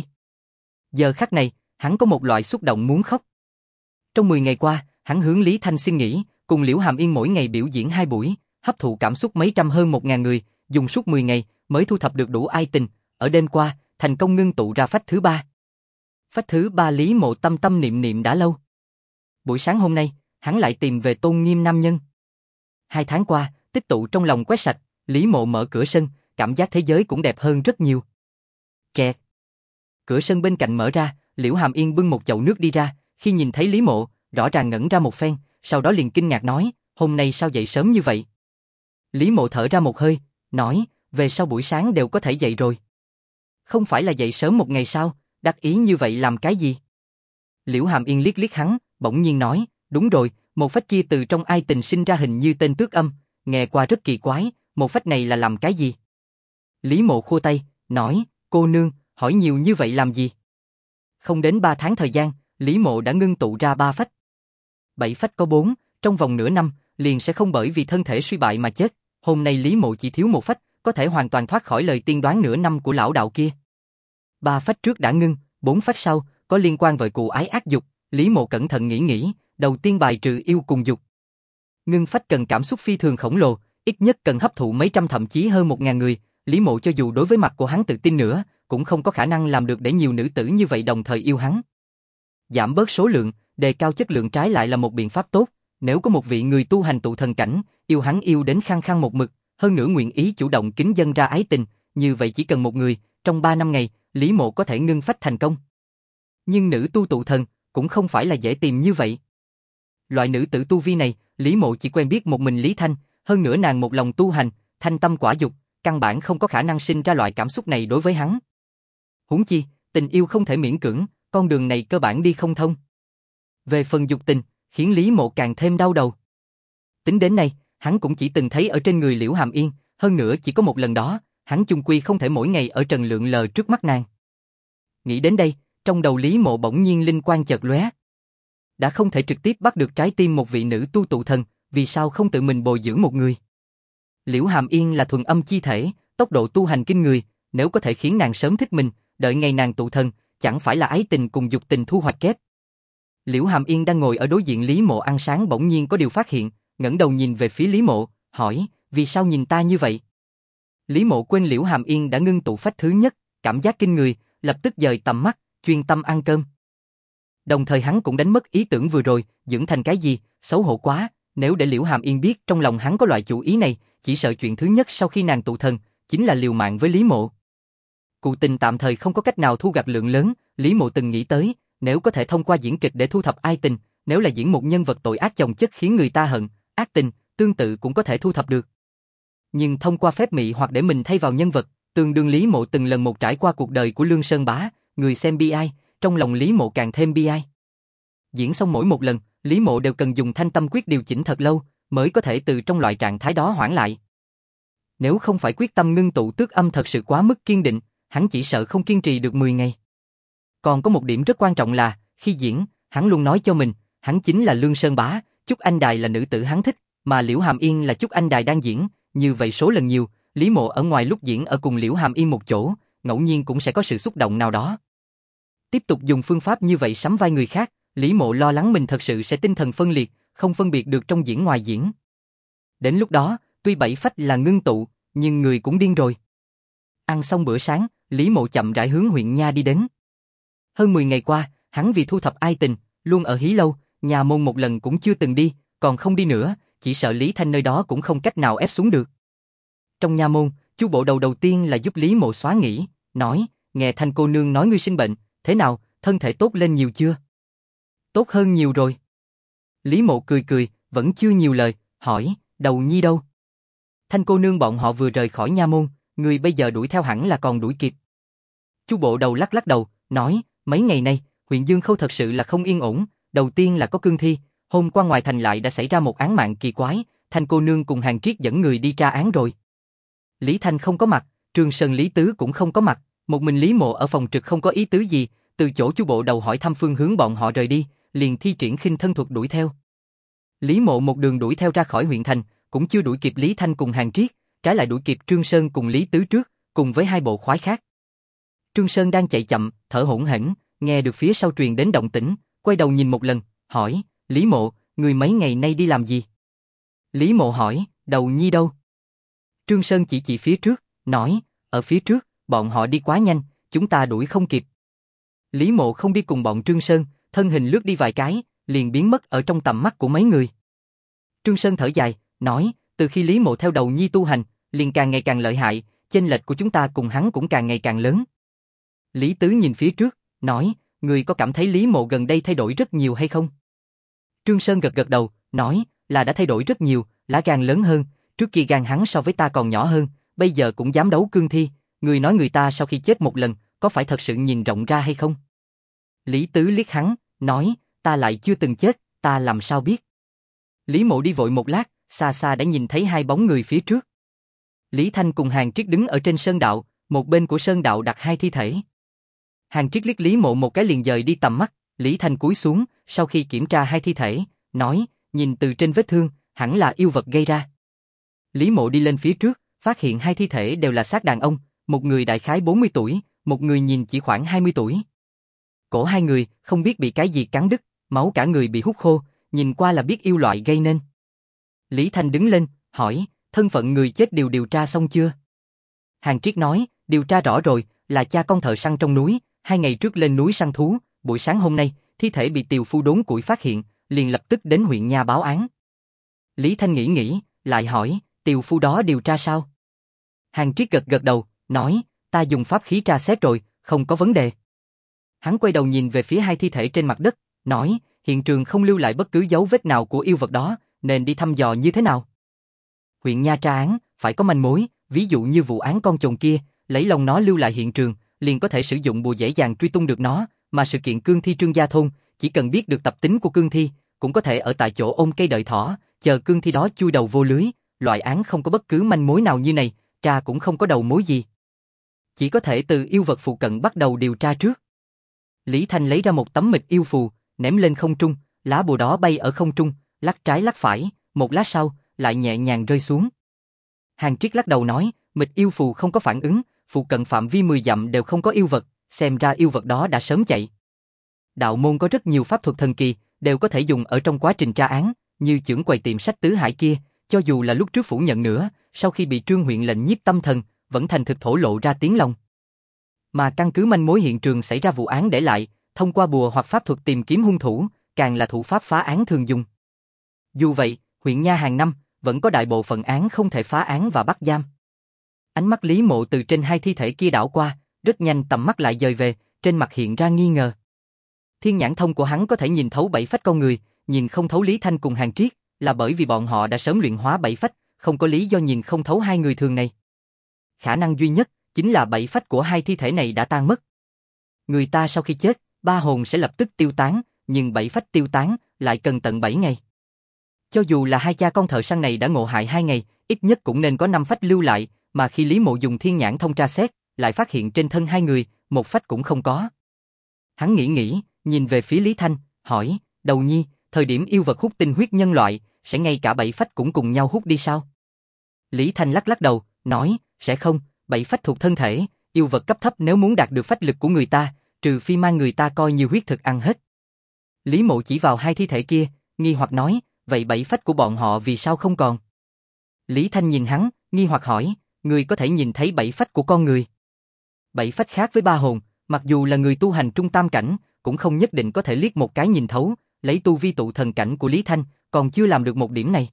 Giờ khắc này, hắn có một loại xúc động muốn khóc. Trong 10 ngày qua, hắn hướng Lý Thanh xin nghỉ, cùng Liễu Hàm Yên mỗi ngày biểu diễn 2 buổi, hấp thụ cảm xúc mấy trăm hơn 1000 người, dùng suốt 10 ngày mới thu thập được đủ ai tình, ở đêm qua, thành công ngưng tụ ra phách thứ 3. Phách thứ 3 Lý Mộ tâm tâm niệm niệm đã lâu. Buổi sáng hôm nay, hắn lại tìm về tôn nghiêm nam nhân. 2 tháng qua, tích tụ trong lòng quét sạch, Lý Mộ mở cửa sân, cảm giác thế giới cũng đẹp hơn rất nhiều. Kẹt. Cửa sân bên cạnh mở ra, Liễu Hàm Yên bưng một chậu nước đi ra, khi nhìn thấy Lý Mộ, rõ ràng ngẩn ra một phen, sau đó liền kinh ngạc nói, hôm nay sao dậy sớm như vậy? Lý Mộ thở ra một hơi, nói, về sau buổi sáng đều có thể dậy rồi. Không phải là dậy sớm một ngày sao, đắc ý như vậy làm cái gì? Liễu Hàm Yên liếc liếc hắn, bỗng nhiên nói, đúng rồi, một phách kia từ trong ai tình sinh ra hình như tên tước âm, nghe qua rất kỳ quái, một phách này là làm cái gì? Lý Mộ khua tay, nói, cô nương, hỏi nhiều như vậy làm gì? Không đến 3 tháng thời gian, Lý Mộ đã ngưng tụ ra 3 phách. 7 phách có 4, trong vòng nửa năm, liền sẽ không bởi vì thân thể suy bại mà chết. Hôm nay Lý Mộ chỉ thiếu 1 phách, có thể hoàn toàn thoát khỏi lời tiên đoán nửa năm của lão đạo kia. 3 phách trước đã ngưng, 4 phách sau, có liên quan với cụ ái ác dục. Lý Mộ cẩn thận nghĩ, đầu tiên bài trừ yêu cùng dục. Ngưng phách cần cảm xúc phi thường khổng lồ, ít nhất cần hấp thụ mấy trăm thậm chí hơn 1000 người. Lý Mộ cho dù đối với mặt của hắn tự tin nữa, cũng không có khả năng làm được để nhiều nữ tử như vậy đồng thời yêu hắn. Giảm bớt số lượng, đề cao chất lượng trái lại là một biện pháp tốt. Nếu có một vị người tu hành tụ thần cảnh, yêu hắn yêu đến khăng khăng một mực, hơn nữa nguyện ý chủ động kính dâng ra ái tình, như vậy chỉ cần một người, trong 3 năm ngày, Lý Mộ có thể ngưng phách thành công. Nhưng nữ tu tụ thần, cũng không phải là dễ tìm như vậy. Loại nữ tử tu vi này, Lý Mộ chỉ quen biết một mình Lý Thanh, hơn nữa nàng một lòng tu hành, thanh tâm quả dục, căn bản không có khả năng sinh ra loại cảm xúc này đối với hắn. Huống chi, tình yêu không thể miễn cưỡng, con đường này cơ bản đi không thông. Về phần dục tình, khiến Lý Mộ càng thêm đau đầu. Tính đến nay, hắn cũng chỉ từng thấy ở trên người Liễu Hàm Yên, hơn nữa chỉ có một lần đó, hắn chung quy không thể mỗi ngày ở trần lượn lờ trước mắt nàng. Nghĩ đến đây, trong đầu Lý Mộ bỗng nhiên linh quang chợt lóe. Đã không thể trực tiếp bắt được trái tim một vị nữ tu tụ thần, vì sao không tự mình bồi dưỡng một người? Liễu Hàm Yên là thuần âm chi thể, tốc độ tu hành kinh người, nếu có thể khiến nàng sớm thích mình, đợi ngày nàng tụ thần, chẳng phải là ái tình cùng dục tình thu hoạch kép. Liễu Hàm Yên đang ngồi ở đối diện Lý Mộ ăn sáng bỗng nhiên có điều phát hiện, ngẩng đầu nhìn về phía Lý Mộ, hỏi, vì sao nhìn ta như vậy? Lý Mộ quên Liễu Hàm Yên đã ngưng tụ phách thứ nhất, cảm giác kinh người, lập tức dời tầm mắt, chuyên tâm ăn cơm. Đồng thời hắn cũng đánh mất ý tưởng vừa rồi, dưỡng thành cái gì, xấu hổ quá, nếu để Liễu Hàm Yên biết trong lòng hắn có loại chủ ý này, chỉ sợ chuyện thứ nhất sau khi nàng tụ thần, chính là liều mạng với Lý Mộ. Cụ tình tạm thời không có cách nào thu gặt lượng lớn, Lý Mộ từng nghĩ tới, nếu có thể thông qua diễn kịch để thu thập ai tình, nếu là diễn một nhân vật tội ác chồng chất khiến người ta hận, ác tình, tương tự cũng có thể thu thập được. Nhưng thông qua phép mị hoặc để mình thay vào nhân vật, tương đương Lý Mộ từng lần một trải qua cuộc đời của Lương Sơn Bá, người xem bi ai, trong lòng Lý Mộ càng thêm bi ai. Diễn xong mỗi một lần, Lý Mộ đều cần dùng thanh tâm quyết điều chỉnh thật lâu, mới có thể từ trong loại trạng thái đó hoãn lại. Nếu không phải quyết tâm ngưng tụ tước âm thật sự quá mức kiên định, hắn chỉ sợ không kiên trì được 10 ngày. Còn có một điểm rất quan trọng là, khi diễn, hắn luôn nói cho mình, hắn chính là Lương Sơn Bá, Trúc Anh Đài là nữ tử hắn thích, mà Liễu Hàm Yên là Trúc Anh Đài đang diễn, như vậy số lần nhiều, Lý Mộ ở ngoài lúc diễn ở cùng Liễu Hàm Yên một chỗ, ngẫu nhiên cũng sẽ có sự xúc động nào đó. Tiếp tục dùng phương pháp như vậy sắm vai người khác, Lý Mộ lo lắng mình thật sự sẽ tinh thần phân liệt, không phân biệt được trong diễn ngoài diễn. Đến lúc đó, tuy bảy phách là ngưng tụ, nhưng người cũng điên rồi. Ăn xong bữa sáng, Lý Mộ chậm rãi hướng huyện Nha đi đến. Hơn 10 ngày qua, hắn vì thu thập ai tình, luôn ở Hí Lâu, nhà môn một lần cũng chưa từng đi, còn không đi nữa, chỉ sợ Lý Thanh nơi đó cũng không cách nào ép xuống được. Trong nha môn, Chu Bộ Đầu đầu tiên là giúp Lý Mộ xóa nghĩ, nói, nghe Thanh cô nương nói ngươi sinh bệnh, thế nào, thân thể tốt lên nhiều chưa? Tốt hơn nhiều rồi. Lý Mộ cười cười, vẫn chưa nhiều lời, hỏi, Đầu Nhi đâu? Thanh cô nương bọn họ vừa rời khỏi nha môn, người bây giờ đuổi theo hẳn là còn đuổi kịp. Chu Bộ Đầu lắc lắc đầu, nói, mấy ngày nay, huyện Dương Khâu thật sự là không yên ổn, đầu tiên là có cương thi, hôm qua ngoài thành lại đã xảy ra một án mạng kỳ quái, Thanh cô nương cùng Hàn Triết dẫn người đi tra án rồi. Lý Thanh không có mặt, Trường Sơn Lý Tứ cũng không có mặt, một mình Lý Mộ ở phòng trực không có ý tứ gì, từ chỗ Chu Bộ Đầu hỏi thăm phương hướng bọn họ rời đi, liền thi triển khinh thân thuật đuổi theo. Lý Mộ một đường đuổi theo ra khỏi huyện thành, cũng chưa đuổi kịp Lý Thanh cùng Hàn Triết, trái lại đuổi kịp Trương Sơn cùng Lý Tứ trước, cùng với hai bộ khoái khác. Trương Sơn đang chạy chậm, thở hổn hển, nghe được phía sau truyền đến động tĩnh, quay đầu nhìn một lần, hỏi, Lý Mộ, người mấy ngày nay đi làm gì? Lý Mộ hỏi, Đầu Nhi đâu? Trương Sơn chỉ phía trước, nói, ở phía trước, bọn họ đi quá nhanh, chúng ta đuổi không kịp. Lý Mộ không đi cùng bọn Trương Sơn, thân hình lướt đi vài cái, liền biến mất ở trong tầm mắt của mấy người. Trương Sơn thở dài, nói, từ khi Lý Mộ theo Đầu Nhi tu hành, liền càng ngày càng lợi hại, chênh lệch của chúng ta cùng hắn cũng càng ngày càng lớn. Lý Tứ nhìn phía trước, nói, người có cảm thấy Lý Mộ gần đây thay đổi rất nhiều hay không? Trương Sơn gật gật đầu, nói, là đã thay đổi rất nhiều, lá gan lớn hơn, trước kia gan hắn so với ta còn nhỏ hơn, bây giờ cũng dám đấu cương thi, người nói người ta sau khi chết một lần, có phải thật sự nhìn rộng ra hay không? Lý Tứ liếc hắn, nói, ta lại chưa từng chết, ta làm sao biết? Lý Mộ đi vội một lát, xa xa đã nhìn thấy hai bóng người phía trước. Lý Thanh cùng Hàn Triết đứng ở trên sơn đạo, một bên của sơn đạo đặt hai thi thể. Hàn Triết liếc Lý Mộ một cái liền dời đi tầm mắt, Lý Thanh cúi xuống, sau khi kiểm tra hai thi thể, nói, nhìn từ trên vết thương, hẳn là yêu vật gây ra. Lý Mộ đi lên phía trước, phát hiện hai thi thể đều là xác đàn ông, một người đại khái 40 tuổi, một người nhìn chỉ khoảng 20 tuổi. Cổ hai người không biết bị cái gì cắn đứt, máu cả người bị hút khô, nhìn qua là biết yêu loại gây nên. Lý Thanh đứng lên, hỏi, thân phận người chết điều tra xong chưa? Hàn Triết nói, điều tra rõ rồi, là cha con thợ săn trong núi, 2 ngày trước lên núi săn thú, buổi sáng hôm nay, thi thể bị tiều phu đốn củi phát hiện, liền lập tức đến huyện Nha báo án. Lý Thanh nghĩ, lại hỏi, tiều phu đó điều tra sao? Hàn Triết gật đầu, nói, ta dùng pháp khí tra xét rồi, không có vấn đề. Hắn quay đầu nhìn về phía hai thi thể trên mặt đất, nói, hiện trường không lưu lại bất cứ dấu vết nào của yêu vật đó, nên đi thăm dò như thế nào? Huyện Nha tra án, phải có manh mối, ví dụ như vụ án con chồn kia, lấy lòng nó lưu lại hiện trường, liền có thể sử dụng bùa dễ dàng truy tung được nó, mà sự kiện cương thi Trương Gia Thôn, chỉ cần biết được tập tính của cương thi, cũng có thể ở tại chỗ ôm cây đợi thỏ, chờ cương thi đó chui đầu vô lưới, loại án không có bất cứ manh mối nào như này, tra cũng không có đầu mối gì. Chỉ có thể từ yêu vật phụ cận bắt đầu điều tra trước. Lý Thanh lấy ra một tấm mịch yêu phù, ném lên không trung, lá bùa đó bay ở không trung, lắc trái lắc phải, một lát sau, lại nhẹ nhàng rơi xuống. Hàng Triết lắc đầu nói, mịch yêu phù không có phản ứng, phụ cận phạm vi 10 dặm đều không có yêu vật, xem ra yêu vật đó đã sớm chạy. Đạo môn có rất nhiều pháp thuật thần kỳ, đều có thể dùng ở trong quá trình tra án, như chưởng quầy tiệm sách Tứ Hải kia, cho dù là lúc trước phủ nhận nữa, sau khi bị Trương huyện lệnh nhiếp tâm thần, vẫn thành thực thổ lộ ra tiếng lòng. Mà căn cứ manh mối hiện trường xảy ra vụ án để lại, thông qua bùa hoặc pháp thuật tìm kiếm hung thủ, càng là thủ pháp phá án thường dùng. Dù vậy, huyện Nha hàng năm, vẫn có đại bộ phận án không thể phá án và bắt giam. Ánh mắt Lý Mộ từ trên hai thi thể kia đảo qua, rất nhanh tầm mắt lại dời về, trên mặt hiện ra nghi ngờ. Thiên nhãn thông của hắn có thể nhìn thấu bảy phách con người, nhìn không thấu Lý Thanh cùng Hàng Triết, là bởi vì bọn họ đã sớm luyện hóa bảy phách, không có lý do nhìn không thấu hai người thường này. Khả năng duy nhất chính là bảy phách của hai thi thể này đã tan mất. Người ta sau khi chết, ba hồn sẽ lập tức tiêu tán, nhưng bảy phách tiêu tán lại cần tận 7 ngày. Cho dù là hai cha con thợ săn này đã ngộ hại 2 ngày, ít nhất cũng nên có 5 phách lưu lại, mà khi Lý Mộ dùng thiên nhãn thông tra xét, lại phát hiện trên thân hai người, một phách cũng không có. Hắn nghĩ, nhìn về phía Lý Thanh, hỏi, Đầu Nhi, thời điểm yêu vật hút tinh huyết nhân loại, sẽ ngay cả 7 phách cũng cùng nhau hút đi sao? Lý Thanh lắc đầu, nói, sẽ không, 7 phách thuộc thân thể, yêu vật cấp thấp nếu muốn đạt được phách lực của người ta, trừ phi mang người ta coi như huyết thực ăn hết. Lý Mộ chỉ vào hai thi thể kia, nghi hoặc nói, vậy 7 phách của bọn họ vì sao không còn? Lý Thanh nhìn hắn, nghi hoặc hỏi, người có thể nhìn thấy 7 phách của con người. 7 phách khác với ba hồn, mặc dù là người tu hành trung tam cảnh, cũng không nhất định có thể liếc một cái nhìn thấu, lấy tu vi tụ thần cảnh của Lý Thanh, còn chưa làm được một điểm này.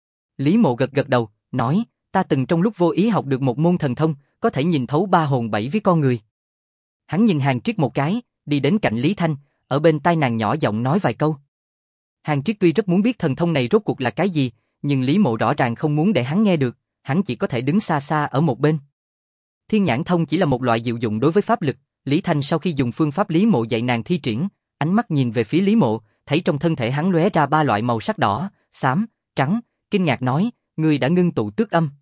Lý Mộ gật đầu, nói, ta từng trong lúc vô ý học được một môn thần thông, có thể nhìn thấu ba hồn 7 với con người. Hắn nhìn Hàng Triết một cái, đi đến cạnh Lý Thanh, ở bên tai nàng nhỏ giọng nói vài câu. Hàng Triết tuy rất muốn biết thần thông này rốt cuộc là cái gì, nhưng Lý Mộ rõ ràng không muốn để hắn nghe được, hắn chỉ có thể đứng xa xa ở một bên. Thiên nhãn thông chỉ là một loại diệu dụng đối với pháp lực, Lý Thanh sau khi dùng phương pháp Lý Mộ dạy nàng thi triển, ánh mắt nhìn về phía Lý Mộ, thấy trong thân thể hắn lóe ra 3 loại màu sắc đỏ, xám, trắng, kinh ngạc nói, ngươi đã ngưng tụ tước âm.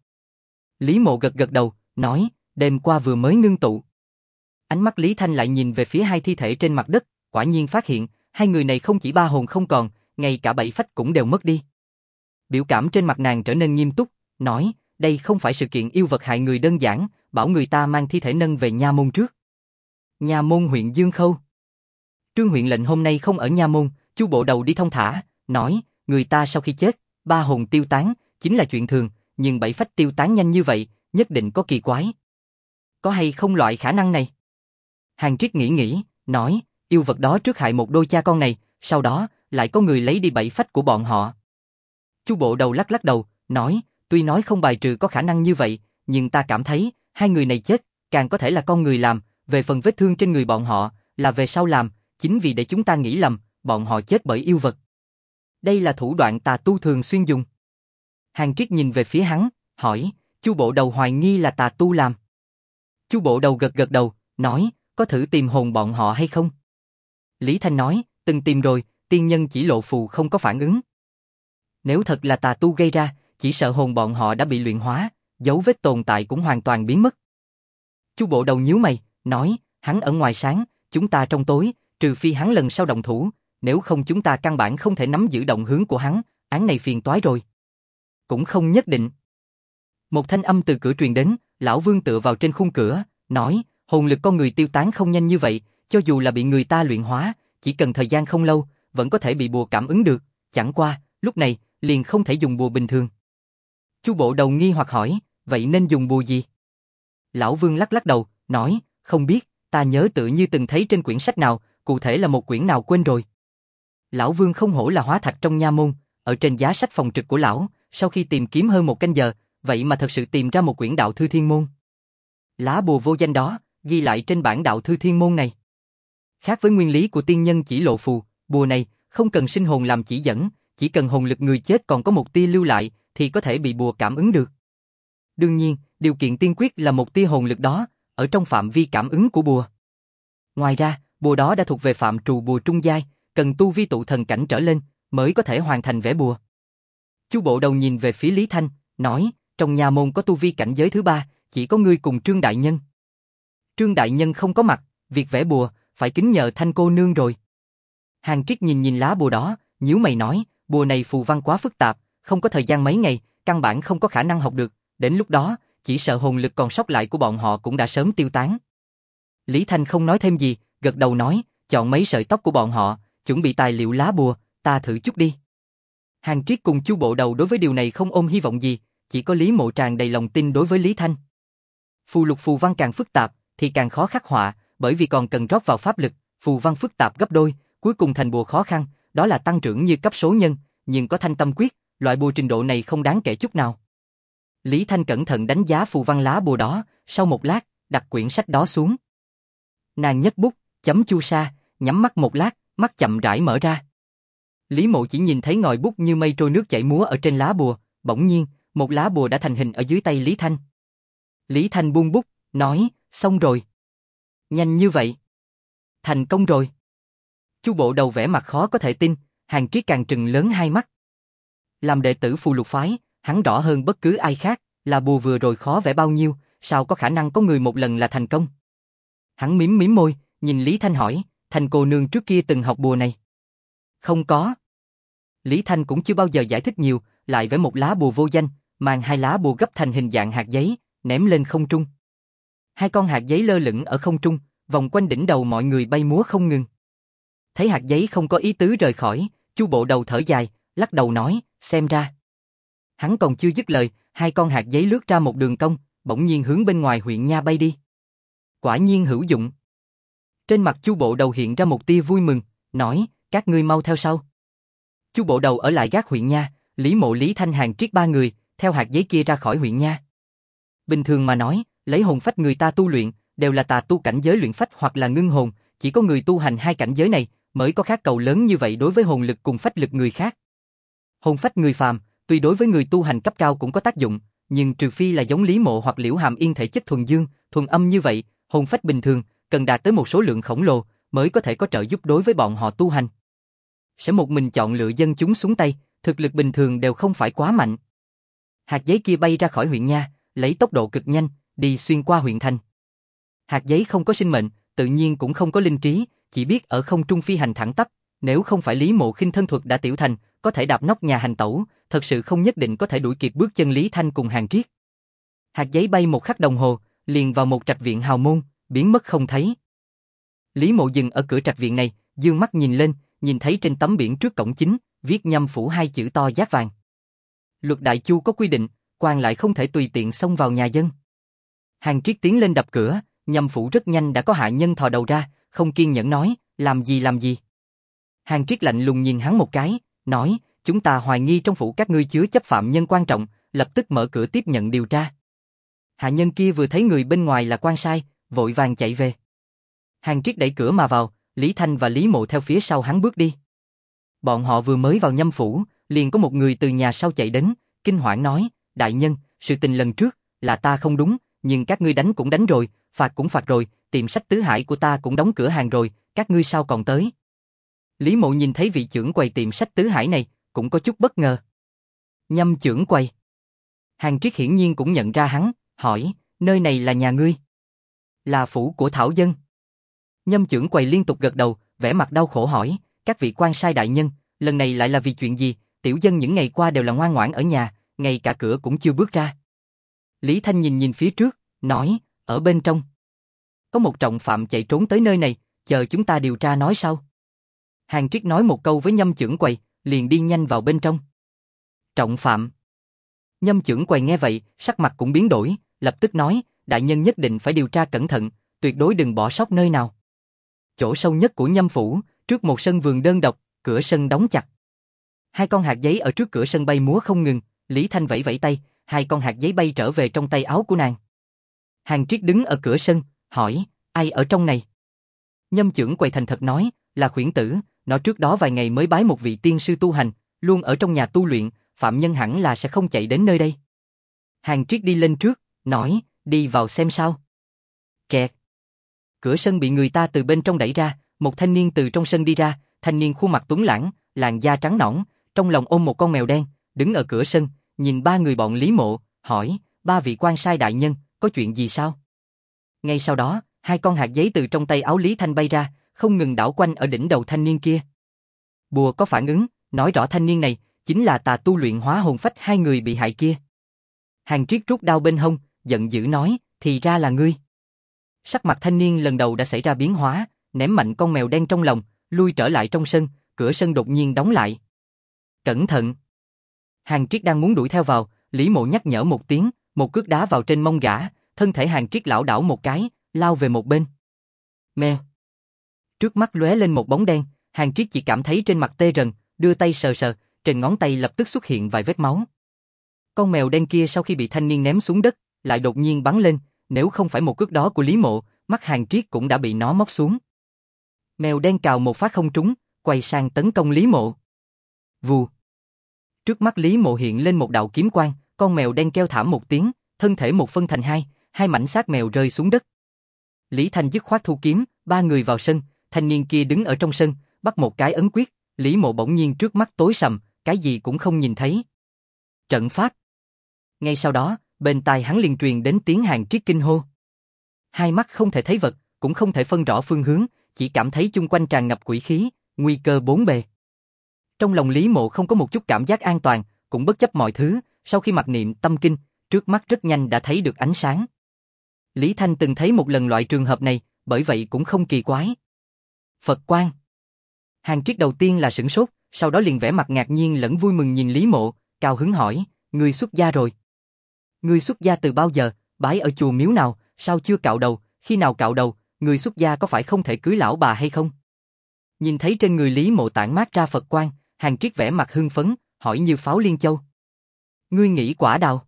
Lý Mộ gật đầu, nói, đêm qua vừa mới ngưng tụ. Ánh mắt Lý Thanh lại nhìn về phía hai thi thể trên mặt đất, quả nhiên phát hiện, hai người này không chỉ ba hồn không còn, ngay cả 7 phách cũng đều mất đi. Biểu cảm trên mặt nàng trở nên nghiêm túc, nói, đây không phải sự kiện yêu vật hại người đơn giản, bảo người ta mang thi thể nâng về Nha Môn trước. Nha Môn huyện Dương Khâu. Trương huyện lệnh hôm nay không ở Nha Môn, Chu bộ đầu đi thông thả, nói, người ta sau khi chết, ba hồn tiêu tán, chính là chuyện thường, nhưng 7 phách tiêu tán nhanh như vậy, nhất định có kỳ quái. Có hay không loại khả năng này? Hàng Triết nghĩ, nói, yêu vật đó trước hại một đôi cha con này, sau đó, lại có người lấy đi 7 phách của bọn họ. Chu bộ đầu lắc đầu, nói, tuy nói không bài trừ có khả năng như vậy, nhưng ta cảm thấy, hai người này chết, càng có thể là con người làm, về phần vết thương trên người bọn họ, là về sau làm, chính vì để chúng ta nghĩ lầm, bọn họ chết bởi yêu vật. Đây là thủ đoạn tà tu thường xuyên dùng. Hàng Triết nhìn về phía hắn, hỏi, Chu bộ đầu hoài nghi là tà tu làm. Chu bộ đầu gật đầu, nói, có thử tìm hồn bọn họ hay không? Lý Thanh nói, từng tìm rồi, tiên nhân chỉ lộ phù không có phản ứng. Nếu thật là tà tu gây ra, chỉ sợ hồn bọn họ đã bị luyện hóa, dấu vết tồn tại cũng hoàn toàn biến mất. Chu bộ đầu nhíu mày, nói, hắn ở ngoài sáng, chúng ta trong tối, trừ phi hắn lần sau động thủ, nếu không chúng ta căn bản không thể nắm giữ động hướng của hắn, án này phiền toái rồi. Cũng không nhất định. Một thanh âm từ cửa truyền đến, lão Vương tựa vào trên khung cửa, nói, hồn lực con người tiêu tán không nhanh như vậy, cho dù là bị người ta luyện hóa, chỉ cần thời gian không lâu, vẫn có thể bị bùa cảm ứng được, chẳng qua, lúc này, liền không thể dùng bùa bình thường. Chu bộ đầu nghi hoặc hỏi, vậy nên dùng bùa gì? Lão Vương lắc đầu, nói, không biết, ta nhớ tự như từng thấy trên quyển sách nào, cụ thể là một quyển nào quên rồi. Lão Vương không hổ là hóa thạch trong nha môn, ở trên giá sách phòng trực của lão, sau khi tìm kiếm hơn 1 canh giờ, vậy mà thật sự tìm ra một quyển đạo thư thiên môn. Lá bùa vô danh đó, ghi lại trên bản đạo thư thiên môn này. Khác với nguyên lý của tiên nhân chỉ lộ phù, bùa này không cần sinh hồn làm chỉ dẫn, chỉ cần hồn lực người chết còn có một tia lưu lại thì có thể bị bùa cảm ứng được. Đương nhiên, điều kiện tiên quyết là một tia hồn lực đó ở trong phạm vi cảm ứng của bùa. Ngoài ra, bùa đó đã thuộc về phạm trù bùa trung giai, cần tu vi tụ thần cảnh trở lên mới có thể hoàn thành vẽ bùa. Chu bộ đầu nhìn về phía Lý Thanh, nói, trong nha môn có tu vi cảnh giới thứ ba, chỉ có ngươi cùng Trương Đại Nhân. Trương Đại Nhân không có mặt, việc vẽ bùa, phải kính nhờ Thanh cô nương rồi. Hàng Triết nhìn nhìn lá bùa đó, nhíu mày nói, bùa này phù văn quá phức tạp, không có thời gian mấy ngày, căn bản không có khả năng học được, đến lúc đó, chỉ sợ hồn lực còn sót lại của bọn họ cũng đã sớm tiêu tán. Lý Thanh không nói thêm gì, gật đầu nói, chọn mấy sợi tóc của bọn họ, chuẩn bị tài liệu lá bùa, ta thử chút đi. Hàng Triết cùng Chu Bộ Đầu đối với điều này không ôm hy vọng gì, chỉ có Lý Mộ tràn đầy lòng tin đối với Lý Thanh. Phù lục phù văn càng phức tạp, thì càng khó khắc họa, bởi vì còn cần rót vào pháp lực, phù văn phức tạp gấp đôi, cuối cùng thành bùa khó khăn, đó là tăng trưởng như cấp số nhân, nhưng có thanh tâm quyết, loại bùa trình độ này không đáng kể chút nào. Lý Thanh cẩn thận đánh giá phù văn lá bùa đó, sau một lát, đặt quyển sách đó xuống. Nàng nhấc bút, chấm chu sa, nhắm mắt một lát, mắt chậm rãi mở ra. Lý Mộ chỉ nhìn thấy ngòi bút như mây trôi nước chảy múa ở trên lá bùa, bỗng nhiên, một lá bùa đã thành hình ở dưới tay Lý Thanh. Lý Thanh buông bút, nói, xong rồi. Nhanh như vậy. Thành công rồi. Chu Bộ Đầu vẻ mặt khó có thể tin, Hàng Triết càng trừng lớn hai mắt. Làm đệ tử Phù Lục phái, hắn rõ hơn bất cứ ai khác, là bùa vừa rồi khó vẽ bao nhiêu, sao có khả năng có người một lần là thành công. Hắn mím môi, nhìn Lý Thanh hỏi, Thanh cô nương trước kia từng học bùa này? Không có. Lý Thanh cũng chưa bao giờ giải thích nhiều, lại vẽ một lá bùa vô danh, mang hai lá bùa gấp thành hình dạng hạt giấy, ném lên không trung. Hai con hạt giấy lơ lửng ở không trung, vòng quanh đỉnh đầu mọi người bay múa không ngừng. Thấy hạt giấy không có ý tứ rời khỏi, Chu Bộ Đầu thở dài, lắc đầu nói, xem ra. Hắn còn chưa dứt lời, hai con hạt giấy lướt ra một đường cong, bỗng nhiên hướng bên ngoài huyện nha bay đi. Quả nhiên hữu dụng. Trên mặt Chu Bộ Đầu hiện ra một tia vui mừng, nói, các ngươi mau theo sau. Chu Bộ Đầu ở lại gác huyện nha, Lý Mộ, Lý Thanh, Hàng Triết ba người, theo hạt giấy kia ra khỏi huyện nha. Bình thường mà nói, lấy hồn phách người ta tu luyện, đều là tà tu cảnh giới luyện phách hoặc là ngưng hồn, chỉ có người tu hành hai cảnh giới này mới có khát cầu lớn như vậy đối với hồn lực cùng phách lực người khác. Hồn phách người phàm, tuy đối với người tu hành cấp cao cũng có tác dụng, nhưng trừ phi là giống Lý Mộ hoặc Liễu Hàm Yên thể chất thuần dương, thuần âm như vậy, hồn phách bình thường cần đạt tới một số lượng khổng lồ mới có thể có trợ giúp đối với bọn họ tu hành. Sẽ một mình chọn lựa dân chúng xuống tay, thực lực bình thường đều không phải quá mạnh. Hạt giấy kia bay ra khỏi huyện nha, lấy tốc độ cực nhanh, đi xuyên qua huyện thành. Hạt giấy không có sinh mệnh, tự nhiên cũng không có linh trí, chỉ biết ở không trung phi hành thẳng tắp, nếu không phải Lý Mộ khinh thân thuật đã tiểu thành, có thể đạp nóc nhà hành tẩu, thật sự không nhất định có thể đuổi kịp bước chân Lý Thanh cùng Hàng Triết. Hạt giấy bay một khắc đồng hồ, liền vào một trạch viện hào môn, biến mất không thấy. Lý Mộ dừng ở cửa trạch viện này, dương mắt nhìn lên, nhìn thấy trên tấm biển trước cổng chính, viết Nhâm phủ hai chữ to dát vàng. Luật Đại Chu có quy định, quan lại không thể tùy tiện xông vào nhà dân. Hàng Triết tiến lên đập cửa, Nhâm phủ rất nhanh đã có hạ nhân thò đầu ra, không kiên nhẫn nói, làm gì làm gì. Hàng Triết lạnh lùng nhìn hắn một cái, nói, chúng ta hoài nghi trong phủ các ngươi chứa chấp phạm nhân quan trọng, lập tức mở cửa tiếp nhận điều tra. Hạ nhân kia vừa thấy người bên ngoài là quan sai, vội vàng chạy về. Hàng Triết đẩy cửa mà vào, Lý Thanh và Lý Mộ theo phía sau hắn bước đi. Bọn họ vừa mới vào Nhâm phủ, liền có một người từ nhà sau chạy đến, kinh hoảng nói, đại nhân, sự tình lần trước, là ta không đúng, nhưng các ngươi đánh cũng đánh rồi, phạt cũng phạt rồi, tiệm sách Tứ Hải của ta cũng đóng cửa hàng rồi, các ngươi sao còn tới? Lý Mộ nhìn thấy vị trưởng quầy tiệm sách Tứ Hải này, cũng có chút bất ngờ. Nhâm trưởng quầy. Hàng Triết hiển nhiên cũng nhận ra hắn, hỏi, nơi này là nhà ngươi? Là phủ của Thảo Dân. Nhâm trưởng quầy liên tục gật đầu, vẻ mặt đau khổ hỏi, các vị quan sai đại nhân, lần này lại là vì chuyện gì? Tiểu dân những ngày qua đều là ngoan ngoãn ở nhà, ngay cả cửa cũng chưa bước ra. Lý Thanh nhìn nhìn phía trước, nói, ở bên trong. Có một trọng phạm chạy trốn tới nơi này, chờ chúng ta điều tra nói sau. Hàng Triết nói một câu với Nhâm trưởng quầy, liền đi nhanh vào bên trong. Trọng phạm. Nhâm trưởng quầy nghe vậy, sắc mặt cũng biến đổi, lập tức nói, đại nhân nhất định phải điều tra cẩn thận, tuyệt đối đừng bỏ sót nơi nào. Chỗ sâu nhất của Nhâm phủ, trước một sân vườn đơn độc, cửa sân đóng chặt. Hai con hạt giấy ở trước cửa sân bay múa không ngừng, Lý Thanh vẫy vẫy tay, hai con hạt giấy bay trở về trong tay áo của nàng. Hàng Triết đứng ở cửa sân, hỏi, ai ở trong này? Nhâm trưởng quầy thành thật nói, là Khuyển Tử, nó trước đó vài ngày mới bái một vị tiên sư tu hành, luôn ở trong nhà tu luyện, phạm nhân hẳn là sẽ không chạy đến nơi đây. Hàng Triết đi lên trước, nói, đi vào xem sao. Kẹt. Cửa sân bị người ta từ bên trong đẩy ra, một thanh niên từ trong sân đi ra, thanh niên khuôn mặt tuấn lãng, làn da trắng nõn, trong lòng ôm một con mèo đen, đứng ở cửa sân, nhìn ba người bọn Lý Mộ, hỏi, ba vị quan sai đại nhân, có chuyện gì sao? Ngay sau đó, hai con hạt giấy từ trong tay áo Lý Thanh bay ra, không ngừng đảo quanh ở đỉnh đầu thanh niên kia. Bùa có phản ứng, nói rõ thanh niên này chính là tà tu luyện hóa hồn phách hai người bị hại kia. Hàng Triết rút đao bên hông, giận dữ nói, thì ra là ngươi. Sắc mặt thanh niên lần đầu đã xảy ra biến hóa, ném mạnh con mèo đen trong lòng, lui trở lại trong sân, cửa sân đột nhiên đóng lại. Cẩn thận! Hàng Triết đang muốn đuổi theo vào, Lý Mộ nhắc nhở một tiếng, một cước đá vào trên mông gã, thân thể Hàng Triết lảo đảo một cái, lao về một bên. Mèo! Trước mắt lóe lên một bóng đen, Hàng Triết chỉ cảm thấy trên mặt tê rần, đưa tay sờ sờ, trên ngón tay lập tức xuất hiện vài vết máu. Con mèo đen kia sau khi bị thanh niên ném xuống đất, lại đột nhiên bắn lên, nếu không phải một cước đó của Lý Mộ, mắt Hàng Triết cũng đã bị nó móc xuống. Mèo đen cào một phát không trúng, quay sang tấn công Lý Mộ. Vù. Trước mắt Lý Mộ hiện lên một đạo kiếm quang, con mèo đen kêu thảm một tiếng, thân thể một phân thành hai, hai mảnh xác mèo rơi xuống đất. Lý Thanh dứt khoát thu kiếm, ba người vào sân, thanh niên kia đứng ở trong sân, bắt một cái ấn quyết, Lý Mộ bỗng nhiên trước mắt tối sầm, cái gì cũng không nhìn thấy. Trận pháp. Ngay sau đó, bên tai hắn liền truyền đến tiếng Hàng Triết kinh hô. Hai mắt không thể thấy vật, cũng không thể phân rõ phương hướng, chỉ cảm thấy chung quanh tràn ngập quỷ khí, nguy cơ bốn bề. Trong lòng Lý Mộ không có một chút cảm giác an toàn, cũng bất chấp mọi thứ, sau khi mặc niệm tâm kinh, trước mắt rất nhanh đã thấy được ánh sáng. Lý Thanh từng thấy một lần loại trường hợp này, bởi vậy cũng không kỳ quái. Phật quang. Hàng Triết đầu tiên là sửng sốt, sau đó liền vẻ mặt ngạc nhiên lẫn vui mừng nhìn Lý Mộ, cao hứng hỏi, ngươi xuất gia rồi. Ngươi xuất gia từ bao giờ, bái ở chùa miếu nào, sao chưa cạo đầu, khi nào cạo đầu, ngươi xuất gia có phải không thể cưới lão bà hay không? Nhìn thấy trên người Lý Mộ tản mát ra Phật quang, Hàng Triết vẻ mặt hưng phấn, hỏi như pháo liên châu. Ngươi nghĩ quả đào?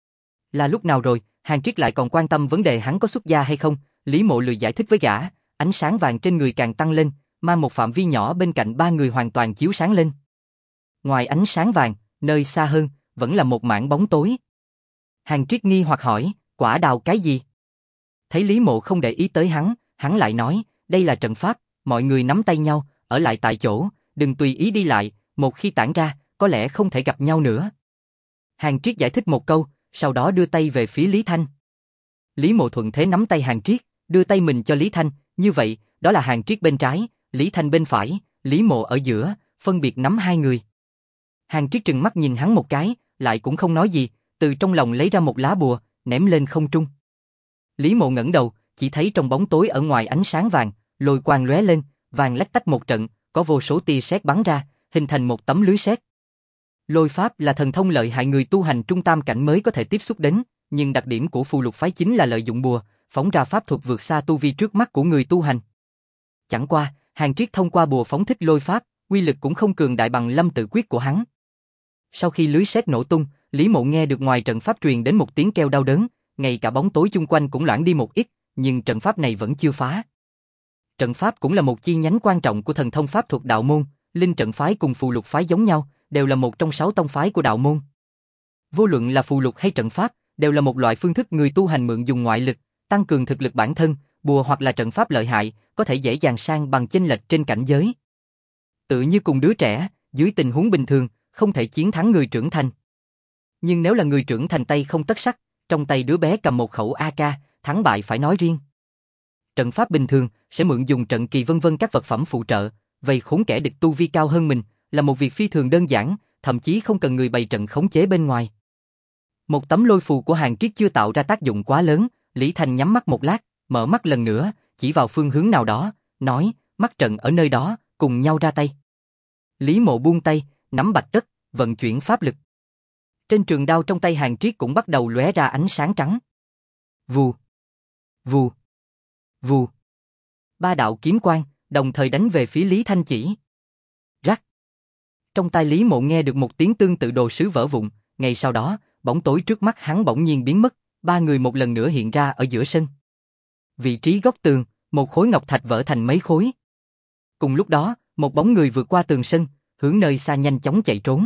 Là lúc nào rồi, Hàng Triết lại còn quan tâm vấn đề hắn có xuất gia hay không, Lý Mộ lười giải thích với gã, ánh sáng vàng trên người càng tăng lên, mang một phạm vi nhỏ bên cạnh ba người hoàn toàn chiếu sáng lên. Ngoài ánh sáng vàng, nơi xa hơn, vẫn là một mảng bóng tối. Hàng Triết nghi hoặc hỏi, quả đào cái gì? Thấy Lý Mộ không để ý tới hắn lại nói, đây là trận pháp, mọi người nắm tay nhau, ở lại tại chỗ, đừng tùy ý đi lại, một khi tản ra, có lẽ không thể gặp nhau nữa. Hàng Triết giải thích một câu, sau đó đưa tay về phía Lý Thanh. Lý Mộ thuận thế nắm tay Hàng Triết, đưa tay mình cho Lý Thanh, như vậy, đó là Hàng Triết bên trái, Lý Thanh bên phải, Lý Mộ ở giữa, phân biệt nắm hai người. Hàng Triết trừng mắt nhìn hắn một cái, lại cũng không nói gì, từ trong lòng lấy ra một lá bùa, ném lên không trung. Lý Mộ ngẩng đầu, chỉ thấy trong bóng tối ở ngoài ánh sáng vàng, lôi quang lóe lên, vàng lách tách một trận, có vô số tia sét bắn ra, hình thành một tấm lưới sét. Lôi pháp là thần thông lợi hại người tu hành trung tam cảnh mới có thể tiếp xúc đến, nhưng đặc điểm của phù lục phái chính là lợi dụng bùa, phóng ra pháp thuật vượt xa tu vi trước mắt của người tu hành. Chẳng qua, Hàng Triết thông qua bùa phóng thích lôi pháp, uy lực cũng không cường đại bằng Lâm Tự Quyết của hắn. Sau khi lưới sét nổ tung, Lý Mộ nghe được ngoài trận pháp truyền đến một tiếng kêu đau đớn, ngay cả bóng tối chung quanh cũng loãng đi một ít, nhưng trận pháp này vẫn chưa phá. Trận pháp cũng là một chi nhánh quan trọng của thần thông pháp thuật đạo môn, linh trận phái cùng phù lục phái giống nhau, đều là một trong 6 tông phái của đạo môn. Vô luận là phù lục hay trận pháp, đều là một loại phương thức người tu hành mượn dùng ngoại lực, tăng cường thực lực bản thân, bùa hoặc là trận pháp lợi hại, có thể dễ dàng san bằng chênh lệch trên cảnh giới. Tự như cùng đứa trẻ, dưới tình huống bình thường, không thể chiến thắng người trưởng thành. Nhưng nếu là người trưởng thành tay không tất sắt, trong tay đứa bé cầm một khẩu AK, thắng bại phải nói riêng. Trận pháp bình thường sẽ mượn dùng trận kỳ vân vân các vật phẩm phụ trợ, vây khốn kẻ địch tu vi cao hơn mình, là một việc phi thường đơn giản, thậm chí không cần người bày trận khống chế bên ngoài. Một tấm lôi phù của Hàng Triết chưa tạo ra tác dụng quá lớn, Lý Thanh nhắm mắt một lát, mở mắt lần nữa, chỉ vào phương hướng nào đó, nói, mắt trận ở nơi đó, cùng nhau ra tay. Lý Mộ buông tay, nắm bạch tất, vận chuyển pháp lực. Trên trường đao trong tay Hàng Triết cũng bắt đầu lóe ra ánh sáng trắng. Vù, vù, vù. Ba đạo kiếm quang đồng thời đánh về phía Lý Thanh chỉ. Rắc. Trong tai Lý Mộ nghe được một tiếng tương tự đồ sứ vỡ vụn, ngay sau đó, bóng tối trước mắt hắn bỗng nhiên biến mất, ba người một lần nữa hiện ra ở giữa sân. Vị trí góc tường, một khối ngọc thạch vỡ thành mấy khối. Cùng lúc đó, một bóng người vượt qua tường sân, hướng nơi xa nhanh chóng chạy trốn.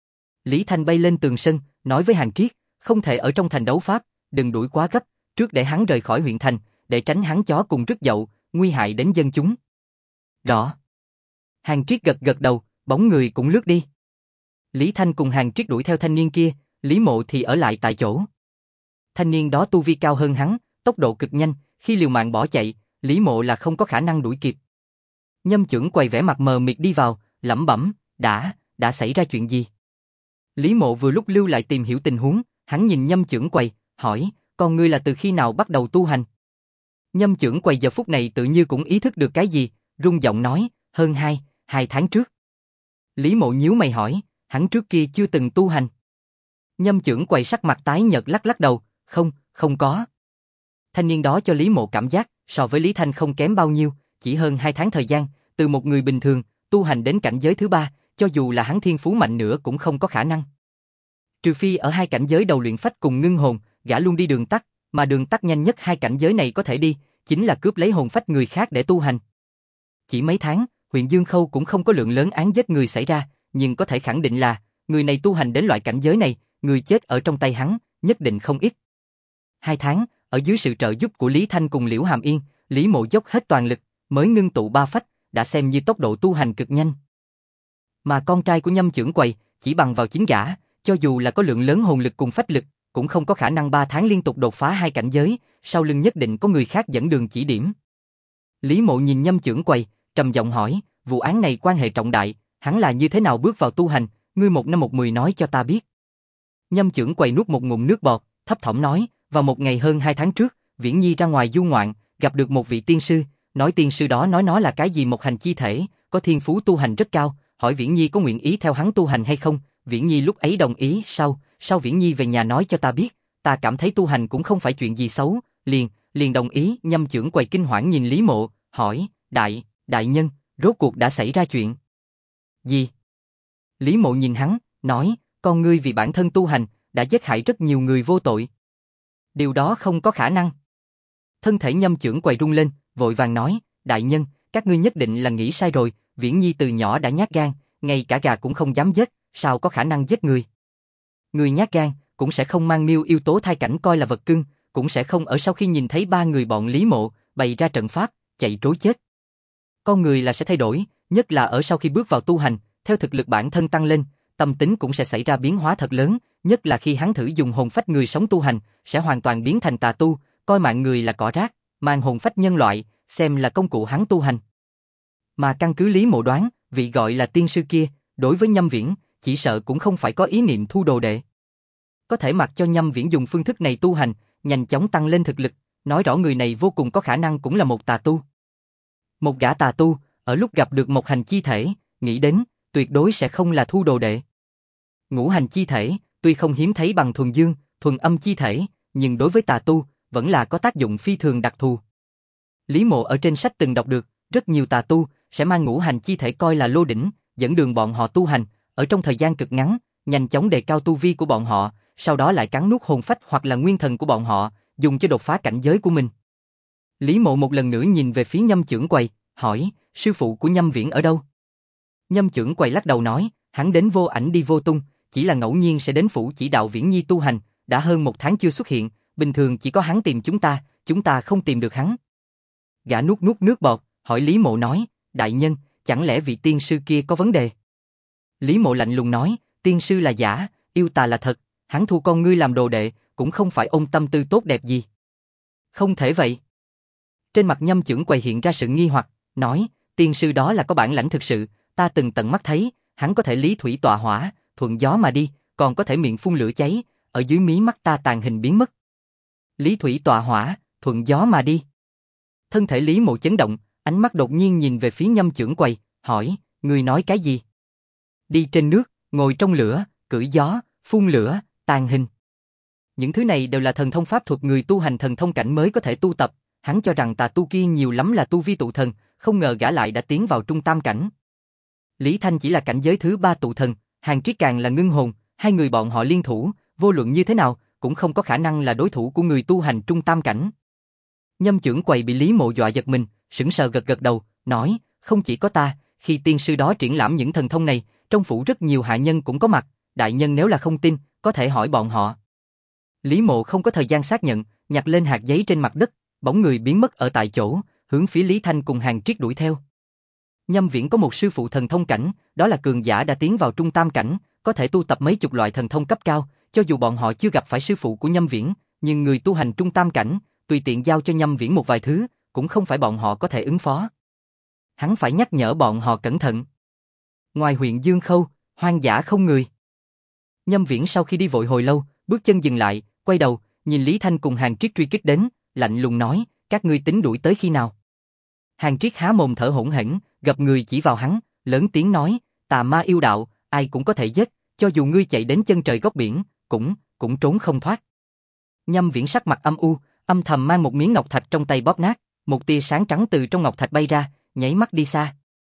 Lý Thanh bay lên tường sân, nói với Hàng Triết, không thể ở trong thành đấu pháp, đừng đuổi quá gấp, trước để hắn rời khỏi huyện thành, để tránh hắn chó cùng rứt dậu, nguy hại đến dân chúng. Rõ. Hàng Triết gật gật đầu, bóng người cũng lướt đi. Lý Thanh cùng Hàng Triết đuổi theo thanh niên kia, Lý Mộ thì ở lại tại chỗ. Thanh niên đó tu vi cao hơn hắn, tốc độ cực nhanh, khi liều mạng bỏ chạy, Lý Mộ là không có khả năng đuổi kịp. Nhâm Chưởng Quầy vẻ mặt mờ mịt đi vào, lẩm bẩm, đã xảy ra chuyện gì? Lý Mộ vừa lúc lưu lại tìm hiểu tình huống, hắn nhìn Nhâm Chưởng Quầy, hỏi, con ngươi là từ khi nào bắt đầu tu hành? Nhâm Chưởng Quầy giờ phút này tự như cũng ý thức được cái gì, rung giọng nói, hơn hai tháng trước. Lý Mộ nhíu mày hỏi, hắn trước kia chưa từng tu hành. Nhâm Chưởng Quầy sắc mặt tái nhợt lắc đầu, không có. Thanh niên đó cho Lý Mộ cảm giác, so với Lý Thanh không kém bao nhiêu, chỉ hơn 2 tháng thời gian, từ một người bình thường, tu hành đến cảnh giới thứ 3, cho dù là hắn thiên phú mạnh nữa cũng không có khả năng. Trừ phi ở hai cảnh giới đầu luyện phách cùng ngưng hồn, gã luôn đi đường tắt, mà đường tắt nhanh nhất hai cảnh giới này có thể đi, chính là cướp lấy hồn phách người khác để tu hành. Chỉ mấy tháng, huyện Dương Khâu cũng không có lượng lớn án giết người xảy ra, nhưng có thể khẳng định là, người này tu hành đến loại cảnh giới này, người chết ở trong tay hắn, nhất định không ít. 2 tháng, ở dưới sự trợ giúp của Lý Thanh cùng Liễu Hàm Yên, Lý Mộ dốc hết toàn lực, mới ngưng tụ 3 phách, đã xem như tốc độ tu hành cực nhanh. Mà con trai của Nhâm Chưởng Quầy, chỉ bằng vào chính gã, cho dù là có lượng lớn hồn lực cùng phách lực, cũng không có khả năng 3 tháng liên tục đột phá hai cảnh giới, sau lưng nhất định có người khác dẫn đường chỉ điểm. Lý Mộ nhìn Nhâm Chưởng Quầy, trầm giọng hỏi, vụ án này quan hệ trọng đại, hắn là như thế nào bước vào tu hành, ngươi một năm một mười nói cho ta biết. Nhâm Chưởng Quầy nuốt một ngụm nước bọt, thấp thỏm nói, vào một ngày hơn 2 tháng trước, Viễn Nhi ra ngoài du ngoạn, gặp được một vị tiên sư, nói tiên sư đó nói nó là cái gì một hành chi thể, có thiên phú tu hành rất cao, hỏi Viễn Nhi có nguyện ý theo hắn tu hành hay không, Viễn Nhi lúc ấy đồng ý, sau Viễn Nhi về nhà nói cho ta biết, ta cảm thấy tu hành cũng không phải chuyện gì xấu, liền đồng ý. Nhâm Chưởng Quầy kinh hoảng nhìn Lý Mộ, hỏi, đại nhân, rốt cuộc đã xảy ra chuyện gì? Lý Mộ nhìn hắn, nói, con ngươi vì bản thân tu hành, đã giết hại rất nhiều người vô tội. Điều đó không có khả năng. Thân thể Nhâm Chưởng Quầy rung lên, vội vàng nói, đại nhân, các ngươi nhất định là nghĩ sai rồi, Viễn Nhi từ nhỏ đã nhát gan, ngay cả gà cũng không dám giết, sao có khả năng giết người? Người nhát gan cũng sẽ không mang miêu yêu tố thai cảnh coi là vật cưng, cũng sẽ không ở sau khi nhìn thấy 3 người bọn Lý Mộ bày ra trận pháp, chạy trối chết. Con người là sẽ thay đổi, nhất là ở sau khi bước vào tu hành, theo thực lực bản thân tăng lên, tâm tính cũng sẽ xảy ra biến hóa thật lớn, nhất là khi hắn thử dùng hồn phách người sống tu hành, sẽ hoàn toàn biến thành tà tu, coi mạng người là cỏ rác, mang hồn phách nhân loại, xem là công cụ hắn tu hành. Mà căn cứ Lý Mộ đoán, vị gọi là tiên sư kia, đối với Nhâm Viễn, chỉ sợ cũng không phải có ý niệm thu đồ đệ. Có thể mặc cho Nhâm Viễn dùng phương thức này tu hành, nhanh chóng tăng lên thực lực, nói rõ người này vô cùng có khả năng cũng là một tà tu. Một gã tà tu, ở lúc gặp được một hành chi thể, nghĩ đến, tuyệt đối sẽ không là thu đồ đệ. Ngũ hành chi thể, tuy không hiếm thấy bằng thuần dương, thuần âm chi thể, nhưng đối với tà tu, vẫn là có tác dụng phi thường đặc thù. Lý Mộ ở trên sách từng đọc được, rất nhiều tà tu sẽ mang ngũ hành chi thể coi là lô đỉnh, dẫn đường bọn họ tu hành, ở trong thời gian cực ngắn, nhanh chóng đề cao tu vi của bọn họ, sau đó lại cắn nuốt hồn phách hoặc là nguyên thần của bọn họ, dùng cho đột phá cảnh giới của mình. Lý Mộ một lần nữa nhìn về phía Nhâm Chưởng Quầy, hỏi, sư phụ của Nhâm Viễn ở đâu? Nhâm Chưởng Quầy lắc đầu nói, hắn đến vô ảnh đi vô tung, chỉ là ngẫu nhiên sẽ đến phủ chỉ đạo Viễn Nhi tu hành, đã hơn 1 tháng chưa xuất hiện, bình thường chỉ có hắn tìm chúng ta không tìm được hắn. Gã nuốt nước bọt, hỏi Lý Mộ nói, đại nhân, chẳng lẽ vị tiên sư kia có vấn đề? Lý Mộ lạnh lùng nói, tiên sư là giả, yêu tà là thật, hắn thu con ngươi làm đồ đệ, cũng không phải ôm tâm tư tốt đẹp gì. Không thể vậy. Trên mặt Nhâm Chưởng Quầy hiện ra sự nghi hoặc, nói, tiên sư đó là có bản lãnh thực sự, ta từng tận mắt thấy, hắn có thể lý thủy tọa hỏa, thuận gió mà đi, còn có thể miệng phun lửa cháy, ở dưới mí mắt ta tàn hình biến mất. Lý thủy tọa hỏa, thuận gió mà đi. Thân thể Lý Mộ chấn động, ánh mắt đột nhiên nhìn về phía Nhâm Chưởng Quầy, hỏi, ngươi nói cái gì? Đi trên nước, ngồi trong lửa, cưỡi gió, phun lửa, tàn hình. Những thứ này đều là thần thông pháp thuật người tu hành thần thông cảnh mới có thể tu tập, hắn cho rằng tà tu kia nhiều lắm là tu vi tụ thần, không ngờ gã lại đã tiến vào trung tam cảnh. Lý Thanh chỉ là cảnh giới thứ 3 tụ thần, Hàn Triết càng là ngưng hồn, hai người bọn họ liên thủ, vô luận như thế nào, cũng không có khả năng là đối thủ của người tu hành trung tam cảnh. Nhâm Chưởng Quầy bị Lý Mộ dọa giật mình, sững sờ gật đầu, nói, không chỉ có ta, khi tiên sư đó triển lãm những thần thông này, trong phủ rất nhiều hạ nhân cũng có mặt, đại nhân nếu là không tin, có thể hỏi bọn họ. Lý Mộ không có thời gian xác nhận, nhặt lên hạt giấy trên mặt đất, bóng người biến mất ở tại chỗ, hướng phía Lý Thanh cùng Hàn Triết đuổi theo. Nhâm Viễn có một sư phụ thần thông cảnh, đó là cường giả đã tiến vào trung tam cảnh, có thể tu tập mấy chục loại thần thông cấp cao, cho dù bọn họ chưa gặp phải sư phụ của Nhâm Viễn, nhưng người tu hành trung tam cảnh, tùy tiện giao cho Nhâm Viễn một vài thứ, cũng không phải bọn họ có thể ứng phó. Hắn phải nhắc nhở bọn họ cẩn thận. Ngoài huyện Dương Khâu, hoang dã không người. Nhâm Viễn sau khi đi vội hồi lâu, bước chân dừng lại, quay đầu, nhìn Lý Thanh cùng Hàn Triết truy kích đến, lạnh lùng nói, các ngươi tính đuổi tới khi nào? Hàn Triết há mồm thở hổn hển, gập người chỉ vào hắn, lớn tiếng nói, tà ma yêu đạo, ai cũng có thể giết, cho dù ngươi chạy đến chân trời góc biển, cũng trốn không thoát. Nhâm Viễn sắc mặt âm u, âm thầm mang một miếng ngọc thạch trong tay bóp nát, một tia sáng trắng từ trong ngọc thạch bay ra, nháy mắt đi xa.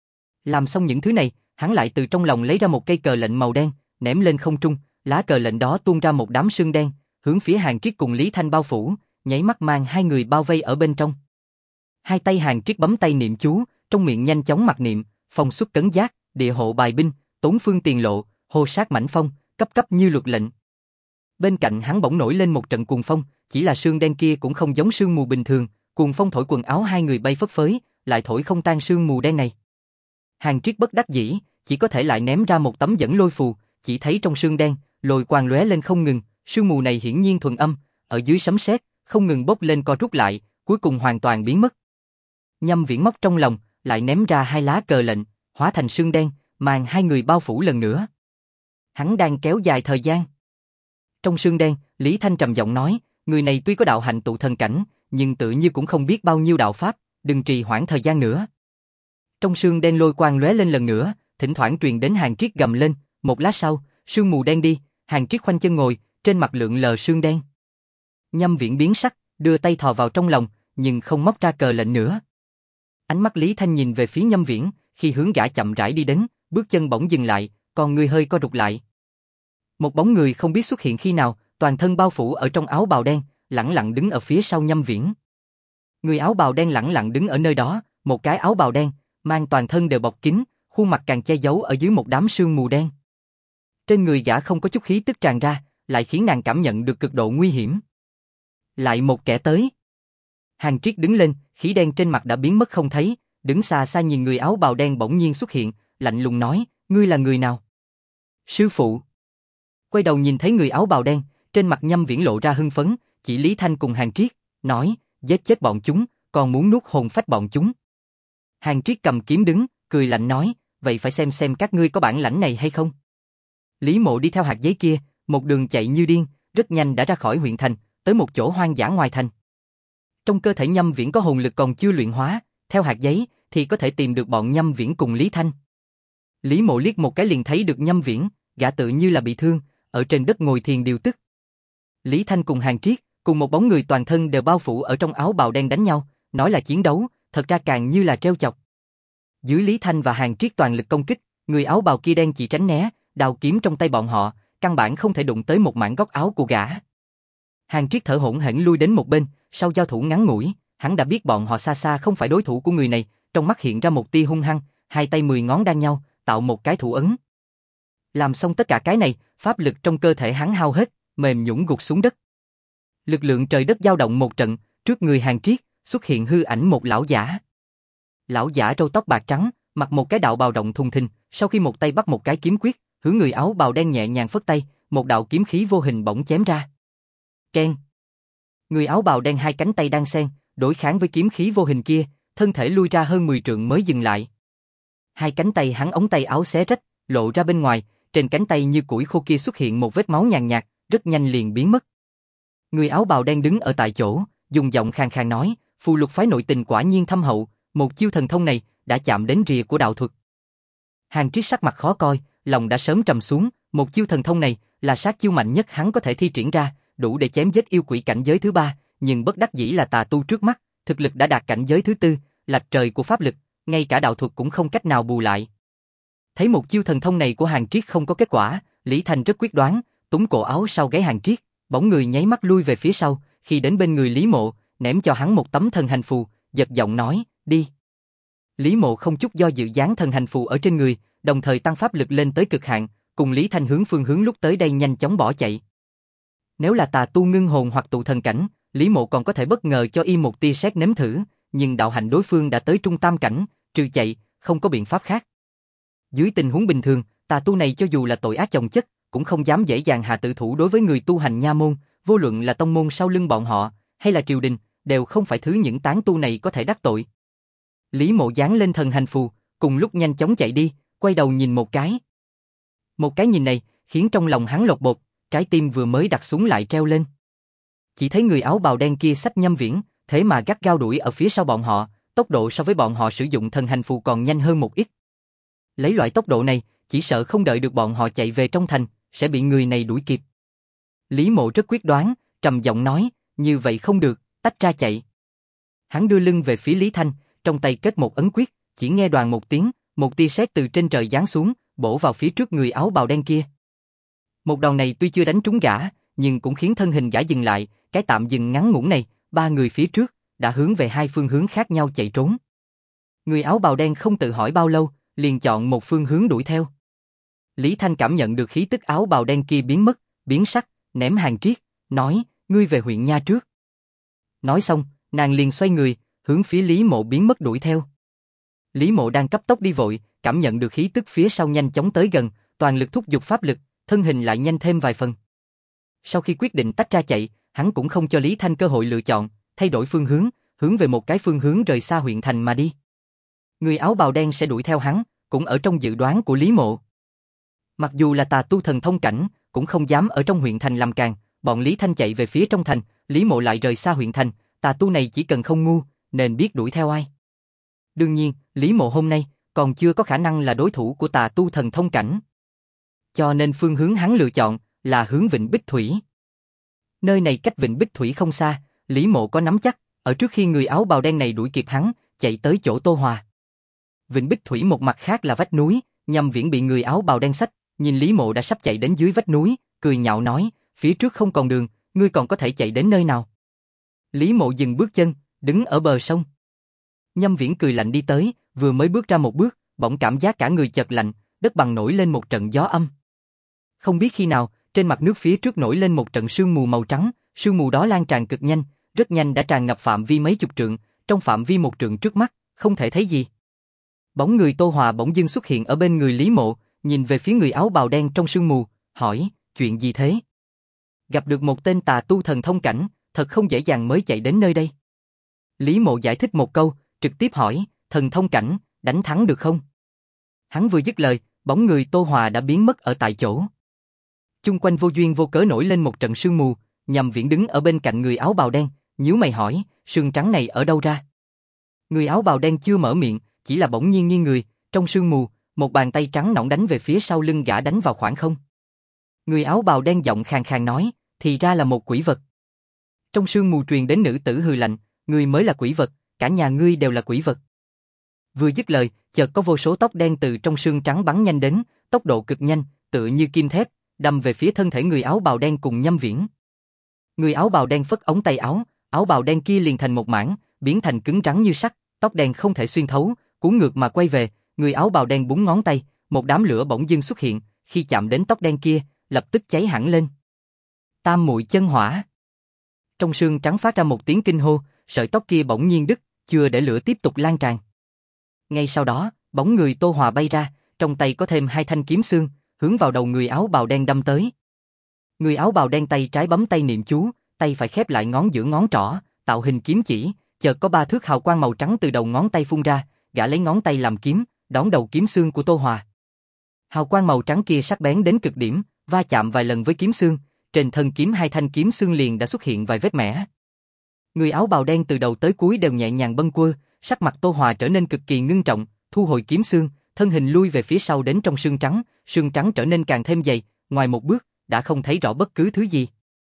Làm xong những thứ này, hắn lại từ trong lòng lấy ra một cây cờ lệnh màu đen, ném lên không trung, lá cờ lệnh đó tuôn ra một đám sương đen, hướng phía Hàn Triết cùng Lý Thanh bao phủ, nháy mắt mang hai người bao vây ở bên trong. Hai tay Hàn Triết bấm tay niệm chú, trong miệng nhanh chóng mặc niệm, phong xuất cấn giác, địa hộ bài binh, tốn phương tiền lộ, hô sát mãnh phong, cấp cấp như luật lệnh. Bên cạnh hắn bỗng nổi lên một trận cuồng phong, chỉ là sương đen kia cũng không giống sương mù bình thường, cuồng phong thổi quần áo hai người bay phất phới, lại thổi không tan sương mù đen này. Hàn Triết bất đắc dĩ, chỉ có thể lại ném ra một tấm dẫn lôi phù, chỉ thấy trong sương đen, lôi quang lóe lên không ngừng, sương mù này hiển nhiên thuần âm, ở dưới sấm sét, không ngừng bốc lên co rút lại, cuối cùng hoàn toàn biến mất. Nhâm Viễn móc trong lòng, lại ném ra hai lá cờ lệnh, hóa thành sương đen, màn hai người bao phủ lần nữa. Hắn đang kéo dài thời gian. Trong sương đen, Lý Thanh trầm giọng nói, người này tuy có đạo hạnh tụ thần cảnh, nhưng tự như cũng không biết bao nhiêu đạo pháp, đừng trì hoãn thời gian nữa. Trong sương đen lôi quang lóe lên lần nữa, thỉnh thoảng truyền đến Hàn Triết gầm lên, một lát sau, sương mù đen đi, Hàn Triết khoanh chân ngồi, trên mặt lượn lờ sương đen. Nhâm Viễn biến sắc, đưa tay thò vào trong lòng, nhưng không móc ra cờ lệnh nữa. Ánh mắt Lý Thanh nhìn về phía Nhâm Viễn, khi hướng gã chậm rãi đi đến, bước chân bỗng dừng lại, còn người hơi co rụt lại. Một bóng người không biết xuất hiện khi nào, toàn thân bao phủ ở trong áo bào đen, lẳng lặng đứng ở phía sau Nhâm Viễn. Người áo bào đen lẳng lặng đứng ở nơi đó, một cái áo bào đen, mang toàn thân đều bọc kín, khuôn mặt càng che giấu ở dưới một đám sương mù đen. Trên người gã không có chút khí tức tràn ra, lại khiến nàng cảm nhận được cực độ nguy hiểm. Lại một kẻ tới. Hàn Triết đứng lên, khí đen trên mặt đã biến mất không thấy, đứng xa xa nhìn người áo bào đen bỗng nhiên xuất hiện, lạnh lùng nói, ngươi là người nào? Sư phụ. Quay đầu nhìn thấy người áo bào đen, trên mặt Nhâm Viễn lộ ra hưng phấn, chỉ Lý Thanh cùng Hàn Triết, nói, giết chết bọn chúng, còn muốn nuốt hồn phách bọn chúng. Hàn Triết cầm kiếm đứng, cười lạnh nói, vậy phải xem các ngươi có bản lãnh này hay không. Lý Mộ đi theo hạt giấy kia, một đường chạy như điên, rất nhanh đã ra khỏi huyện thành, tới một chỗ hoang dã ngoài thành. Trong cơ thể Nhâm Viễn có hồn lực còn chưa luyện hóa, theo hạt giấy thì có thể tìm được bọn Nhâm Viễn cùng Lý Thanh. Lý Mộ liếc một cái liền thấy được Nhâm Viễn, gã tự như là bị thương, ở trên đất ngồi thiền điều tức. Lý Thanh cùng Hàn Triết, cùng một bóng người toàn thân đều bao phủ ở trong áo bào đen đánh nhau, nói là chiến đấu, thật ra càng như là trêu chọc. Dưới Lý Thanh và Hàn Triết toàn lực công kích, người áo bào kia đen chỉ tránh né, đao kiếm trong tay bọn họ, căn bản không thể đụng tới một mảng góc áo của gã. Hàn Triết thở hổn hển lui đến một bên, sau giao thủ ngắn ngủi, hắn đã biết bọn họ xa xa không phải đối thủ của người này, trong mắt hiện ra một tia hung hăng, hai tay 10 ngón đan nhau, tạo một cái thủ ấn. Làm xong tất cả cái này, pháp lực trong cơ thể hắn hao hết, mềm nhũn gục xuống đất. Lực lượng trời đất dao động một trận, trước người Hàn Triết xuất hiện hư ảnh một lão giả. Lão giả râu tóc bạc trắng, mặc một cái đạo bào rộng thùng thình, sau khi một tay bắt một cái kiếm quyết, hướng người áo bào đen nhẹ nhàng phất tay, một đạo kiếm khí vô hình bỗng chém ra. Keng. Người áo bào đen hai cánh tay đan xen, đối kháng với kiếm khí vô hình kia, thân thể lui ra hơn 10 trượng mới dừng lại. Hai cánh tay hắn ống tay áo xé rách, lộ ra bên ngoài, trên cánh tay như củi khô kia xuất hiện một vết máu nhàn nhạt, rất nhanh liền biến mất. Người áo bào đen đứng ở tại chỗ, dùng giọng khàn khàn nói, phù lục phái nội tình quả nhiên thâm hậu, một chiêu thần thông này đã chạm đến rìa của đạo thuật. Hàn Triết sắc mặt khó coi, lòng đã sớm trầm xuống, một chiêu thần thông này là sát chiêu mạnh nhất hắn có thể thi triển ra, đủ để chém giết yêu quỷ cảnh giới thứ 3, nhưng bất đắc dĩ là tà tu trước mắt, thực lực đã đạt cảnh giới thứ 4, lạch trời của pháp lực, ngay cả đạo thuật cũng không cách nào bù lại. Thấy một chiêu thần thông này của Hàn Triết không có kết quả, Lý Thanh rất quyết đoán, túm cổ áo sau gáy Hàn Triết, bóng người nháy mắt lui về phía sau, khi đến bên người Lý Mộ, ném cho hắn một tấm thần hành phù, giật giọng nói, đi. Lý Mộ không chút do dự dán thần hành phù ở trên người, đồng thời tăng pháp lực lên tới cực hạn, cùng Lý Thanh phương hướng lúc tới đây nhanh chóng bỏ chạy. Nếu là tà tu ngưng hồn hoặc tụ thần cảnh, Lý Mộ còn có thể bất ngờ cho y một tia sét nếm thử, nhưng đạo hạnh đối phương đã tới trung tam cảnh, trừ chạy, không có biện pháp khác. Dưới tình huống bình thường, tà tu này cho dù là tội ác chồng chất, cũng không dám dễ dàng hạ tử thủ đối với người tu hành nha môn, vô luận là tông môn sau lưng bọn họ, hay là triều đình, đều không phải thứ những tán tu này có thể đắc tội. Lý Mộ giáng lên thần hành phù, cùng lúc nhanh chóng chạy đi, quay đầu nhìn một cái. Một cái nhìn này, khiến trong lòng hắn lột bột, trái tim vừa mới đặt xuống lại treo lên. Chỉ thấy người áo bào đen kia xách Nhâm Viễn, thế mà gắt gao đuổi ở phía sau bọn họ, tốc độ so với bọn họ sử dụng thần hành phù còn nhanh hơn một ít. Lấy loại tốc độ này, chỉ sợ không đợi được bọn họ chạy về trong thành, sẽ bị người này đuổi kịp. Lý Mộ rất quyết đoán, trầm giọng nói, như vậy không được, tách ra chạy. Hắn đưa lưng về phía Lý Thanh, trong tay kết một ấn quyết, chỉ nghe đoàng một tiếng, một tia sét từ trên trời giáng xuống, bổ vào phía trước người áo bào đen kia. Một đòn này tuy chưa đánh trúng gã, nhưng cũng khiến thân hình gã dừng lại, cái tạm dừng ngắn ngủn này, ba người phía trước, đã hướng về hai phương hướng khác nhau chạy trốn. Người áo bào đen không tự hỏi bao lâu, liền chọn một phương hướng đuổi theo. Lý Thanh cảm nhận được khí tức áo bào đen kia biến mất, biến sắc, ném hàng triết, nói, ngươi về huyện nha trước. Nói xong, nàng liền xoay người, hướng phía Lý Mộ biến mất đuổi theo. Lý Mộ đang cấp tốc đi vội, cảm nhận được khí tức phía sau nhanh chóng tới gần, toàn lực thúc giục pháp lực, thân hình lại nhanh thêm vài phần. Sau khi quyết định tách ra chạy, hắn cũng không cho Lý Thanh cơ hội lựa chọn, thay đổi phương hướng, hướng về một cái phương hướng rời xa huyện thành mà đi. Người áo bào đen sẽ đuổi theo hắn, cũng ở trong dự đoán của Lý Mộ. Mặc dù là tà tu thần thông cảnh, cũng không dám ở trong huyện thành làm càn, bọn Lý Thanh chạy về phía trong thành, Lý Mộ lại rời xa huyện thành, tà tu này chỉ cần không ngu, nên biết đuổi theo ai. Đương nhiên, Lý Mộ hôm nay còn chưa có khả năng là đối thủ của tà tu thần thông cảnh. Cho nên phương hướng hắn lựa chọn là hướng Vịnh Bích Thủy. Nơi này cách Vịnh Bích Thủy không xa, Lý Mộ có nắm chắc, ở trước khi người áo bào đen này đuổi kịp hắn, chạy tới chỗ Tô Hòa. Vịnh Bích Thủy một mặt khác là vách núi, Nhâm Viễn bị người áo bào đen xách, nhìn Lý Mộ đã sắp chạy đến dưới vách núi, cười nhạo nói, phía trước không còn đường, ngươi còn có thể chạy đến nơi nào? Lý Mộ dừng bước chân, đứng ở bờ sông. Nhâm Viễn cười lạnh đi tới, vừa mới bước ra một bước, bỗng cảm giác cả người chợt lạnh, đất bằng nổi lên một trận gió âm. Không biết khi nào, trên mặt nước phía trước nổi lên một trận sương mù màu trắng, sương mù đó lan tràn cực nhanh, rất nhanh đã tràn ngập phạm vi mấy chục trượng, trong phạm vi một trượng trước mắt, không thể thấy gì. Bóng người Tô Hòa bỗng dưng xuất hiện ở bên người Lý Mộ, nhìn về phía người áo bào đen trong sương mù, hỏi, chuyện gì thế? Gặp được một tên tà tu thần thông cảnh, thật không dễ dàng mới chạy đến nơi đây. Lý Mộ giải thích một câu, trực tiếp hỏi, thần thông cảnh, đánh thắng được không? Hắn vừa dứt lời, bóng người Tô Hòa đã biến mất ở tại chỗ. Chung quanh vô duyên vô cớ nổi lên một trận sương mù, Nhâm Viễn đứng ở bên cạnh người áo bào đen, nhíu mày hỏi, sương trắng này ở đâu ra? Người áo bào đen chưa mở miệng, chỉ là bỗng nhiên nghiêng người, trong sương mù, một bàn tay trắng nõn đánh về phía sau lưng gã đánh vào khoảng không. Người áo bào đen giọng khàn khàn nói, thì ra là một quỷ vật. Trong sương mù truyền đến nữ tử hừ lạnh, ngươi mới là quỷ vật, cả nhà ngươi đều là quỷ vật. Vừa dứt lời, chợt có vô số tóc đen từ trong sương trắng bắn nhanh đến, tốc độ cực nhanh, tựa như kim thép, đâm về phía thân thể người áo bào đen cùng Nhâm Viễn. Người áo bào đen phất ống tay áo, áo bào đen kia liền thành một mảng, biến thành cứng rắn như sắt, tóc đen không thể xuyên thấu, cuốn ngược mà quay về, người áo bào đen búng ngón tay, một đám lửa bỗng dưng xuất hiện, khi chạm đến tóc đen kia, lập tức cháy hẳn lên. Tam muội chân hỏa. Trong sương trắng phát ra một tiếng kinh hô, sợi tóc kia bỗng nhiên đứt, chưa để lửa tiếp tục lan tràn. Ngay sau đó, bóng người Tô Hòa bay ra, trong tay có thêm hai thanh kiếm xương, hướng vào đầu người áo bào đen đâm tới. Người áo bào đen tay trái bấm tay niệm chú, tay phải khép lại ngón giữa ngón trỏ, tạo hình kiếm chỉ, chợt có 3 thước hào quang màu trắng từ đầu ngón tay phun ra, gã lấy ngón tay làm kiếm, đón đầu kiếm xương của Tô Hòa. Hào quang màu trắng kia sắc bén đến cực điểm, va chạm vài lần với kiếm xương, trên thân kiếm hai thanh kiếm xương liền đã xuất hiện vài vết mẻ. Người áo bào đen từ đầu tới cuối đều nhẹ nhàng bâng quơ, sắc mặt Tô Hòa trở nên cực kỳ ngưng trọng, thu hồi kiếm xương, thân hình lui về phía sau đến trong sương trắng trở nên càng thêm dày, ngoài một bước, đã không thấy rõ bất cứ thứ gì.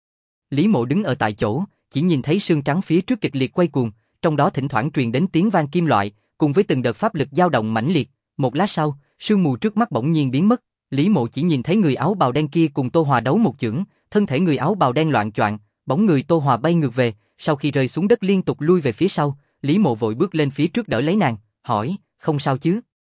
Lý Mộ đứng ở tại chỗ, chỉ nhìn thấy sương trắng phía trước kịch liệt quay cuồng, trong đó thỉnh thoảng truyền đến tiếng vang kim loại, cùng với từng đợt pháp lực dao động mãnh liệt. Một lát sau, sương mù trước mắt bỗng nhiên biến mất, Lý Mộ chỉ nhìn thấy người áo bào đen kia cùng Tô Hòa đấu một chưởng, thân thể người áo bào đen loạng choạng, bóng người Tô Hòa bay ngược về, sau khi rơi xuống đất liên tục lui về phía sau, Lý Mộ vội bước lên phía trước đỡ lấy nàng, hỏi, không sao chứ?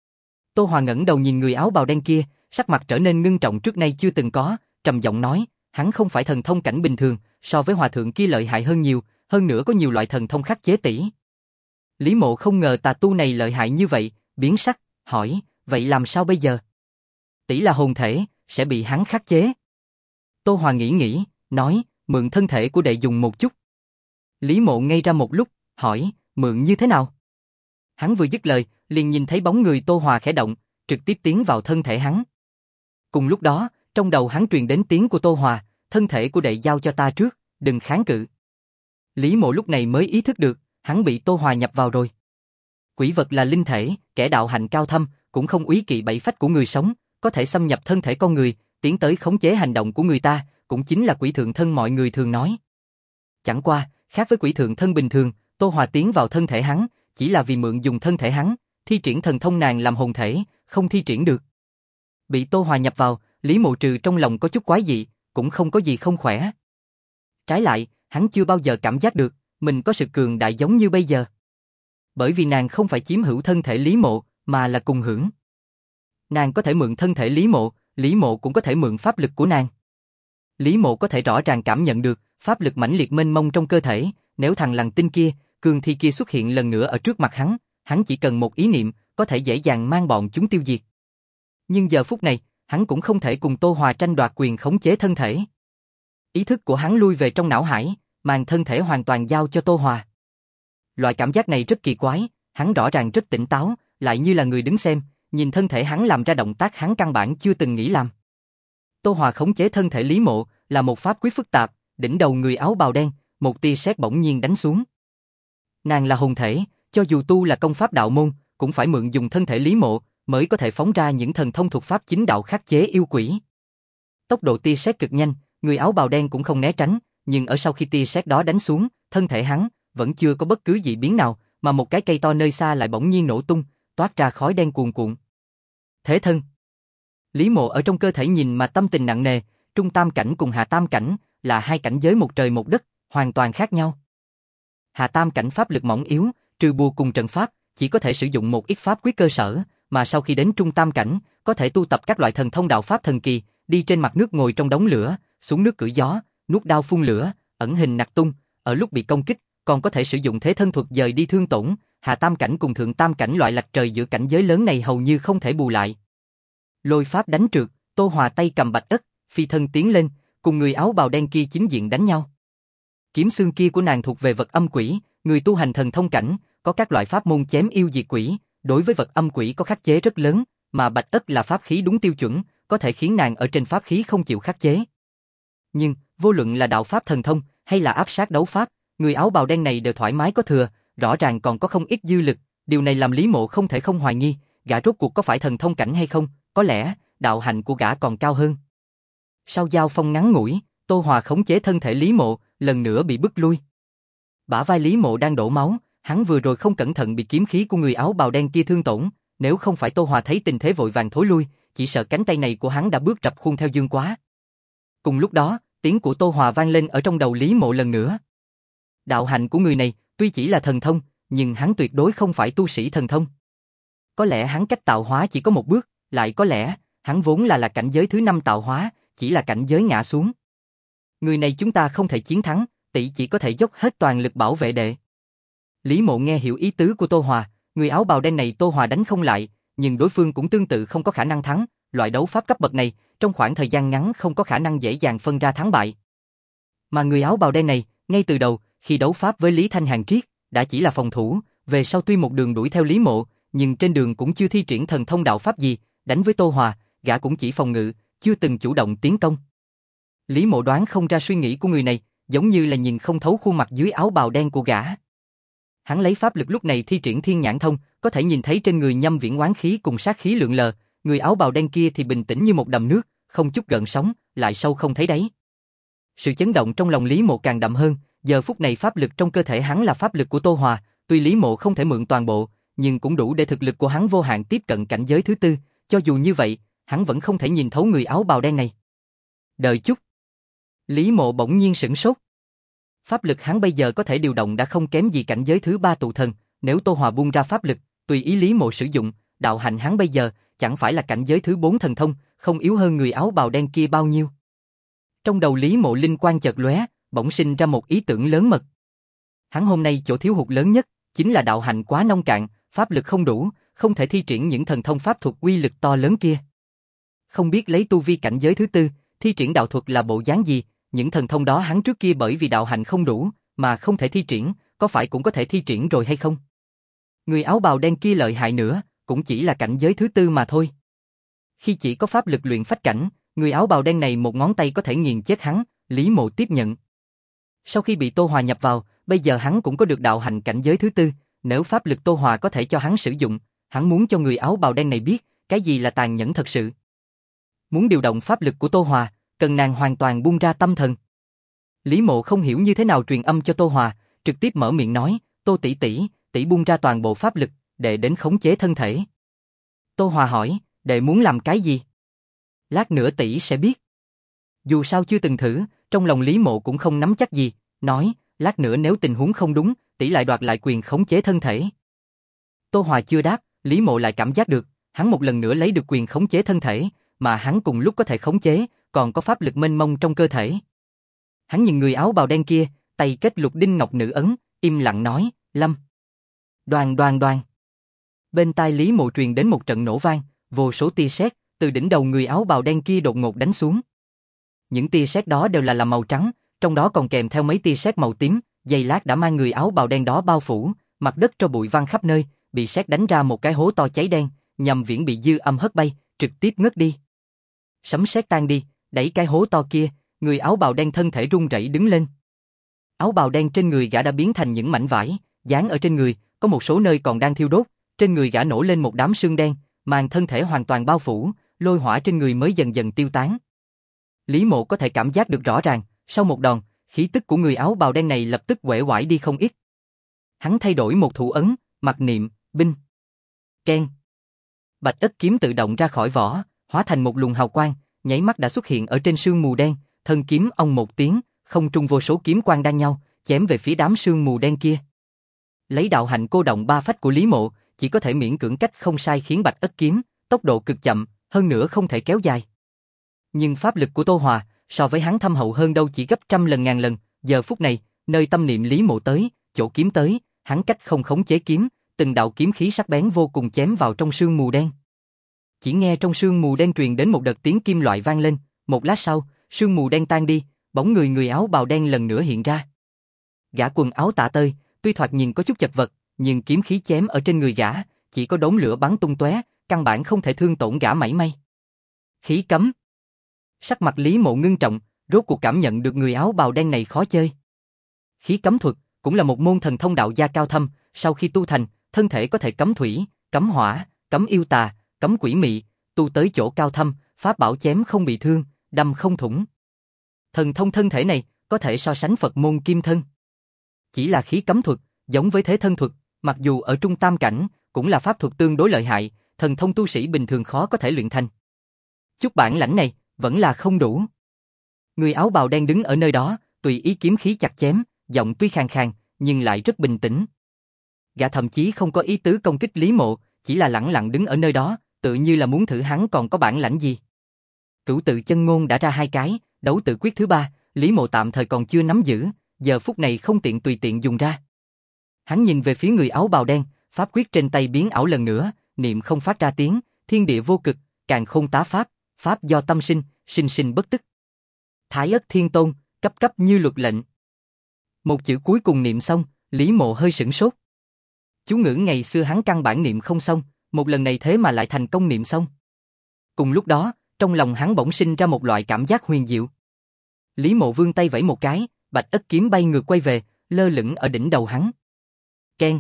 Tô Hòa ngẩng đầu nhìn người áo bào đen kia, sắc mặt trở nên ngưng trọng trước nay chưa từng có, trầm giọng nói, hắn không phải thần thông cảnh bình thường, so với hòa thượng kia lợi hại hơn nhiều, hơn nữa có nhiều loại thần thông khắc chế tỷ. Lý Mộ không ngờ tà tu này lợi hại như vậy, biến sắc, hỏi, vậy làm sao bây giờ? Tỷ là hồn thể, sẽ bị hắn khắc chế. Tô Hòa nghĩ, nói, mượn thân thể của đệ dùng một chút. Lý Mộ ngây ra một lúc, hỏi, mượn như thế nào? Hắn vừa dứt lời, liền nhìn thấy bóng người Tô Hòa khẽ động, trực tiếp tiến vào thân thể hắn. Cùng lúc đó, trong đầu hắn truyền đến tiếng của Tô Hòa, thân thể của đệ giao cho ta trước, đừng kháng cự. Lý Mộ lúc này mới ý thức được, hắn bị Tô Hòa nhập vào rồi. Quỷ vật là linh thể, kẻ đạo hạnh cao thâm, cũng không úy kỵ bảy phách của người sống, có thể xâm nhập thân thể con người, tiến tới khống chế hành động của người ta, cũng chính là quỷ thượng thân mọi người thường nói. Chẳng qua, khác với quỷ thượng thân bình thường, Tô Hòa tiến vào thân thể hắn, chỉ là vì mượn dùng thân thể hắn, thi triển thần thông nàng làm hồn thể, không thi triển được. Bị Tô Hòa nhập vào, Lý Mộ trừ trong lòng có chút quái dị, cũng không có gì không khỏe. Trái lại, hắn chưa bao giờ cảm giác được, mình có sự cường đại giống như bây giờ. Bởi vì nàng không phải chiếm hữu thân thể Lý Mộ, mà là cùng hưởng. Nàng có thể mượn thân thể Lý Mộ cũng có thể mượn pháp lực của nàng. Lý Mộ có thể rõ ràng cảm nhận được, pháp lực mãnh liệt mênh mông trong cơ thể, nếu thằng lằn tinh kia, cường thi kia xuất hiện lần nữa ở trước mặt hắn chỉ cần một ý niệm, có thể dễ dàng mang bọn chúng tiêu diệt. Nhưng giờ phút này, hắn cũng không thể cùng Tô Hòa tranh đoạt quyền khống chế thân thể. Ý thức của hắn lui về trong não hải, mang thân thể hoàn toàn giao cho Tô Hòa. Loại cảm giác này rất kỳ quái, hắn rõ ràng rất tỉnh táo, lại như là người đứng xem, nhìn thân thể hắn làm ra động tác hắn căn bản chưa từng nghĩ làm. Tô Hòa khống chế thân thể Lý Mộ là một pháp quyết phức tạp, đỉnh đầu người áo bào đen, một tia sét bỗng nhiên đánh xuống. Nàng là hồn thể, cho dù tu là công pháp đạo môn, cũng phải mượn dùng thân thể Lý Mộ mới có thể phóng ra những thần thông thuật pháp chính đạo khắc chế yêu quỷ. Tốc độ tia sét cực nhanh, người áo bào đen cũng không né tránh, nhưng ở sau khi tia sét đó đánh xuống, thân thể hắn vẫn chưa có bất cứ dị biến nào, mà một cái cây to nơi xa lại bỗng nhiên nổ tung, toát ra khói đen cuồn cuộn. Thế thân. Lý Mộ ở trong cơ thể nhìn mà tâm tình nặng nề, trung tam cảnh cùng hạ tam cảnh là hai cảnh giới một trời một đất, hoàn toàn khác nhau. Hạ tam cảnh pháp lực mỏng yếu, trừ bùa cùng trận pháp, chỉ có thể sử dụng một ít pháp quyết cơ sở, mà sau khi đến trung tam cảnh, có thể tu tập các loại thần thông đạo pháp thần kỳ, đi trên mặt nước ngồi trong đống lửa, xuống nước cử gió, nuốt đao phun lửa, ẩn hình nặc tung, ở lúc bị công kích, còn có thể sử dụng thế thân thuật dời đi thương tổn. Hạ tam cảnh cùng thượng tam cảnh loại lệch trời giữa cảnh giới lớn này hầu như không thể bù lại. Lôi pháp đánh trượt, Tô Hòa tay cầm bạch ất, phi thân tiến lên, cùng người áo bào đen kia chính diện đánh nhau. Kiếm xương kia của nàng thuộc về vật âm quỷ, người tu hành thần thông cảnh, có các loại pháp môn chém yêu diệt quỷ, đối với vật âm quỷ có khắc chế rất lớn, mà bạch ất là pháp khí đúng tiêu chuẩn, có thể khiến nàng ở trên pháp khí không chịu khắc chế. Nhưng, vô luận là đạo pháp thần thông, hay là áp sát đấu pháp, người áo bào đen này đều thoải mái có thừa, rõ ràng còn có không ít dư lực, điều này làm Lý Mộ không thể không hoài nghi, gã rốt cuộc có phải thần thông cảnh hay không, có lẽ, đạo hạnh của gã còn cao hơn. Sau giao phong ngắn ngủi, Tô Hòa khống chế thân thể Lý Mộ, lần nữa bị bức lui. Bả vai Lý Mộ đang đổ máu, hắn vừa rồi không cẩn thận bị kiếm khí của người áo bào đen kia thương tổn, nếu không phải Tô Hòa thấy tình thế vội vàng thối lui, chỉ sợ cánh tay này của hắn đã bước rập khuôn theo dương quá. Cùng lúc đó, tiếng của Tô Hòa vang lên ở trong đầu Lý Mộ lần nữa. Đạo hạnh của người này, tuy chỉ là thần thông, nhưng hắn tuyệt đối không phải tu sĩ thần thông. Có lẽ hắn cách tạo hóa chỉ có một bước, lại có lẽ, hắn vốn là cảnh giới thứ 5 tạo hóa, chỉ là cảnh giới ngã xuống. Người này chúng ta không thể chiến thắng, tỷ chỉ có thể dốc hết toàn lực bảo vệ đệ. Lý Mộ nghe hiểu ý tứ của Tô Hòa, người áo bào đen này Tô Hòa đánh không lại, nhưng đối phương cũng tương tự không có khả năng thắng, loại đấu pháp cấp bậc này, trong khoảng thời gian ngắn không có khả năng dễ dàng phân ra thắng bại. Mà người áo bào đen này, ngay từ đầu, khi đấu pháp với Lý Thanh Hàn Triết, đã chỉ là phòng thủ, về sau tuy một đường đuổi theo Lý Mộ, nhưng trên đường cũng chưa thi triển thần thông đạo pháp gì, đánh với Tô Hòa, gã cũng chỉ phòng ngự, chưa từng chủ động tiến công. Lý Mộ đoán không ra suy nghĩ của người này, giống như là nhìn không thấu khuôn mặt dưới áo bào đen của gã. Hắn lấy pháp lực lúc này thi triển thiên nhãn thông, có thể nhìn thấy trên người Nhâm Viễn oán khí cùng sát khí lượn lờ, người áo bào đen kia thì bình tĩnh như một đầm nước, không chút gợn sóng, lại sâu không thấy đáy. Sự chấn động trong lòng Lý Mộ càng đậm hơn, giờ phút này pháp lực trong cơ thể hắn là pháp lực của Tô Hòa, tuy Lý Mộ không thể mượn toàn bộ, nhưng cũng đủ để thực lực của hắn vô hạn tiếp cận cảnh giới thứ 4, cho dù như vậy, hắn vẫn không thể nhìn thấu người áo bào đen này. Đợi chút. Lý Mộ bỗng nhiên sửng sốt. Pháp lực hắn bây giờ có thể điều động đã không kém gì cảnh giới thứ 3 tụ thần, nếu Tô Hòa buông ra pháp lực, tùy ý Lý Mộ sử dụng, đạo hạnh hắn bây giờ chẳng phải là cảnh giới thứ 4 thần thông, không yếu hơn người áo bào đen kia bao nhiêu. Trong đầu Lý Mộ linh quang chợt lóe, bỗng sinh ra một ý tưởng lớn mật. Hắn hôm nay chỗ thiếu hụt lớn nhất chính là đạo hạnh quá nông cạn, pháp lực không đủ, không thể thi triển những thần thông pháp thuật uy lực to lớn kia. Không biết lấy tu vi cảnh giới thứ tư, thi triển đạo thuật là bộ dáng gì, những thần thông đó hắn trước kia bởi vì đạo hạnh không đủ, mà không thể thi triển, có phải cũng có thể thi triển rồi hay không? Người áo bào đen kia lợi hại nữa, cũng chỉ là cảnh giới thứ tư mà thôi. Khi chỉ có pháp lực luyện phách cảnh, người áo bào đen này một ngón tay có thể nghiền chết hắn, Lý Mộ tiếp nhận. Sau khi bị Tô Hòa nhập vào, bây giờ hắn cũng có được đạo hạnh cảnh giới thứ tư, nếu pháp lực Tô Hòa có thể cho hắn sử dụng, hắn muốn cho người áo bào đen này biết, cái gì là tàn nhẫn thật sự. Muốn điều động pháp lực của Tô Hòa, cần nàng hoàn toàn buông ra tâm thần. Lý Mộ không hiểu như thế nào truyền âm cho Tô Hòa, trực tiếp mở miệng nói, Tô tỷ tỷ, tỷ buông ra toàn bộ pháp lực, để đến khống chế thân thể. Tô Hòa hỏi, đệ muốn làm cái gì? Lát nữa tỷ sẽ biết. Dù sao chưa từng thử, trong lòng Lý Mộ cũng không nắm chắc gì, nói, lát nữa nếu tình huống không đúng, tỷ lại đoạt lại quyền khống chế thân thể. Tô Hòa chưa đáp, Lý Mộ lại cảm giác được, hắn một lần nữa lấy được quyền khống chế thân thể, mà hắn cùng lúc có thể khống chế, còn có pháp lực mênh mông trong cơ thể. Hắn nhìn người áo bào đen kia, tay kết lục đinh ngọc nữ ấn, im lặng nói, Lâm. Đoàng đoàng đoàng. Bên tai Lý Mộ truyền đến một trận nổ vang, vô số tia sét từ đỉnh đầu người áo bào đen kia đột ngột đánh xuống. Những tia sét đó đều là màu trắng, trong đó còn kèm theo mấy tia sét màu tím, giây lát đã mang người áo bào đen đó bao phủ, mặt đất tro bụi văng khắp nơi, bị sét đánh ra một cái hố to cháy đen, Nhậm Viễn bị dư âm hất bay, trực tiếp ngất đi. Sấm sét tan đi, đẩy cái hố to kia, người áo bào đen thân thể run rẩy đứng lên. Áo bào đen trên người gã đã biến thành những mảnh vải, dán ở trên người, có một số nơi còn đang thiêu đốt, trên người gã nổi lên một đám sương đen, màn thân thể hoàn toàn bao phủ, lôi hỏa trên người mới dần dần tiêu tán. Lý Mộ có thể cảm giác được rõ ràng, sau một đòn, khí tức của người áo bào đen này lập tức uể oải đi không ít. Hắn thay đổi một thủ ấn, mặc niệm, binh. Keng. Bạch ất kiếm tự động ra khỏi vỏ, hóa thành một luồng hào quang, nháy mắt đã xuất hiện ở trên sương mù đen, thân kiếm ong một tiếng, không trung vô số kiếm quang đan nhau, chém về phía đám sương mù đen kia. Lấy đạo hạnh cô động ba phách của Lý Mộ, chỉ có thể miễn cưỡng cách không sai khiến bạch ất kiếm, tốc độ cực chậm, hơn nữa không thể kéo dài. Nhưng pháp lực của Tô Hòa, so với hắn thâm hậu hơn đâu chỉ gấp trăm lần ngàn lần, giờ phút này, nơi tâm niệm Lý Mộ tới, chỗ kiếm tới, hắn cách không khống chế kiếm, từng đạo kiếm khí sắc bén vô cùng chém vào trong sương mù đen. Chỉ nghe trong sương mù đen truyền đến một đợt tiếng kim loại vang lên, một lát sau, sương mù đen tan đi, bóng người áo bào đen lần nữa hiện ra. Gã quần áo tả tơi, tuy thoạt nhìn có chút chật vật, nhưng kiếm khí chém ở trên người gã, chỉ có đốm lửa bắn tung tóe, căn bản không thể thương tổn gã mảy may. Khí cấm. Sắc mặt Lý Mộ ngưng trọng, rốt cuộc cảm nhận được người áo bào đen này khó chơi. Khí cấm thuật cũng là một môn thần thông đạo gia cao thâm, sau khi tu thành, thân thể có thể cấm thủy, cấm hỏa, cấm yêu tà, cấm quỷ mị, tu tới chỗ cao thâm, pháp bảo chém không bị thương, đâm không thủng. Thần thông thân thể này có thể so sánh Phật môn kim thân. Chỉ là khí cấm thuật, giống với thế thân thuật, mặc dù ở trung tam cảnh, cũng là pháp thuật tương đối lợi hại, thần thông tu sĩ bình thường khó có thể luyện thành. Chút bản lãnh này, vẫn là không đủ. Người áo bào đen đứng ở nơi đó, tùy ý kiếm khí chặt chém, giọng tuy khàn khàn, nhưng lại rất bình tĩnh. Gã thậm chí không có ý tứ công kích Lý Mộ, chỉ là lẳng lặng đứng ở nơi đó, tự như là muốn thử hắn còn có bản lãnh gì. Cửu tự chân ngôn đã ra 2 cái, đấu tự quyết thứ 3, Lý Mộ tạm thời còn chưa nắm giữ, giờ phút này không tiện tùy tiện dùng ra. Hắn nhìn về phía người áo bào đen, pháp quyết trên tay biến ảo lần nữa, niệm không phát ra tiếng, thiên địa vô cực, càn khôn tá pháp, pháp do tâm sinh, sinh sinh bất tức. Thái ất thiên tôn, cấp cấp như luật lệnh. Một chữ cuối cùng niệm xong, Lý Mộ hơi sửng sốt. Chú ngữ ngày xưa hắn căn bản niệm không xong, một lần này thế mà lại thành công niệm xong. Cùng lúc đó, trong lòng hắn bỗng sinh ra một loại cảm giác huyền diệu. Lý Mộ vươn tay vẫy một cái, bạch ất kiếm bay ngược quay về, lơ lửng ở đỉnh đầu hắn. Keng.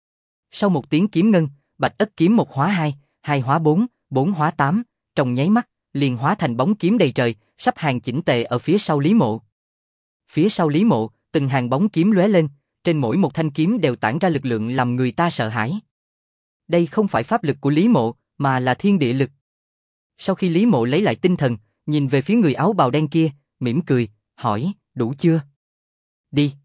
Sau một tiếng kiếm ngân, bạch ất kiếm 1 hóa 2, 2 hóa 4, 4 hóa 8, trong nháy mắt, liền hóa thành bóng kiếm đầy trời, sắp hàng chỉnh tề ở phía sau Lý Mộ. Phía sau Lý Mộ, từng hàng bóng kiếm lóe lên, trên mỗi một thanh kiếm đều tản ra lực lượng làm người ta sợ hãi. Đây không phải pháp lực của Lý Mộ, mà là thiên địa lực. Sau khi Lý Mộ lấy lại tinh thần, nhìn về phía người áo bào đen kia, mỉm cười, hỏi, đủ chưa? Đi.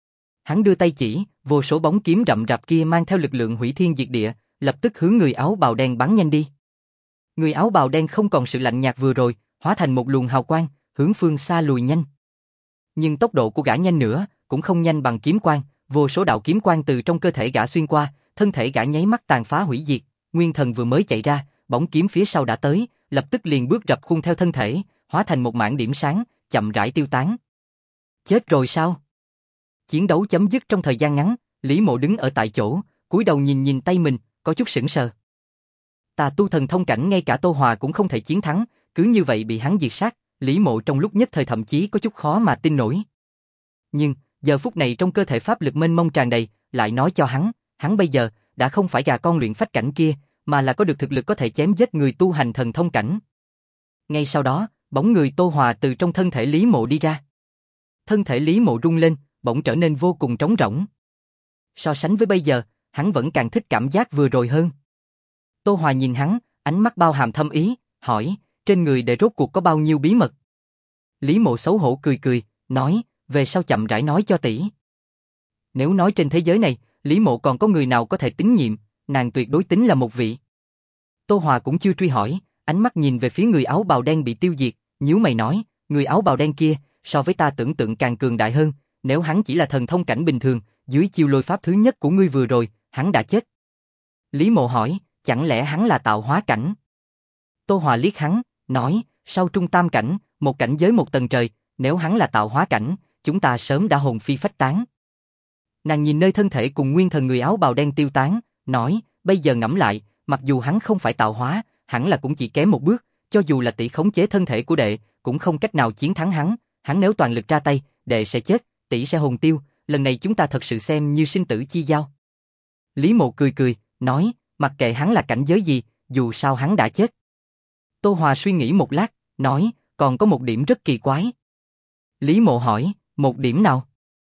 Hắn đưa tay chỉ, vô số bóng kiếm rậm rạp kia mang theo lực lượng hủy thiên diệt địa, lập tức hướng người áo bào đen bắn nhanh đi. Người áo bào đen không còn sự lạnh nhạt vừa rồi, hóa thành một luồng hào quang, hướng phương xa lùi nhanh. Nhưng tốc độ của gã nhanh nữa, cũng không nhanh bằng kiếm quang, vô số đạo kiếm quang từ trong cơ thể gã xuyên qua, thân thể gã nháy mắt tàn phá hủy diệt, nguyên thần vừa mới chạy ra, bóng kiếm phía sau đã tới, lập tức liền bước rập khuôn theo thân thể, hóa thành một mảng điểm sáng, chậm rãi tiêu tán. Chết rồi sao? Chiến đấu chấm dứt trong thời gian ngắn, Lý Mộ đứng ở tại chỗ, cúi đầu nhìn nhìn tay mình, có chút sững sờ. Tà tu thần thông cảnh ngay cả Tô Hòa cũng không thể chiến thắng, cứ như vậy bị hắn diệt sát, Lý Mộ trong lúc nhất thời thậm chí có chút khó mà tin nổi. Nhưng, giờ phút này trong cơ thể pháp lực mênh mông tràn đầy, lại nói cho hắn bây giờ đã không phải gà con luyện phách cảnh kia, mà là có được thực lực có thể chém giết người tu hành thần thông cảnh. Ngay sau đó, bóng người Tô Hòa từ trong thân thể Lý Mộ đi ra. Thân thể Lý Mộ rung lên, bỗng trở nên vô cùng trống rỗng. So sánh với bây giờ, hắn vẫn càng thích cảm giác vừa rồi hơn. Tô Hòa nhìn hắn, ánh mắt bao hàm thâm ý, hỏi, trên người đệ rốt cuộc có bao nhiêu bí mật? Lý Mộ xấu hổ cười cười, nói, về sau chậm rãi nói cho tỷ. Nếu nói trên thế giới này, Lý Mộ còn có người nào có thể tín nhiệm, nàng tuyệt đối tính là một vị. Tô Hòa cũng chưa truy hỏi, ánh mắt nhìn về phía người áo bào đen bị tiêu diệt, nhíu mày nói, người áo bào đen kia, so với ta tưởng tượng càng cường đại hơn, nếu hắn chỉ là thần thông cảnh bình thường, dưới chiêu lôi pháp thứ nhất của ngươi vừa rồi, hắn đã chết. Lý Mộ hỏi, chẳng lẽ hắn là tạo hóa cảnh? Tô Hòa liếc hắn, nói, sau trung tam cảnh, một cảnh giới một tầng trời, nếu hắn là tạo hóa cảnh, chúng ta sớm đã hồn phi phách tán. Nàng nhìn nơi thân thể cùng nguyên thần người áo bào đen tiêu tán, nói, bây giờ ngẫm lại, mặc dù hắn không phải tạo hóa, hẳn là cũng chỉ kém một bước, cho dù là tỷ khống chế thân thể của đệ, cũng không cách nào chiến thắng hắn nếu toàn lực ra tay, đệ sẽ chết, tỷ sẽ hồn tiêu, lần này chúng ta thật sự xem như sinh tử chi giao. Lý Mộ cười cười, nói, mặc kệ hắn là cảnh giới gì, dù sao hắn đã chết. Tô Hòa suy nghĩ một lát, nói, còn có một điểm rất kỳ quái. Lý Mộ hỏi, một điểm nào?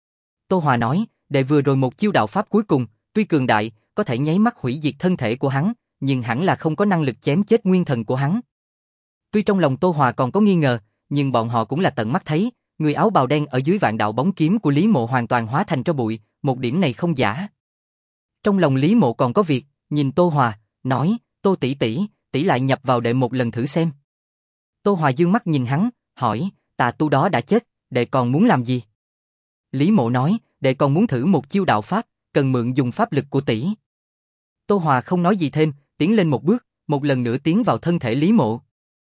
Tô Hòa nói, đệ vừa rồi một chiêu đạo pháp cuối cùng, tuy cường đại, có thể nháy mắt hủy diệt thân thể của hắn, nhưng hẳn là không có năng lực chém chết nguyên thần của hắn. Tuy trong lòng Tô Hòa còn có nghi ngờ, nhưng bọn họ cũng là tận mắt thấy, người áo bào đen ở dưới vạn đạo bóng kiếm của Lý Mộ hoàn toàn hóa thành tro bụi, một điểm này không giả. Trong lòng Lý Mộ còn có việc, nhìn Tô Hòa, nói, Tô tỷ tỷ lại nhập vào đệ một lần thử xem. Tô Hòa dương mắt nhìn hắn, hỏi, tà tu đó đã chết, đệ còn muốn làm gì? Lý Mộ nói, đệ còn muốn thử một chiêu đạo pháp, cần mượn dùng pháp lực của tỷ. Tô Hòa không nói gì thêm, tiến lên một bước, một lần nữa tiến vào thân thể Lý Mộ.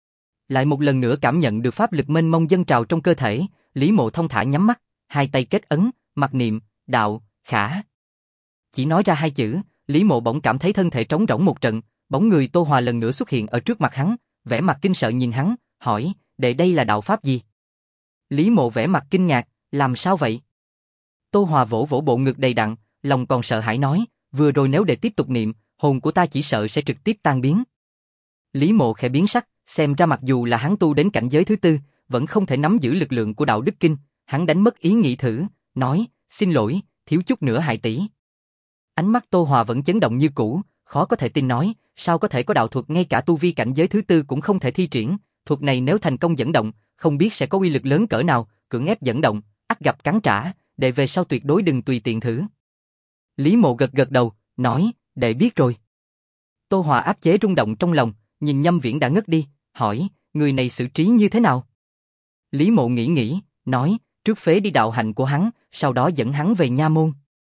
Lại một lần nữa cảm nhận được pháp lực mênh mông dâng trào trong cơ thể, Lý Mộ thông thả nhắm mắt, hai tay kết ấn, mặc niệm, đạo, khả. Chỉ nói ra hai chữ, Lý Mộ bỗng cảm thấy thân thể trống rỗng một trận, bóng người Tô Hòa lần nữa xuất hiện ở trước mặt hắn, vẻ mặt kinh sợ nhìn hắn, hỏi, đệ đây là đạo pháp gì? Lý Mộ vẻ mặt kinh ngạc, làm sao vậy? Tô Hòa vỗ vỗ bộ ngực đầy đặn, lòng còn sợ hãi nói, vừa rồi nếu đệ tiếp tục niệm, hồn của ta chỉ sợ sẽ trực tiếp tan biến. Lý Mộ khẽ biến sắc, xem ra mặc dù là hắn tu đến cảnh giới thứ tư, vẫn không thể nắm giữ lực lượng của đạo đức kinh, hắn đánh mất ý nghĩ thử, nói, xin lỗi, thiếu chút nữa hại tỷ. Ánh mắt Tô Hòa vẫn chấn động như cũ, khó có thể tin nói, sao có thể có đạo thuật ngay cả tu vi cảnh giới thứ tư cũng không thể thi triển, thuật này nếu thành công dẫn động, không biết sẽ có uy lực lớn cỡ nào, cưỡng ép dẫn động, ắt gặp cắn trả, đệ về sau tuyệt đối đừng tùy tiện thử. Lý Mộ gật gật đầu, nói, đệ biết rồi. Tô Hòa áp chế rung động trong lòng, nhìn Nhâm Viễn đã ngất đi, hỏi, người này xử trí như thế nào? Lý Mộ nghĩ, nói, trước phế đi đạo hạnh của hắn, sau đó dẫn hắn về nha môn.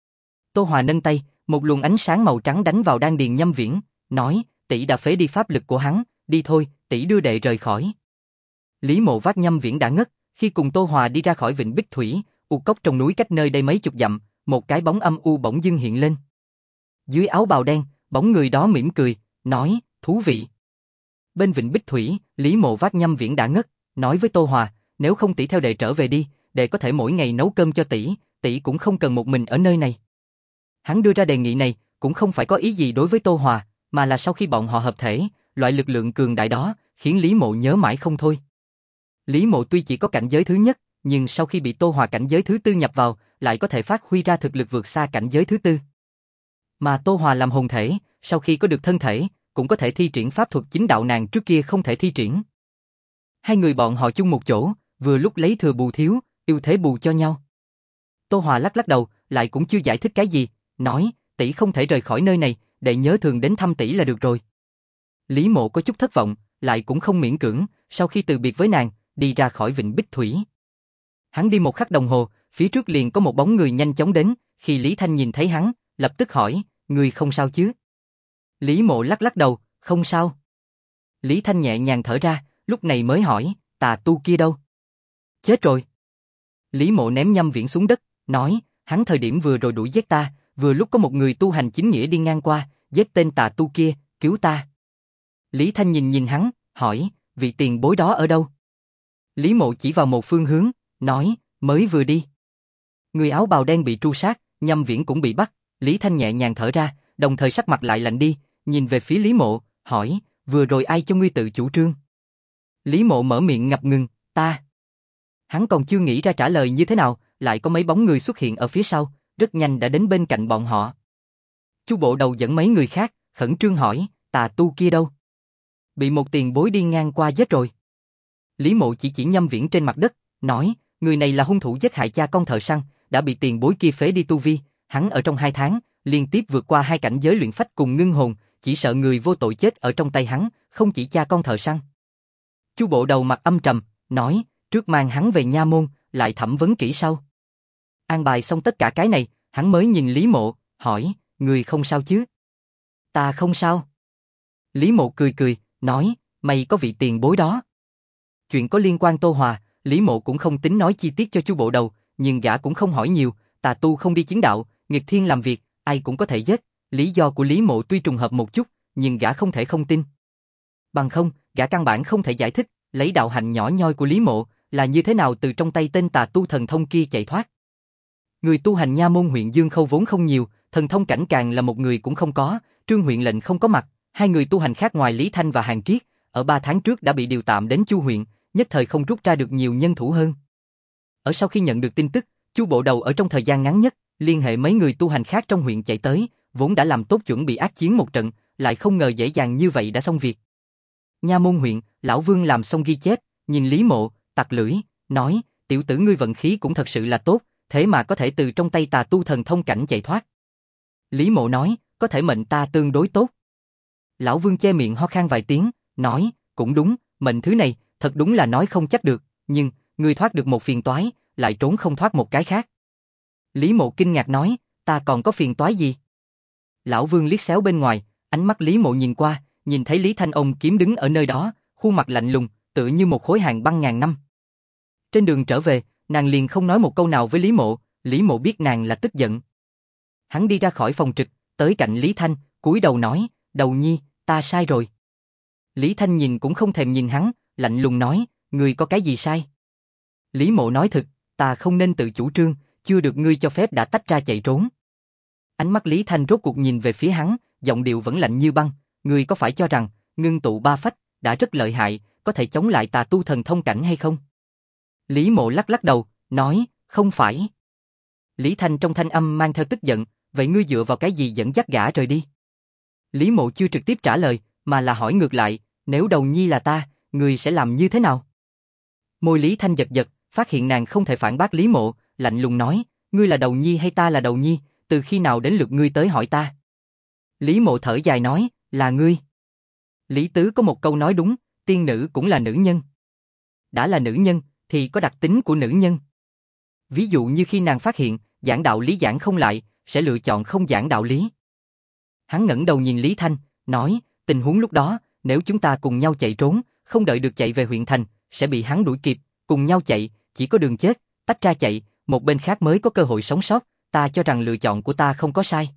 Tô Hòa nâng tay, một luồng ánh sáng màu trắng đánh vào đan điền Nhâm Viễn, nói, tỷ đã phế đi pháp lực của hắn, đi thôi, tỷ đưa đệ rời khỏi. Lý Mộ vác Nhâm Viễn đã ngất, khi cùng Tô Hòa đi ra khỏi vịnh Bích Thủy, u cốc trong núi cách nơi đây mấy chục dặm, một cái bóng âm u bỗng dưng hiện lên. Dưới áo bào đen, bóng người đó mỉm cười, nói, thú vị. Bên vịnh Bích Thủy, Lý Mộ vác Nhâm Viễn đã ngất, nói với Tô Hòa, nếu không tỷ theo đệ trở về đi, đệ có thể mỗi ngày nấu cơm cho tỷ, tỷ cũng không cần một mình ở nơi này. Hắn đưa ra đề nghị này, cũng không phải có ý gì đối với Tô Hòa, mà là sau khi bọn họ hợp thể, loại lực lượng cường đại đó, khiến Lý Mộ nhớ mãi không thôi. Lý Mộ tuy chỉ có cảnh giới thứ nhất, nhưng sau khi bị Tô Hòa cảnh giới thứ tư nhập vào, lại có thể phát huy ra thực lực vượt xa cảnh giới thứ tư. Mà Tô Hòa làm hồn thể, sau khi có được thân thể, cũng có thể thi triển pháp thuật chính đạo nàng trước kia không thể thi triển. Hai người bọn họ chung một chỗ, vừa lúc lấy thừa bù thiếu, ưu thế bù cho nhau. Tô Hòa lắc lắc đầu, lại cũng chưa giải thích cái gì, nói, tỷ không thể rời khỏi nơi này, đệ nhớ thường đến thăm tỷ là được rồi. Lý Mộ có chút thất vọng, lại cũng không miễn cưỡng, sau khi từ biệt với nàng, đi ra khỏi vịnh Bích Thủy. Hắn đi một khắc đồng hồ, phía trước liền có một bóng người nhanh chóng đến, khi Lý Thanh nhìn thấy hắn, lập tức hỏi, người không sao chứ? Lý Mộ lắc lắc đầu, không sao. Lý Thanh nhẹ nhàng thở ra, lúc này mới hỏi, tà tu kia đâu? Chết rồi. Lý Mộ ném Nhâm Viễn xuống đất, nói, hắn thời điểm vừa rồi đuổi giết ta, vừa lúc có một người tu hành chính nghĩa đi ngang qua, giết tên tà tu kia, cứu ta. Lý Thanh nhìn hắn, hỏi, vị tiền bối đó ở đâu? Lý Mộ chỉ vào một phương hướng, nói, mới vừa đi. Người áo bào đen bị tru sát, Nhâm Viễn cũng bị bắt. Lý Thanh nhẹ nhàng thở ra, đồng thời sắc mặt lại lạnh đi, nhìn về phía Lý Mộ, hỏi, vừa rồi ai cho ngươi tự chủ trương? Lý Mộ mở miệng ngập ngừng, ta. Hắn còn chưa nghĩ ra trả lời như thế nào, lại có mấy bóng người xuất hiện ở phía sau, rất nhanh đã đến bên cạnh bọn họ. Chu Bộ Đầu dẫn mấy người khác, khẩn trương hỏi, tà tu kia đâu? Bị một tiền bối đi ngang qua giết rồi. Lý Mộ chỉ Nhâm Viễn trên mặt đất, nói, người này là hung thủ giết hại cha con thợ săn, đã bị tiền bối kia phế đi tu vi, hắn ở trong 2 tháng, liên tiếp vượt qua 2 cảnh giới luyện phách cùng ngưng hồn, chỉ sợ người vô tội chết ở trong tay hắn, không chỉ cha con thợ săn. Chu Bộ Đầu mặt âm trầm, nói, trước mang hắn về nha môn, lại thẩm vấn kỹ sau. An bài xong tất cả cái này, hắn mới nhìn Lý Mộ, hỏi, người không sao chứ? Ta không sao. Lý Mộ cười, nói, mày có vị tiền bối đó. Chuyện có liên quan Tô Hòa, Lý Mộ cũng không tính nói chi tiết cho Chu Bộ Đầu, nhưng gã cũng không hỏi nhiều, tà tu không đi chứng đạo, nghịch thiên làm việc, ai cũng có thể giết. Lý do của Lý Mộ tuy trùng hợp một chút, nhưng gã không thể không tin. Bằng không, gã căn bản không thể giải thích, lấy đạo hạnh nhỏ nhoi của Lý Mộ, là như thế nào từ trong tay tên tà tu thần thông kia chạy thoát. Người tu hành nha môn huyện Dương Khâu vốn không nhiều, thần thông cảnh càng là một người cũng không có, Trương huyện lệnh không có mặt, 2 người tu hành khác ngoài Lý Thanh và Hàn Triết, ở 3 tháng trước đã bị điều tạm đến Chu huyện, nhất thời không rút ra được nhiều nhân thủ hơn. Ở sau khi nhận được tin tức, Chu Bộ Đầu ở trong thời gian ngắn nhất, liên hệ mấy người tu hành khác trong huyện chạy tới, vốn đã làm tốt chuẩn bị ác chiến một trận, lại không ngờ dễ dàng như vậy đã xong việc. Nha môn huyện, lão Vương làm xong ghi chép, nhìn Lý Mộ, tặc lưỡi, nói, tiểu tử ngươi vận khí cũng thật sự là tốt, thế mà có thể từ trong tay tà tu thần thông cảnh chạy thoát. Lý Mộ nói, có thể mệnh ta tương đối tốt. Lão Vương che miệng ho khan vài tiếng, nói, cũng đúng, mệnh thứ này, thật đúng là nói không chắc được, nhưng, ngươi thoát được một phiền toái, lại trốn không thoát một cái khác. Lý Mộ kinh ngạc nói, ta còn có phiền toái gì? Lão Vương liếc xéo bên ngoài, ánh mắt Lý Mộ nhìn qua, nhìn thấy Lý Thanh ôm kiếm đứng ở nơi đó, khuôn mặt lạnh lùng, tựa như một khối hàng băng ngàn năm. Trên đường trở về, nàng liền không nói một câu nào với Lý Mộ, Lý Mộ biết nàng là tức giận. Hắn đi ra khỏi phòng trực, tới cạnh Lý Thanh, cúi đầu nói, Đầu Nhi, ta sai rồi. Lý Thanh nhìn cũng không thèm nhìn hắn, lạnh lùng nói, ngươi có cái gì sai? Lý Mộ nói thực, ta không nên tự chủ trương, chưa được ngươi cho phép đã tách ra chạy trốn. Ánh mắt Lý Thanh rốt cuộc nhìn về phía hắn, giọng điệu vẫn lạnh như băng, ngươi có phải cho rằng, ngưng tụ 3 phách, đã rất lợi hại, có thể chống lại tà tu thần thông cảnh hay không? Lý Mộ lắc đầu, nói, không phải. Lý Thanh trong thanh âm mang theo tức giận, vậy ngươi dựa vào cái gì dẫn dắt gã rời đi? Lý Mộ chưa trực tiếp trả lời, mà là hỏi ngược lại, nếu Đầu Nhi là ta, ngươi sẽ làm như thế nào? Môi Lý Thanh giật giật, phát hiện nàng không thể phản bác Lý Mộ, lạnh lùng nói, ngươi là Đầu Nhi hay ta là Đầu Nhi, từ khi nào đến lượt ngươi tới hỏi ta? Lý Mộ thở dài nói, là ngươi. Lý Tứ có một câu nói đúng, tiên nữ cũng là nữ nhân. Đã là nữ nhân, thì có đặc tính của nữ nhân. Ví dụ như khi nàng phát hiện, giảng đạo lý giảng không lại, sẽ lựa chọn không giảng đạo lý. Hắn ngẩng đầu nhìn Lý Thanh, nói, tình huống lúc đó, nếu chúng ta cùng nhau chạy trốn, không đợi được chạy về huyện thành, sẽ bị hắn đuổi kịp, cùng nhau chạy, chỉ có đường chết, tách ra chạy, một bên khác mới có cơ hội sống sót, ta cho rằng lựa chọn của ta không có sai.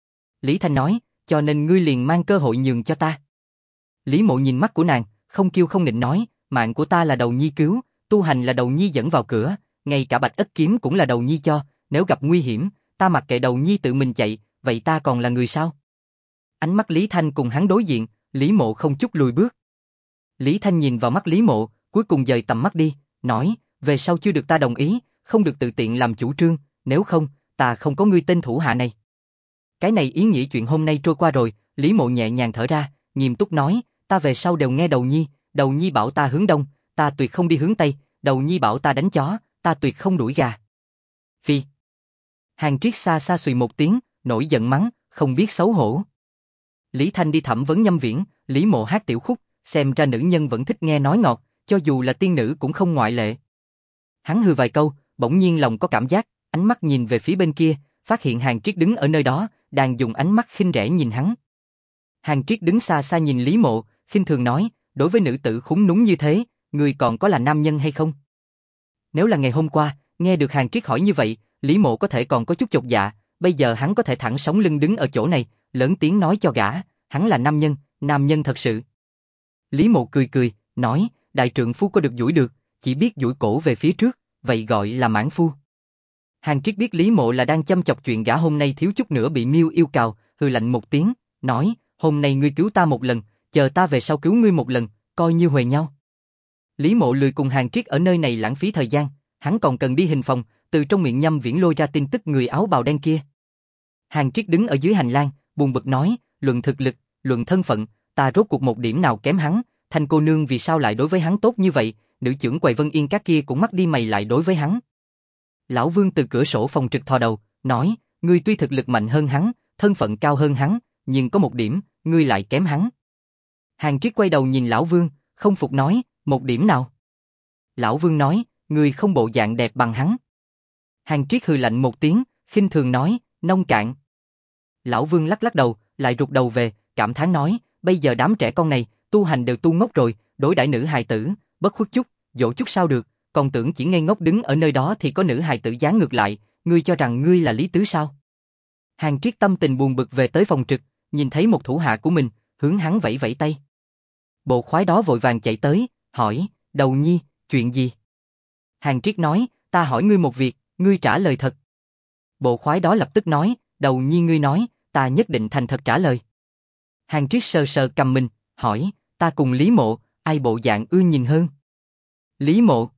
Lý Thanh nói, cho nên ngươi liền mang cơ hội nhường cho ta. Lý Mộ nhìn mắt của nàng, không kiêu không nịnh nói, mạng của ta là Đầu Nhi cứu, tu hành là Đầu Nhi dẫn vào cửa, ngay cả Bạch Ất kiếm cũng là Đầu Nhi cho, nếu gặp nguy hiểm, ta mặc kệ Đầu Nhi tự mình chạy, vậy ta còn là người sao? Ánh mắt Lý Thanh cùng hắn đối diện, Lý Mộ không chút lùi bước. Lý Thanh nhìn vào mắt Lý Mộ, cuối cùng dời tầm mắt đi, nói, về sau chưa được ta đồng ý, không được tự tiện làm chủ trương, nếu không, ta không có ngươi tên thủ hạ này. Cái này ý nghĩa chuyện hôm nay trôi qua rồi, Lý Mộ nhẹ nhàng thở ra, nghiêm túc nói, ta về sau đều nghe Đầu Nhi bảo ta hướng đông, ta tuyệt không đi hướng tây, Đầu Nhi bảo ta đánh chó, ta tuyệt không đuổi gà. Phi. Hàn Triết xa xa xùy một tiếng, nổi giận mắng, không biết xấu hổ. Lý Thanh đi thẩm vấn Nhâm Viễn, Lý Mộ hát tiểu khúc, xem ra nữ nhân vẫn thích nghe nói ngọt, cho dù là tiên nữ cũng không ngoại lệ. Hắn hừ vài câu, bỗng nhiên lòng có cảm giác, ánh mắt nhìn về phía bên kia, phát hiện Hàn Triết đứng ở nơi đó, đang dùng ánh mắt khinh rẻ nhìn hắn. Hàn Triết đứng xa xa nhìn Lý Mộ, khinh thường nói, đối với nữ tử khúng núm như thế, ngươi còn có là nam nhân hay không? Nếu là ngày hôm qua, nghe được Hàn Triết hỏi như vậy, Lý Mộ có thể còn có chút chột dạ, bây giờ hắn có thể thẳng sống lưng đứng ở chỗ này, lớn tiếng nói cho gã, hắn là nam nhân thật sự. Lý Mộ cười cười, nói, đại trượng phu có được duỗi được, chỉ biết duỗi cổ về phía trước, vậy gọi là mãn phu. Hàn Triết biết Lý Mộ là đang châm chọc chuyện gã hôm nay thiếu chút nữa bị Miêu yêu cào, hừ lạnh một tiếng, nói, hôm nay ngươi cứu ta một lần, chờ ta về sau cứu ngươi một lần, coi như huề nhau. Lý Mộ lười cùng Hàn Triết ở nơi này lãng phí thời gian, hắn còn cần đi hình phòng, từ trong miệng Nhâm Viễn lôi ra tin tức người áo bào đen kia. Hàn Triết đứng ở dưới hành lang, buồn bực nói, luận thực lực, luận thân phận, ta rốt cuộc một điểm nào kém hắn, Thanh cô nương vì sao lại đối với hắn tốt như vậy, nữ trưởng quầy Vân Yên các kia cũng mắt đi mày lại đối với hắn. Lão Vương từ cửa sổ phòng trực thò đầu, nói, ngươi tuy thực lực mạnh hơn hắn, thân phận cao hơn hắn, nhưng có một điểm, ngươi lại kém hắn. Hàn Triết quay đầu nhìn Lão Vương, không phục nói, một điểm nào? Lão Vương nói, ngươi không bộ dạng đẹp bằng hắn. Hàn Triết hừ lạnh một tiếng, khinh thường nói, nông cạn. Lão Vương lắc lắc đầu, lại rụt đầu về, cảm thán nói, bây giờ đám trẻ con này, tu hành đều tu ngốc rồi, đối đãi nữ hài tử, bất khuất chút, dỗ chút sao được, còn tưởng chỉ ngây ngốc đứng ở nơi đó thì có nữ hài tử dán ngược lại, ngươi cho rằng ngươi là Lý Tứ sao? Hàn Triết tâm tình buồn bực về tới phòng trực, nhìn thấy một thủ hạ của mình, hướng hắn vẫy vẫy tay. Bộ khoái đó vội vàng chạy tới, hỏi, Đầu Nhi, chuyện gì? Hàn Triết nói, ta hỏi ngươi một việc, ngươi trả lời thật. Bộ khoái đó lập tức nói, Đầu Nhi ngươi nói, ta nhất định thành thật trả lời. Hàn Triết sờ sờ cầm mình, hỏi, ta cùng Lý Mộ, ai bộ dạng ưa nhìn hơn? Lý Mộ.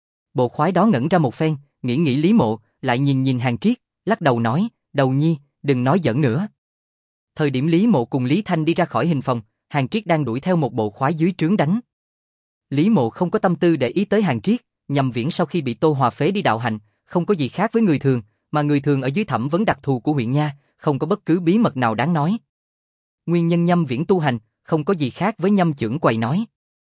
Bộ khoái đó ngẩn ra một phen, nghĩ Lý Mộ, lại nhìn Hàn Triết, lắc đầu nói, Đầu Nhi, đừng nói giỡn nữa. Thời điểm Lý Mộ cùng Lý Thanh đi ra khỏi hình phòng, Hàn Triết đang đuổi theo một bộ khoái dưới trướng đánh. Lý Mộ không có tâm tư để ý tới Hàn Triết, Nhâm Viễn sau khi bị Tô Hòa phế đi đạo hành, không có gì khác với người thường, mà người thường ở dưới thẩm vấn đặc thù của huyện nha, không có bất cứ bí mật nào đáng nói. Nguyên nhân Nhâm Viễn tu hành, không có gì khác với Nhâm trưởng quầy nói.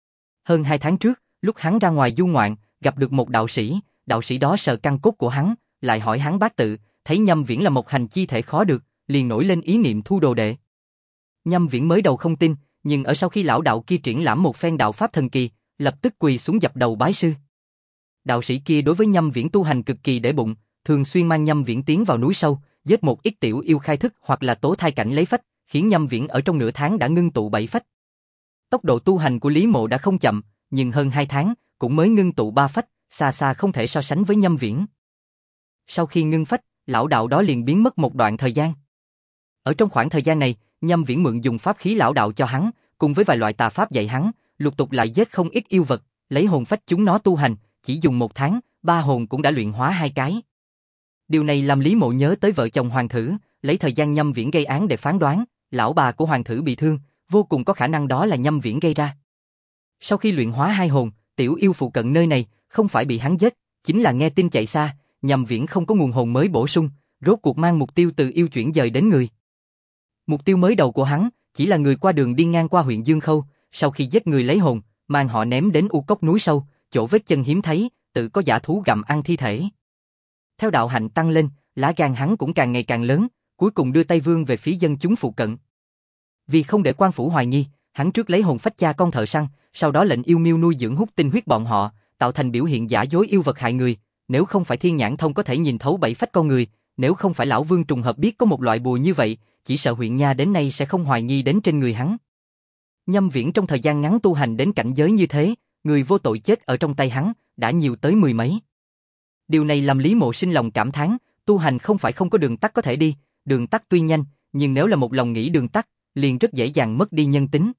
Hơn 2 tháng trước, lúc hắn ra ngoài du ngoạn, gặp được một đạo sĩ đó sờ căn cốt của hắn, lại hỏi hắn bát tự, thấy Nhâm Viễn là một hành chi thể khó được, liền nổi lên ý niệm thu đồ đệ. Nhâm Viễn mới đầu không tin, nhưng ở sau khi lão đạo kia triển lãm một phen đạo pháp thần kỳ, lập tức quỳ xuống dập đầu bái sư. Đạo sĩ kia đối với Nhâm Viễn tu hành cực kỳ để bụng, thường xuyên mang Nhâm Viễn tiến vào núi sâu, giết một ít tiểu yêu khai thức hoặc là tố thai cảnh lấy phách, khiến Nhâm Viễn ở trong nửa tháng đã ngưng tụ 7 phách. Tốc độ tu hành của Lý Mộ đã không chậm, nhưng hơn 2 tháng cũng mới ngưng tụ 3 phách, xa xa không thể so sánh với Nhâm Viễn. Sau khi ngưng phách, lão đạo đó liền biến mất một đoạn thời gian. Ở trong khoảng thời gian này, Nhâm Viễn mượn dùng pháp khí lão đạo cho hắn, cùng với vài loại tà pháp dạy hắn, lục tục lại giết không ít yêu vật, lấy hồn phách chúng nó tu hành, chỉ dùng 1 tháng, 3 hồn cũng đã luyện hóa 2 cái. Điều này làm Lý Mộ nhớ tới vợ chồng hoàng thử, lấy thời gian Nhâm Viễn gây án để phán đoán, lão bà của hoàng thử bị thương, vô cùng có khả năng đó là Nhâm Viễn gây ra. Sau khi luyện hóa 2 hồn, tiểu yêu phụ cận nơi này, không phải bị hắn giết, chính là nghe tin chạy xa, Nhâm Viễn không có nguồn hồn mới bổ sung, rốt cuộc mang mục tiêu từ yêu chuyển dời đến người. Mục tiêu mới đầu của hắn chỉ là người qua đường đi ngang qua huyện Dương Khâu, sau khi giết người lấy hồn, mang họ ném đến u cốc núi sâu, chỗ vết chân hiếm thấy, tự có dã thú gặm ăn thi thể. Theo đạo hạnh tăng lên, lá gan hắn cũng càng ngày càng lớn, cuối cùng đưa tay vươn về phía dân chúng phụ cận. Vì không để quan phủ hoài nghi, hắn trước lấy hồn phách cha con thợ săn, sau đó lệnh yêu miêu nuôi dưỡng hút tinh huyết bọn họ, tạo thành biểu hiện giả dối yêu vật hại người. Nếu không phải Thiên Nhãn Thông có thể nhìn thấu 7 phách con người, nếu không phải lão Vương trùng hợp biết có một loại bùa như vậy, chỉ sợ huyện nha đến nay sẽ không hoài nghi đến trên người hắn. Nhâm Viễn trong thời gian ngắn tu hành đến cảnh giới như thế, người vô tội chết ở trong tay hắn đã nhiều tới 10 mấy. Điều này làm Lý Mộ sinh lòng cảm thán, tu hành không phải không có đường tắt có thể đi, đường tắt tuy nhanh, nhưng nếu là một lòng nghĩ đường tắt, liền rất dễ dàng mất đi nhân tính.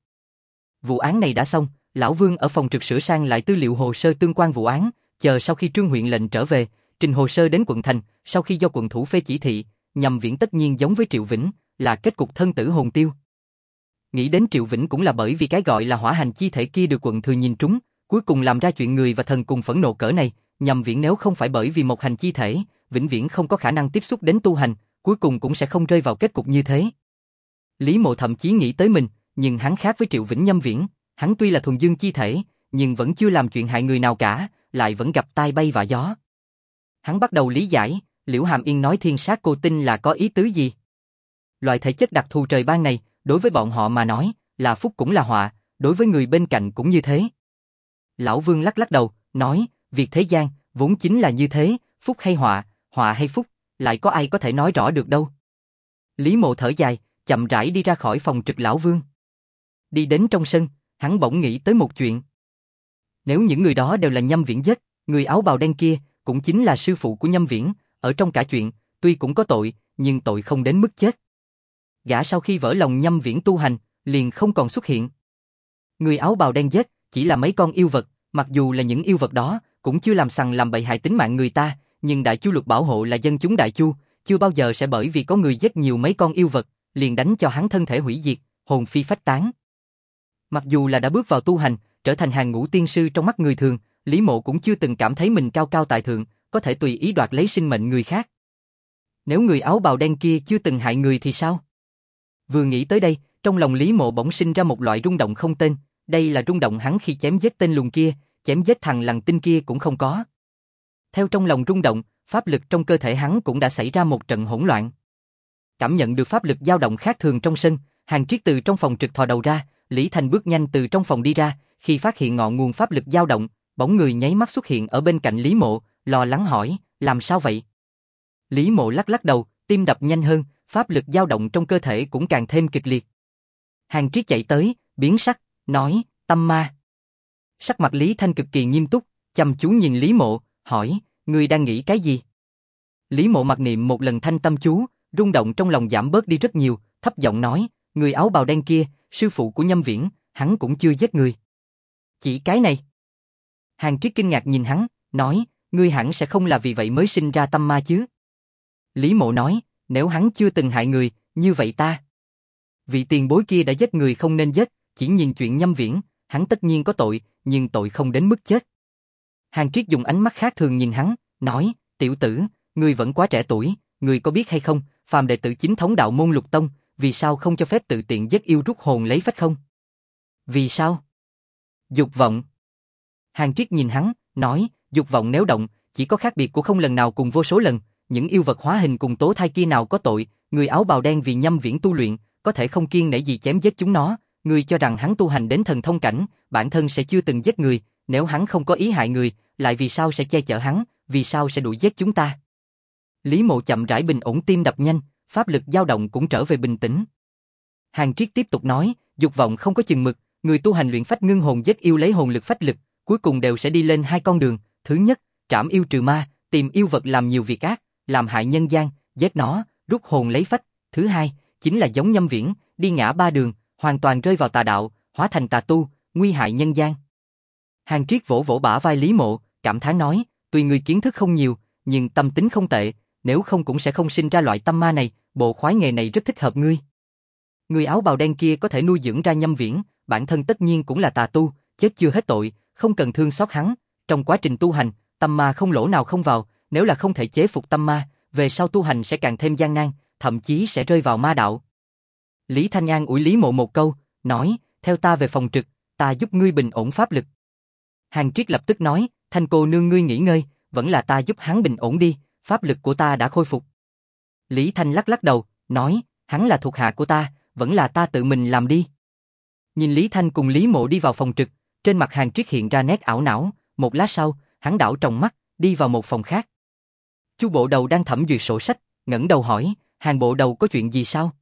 Vụ án này đã xong, lão Vương ở phòng trực sửa sang lại tư liệu hồ sơ tương quan vụ án, chờ sau khi Trương huyện lệnh trở về, trình hồ sơ đến quận thành, sau khi do quận thủ phê chỉ thị, Nhâm Viễn tất nhiên giống với Triệu Vĩnh, là kết cục thân tử hồn tiêu. Nghĩ đến Triệu Vĩnh cũng là bởi vì cái gọi là hỏa hành chi thể kia được quận thừa nhìn trúng, cuối cùng làm ra chuyện người và thần cùng phẫn nộ cỡ này, Nhâm Viễn nếu không phải bởi vì một hành chi thể, vĩnh viễn không có khả năng tiếp xúc đến tu hành, cuối cùng cũng sẽ không rơi vào kết cục như thế. Lý Mộ thậm chí nghĩ tới mình, nhưng hắn khác với Triệu Vĩnh Nhâm Viễn, hắn tuy là thuần dương chi thể, nhưng vẫn chưa làm chuyện hại người nào cả, lại vẫn gặp tai bay vạ gió. Hắn bắt đầu lý giải, Liễu Hàm Yên nói thiên sát cô tinh là có ý tứ gì. Loại thể chất đặc thù trời ban này, đối với bọn họ mà nói, là phúc cũng là họa, đối với người bên cạnh cũng như thế. Lão Vương lắc lắc đầu, nói, việc thế gian, vốn chính là như thế, phúc hay họa, họa hay phúc, lại có ai có thể nói rõ được đâu. Lý Mộ thở dài, chậm rãi đi ra khỏi phòng trực Lão Vương. Đi đến trong sân, hắn bỗng nghĩ tới một chuyện. Nếu những người đó đều là Nhâm Viễn giết, người áo bào đen kia cũng chính là sư phụ của Nhâm Viễn, ở trong cả chuyện, tuy cũng có tội, nhưng tội không đến mức chết. Gã sau khi vỡ lòng Nhâm Viễn tu hành, liền không còn xuất hiện. Người áo bào đen giết chỉ là mấy con yêu vật, mặc dù là những yêu vật đó cũng chưa làm sằng làm bậy hại tính mạng người ta, nhưng Đại Chu luật bảo hộ là dân chúng Đại Chu, chưa bao giờ sẽ bởi vì có người giết nhiều mấy con yêu vật, liền đánh cho hắn thân thể hủy diệt, hồn phi phách tán. Mặc dù là đã bước vào tu hành, trở thành hàng ngũ tiên sư trong mắt người thường, Lý Mộ cũng chưa từng cảm thấy mình cao cao tại thượng, có thể tùy ý đoạt lấy sinh mệnh người khác. Nếu người áo bào đen kia chưa từng hại người thì sao? Vừa nghĩ tới đây, trong lòng Lý Mộ bỗng sinh ra một loại rung động không tên, đây là rung động hắn khi chém giết tên lùn kia, chém giết thằng lằn tinh kia cũng không có. Theo trong lòng rung động, pháp lực trong cơ thể hắn cũng đã xảy ra một trận hỗn loạn. Cảm nhận được pháp lực dao động khác thường trong sân, Hàn Triết từ trong phòng trực thò đầu ra, Lý Thanh bước nhanh từ trong phòng đi ra, khi phát hiện ngọn nguồn pháp lực dao động, bóng người nháy mắt xuất hiện ở bên cạnh Lý Mộ, lo lắng hỏi, làm sao vậy? Lý Mộ lắc lắc đầu, tim đập nhanh hơn, pháp lực dao động trong cơ thể cũng càng thêm kịch liệt. Hàn Triết chạy tới, biến sắc, nói, tâm ma. Sắc mặt Lý Thanh cực kỳ nghiêm túc, chăm chú nhìn Lý Mộ, hỏi, ngươi đang nghĩ cái gì? Lý Mộ mặc niệm một lần thanh tâm chú, rung động trong lòng giảm bớt đi rất nhiều, thấp giọng nói, người áo bào đen kia, sư phụ của Nhâm Viễn, hắn cũng chưa giết người. Chỉ cái này. Hàn Triết kinh ngạc nhìn hắn, nói, ngươi hẳn sẽ không là vì vậy mới sinh ra tâm ma chứ? Lý Mộ nói, nếu hắn chưa từng hại người, như vậy ta. Vị tiền bối kia đã giết người không nên giết, chỉ nhìn chuyện Nhâm Viễn, hắn tất nhiên có tội, nhưng tội không đến mức chết. Hàn Triết dùng ánh mắt khác thường nhìn hắn, nói, tiểu tử, ngươi vẫn quá trẻ tuổi, ngươi có biết hay không, phàm đệ tử chính thống đạo môn Lục Tông, vì sao không cho phép tự tiện giết yêu rút hồn lấy phách không? Vì sao? Dục vọng. Hàn Triết nhìn hắn, nói, dục vọng nếu động, chỉ có khác biệt của không lần nào cùng vô số lần, những yêu vật hóa hình cùng tố thai kia nào có tội, người áo bào đen vì Nhâm Viễn tu luyện, có thể không kiêng nể gì chém giết chúng nó, ngươi cho rằng hắn tu hành đến thần thông cảnh, bản thân sẽ chưa từng giết người, nếu hắn không có ý hại người, lại vì sao sẽ che chở hắn, vì sao sẽ đuổi giết chúng ta? Lý Mộ chậm rãi bình ổn tim đập nhanh, pháp lực dao động cũng trở về bình tĩnh. Hàn Triết tiếp tục nói, dục vọng không có chừng mực, người tu hành luyện phách ngưng hồn giết yêu lấy hồn lực phách lực, cuối cùng đều sẽ đi lên hai con đường, thứ nhất, trảm yêu trừ ma, tìm yêu vật làm nhiều việc ác, làm hại nhân gian, giết nó, rút hồn lấy phách, thứ hai, chính là giống Nhâm Viễn, đi ngã ba đường, hoàn toàn rơi vào tà đạo, hóa thành tà tu, nguy hại nhân gian. Hàn Triết vỗ vỗ bả vai Lý Mộ, cảm thán nói, tuy người kiến thức không nhiều, nhưng tâm tính không tệ, nếu không cũng sẽ không sinh ra loại tâm ma này, bộ khoái nghề này rất thích hợp ngươi. Người áo bào đen kia có thể nuôi dưỡng ra Nhâm Viễn, bản thân tất nhiên cũng là tà tu, chết chưa hết tội, không cần thương xót hắn, trong quá trình tu hành, tâm ma không lỗ nào không vào, nếu là không thể chế phục tâm ma, về sau tu hành sẽ càng thêm gian nan, thậm chí sẽ rơi vào ma đạo. Lý Thanh An ủi Lý Mộ một câu, nói, theo ta về phòng trực, ta giúp ngươi bình ổn pháp lực. Hàn Triết lập tức nói, Thanh cô nương ngươi nghỉ ngơi, vẫn là ta giúp hắn bình ổn đi, pháp lực của ta đã khôi phục. Lý Thanh lắc lắc đầu, nói, hắn là thuộc hạ của ta, vẫn là ta tự mình làm đi. Nhìn Lý Thanh cùng Lý Mộ đi vào phòng trực, trên mặt Hàn Triết hiện ra nét ảo não, một lát sau, hắn đảo tròng mắt, đi vào một phòng khác. Chu Bộ Đầu đang thẩm duyệt sổ sách, ngẩng đầu hỏi, Hàn Bộ Đầu có chuyện gì sao?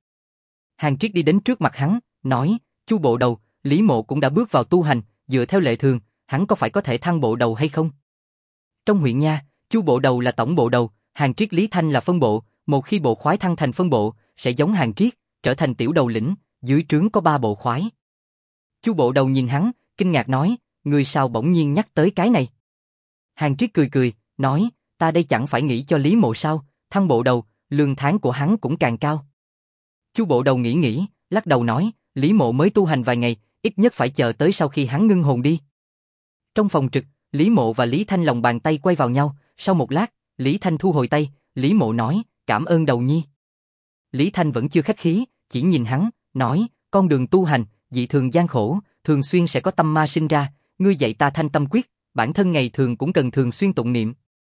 Hàn Triết đi đến trước mặt hắn, nói, Chu Bộ Đầu, Lý Mộ cũng đã bước vào tu hành, dựa theo lệ thường, hắn có phải có thể thăng bộ đầu hay không? Trong huyện nha, Chu Bộ Đầu là tổng bộ đầu, Hàn Triết Lý Thanh là phân bộ, một khi bộ khoái thăng thành phân bộ, sẽ giống Hàn Triết, trở thành tiểu đầu lĩnh, dưới trướng có 3 bộ khoái. Chu Bộ Đầu nhìn hắn, kinh ngạc nói, người sao bỗng nhiên nhắc tới cái này? Hàn Triết cười cười, nói, ta đây chẳng phải nghĩ cho Lý Mộ sao, thăng bộ đầu, lương tháng của hắn cũng càng cao. Chu Bộ Đầu nghĩ, lắc đầu nói, Lý Mộ mới tu hành vài ngày, ít nhất phải chờ tới sau khi hắn ngưng hồn đi. Trong phòng trực, Lý Mộ và Lý Thanh lòng bàn tay quay vào nhau, sau một lát, Lý Thanh thu hồi tay, Lý Mộ nói, cảm ơn Đầu Nhi. Lý Thanh vẫn chưa khách khí, chỉ nhìn hắn, nói, con đường tu hành, dị thường gian khổ, thường xuyên sẽ có tâm ma sinh ra, ngươi dạy ta thanh tâm quyết, bản thân ngày thường cũng cần thường xuyên tụng niệm.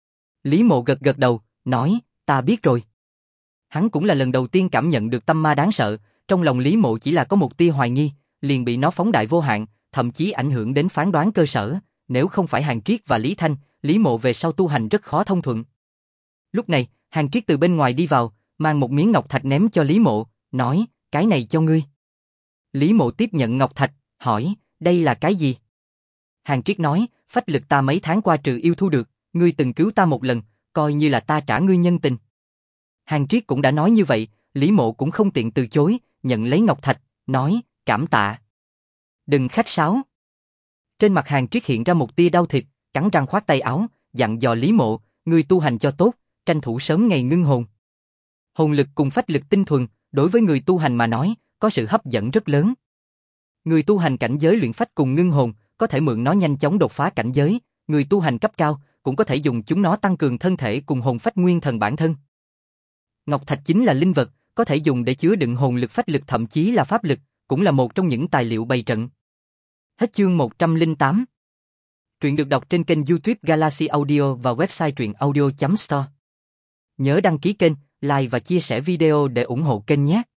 Lý Mộ gật gật đầu, nói, ta biết rồi. Hắn cũng là lần đầu tiên cảm nhận được tâm ma đáng sợ, trong lòng Lý Mộ chỉ là có một tia hoài nghi, liền bị nó phóng đại vô hạn, thậm chí ảnh hưởng đến phán đoán cơ sở, nếu không phải Hàn Triết và Lý Thanh, Lý Mộ về sau tu hành rất khó thông thuận. Lúc này, Hàn Triết từ bên ngoài đi vào, mang một miếng ngọc thạch ném cho Lý Mộ, nói, cái này cho ngươi. Lý Mộ tiếp nhận ngọc thạch, hỏi, đây là cái gì? Hàn Triết nói, phách lực ta mấy tháng qua trừ yêu thu được, ngươi từng cứu ta một lần, coi như là ta trả ngươi nhân tình. Hàn Triết cũng đã nói như vậy, Lý Mộ cũng không tiện từ chối, nhận lấy ngọc thạch, nói, cảm tạ. Đừng khách sáo. Trên mặt Hàn Triết hiện ra một tia đau thịt, cắn răng khoát tay áo, dặn dò Lý Mộ, ngươi tu hành cho tốt, tranh thủ sớm ngày ngưng hồn. Hồn lực cùng phách lực tinh thuần, đối với người tu hành mà nói, có sự hấp dẫn rất lớn. Người tu hành cảnh giới luyện phách cùng ngưng hồn, có thể mượn nó nhanh chóng đột phá cảnh giới, người tu hành cấp cao, cũng có thể dùng chúng nó tăng cường thân thể cùng hồn phách nguyên thần bản thân. Ngọc thạch chính là linh vật, có thể dùng để chứa đựng hồn lực phách lực thậm chí là pháp lực, cũng là một trong những tài liệu bày trận. Hết chương 108. Truyện được đọc trên kênh YouTube Galaxy Audio và website truyệnaudio.store. Nhớ đăng ký kênh, like và chia sẻ video để ủng hộ kênh nhé.